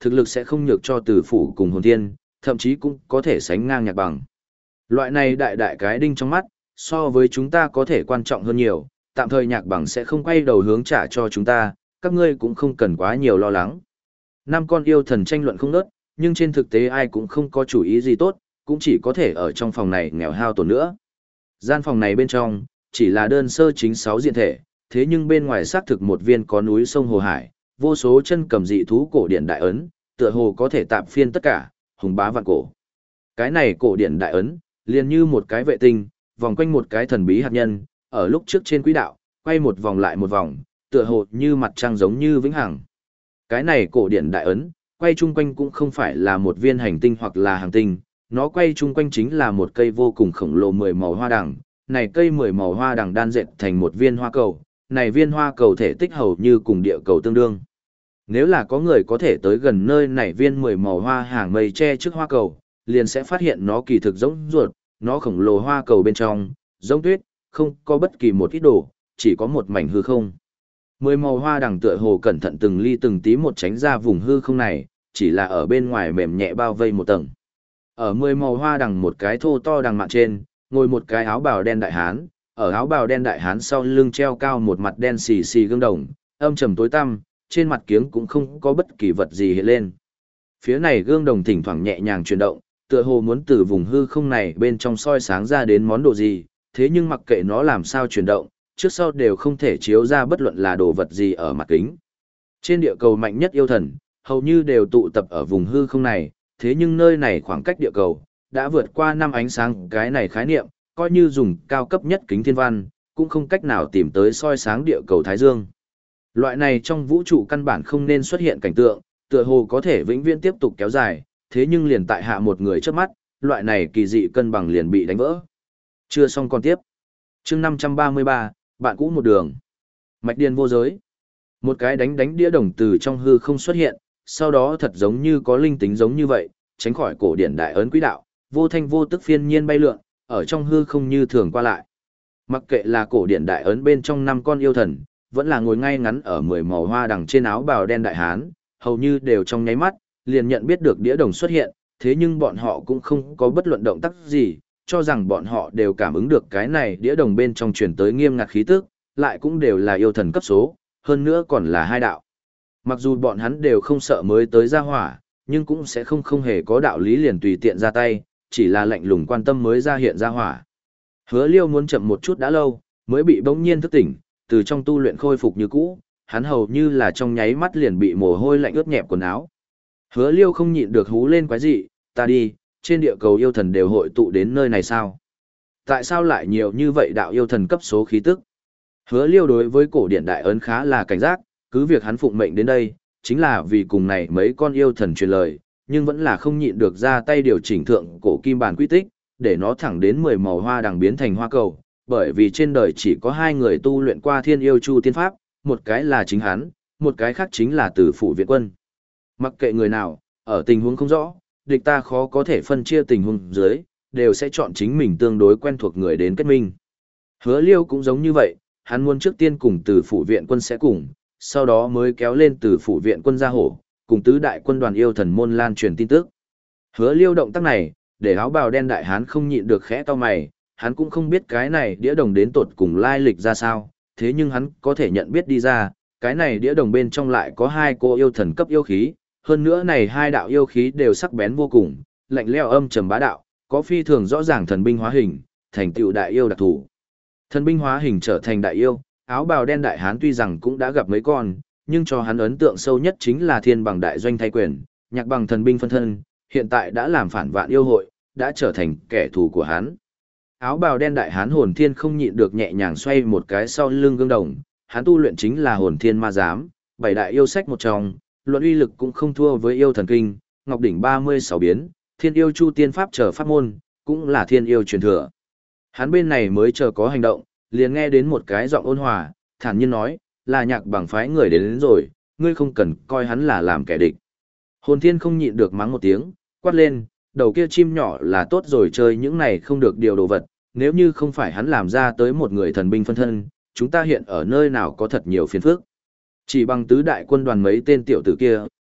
thực lực sẽ không nhược cho Từ phủ cùng Hồn Thiên, thậm chí cũng có thể sánh ngang Nhạc Bằng. Loại này đại đại cái đinh trong mắt, so với chúng ta có thể quan trọng hơn nhiều, tạm thời Nhạc Bằng sẽ không quay đầu hướng trả cho chúng ta, các ngươi cũng không cần quá nhiều lo lắng. Năm con yêu thần tranh luận không ngớt, nhưng trên thực tế ai cũng không có chủ ý gì tốt, cũng chỉ có thể ở trong phòng này nghèo hao tổn nữa. Gian phòng này bên trong, chỉ là đơn sơ chính sáu diện thể, thế nhưng bên ngoài xác thực một viên có núi sông hồ hải, vô số chân cầm dị thú cổ điển đại ấn, tựa hồ có thể tạm phiên tất cả, hùng bá vạn cổ. Cái này cổ điển đại ấn, liền như một cái vệ tinh, vòng quanh một cái thần bí hạt nhân, ở lúc trước trên quỹ đạo, quay một vòng lại một vòng, tựa hồ như mặt trăng giống như vĩnh hằng. Cái này cổ điển đại ấn, quay chung quanh cũng không phải là một viên hành tinh hoặc là hành tinh, nó quay chung quanh chính là một cây vô cùng khổng lồ mười màu hoa đằng. Này cây mười màu hoa đằng đan dệt thành một viên hoa cầu, này viên hoa cầu thể tích hầu như cùng địa cầu tương đương. Nếu là có người có thể tới gần nơi này viên mười màu hoa hàng mây che trước hoa cầu, liền sẽ phát hiện nó kỳ thực giống ruột, nó khổng lồ hoa cầu bên trong, giống tuyết, không có bất kỳ một ít đồ, chỉ có một mảnh hư không. Mười màu hoa đằng tựa hồ cẩn thận từng ly từng tí một tránh ra vùng hư không này, chỉ là ở bên ngoài mềm nhẹ bao vây một tầng. Ở mười màu hoa đằng một cái thô to đằng mạn trên, ngồi một cái áo bào đen đại hán, ở áo bào đen đại hán sau lưng treo cao một mặt đen xì xì gương đồng, âm trầm tối tăm, trên mặt kiếng cũng không có bất kỳ vật gì hiện lên. Phía này gương đồng thỉnh thoảng nhẹ nhàng chuyển động, tựa hồ muốn từ vùng hư không này bên trong soi sáng ra đến món đồ gì, thế nhưng mặc kệ nó làm sao chuyển động, trước sau đều không thể chiếu ra bất luận là đồ vật gì ở mặt kính. Trên địa cầu mạnh nhất yêu thần, hầu như đều tụ tập ở vùng hư không này, thế nhưng nơi này khoảng cách địa cầu, đã vượt qua năm ánh sáng cái này khái niệm, coi như dùng cao cấp nhất kính thiên văn, cũng không cách nào tìm tới soi sáng địa cầu Thái Dương. Loại này trong vũ trụ căn bản không nên xuất hiện cảnh tượng, tựa hồ có thể vĩnh viễn tiếp tục kéo dài, thế nhưng liền tại hạ một người trước mắt, loại này kỳ dị cân bằng liền bị đánh vỡ. Chưa xong còn tiếp. Chương năm trăm ba mươi ba, bạn cũ một đường. Mạch điên vô giới. Một cái đánh đánh đĩa đồng từ trong hư không xuất hiện, sau đó thật giống như có linh tính giống như vậy, tránh khỏi cổ điển đại ấn quỹ đạo, vô thanh vô tức phiên nhiên bay lượn, ở trong hư không như thường qua lại. Mặc kệ là cổ điển đại ấn bên trong năm con yêu thần, vẫn là ngồi ngay ngắn ở mười màu hoa đằng trên áo bào đen đại hán, hầu như đều trong nháy mắt, liền nhận biết được đĩa đồng xuất hiện, thế nhưng bọn họ cũng không có bất luận động tác gì, cho rằng bọn họ đều cảm ứng được cái này đĩa đồng bên trong truyền tới nghiêm ngặt khí tức, lại cũng đều là yêu thần cấp số, hơn nữa còn là hai đạo. Mặc dù bọn hắn đều không sợ mới tới ra hỏa, nhưng cũng sẽ không không hề có đạo lý liền tùy tiện ra tay, chỉ là lạnh lùng quan tâm mới ra hiện ra hỏa. Hứa Liêu muốn chậm một chút đã lâu, mới bị bỗng nhiên thức tỉnh, từ trong tu luyện khôi phục như cũ, hắn hầu như là trong nháy mắt liền bị mồ hôi lạnh ướt nhẹp quần áo. Hứa Liêu không nhịn được hú lên quái dị, ta đi, trên địa cầu yêu thần đều hội tụ đến nơi này sao? Tại sao lại nhiều như vậy đạo yêu thần cấp số khí tức? Hứa Liêu đối với cổ điển đại ấn khá là cảnh giác, cứ việc hắn phụng mệnh đến đây, chính là vì cùng này mấy con yêu thần truyền lời, nhưng vẫn là không nhịn được ra tay điều chỉnh thượng cổ kim bản quy tích, để nó thẳng đến mười màu hoa đằng biến thành hoa cầu, bởi vì trên đời chỉ có hai người tu luyện qua Thiên Yêu Chu tiên pháp, một cái là chính hắn, một cái khác chính là Từ phủ viện quân. Mặc kệ người nào, ở tình huống không rõ, địch ta khó có thể phân chia tình huống dưới, đều sẽ chọn chính mình tương đối quen thuộc người đến kết minh. Hứa Liêu cũng giống như vậy, hắn muốn trước tiên cùng Từ phủ viện quân sẽ cùng, sau đó mới kéo lên Từ phủ viện quân ra hổ, cùng tứ đại quân đoàn yêu thần môn lan truyền tin tức. Hứa Liêu động tác này, để áo bào đen đại hán không nhịn được khẽ cau mày, hắn cũng không biết cái này đĩa đồng đến tột cùng lai lịch ra sao, thế nhưng hắn có thể nhận biết đi ra, cái này đĩa đồng bên trong lại có hai cô yêu thần cấp yêu khí, hơn nữa này hai đạo yêu khí đều sắc bén vô cùng, lạnh lẽo âm trầm bá đạo, có phi thường rõ ràng thần binh hóa hình, thành tựu đại yêu đặc thủ. Thần binh hóa hình trở thành đại yêu, áo bào đen đại hán tuy rằng cũng đã gặp mấy con, nhưng cho hắn ấn tượng sâu nhất chính là thiên bằng đại doanh thay quyền, nhạc bằng thần binh phân thân, hiện tại đã làm phản vạn yêu hội, đã trở thành kẻ thù của hắn. Áo bào đen đại hán hồn thiên không nhịn được nhẹ nhàng xoay một cái sau lưng gương đồng, hắn tu luyện chính là hồn thiên ma giám, bảy đại yêu sách một trong, luận uy lực cũng không thua với yêu thần kinh, ngọc đỉnh ba mươi sáu biến, thiên yêu chu tiên pháp trở pháp môn, cũng là thiên yêu truyền thừa. Hắn bên này mới chờ có hành động, liền nghe đến một cái giọng ôn hòa, thản nhiên nói, là nhạc bằng phái người đến, đến rồi, ngươi không cần coi hắn là làm kẻ địch. Hồn thiên không nhịn được mắng một tiếng, quát lên, đầu kia chim nhỏ là tốt rồi chơi những này không được điều đồ vật, nếu như không phải hắn làm ra tới một người thần binh phân thân, chúng ta hiện ở nơi nào có thật nhiều phiền phức. Chỉ bằng tứ đại quân đoàn mấy tên tiểu tử kia,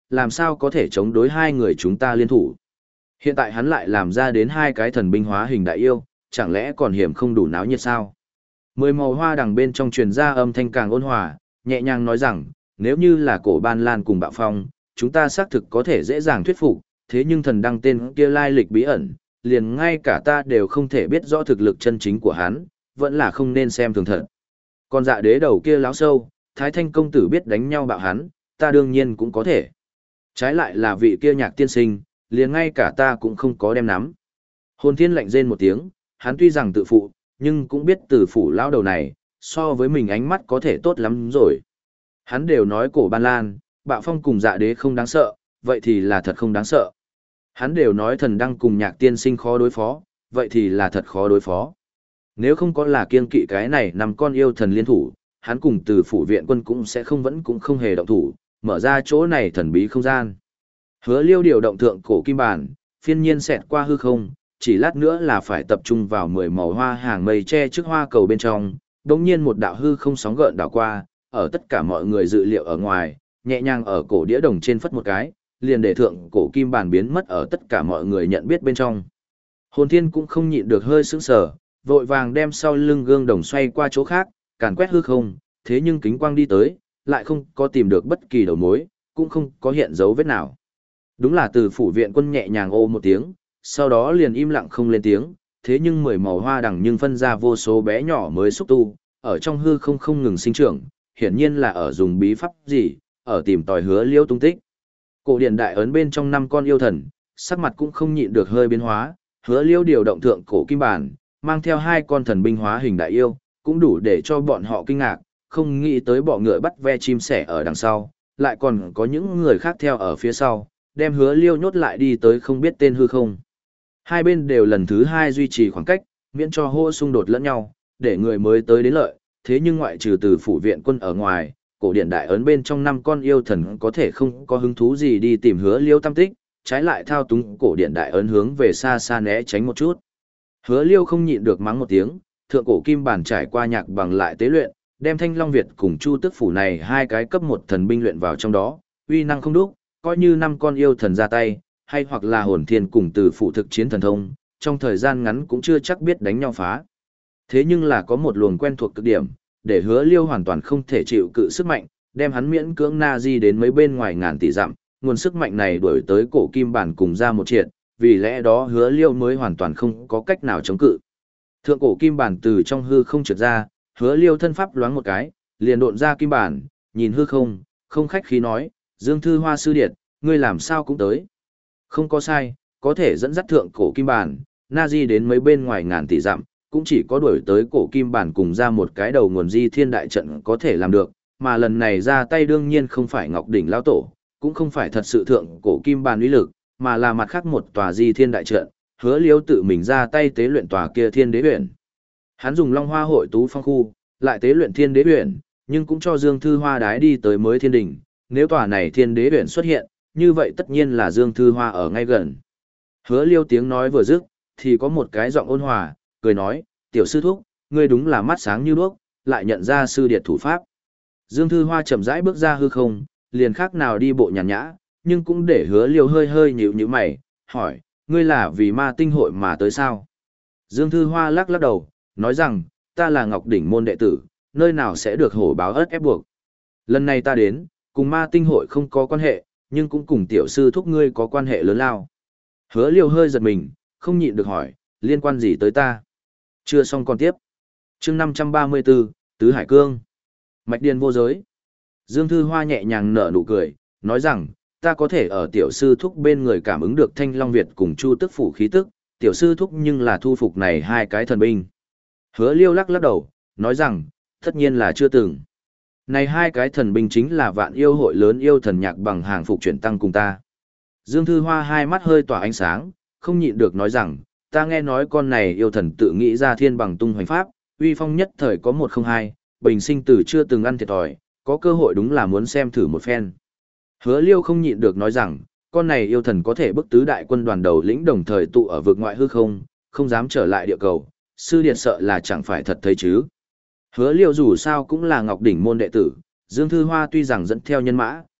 làm sao có thể chống đối hai người chúng ta liên thủ. Hiện tại hắn lại làm ra đến hai cái thần binh hóa hình đại yêu, chẳng lẽ còn hiểm không đủ náo nhiệt sao? Mười màu hoa đằng bên trong truyền ra âm thanh càng ôn hòa, nhẹ nhàng nói rằng, nếu như là cổ ban lan cùng bạo phong, chúng ta xác thực có thể dễ dàng thuyết phục, thế nhưng thần đăng tên kia lai lịch bí ẩn, liền ngay cả ta đều không thể biết rõ thực lực chân chính của hắn, vẫn là không nên xem thường thật. Còn dạ đế đầu kia láo sâu, Thái Thanh công tử biết đánh nhau bạo hắn, ta đương nhiên cũng có thể. Trái lại là vị kia nhạc tiên sinh, liền ngay cả ta cũng không có đem nắm. Hồn thiên lạnh rên một tiếng, hắn tuy rằng tự phụ, nhưng cũng biết từ phủ lão đầu này, so với mình ánh mắt có thể tốt lắm rồi. Hắn đều nói cổ ban lan, bạo phong cùng dạ đế không đáng sợ, vậy thì là thật không đáng sợ. Hắn đều nói thần đăng cùng nhạc tiên sinh khó đối phó, vậy thì là thật khó đối phó. Nếu không có là kiên kỵ cái này nằm con yêu thần liên thủ, hắn cùng từ phủ viện quân cũng sẽ không vẫn cũng không hề động thủ, mở ra chỗ này thần bí không gian. Hứa Liêu điều động thượng cổ kim bản, phiên nhiên xẹt qua hư không, chỉ lát nữa là phải tập trung vào mười màu hoa hàng mây che trước hoa cầu bên trong, đống nhiên một đạo hư không sóng gợn đảo qua, ở tất cả mọi người dự liệu ở ngoài, nhẹ nhàng ở cổ đĩa đồng trên phất một cái, liền để thượng cổ kim bản biến mất ở tất cả mọi người nhận biết bên trong. Hồn Thiên cũng không nhịn được hơi sững sờ, vội vàng đem sau lưng gương đồng xoay qua chỗ khác, càn quét hư không, thế nhưng kính quang đi tới, lại không có tìm được bất kỳ đầu mối, cũng không có hiện dấu vết nào. Đúng là từ phủ viện quân nhẹ nhàng ô một tiếng, sau đó liền im lặng không lên tiếng, thế nhưng mười màu hoa đằng nhưng phân ra vô số bé nhỏ mới xúc tu, ở trong hư không không ngừng sinh trưởng, hiển nhiên là ở dùng bí pháp gì, ở tìm tòi Hứa Liêu tung tích. Cổ điện đại ấn bên trong năm con yêu thần, sắc mặt cũng không nhịn được hơi biến hóa, Hứa Liêu điều động thượng cổ kim bản, mang theo hai con thần binh hóa hình đại yêu, cũng đủ để cho bọn họ kinh ngạc, không nghĩ tới bọ ngựa bắt ve chim sẻ ở đằng sau, lại còn có những người khác theo ở phía sau, đem Hứa Liêu nhốt lại đi tới không biết tên hư không. Hai bên đều lần thứ hai duy trì khoảng cách, miễn cho hô xung đột lẫn nhau, để người mới tới đến lợi, thế nhưng ngoại trừ từ phủ viện quân ở ngoài, cổ điện đại ấn bên trong năm con yêu thần có thể không có hứng thú gì đi tìm Hứa Liêu tâm tích, trái lại thao túng cổ điện đại ấn hướng về xa xa né tránh một chút. Hứa Liêu không nhịn được mắng một tiếng, thượng cổ kim bản trải qua nhạc bằng lại tế luyện, đem Thanh Long Việt cùng Chu Tức phủ này hai cái cấp một thần binh luyện vào trong đó, uy năng không đúc, coi như năm con yêu thần ra tay, hay hoặc là Hồn Thiên cùng từ phụ thực chiến thần thông, trong thời gian ngắn cũng chưa chắc biết đánh nhau phá. Thế nhưng là có một luồng quen thuộc cực điểm, để Hứa Liêu hoàn toàn không thể chịu cự sức mạnh, đem hắn miễn cưỡng na di đến mấy bên ngoài ngàn tỷ dặm, nguồn sức mạnh này đuổi tới cổ kim bản cùng ra một triệt, vì lẽ đó Hứa Liêu mới hoàn toàn không có cách nào chống cự. Thượng cổ kim bản từ trong hư không trượt ra, Hứa Liêu thân pháp loáng một cái, liền độn ra kim bản, nhìn hư không, không khách khí nói, Dương Thư Hoa sư điệt, ngươi làm sao cũng tới. Không có sai, có thể dẫn dắt thượng cổ kim bản, na di đến mấy bên ngoài ngàn tỷ dặm, cũng chỉ có đuổi tới cổ kim bản cùng ra một cái đầu nguồn di thiên đại trận có thể làm được, mà lần này ra tay đương nhiên không phải Ngọc Đỉnh Lão Tổ, cũng không phải thật sự thượng cổ kim bản uy lực, mà là mặt khác một tòa di thiên đại trận, Hứa Liêu tự mình ra tay tế luyện tòa kia thiên đế huyền. Hắn dùng Long Hoa hội tú phong khu, lại tế luyện thiên đế huyền, nhưng cũng cho Dương Thư Hoa đái đi tới mới thiên đỉnh, nếu tòa này thiên đế huyền xuất hiện, như vậy tất nhiên là Dương Thư Hoa ở ngay gần. Hứa Liêu tiếng nói vừa dứt, thì có một cái giọng ôn hòa, cười nói, tiểu sư thúc, ngươi đúng là mắt sáng như đuốc, lại nhận ra sư điệt thủ pháp. Dương Thư Hoa chậm rãi bước ra hư không, liền khác nào đi bộ nhàn nhã, nhưng cũng để Hứa Liêu hơi hơi nhíu nhíu mày, hỏi, ngươi là vì ma tinh hội mà tới sao? Dương Thư Hoa lắc lắc đầu, nói rằng, ta là Ngọc Đỉnh môn đệ tử, nơi nào sẽ được hổ báo ớt ép buộc. Lần này ta đến, cùng ma tinh hội không có quan hệ, nhưng cũng cùng tiểu sư thúc ngươi có quan hệ lớn lao. Hứa Liêu hơi giật mình, không nhịn được hỏi, liên quan gì tới ta? Chưa xong còn tiếp. Chương năm trăm ba mươi tư, Tứ Hải Cương. Mạch điền vô giới. Dương Thư Hoa nhẹ nhàng nở nụ cười, nói rằng, ta có thể ở tiểu sư thúc bên người cảm ứng được Thanh Long Việt cùng Chu Tức phủ khí tức, tiểu sư thúc nhưng là thu phục này hai cái thần binh. Hứa Liêu lắc lắc đầu, nói rằng, tất nhiên là chưa từng. Này hai cái thần binh chính là vạn yêu hội lớn yêu thần nhạc bằng hàng phục chuyển tăng cùng ta. Dương Thư Hoa hai mắt hơi tỏa ánh sáng, không nhịn được nói rằng, ta nghe nói con này yêu thần tự nghĩ ra thiên bằng tung hoành pháp, uy phong nhất thời có một không hai, bình sinh tử chưa từng ăn thiệt thòi, có cơ hội đúng là muốn xem thử một phen. Hứa Liêu không nhịn được nói rằng, con này yêu thần có thể bức tứ đại quân đoàn đầu lĩnh đồng thời tụ ở vực ngoại hư không, không dám trở lại địa cầu, sư điện sợ là chẳng phải thật thấy chứ. Hứa Liêu dù sao cũng là Ngọc Đỉnh môn đệ tử, Dương Thư Hoa tuy rằng dẫn theo nhân mã,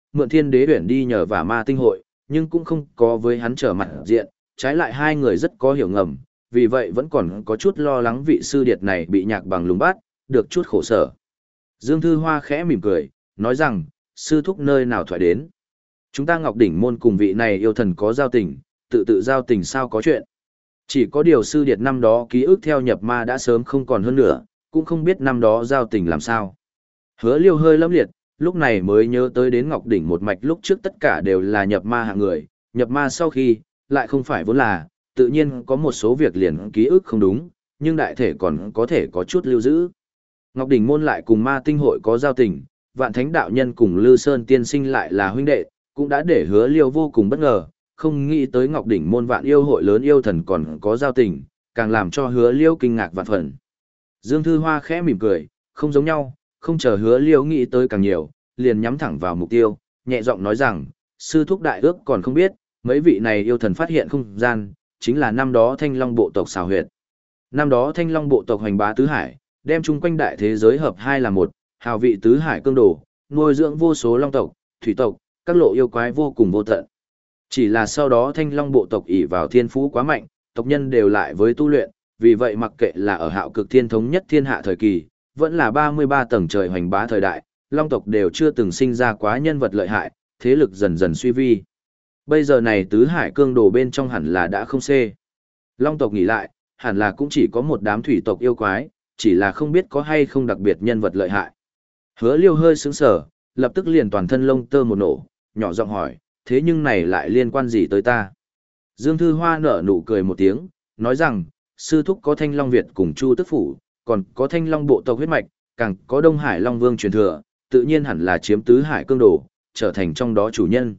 mượn thiên đế huyển đi nhờ vả ma tinh hội, nhưng cũng không có với hắn trở mặt diện, trái lại hai người rất có hiểu ngầm, vì vậy vẫn còn có chút lo lắng vị sư điệt này bị nhạc bằng lùng bắt, được chút khổ sở. Dương Thư Hoa khẽ mỉm cười, nói rằng, sư thúc nơi nào thoại đến. Chúng ta Ngọc Đỉnh môn cùng vị này yêu thần có giao tình, tự tự giao tình sao có chuyện. Chỉ có điều sư điệt năm đó ký ức theo nhập ma đã sớm không còn hơn nữa, cũng không biết năm đó giao tình làm sao. Hứa Liêu hơi lâm liệt, lúc này mới nhớ tới đến Ngọc Đỉnh một mạch lúc trước tất cả đều là nhập ma hạng người, nhập ma sau khi, lại không phải vốn là, tự nhiên có một số việc liền ký ức không đúng, nhưng đại thể còn có thể có chút lưu giữ. Ngọc Đỉnh môn lại cùng ma tinh hội có giao tình, Vạn Thánh đạo nhân cùng Lư Sơn tiên sinh lại là huynh đệ, cũng đã để Hứa Liêu vô cùng bất ngờ, không nghĩ tới Ngọc Đỉnh môn Vạn yêu hội lớn yêu thần còn có giao tình, càng làm cho Hứa Liêu kinh ngạc vạn phần. Dương Thư Hoa khẽ mỉm cười, không giống nhau, không chờ Hứa Liêu nghĩ tới càng nhiều, liền nhắm thẳng vào mục tiêu, nhẹ giọng nói rằng, sư thúc đại ước còn không biết, mấy vị này yêu thần phát hiện không gian, chính là năm đó Thanh Long bộ tộc xào huyệt. Năm đó Thanh Long bộ tộc hoành bá tứ hải, đem chung quanh đại thế giới hợp hai là một, hào vị tứ hải cương đồ, nuôi dưỡng vô số long tộc, thủy tộc, các lộ yêu quái vô cùng vô tận. Chỉ là sau đó Thanh Long bộ tộc ỷ vào thiên phú quá mạnh, tộc nhân đều lại với tu luyện, vì vậy mặc kệ là ở Hạo Cực Thiên thống nhất thiên hạ thời kỳ, vẫn là ba mươi ba tầng trời hoành bá thời đại, long tộc đều chưa từng sinh ra quá nhân vật lợi hại, thế lực dần dần suy vi. Bây giờ này tứ hải cương đồ bên trong hẳn là đã không xê. Long tộc nghỉ lại, hẳn là cũng chỉ có một đám thủy tộc yêu quái, chỉ là không biết có hay không đặc biệt nhân vật lợi hại. Hứa Liêu hơi sững sờ, lập tức liền toàn thân lông tơ một nổ, nhỏ giọng hỏi, thế nhưng này lại liên quan gì tới ta? Dương Thư Hoa nở nụ cười một tiếng, nói rằng, sư thúc có Thanh Long Việt cùng Chu Tức Phủ, còn có Thanh Long bộ tộc huyết mạch, càng có Đông Hải Long Vương truyền thừa, tự nhiên hẳn là chiếm tứ hải cương đồ, trở thành trong đó chủ nhân.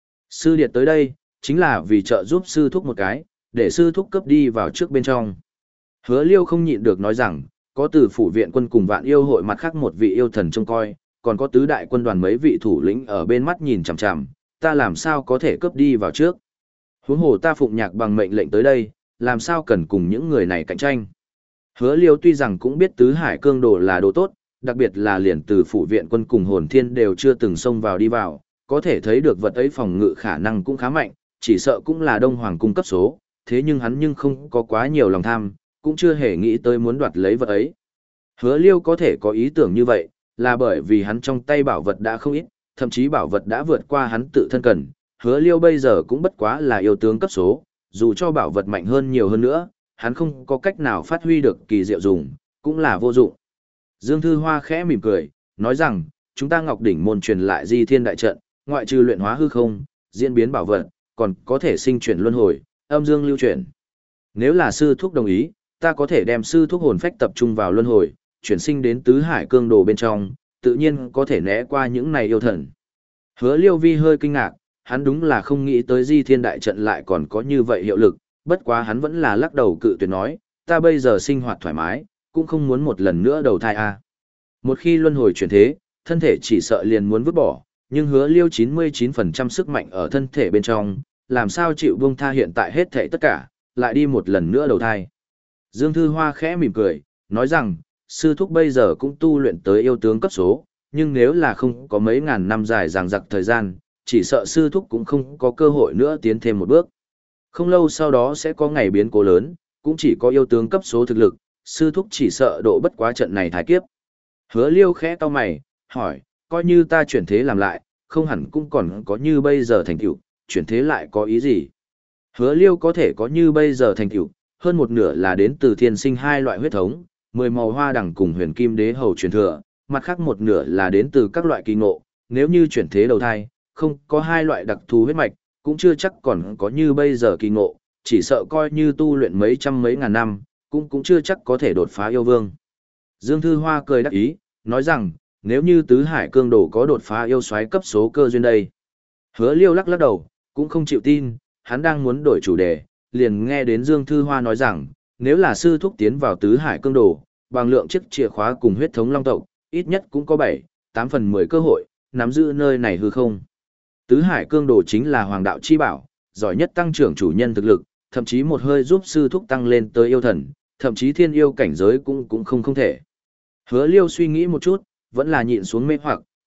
Sư điệt tới đây, chính là vì trợ giúp sư thúc một cái, để sư thúc cấp đi vào trước bên trong. Hứa Liêu không nhịn được nói rằng, có từ phủ viện quân cùng Vạn yêu hội mặt khác một vị yêu thần trông coi, còn có tứ đại quân đoàn mấy vị thủ lĩnh ở bên mắt nhìn chằm chằm, ta làm sao có thể cướp đi vào trước. Huống hồ ta phụng nhạc bằng mệnh lệnh tới đây, làm sao cần cùng những người này cạnh tranh. Hứa Liêu tuy rằng cũng biết tứ hải cương đồ là đồ tốt, đặc biệt là liền từ phủ viện quân cùng hồn thiên đều chưa từng xông vào đi vào, có thể thấy được vật ấy phòng ngự khả năng cũng khá mạnh, chỉ sợ cũng là Đông Hoàng cung cấp số, thế nhưng hắn nhưng không có quá nhiều lòng tham, cũng chưa hề nghĩ tới muốn đoạt lấy vật ấy. Hứa Liêu có thể có ý tưởng như vậy, là bởi vì hắn trong tay bảo vật đã không ít, thậm chí bảo vật đã vượt qua hắn tự thân cần. Hứa Liêu bây giờ cũng bất quá là yêu tướng cấp số, dù cho bảo vật mạnh hơn nhiều hơn nữa, hắn không có cách nào phát huy được kỳ diệu dùng, cũng là vô dụng. Dương Thư Hoa khẽ mỉm cười, nói rằng, chúng ta Ngọc Đỉnh môn truyền lại Di Thiên đại trận, ngoại trừ luyện hóa hư không, diễn biến bảo vật, còn có thể sinh chuyển luân hồi, âm dương lưu chuyển. Nếu là sư thúc đồng ý, ta có thể đem sư thúc hồn phách tập trung vào luân hồi, chuyển sinh đến tứ hải cương đồ bên trong, tự nhiên có thể né qua những này yêu thần. Hứa Liêu Vi hơi kinh ngạc, hắn đúng là không nghĩ tới Di Thiên đại trận lại còn có như vậy hiệu lực, bất quá hắn vẫn là lắc đầu cự tuyệt nói, ta bây giờ sinh hoạt thoải mái, cũng không muốn một lần nữa đầu thai a. Một khi luân hồi chuyển thế, thân thể chỉ sợ liền muốn vứt bỏ, nhưng Hứa Liêu chín mươi chín phần trăm sức mạnh ở thân thể bên trong, làm sao chịu buông tha hiện tại hết thảy tất cả, lại đi một lần nữa đầu thai. Dương Thư Hoa khẽ mỉm cười, nói rằng, sư thúc bây giờ cũng tu luyện tới yêu tướng cấp số, nhưng nếu là không có mấy ngàn năm dài dằng dặc thời gian, chỉ sợ sư thúc cũng không có cơ hội nữa tiến thêm một bước. Không lâu sau đó sẽ có ngày biến cố lớn, cũng chỉ có yêu tướng cấp số thực lực, sư thúc chỉ sợ độ bất quá trận này thái kiếp. Hứa Liêu khẽ cau mày, hỏi, coi như ta chuyển thế làm lại, không hẳn cũng còn có như bây giờ thành tựu, chuyển thế lại có ý gì? Hứa Liêu có thể có như bây giờ thành tựu, hơn một nửa là đến từ thiên sinh hai loại huyết thống, mười màu hoa đằng cùng huyền kim đế hầu truyền thừa, mặt khác một nửa là đến từ các loại kỳ ngộ, nếu như chuyển thế đầu thai, không có hai loại đặc thù huyết mạch, cũng chưa chắc còn có như bây giờ kỳ ngộ, chỉ sợ coi như tu luyện mấy trăm mấy ngàn năm, cũng cũng chưa chắc có thể đột phá yêu vương. Dương Thư Hoa cười đắc ý, nói rằng, nếu như tứ hải cương đồ có đột phá yêu soái cấp số cơ duyên đây. Hứa Liêu lắc lắc đầu, cũng không chịu tin, hắn đang muốn đổi chủ đề, liền nghe đến Dương Thư Hoa nói rằng, nếu là sư thúc tiến vào tứ hải cương đồ, bằng lượng chiếc chìa khóa cùng huyết thống long tộc, ít nhất cũng có bảy, tám phần mười cơ hội, nắm giữ nơi này hư không. Tứ hải cương đồ chính là hoàng đạo chi bảo, giỏi nhất tăng trưởng chủ nhân thực lực, thậm chí một hơi giúp sư thúc tăng lên tới yêu thần, thậm chí thiên yêu cảnh giới cũng cũng không không thể. Hứa Liêu suy nghĩ một chút, vẫn là nhịn xuống mê hoặc,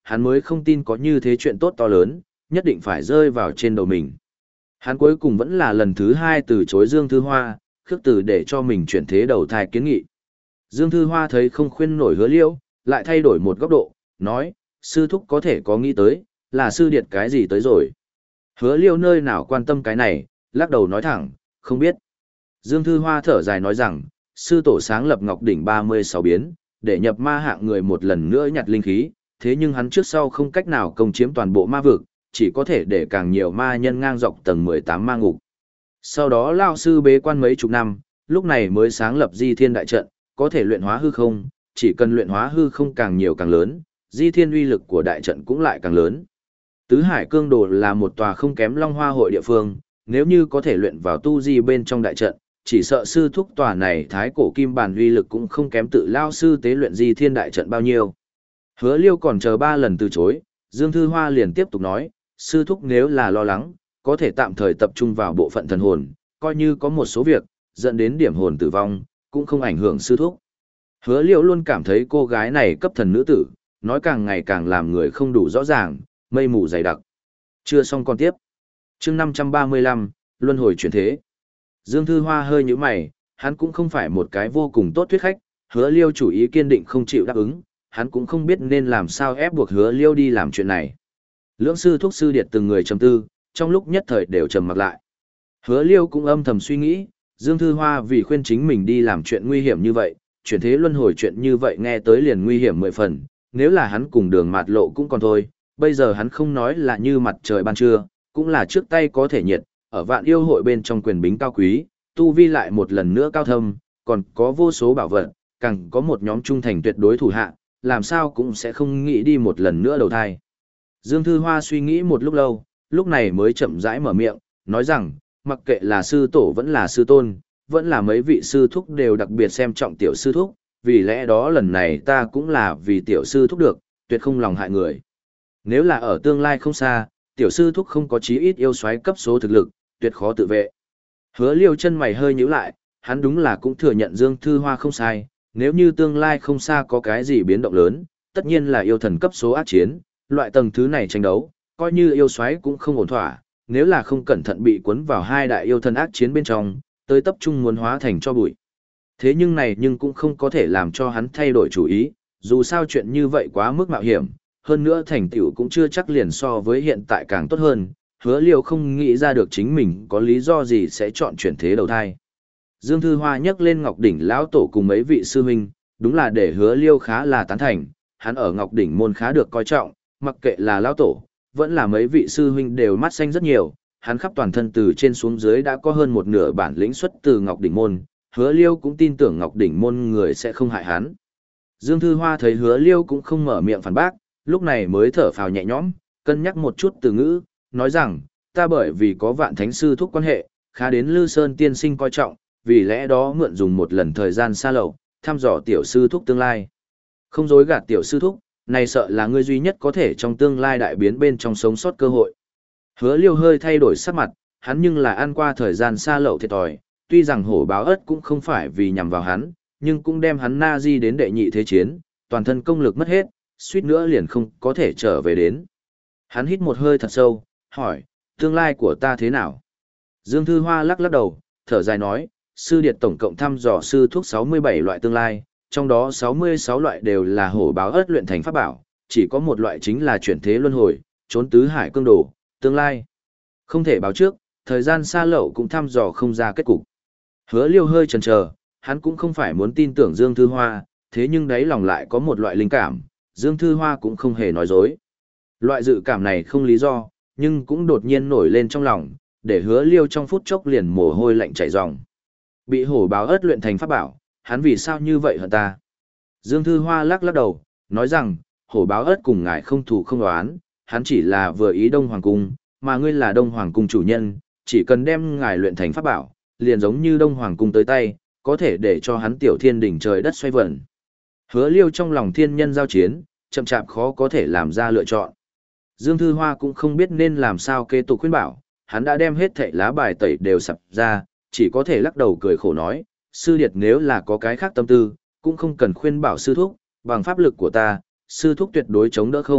hắn mới không tin có như thế chuyện tốt to lớn, nhất định phải rơi vào trên đầu mình. Hắn cuối cùng vẫn là lần thứ hai từ chối Dương Thư Hoa, khước từ để cho mình chuyển thế đầu thai kiến nghị. Dương Thư Hoa thấy không khuyên nổi Hứa Liêu, lại thay đổi một góc độ, nói, sư thúc có thể có nghĩ tới, là sư điệt cái gì tới rồi. Hứa Liêu nơi nào quan tâm cái này, lắc đầu nói thẳng, không biết. Dương Thư Hoa thở dài nói rằng, sư tổ sáng lập Ngọc Đỉnh ba mươi sáu biến, để nhập ma hạng người một lần nữa nhặt linh khí, thế nhưng hắn trước sau không cách nào công chiếm toàn bộ ma vực, chỉ có thể để càng nhiều ma nhân ngang dọc tầng mười tám ma ngục. Sau đó Lao sư bế quan mấy chục năm, lúc này mới sáng lập Di Thiên Đại Trận, có thể luyện hóa hư không, chỉ cần luyện hóa hư không càng nhiều càng lớn, Di Thiên uy lực của đại trận cũng lại càng lớn. Tứ Hải Cương Đồ là một tòa không kém Long Hoa hội địa phương, nếu như có thể luyện vào tu di bên trong đại trận, chỉ sợ sư thúc tòa này thái cổ kim bản uy lực cũng không kém tự Lao sư tế luyện Di Thiên Đại Trận bao nhiêu. Hứa Liêu còn chờ ba lần từ chối, Dương Thư Hoa liền tiếp tục nói, sư thúc nếu là lo lắng, có thể tạm thời tập trung vào bộ phận thần hồn, coi như có một số việc, dẫn đến điểm hồn tử vong, cũng không ảnh hưởng sư thúc. Hứa Liêu luôn cảm thấy cô gái này cấp thần nữ tử, nói càng ngày càng làm người không đủ rõ ràng, mây mù dày đặc. Chưa xong còn tiếp. Chương năm trăm ba mươi lăm, Luân hồi chuyển thế. Dương Thư Hoa hơi nhíu mày, hắn cũng không phải một cái vô cùng tốt thuyết khách, Hứa Liêu chủ ý kiên định không chịu đáp ứng, hắn cũng không biết nên làm sao ép buộc Hứa Liêu đi làm chuyện này. Lưỡng sư thúc sư điệt từng người trầm tư, trong lúc nhất thời đều trầm mặc lại. Hứa Liêu cũng âm thầm suy nghĩ, Dương Thư Hoa vì khuyên chính mình đi làm chuyện nguy hiểm như vậy, chuyển thế luân hồi chuyện như vậy nghe tới liền nguy hiểm mười phần, nếu là hắn cùng đường mạt lộ cũng còn thôi, bây giờ hắn không nói là như mặt trời ban trưa, cũng là trước tay có thể nhiệt, ở vạn yêu hội bên trong quyền bính cao quý, tu vi lại một lần nữa cao thâm, còn có vô số bảo vật, càng có một nhóm trung thành tuyệt đối thủ hạ, làm sao cũng sẽ không nghĩ đi một lần nữa đầu thai. Dương Thư Hoa suy nghĩ một lúc lâu, lúc này mới chậm rãi mở miệng, nói rằng, mặc kệ là sư tổ vẫn là sư tôn, vẫn là mấy vị sư thúc đều đặc biệt xem trọng tiểu sư thúc, vì lẽ đó lần này ta cũng là vì tiểu sư thúc được, tuyệt không lòng hại người. Nếu là ở tương lai không xa, tiểu sư thúc không có chí ít yêu xoáy cấp số thực lực, tuyệt khó tự vệ. Hứa Liêu chân mày hơi nhíu lại, hắn đúng là cũng thừa nhận Dương Thư Hoa không sai, nếu như tương lai không xa có cái gì biến động lớn, tất nhiên là yêu thần cấp số ác chiến, loại tầng thứ này tranh đấu, coi như yêu xoáy cũng không ổn thỏa, nếu là không cẩn thận bị cuốn vào hai đại yêu thần ác chiến bên trong, tới tập trung muốn hóa thành cho bụi. Thế nhưng này nhưng cũng không có thể làm cho hắn thay đổi chủ ý, dù sao chuyện như vậy quá mức mạo hiểm, hơn nữa thành tựu cũng chưa chắc liền so với hiện tại càng tốt hơn, Hứa Liêu không nghĩ ra được chính mình có lý do gì sẽ chọn chuyển thế đầu thai. Dương Thư Hoa nhắc lên Ngọc Đỉnh lão tổ cùng mấy vị sư huynh, đúng là để Hứa Liêu khá là tán thành, hắn ở Ngọc Đỉnh môn khá được coi trọng, mặc kệ là lão tổ, vẫn là mấy vị sư huynh đều mắt xanh rất nhiều, hắn khắp toàn thân từ trên xuống dưới đã có hơn một nửa bản lĩnh xuất từ Ngọc Đỉnh môn, Hứa Liêu cũng tin tưởng Ngọc Đỉnh môn người sẽ không hại hắn. Dương Thư Hoa thấy Hứa Liêu cũng không mở miệng phản bác, lúc này mới thở phào nhẹ nhõm, cân nhắc một chút từ ngữ, nói rằng, ta bởi vì có vạn thánh sư thúc quan hệ, khá đến Lư Sơn tiên sinh coi trọng, vì lẽ đó mượn dùng một lần thời gian xa lậu, thăm dò tiểu sư thúc tương lai. Không dối gạt tiểu sư thúc, này sợ là ngươi duy nhất có thể trong tương lai đại biến bên trong sống sót cơ hội. Hứa Liêu hơi thay đổi sắc mặt, hắn nhưng là ăn qua thời gian xa lậu thiệt thòi, tuy rằng hổ báo ất cũng không phải vì nhằm vào hắn, nhưng cũng đem hắn na di đến đệ nhị thế chiến, toàn thân công lực mất hết, suýt nữa liền không có thể trở về đến. Hắn hít một hơi thật sâu, hỏi, tương lai của ta thế nào? Dương Thư Hoa lắc lắc đầu, thở dài nói, sư điệt tổng cộng thăm dò sư thuốc sáu mươi bảy loại tương lai, trong đó sáu mươi sáu loại đều là hổ báo ất luyện thành pháp bảo, chỉ có một loại chính là chuyển thế luân hồi, trốn tứ hải cương đồ, tương lai. Không thể báo trước, thời gian xa lậu cũng thăm dò không ra kết cục. Hứa Liêu hơi chần chờ, hắn cũng không phải muốn tin tưởng Dương Thư Hoa, thế nhưng đáy lòng lại có một loại linh cảm, Dương Thư Hoa cũng không hề nói dối. Loại dự cảm này không lý do, nhưng cũng đột nhiên nổi lên trong lòng, để Hứa Liêu trong phút chốc liền mồ hôi lạnh chảy ròng. Bị hổ báo ớt luyện thành pháp bảo, hắn vì sao như vậy hả ta? Dương Thư Hoa lắc lắc đầu, nói rằng, hổ báo ớt cùng ngài không thù không đoán, hắn chỉ là vừa ý Đông Hoàng Cung, mà ngươi là Đông Hoàng Cung chủ nhân, chỉ cần đem ngài luyện thành pháp bảo, liền giống như Đông Hoàng Cung tới tay, có thể để cho hắn tiểu thiên đỉnh trời đất xoay vần. Hứa Liêu trong lòng thiên nhân giao chiến, chậm chạp khó có thể làm ra lựa chọn. Dương Thư Hoa cũng không biết nên làm sao kế tục khuyên bảo, hắn đã đem hết thảy lá bài tẩy đều sập ra, chỉ có thể lắc đầu cười khổ nói, sư điệt nếu là có cái khác tâm tư, cũng không cần khuyên bảo sư thúc, bằng pháp lực của ta, sư thúc tuyệt đối chống đỡ không,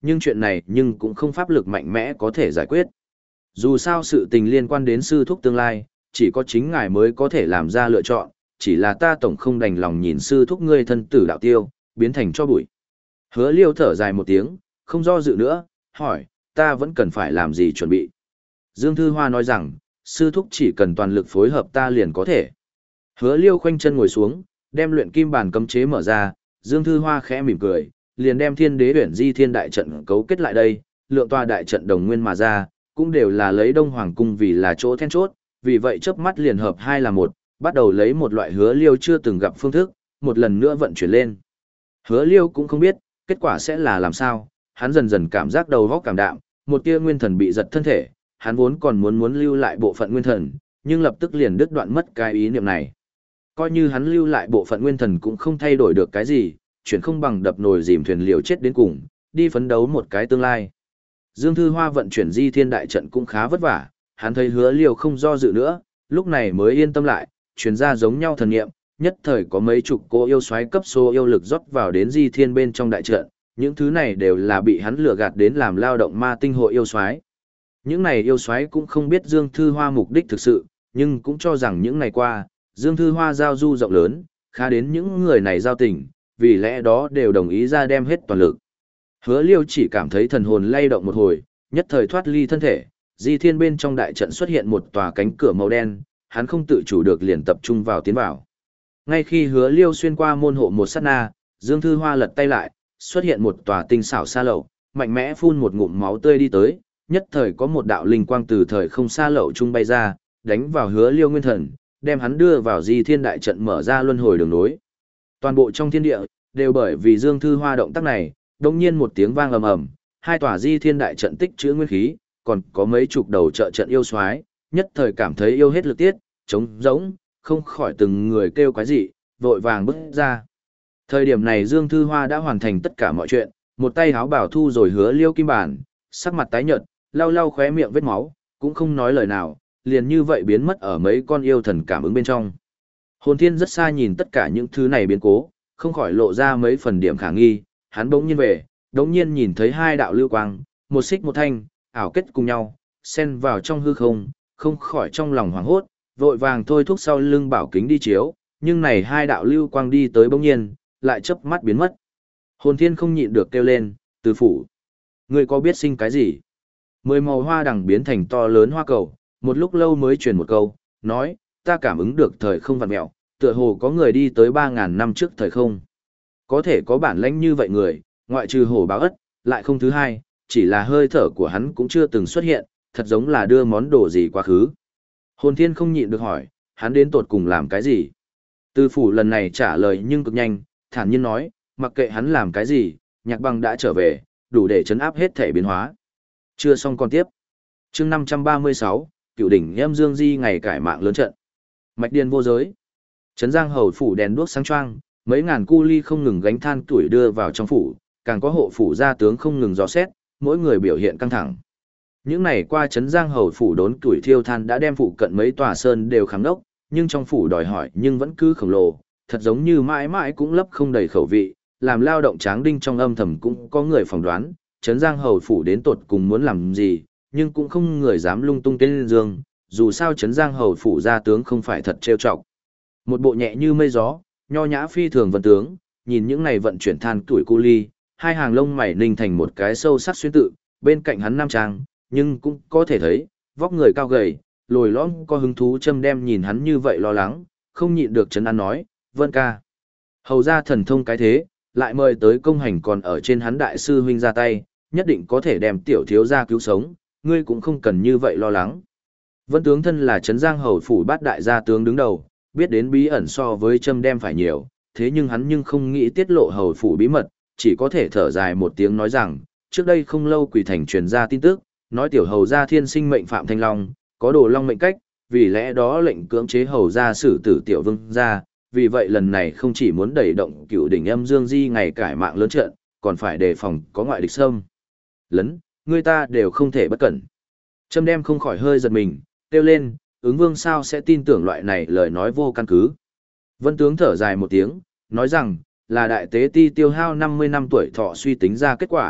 nhưng chuyện này nhưng cũng không pháp lực mạnh mẽ có thể giải quyết. Dù sao sự tình liên quan đến sư thúc tương lai, chỉ có chính ngài mới có thể làm ra lựa chọn, chỉ là ta tổng không đành lòng nhìn sư thúc ngươi thân tử đạo tiêu, biến thành cho bụi. Hứa Liêu thở dài một tiếng, không do dự nữa, hỏi, ta vẫn cần phải làm gì chuẩn bị. Dương Thư Hoa nói rằng, sư thúc chỉ cần toàn lực phối hợp ta liền có thể. Hứa Liêu khoanh chân ngồi xuống, đem luyện kim bản cấm chế mở ra, Dương Thư Hoa khẽ mỉm cười, liền đem Thiên Đế Uyển Di Thiên đại trận cấu kết lại đây, lượng tòa đại trận đồng nguyên mà ra, cũng đều là lấy Đông Hoàng cung vì là chỗ then chốt, vì vậy chớp mắt liền hợp hai là một, bắt đầu lấy một loại Hứa Liêu chưa từng gặp phương thức, một lần nữa vận chuyển lên. Hứa Liêu cũng không biết, kết quả sẽ là làm sao, hắn dần dần cảm giác đầu óc cảm đạm, một tia nguyên thần bị giật thân thể, hắn vốn còn muốn muốn lưu lại bộ phận nguyên thần, nhưng lập tức liền đứt đoạn mất cái ý niệm này. Coi như hắn lưu lại bộ phận nguyên thần cũng không thay đổi được cái gì, chuyển không bằng đập nồi dìm thuyền liều chết đến cùng, đi phấn đấu một cái tương lai. Dương Thư Hoa vận chuyển Di Thiên đại trận cũng khá vất vả, hắn thấy Hứa Liêu không do dự nữa, lúc này mới yên tâm lại, truyền ra giống nhau thần niệm, nhất thời có mấy chục cô yêu xoáy cấp số yêu lực rót vào đến Di Thiên bên trong đại trận, những thứ này đều là bị hắn lừa gạt đến làm lao động ma tinh hội yêu xoáy. Những này yêu xoáy cũng không biết Dương Thư Hoa mục đích thực sự, nhưng cũng cho rằng những ngày qua, Dương Thư Hoa giao du rộng lớn, khá đến những người này giao tình, vì lẽ đó đều đồng ý ra đem hết toàn lực. Hứa Liêu chỉ cảm thấy thần hồn lay động một hồi, nhất thời thoát ly thân thể, Di Thiên bên trong đại trận xuất hiện một tòa cánh cửa màu đen, hắn không tự chủ được liền tập trung vào tiến vào. Ngay khi Hứa Liêu xuyên qua môn hộ một sát na, Dương Thư Hoa lật tay lại, xuất hiện một tòa tinh xảo xa lậu, mạnh mẽ phun một ngụm máu tươi đi tới, nhất thời có một đạo linh quang từ thời không xa lậu trung bay ra, đánh vào Hứa Liêu nguyên thần, đem hắn đưa vào Di Thiên đại trận mở ra luân hồi đường nối. Toàn bộ trong thiên địa đều bởi vì Dương Thư Hoa động tác này, đột nhiên một tiếng vang ầm ầm, hai tòa Di Thiên đại trận tích trữ nguyên khí, còn có mấy chục đầu trợ trận yêu soái, nhất thời cảm thấy yêu hết lực tiết, trống rỗng, không khỏi từng người kêu quái dị, vội vàng bước ra. Thời điểm này Dương Thư Hoa đã hoàn thành tất cả mọi chuyện, một tay háo bảo thu rồi Hứa Liêu kim bản, sắc mặt tái nhợt, lau lau khóe miệng vết máu, cũng không nói lời nào, liền như vậy biến mất ở mấy con yêu thần cảm ứng bên trong. Hồn Thiên rất xa nhìn tất cả những thứ này biến cố, không khỏi lộ ra mấy phần điểm khả nghi, hắn bỗng nhiên về, đống nhiên nhìn thấy hai đạo lưu quang, một xích một thanh, ảo kết cùng nhau, xen vào trong hư không, không khỏi trong lòng hoảng hốt, vội vàng thôi thúc sau lưng bảo kính đi chiếu, nhưng này hai đạo lưu quang đi tới bỗng nhiên, lại chớp mắt biến mất. Hồn Thiên không nhịn được kêu lên, Từ phủ, ngươi có biết sinh cái gì? Mười màu hoa đằng biến thành to lớn hoa cầu, một lúc lâu mới truyền một câu, nói, ta cảm ứng được thời không vặn mẹo, tựa hồ có người đi tới ba ngàn năm trước thời không. Có thể có bản lãnh như vậy người, ngoại trừ hổ báo ất, lại không thứ hai, chỉ là hơi thở của hắn cũng chưa từng xuất hiện, thật giống là đưa món đồ gì quá khứ. Hồn Thiên không nhịn được hỏi, hắn đến tột cùng làm cái gì? Từ phủ lần này trả lời nhưng cực nhanh, thản nhiên nói, mặc kệ hắn làm cái gì, Nhạc Băng đã trở về, đủ để chấn áp hết thể biến hóa. Chưa xong còn tiếp. Chương năm trăm ba mươi sáu, Cựu đỉnh Âm Dương Di ngày cải mạng lớn trận. Mạch điên vô giới. Trấn Giang hầu phủ đèn đuốc sáng choang, mấy ngàn cu ly không ngừng gánh than tuổi đưa vào trong phủ, càng có hộ phủ gia tướng không ngừng dò xét, mỗi người biểu hiện căng thẳng. Những ngày qua Trấn Giang hầu phủ đốn tuổi thiêu than đã đem phụ cận mấy tòa sơn đều kháng đốc, nhưng trong phủ đòi hỏi nhưng vẫn cứ khổng lồ, thật giống như mãi mãi cũng lấp không đầy khẩu vị, làm lao động tráng đinh trong âm thầm cũng có người phỏng đoán, Trấn Giang hầu phủ đến tột cùng muốn làm gì, nhưng cũng không người dám lung tung tên dương, dù sao Trấn Giang hầu phủ gia tướng không phải thật trêu chọc. Một bộ nhẹ như mây gió, nho nhã phi thường vân tướng, nhìn những này vận chuyển than tuổi cu ly, hai hàng lông mày ninh thành một cái sâu sắc xuyên tự, bên cạnh hắn nam trang, nhưng cũng có thể thấy, vóc người cao gầy, lồi lõm có hứng thú châm đem nhìn hắn như vậy lo lắng, không nhịn được trấn an nói, Vân ca. Hầu ra thần thông cái thế, lại mời tới công hành còn ở trên hắn đại sư huynh ra tay, nhất định có thể đem tiểu thiếu gia cứu sống, ngươi cũng không cần như vậy lo lắng. Vân tướng thân là Trấn Giang hầu phủ bát đại gia tướng đứng đầu, biết đến bí ẩn so với châm đem phải nhiều, thế nhưng hắn nhưng không nghĩ tiết lộ hầu phủ bí mật, chỉ có thể thở dài một tiếng nói rằng, trước đây không lâu Quỷ Thành truyền ra tin tức, nói tiểu hầu gia thiên sinh mệnh Phạm Thanh Long, có đồ long mệnh cách, vì lẽ đó lệnh cưỡng chế hầu gia xử tử tiểu vương gia, vì vậy lần này không chỉ muốn đẩy động Cựu đỉnh Âm Dương Di ngày cải mạng lớn trận, còn phải đề phòng có ngoại địch xâm lấn, người ta đều không thể bất cẩn. Châm đem không khỏi hơi giật mình, kêu lên, ứng vương sao sẽ tin tưởng loại này lời nói vô căn cứ. Vân tướng thở dài một tiếng, nói rằng, là đại tế ti tiêu hao năm mươi năm tuổi thọ suy tính ra kết quả,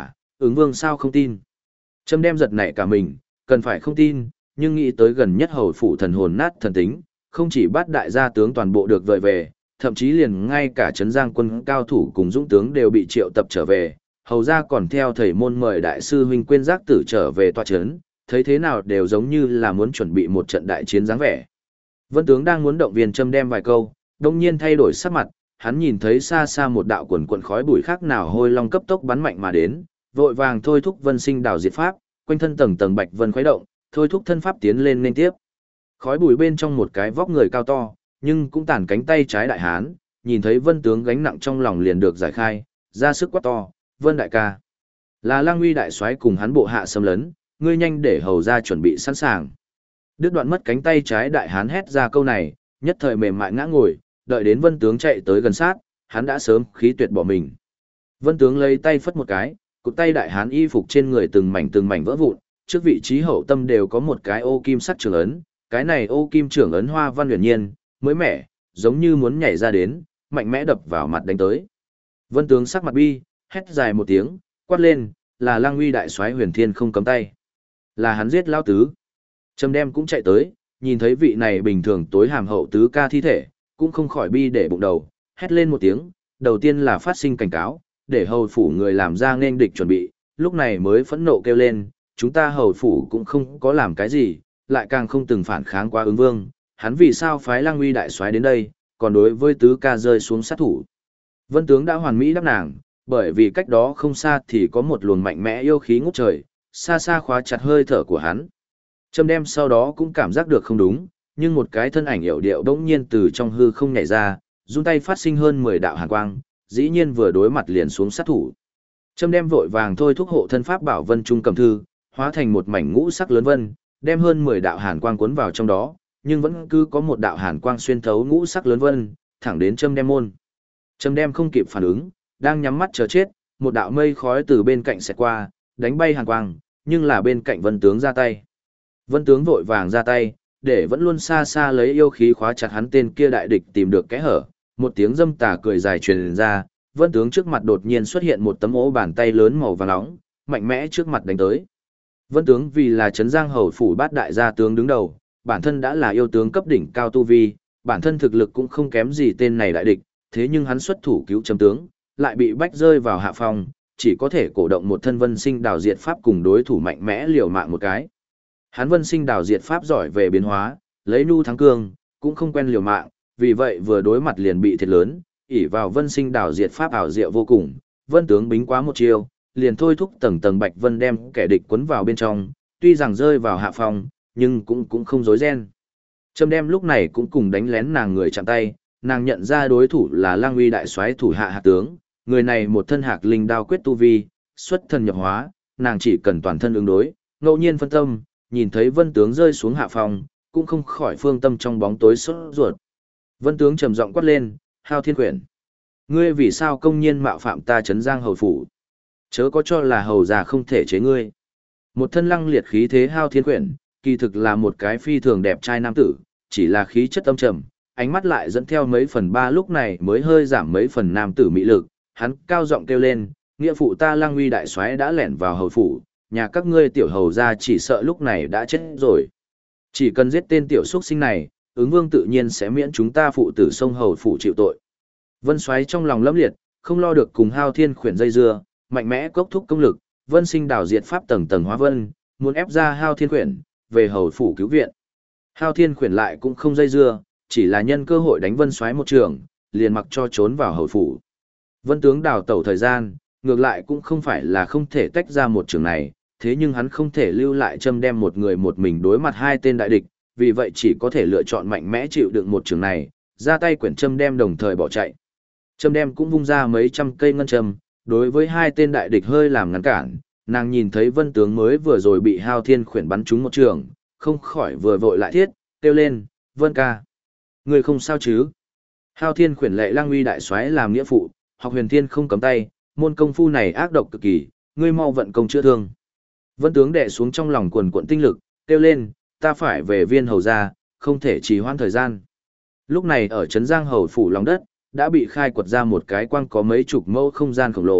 Ứng vương sao không tin? Châm đem giật nảy cả mình, cần phải không tin, nhưng nghĩ tới gần nhất hầu phủ thần hồn nát thần tính, không chỉ bắt đại gia tướng toàn bộ được vợi về, thậm chí liền ngay cả trấn giang quân cao thủ cùng dũng tướng đều bị triệu tập trở về, hầu ra còn theo thầy môn mời đại sư huynh quên giác tử trở về tọa trấn, thấy thế nào đều giống như là muốn chuẩn bị một trận đại chiến dáng vẻ. Vân tướng đang muốn động viên châm đem vài câu, đông nhiên thay đổi sắc mặt, hắn nhìn thấy xa xa một đạo quần quần khói bụi khác nào hôi long cấp tốc bắn mạnh mà đến, vội vàng thôi thúc vân sinh đào diệt pháp, quanh thân tầng tầng bạch vân khuấy động, thôi thúc thân pháp tiến lên nên tiếp. Khói bụi bên trong một cái vóc người cao to, nhưng cũng tản cánh tay trái đại hán, nhìn thấy vân tướng gánh nặng trong lòng liền được giải khai, ra sức quát to, vân đại ca. Là Lang Uy đại soái cùng hắn bộ hạ xâm lấn, ngươi nhanh để hầu ra chuẩn bị sẵn sàng. Đứt đoạn mất cánh tay trái đại hán hét ra câu này, nhất thời mềm mại ngã ngồi, đợi đến vân tướng chạy tới gần sát, hắn đã sớm khí tuyệt bỏ mình. Vân tướng lấy tay phất một cái, cụt tay đại hán y phục trên người từng mảnh từng mảnh vỡ vụn, trước vị trí hậu tâm đều có một cái ô kim sắc trưởng ấn, cái này ô kim trưởng ấn hoa văn huyền nhiên, mới mẻ, giống như muốn nhảy ra đến, mạnh mẽ đập vào mặt đánh tới. Vân tướng sắc mặt bi, hét dài một tiếng, quát lên, là Lang Uy đại soái Huyền Thiên không cấm tay. Là hắn giết lão tứ. Trầm đem cũng chạy tới, nhìn thấy vị này bình thường tối hàm hậu tứ ca thi thể, cũng không khỏi bi để bụng đầu, hét lên một tiếng, đầu tiên là phát sinh cảnh cáo, để hầu phủ người làm ra nên địch chuẩn bị, lúc này mới phẫn nộ kêu lên, chúng ta hầu phủ cũng không có làm cái gì, lại càng không từng phản kháng qua ứng vương, hắn vì sao phái Lang Uy đại soái đến đây, còn đối với tứ ca rơi xuống sát thủ. Vân tướng đã hoàn mỹ đáp nàng, bởi vì cách đó không xa thì có một luồng mạnh mẽ yêu khí ngút trời, xa xa khóa chặt hơi thở của hắn. Trâm đem sau đó cũng cảm giác được không đúng, nhưng một cái thân ảnh hiểu điệu bỗng nhiên từ trong hư không nhảy ra, run tay phát sinh hơn mười đạo hàn quang, dĩ nhiên vừa đối mặt liền xuống sát thủ. Trâm đem vội vàng thôi thúc hộ thân pháp bảo vân trung cầm thư, hóa thành một mảnh ngũ sắc lớn vân, đem hơn mười đạo hàn quang cuốn vào trong đó, nhưng vẫn cứ có một đạo hàn quang xuyên thấu ngũ sắc lớn vân, thẳng đến Trâm đem môn. Trâm đem không kịp phản ứng, đang nhắm mắt chờ chết, một đạo mây khói từ bên cạnh xẹt qua, đánh bay hàn quang, nhưng là bên cạnh vân tướng ra tay. Vân tướng vội vàng ra tay, để vẫn luôn xa xa lấy yêu khí khóa chặt hắn tên kia đại địch tìm được kẽ hở, một tiếng dâm tà cười dài truyền ra, vân tướng trước mặt đột nhiên xuất hiện một tấm ố bàn tay lớn màu vàng nóng, mạnh mẽ trước mặt đánh tới. Vân tướng vì là trấn giang hầu phủ bát đại gia tướng đứng đầu, bản thân đã là yêu tướng cấp đỉnh cao tu vi, bản thân thực lực cũng không kém gì tên này đại địch, thế nhưng hắn xuất thủ cứu chấm tướng, lại bị bách rơi vào hạ phong, chỉ có thể cổ động một thân vân sinh đào diệt pháp cùng đối thủ mạnh mẽ liều mạng một cái. Hắn vân sinh đào diệt pháp giỏi về biến hóa, lấy nhu thắng cương, cũng không quen liều mạng, vì vậy vừa đối mặt liền bị thiệt lớn, ỷ vào vân sinh đào diệt pháp ảo diệu vô cùng, vân tướng bính quá một chiêu, liền thôi thúc tầng tầng bạch vân đem kẻ địch quấn vào bên trong, tuy rằng rơi vào hạ phong, nhưng cũng cũng không dối ren. Trâm đem lúc này cũng cùng đánh lén nàng người chạm tay, nàng nhận ra đối thủ là Lang Uy đại soái thủ hạ hạc tướng, người này một thân hạc linh đao quyết tu vi, xuất thần nhập hóa, nàng chỉ cần toàn thân ứng đối, ngẫu nhiên phân tâm, nhìn thấy vân tướng rơi xuống hạ phòng, cũng không khỏi phương tâm trong bóng tối sốt ruột. Vân tướng trầm giọng quát lên, Hao Thiên Quyển, ngươi vì sao công nhiên mạo phạm ta trấn giang hầu phủ? Chớ có cho là hầu già không thể chế ngươi. Một thân lăng liệt khí thế Hao Thiên Quyển, kỳ thực là một cái phi thường đẹp trai nam tử, chỉ là khí chất âm trầm, ánh mắt lại dẫn theo mấy phần ba lúc này mới hơi giảm mấy phần nam tử mỹ lực, hắn cao giọng kêu lên, nghĩa phụ ta Lang Uy đại soái đã lẻn vào hầu phủ, nhà các ngươi tiểu hầu gia chỉ sợ lúc này đã chết rồi. Chỉ cần giết tên tiểu xuất sinh này, ứng vương tự nhiên sẽ miễn chúng ta phụ tử sông hầu phủ chịu tội. Vân soái trong lòng lẫm liệt, không lo được cùng Hao Thiên Khuyển dây dưa, mạnh mẽ cốc thúc công lực, vân sinh đảo diệt pháp tầng tầng hóa vân, muốn ép ra Hao Thiên Khuyển về hầu phủ cứu viện. Hao Thiên Khuyển lại cũng không dây dưa, chỉ là nhân cơ hội đánh vân soái một trường, liền mặc cho trốn vào hầu phủ. Vân tướng đào tẩu thời gian, ngược lại cũng không phải là không thể tách ra một trường này, thế nhưng hắn không thể lưu lại Trâm đem một người một mình đối mặt hai tên đại địch, vì vậy chỉ có thể lựa chọn mạnh mẽ chịu đựng một trường này, ra tay quyển Trâm đem đồng thời bỏ chạy. Trâm đem cũng vung ra mấy trăm cây ngân châm, đối với hai tên đại địch hơi làm ngăn cản, nàng nhìn thấy vân tướng mới vừa rồi bị Hao Thiên Khuyển bắn trúng một trường, không khỏi vừa vội lại thiết, kêu lên, vân ca. Người không sao chứ? Hao Thiên Khuyển lệ Lang Uy đại soái làm nghĩa phụ, học Huyền Thiên không cấm tay, môn công phu này ác độc cực kỳ, ngươi mau vận công chữa thương. Vân tướng đè xuống trong lòng quần quận tinh lực, kêu lên, ta phải về viên hầu gia, không thể trì hoãn thời gian. Lúc này ở trấn giang hầu phủ lòng đất, đã bị khai quật ra một cái quang có mấy chục mẫu không gian khổng lồ,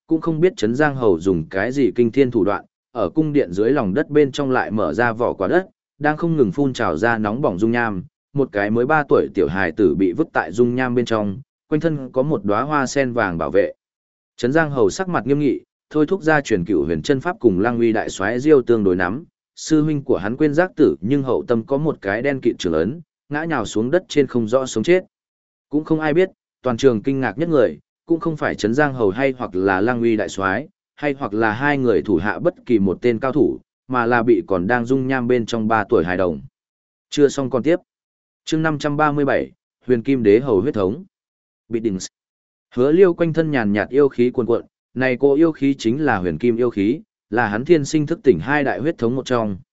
cũng không biết Trấn Giang Hầu dùng cái gì kinh thiên thủ đoạn, ở cung điện dưới lòng đất bên trong lại mở ra vỏ quả đất, đang không ngừng phun trào ra nóng bỏng dung nham, một cái mới ba tuổi tiểu hài tử bị vứt tại dung nham bên trong, quanh thân có một đóa hoa sen vàng bảo vệ. Trấn Giang Hầu sắc mặt nghiêm nghị, thôi thúc ra truyền cửu huyền chân pháp cùng Lăng Uy đại soái Diêu tương đối nắm, sư huynh của hắn quên giác tử nhưng hậu tâm có một cái đen kịt trường ấn, ngã nhào xuống đất trên không rõ sống chết. Cũng không ai biết, toàn trường kinh ngạc nhất người, cũng không phải Trấn Giang Hầu hay hoặc là Lăng Uy đại soái, hay hoặc là hai người thủ hạ bất kỳ một tên cao thủ, mà là bị còn đang dung nham bên trong ba tuổi hài đồng. Chưa xong còn tiếp. Chương năm trăm ba mươi bảy, Huyền Kim Đế Hầu huyết thống. Bị đỉnh. Hứa Liêu quanh thân nhàn nhạt yêu khí cuồn cuộn, này cô yêu khí chính là Huyền Kim yêu khí, là hắn thiên sinh thức tỉnh hai đại huyết thống một trong.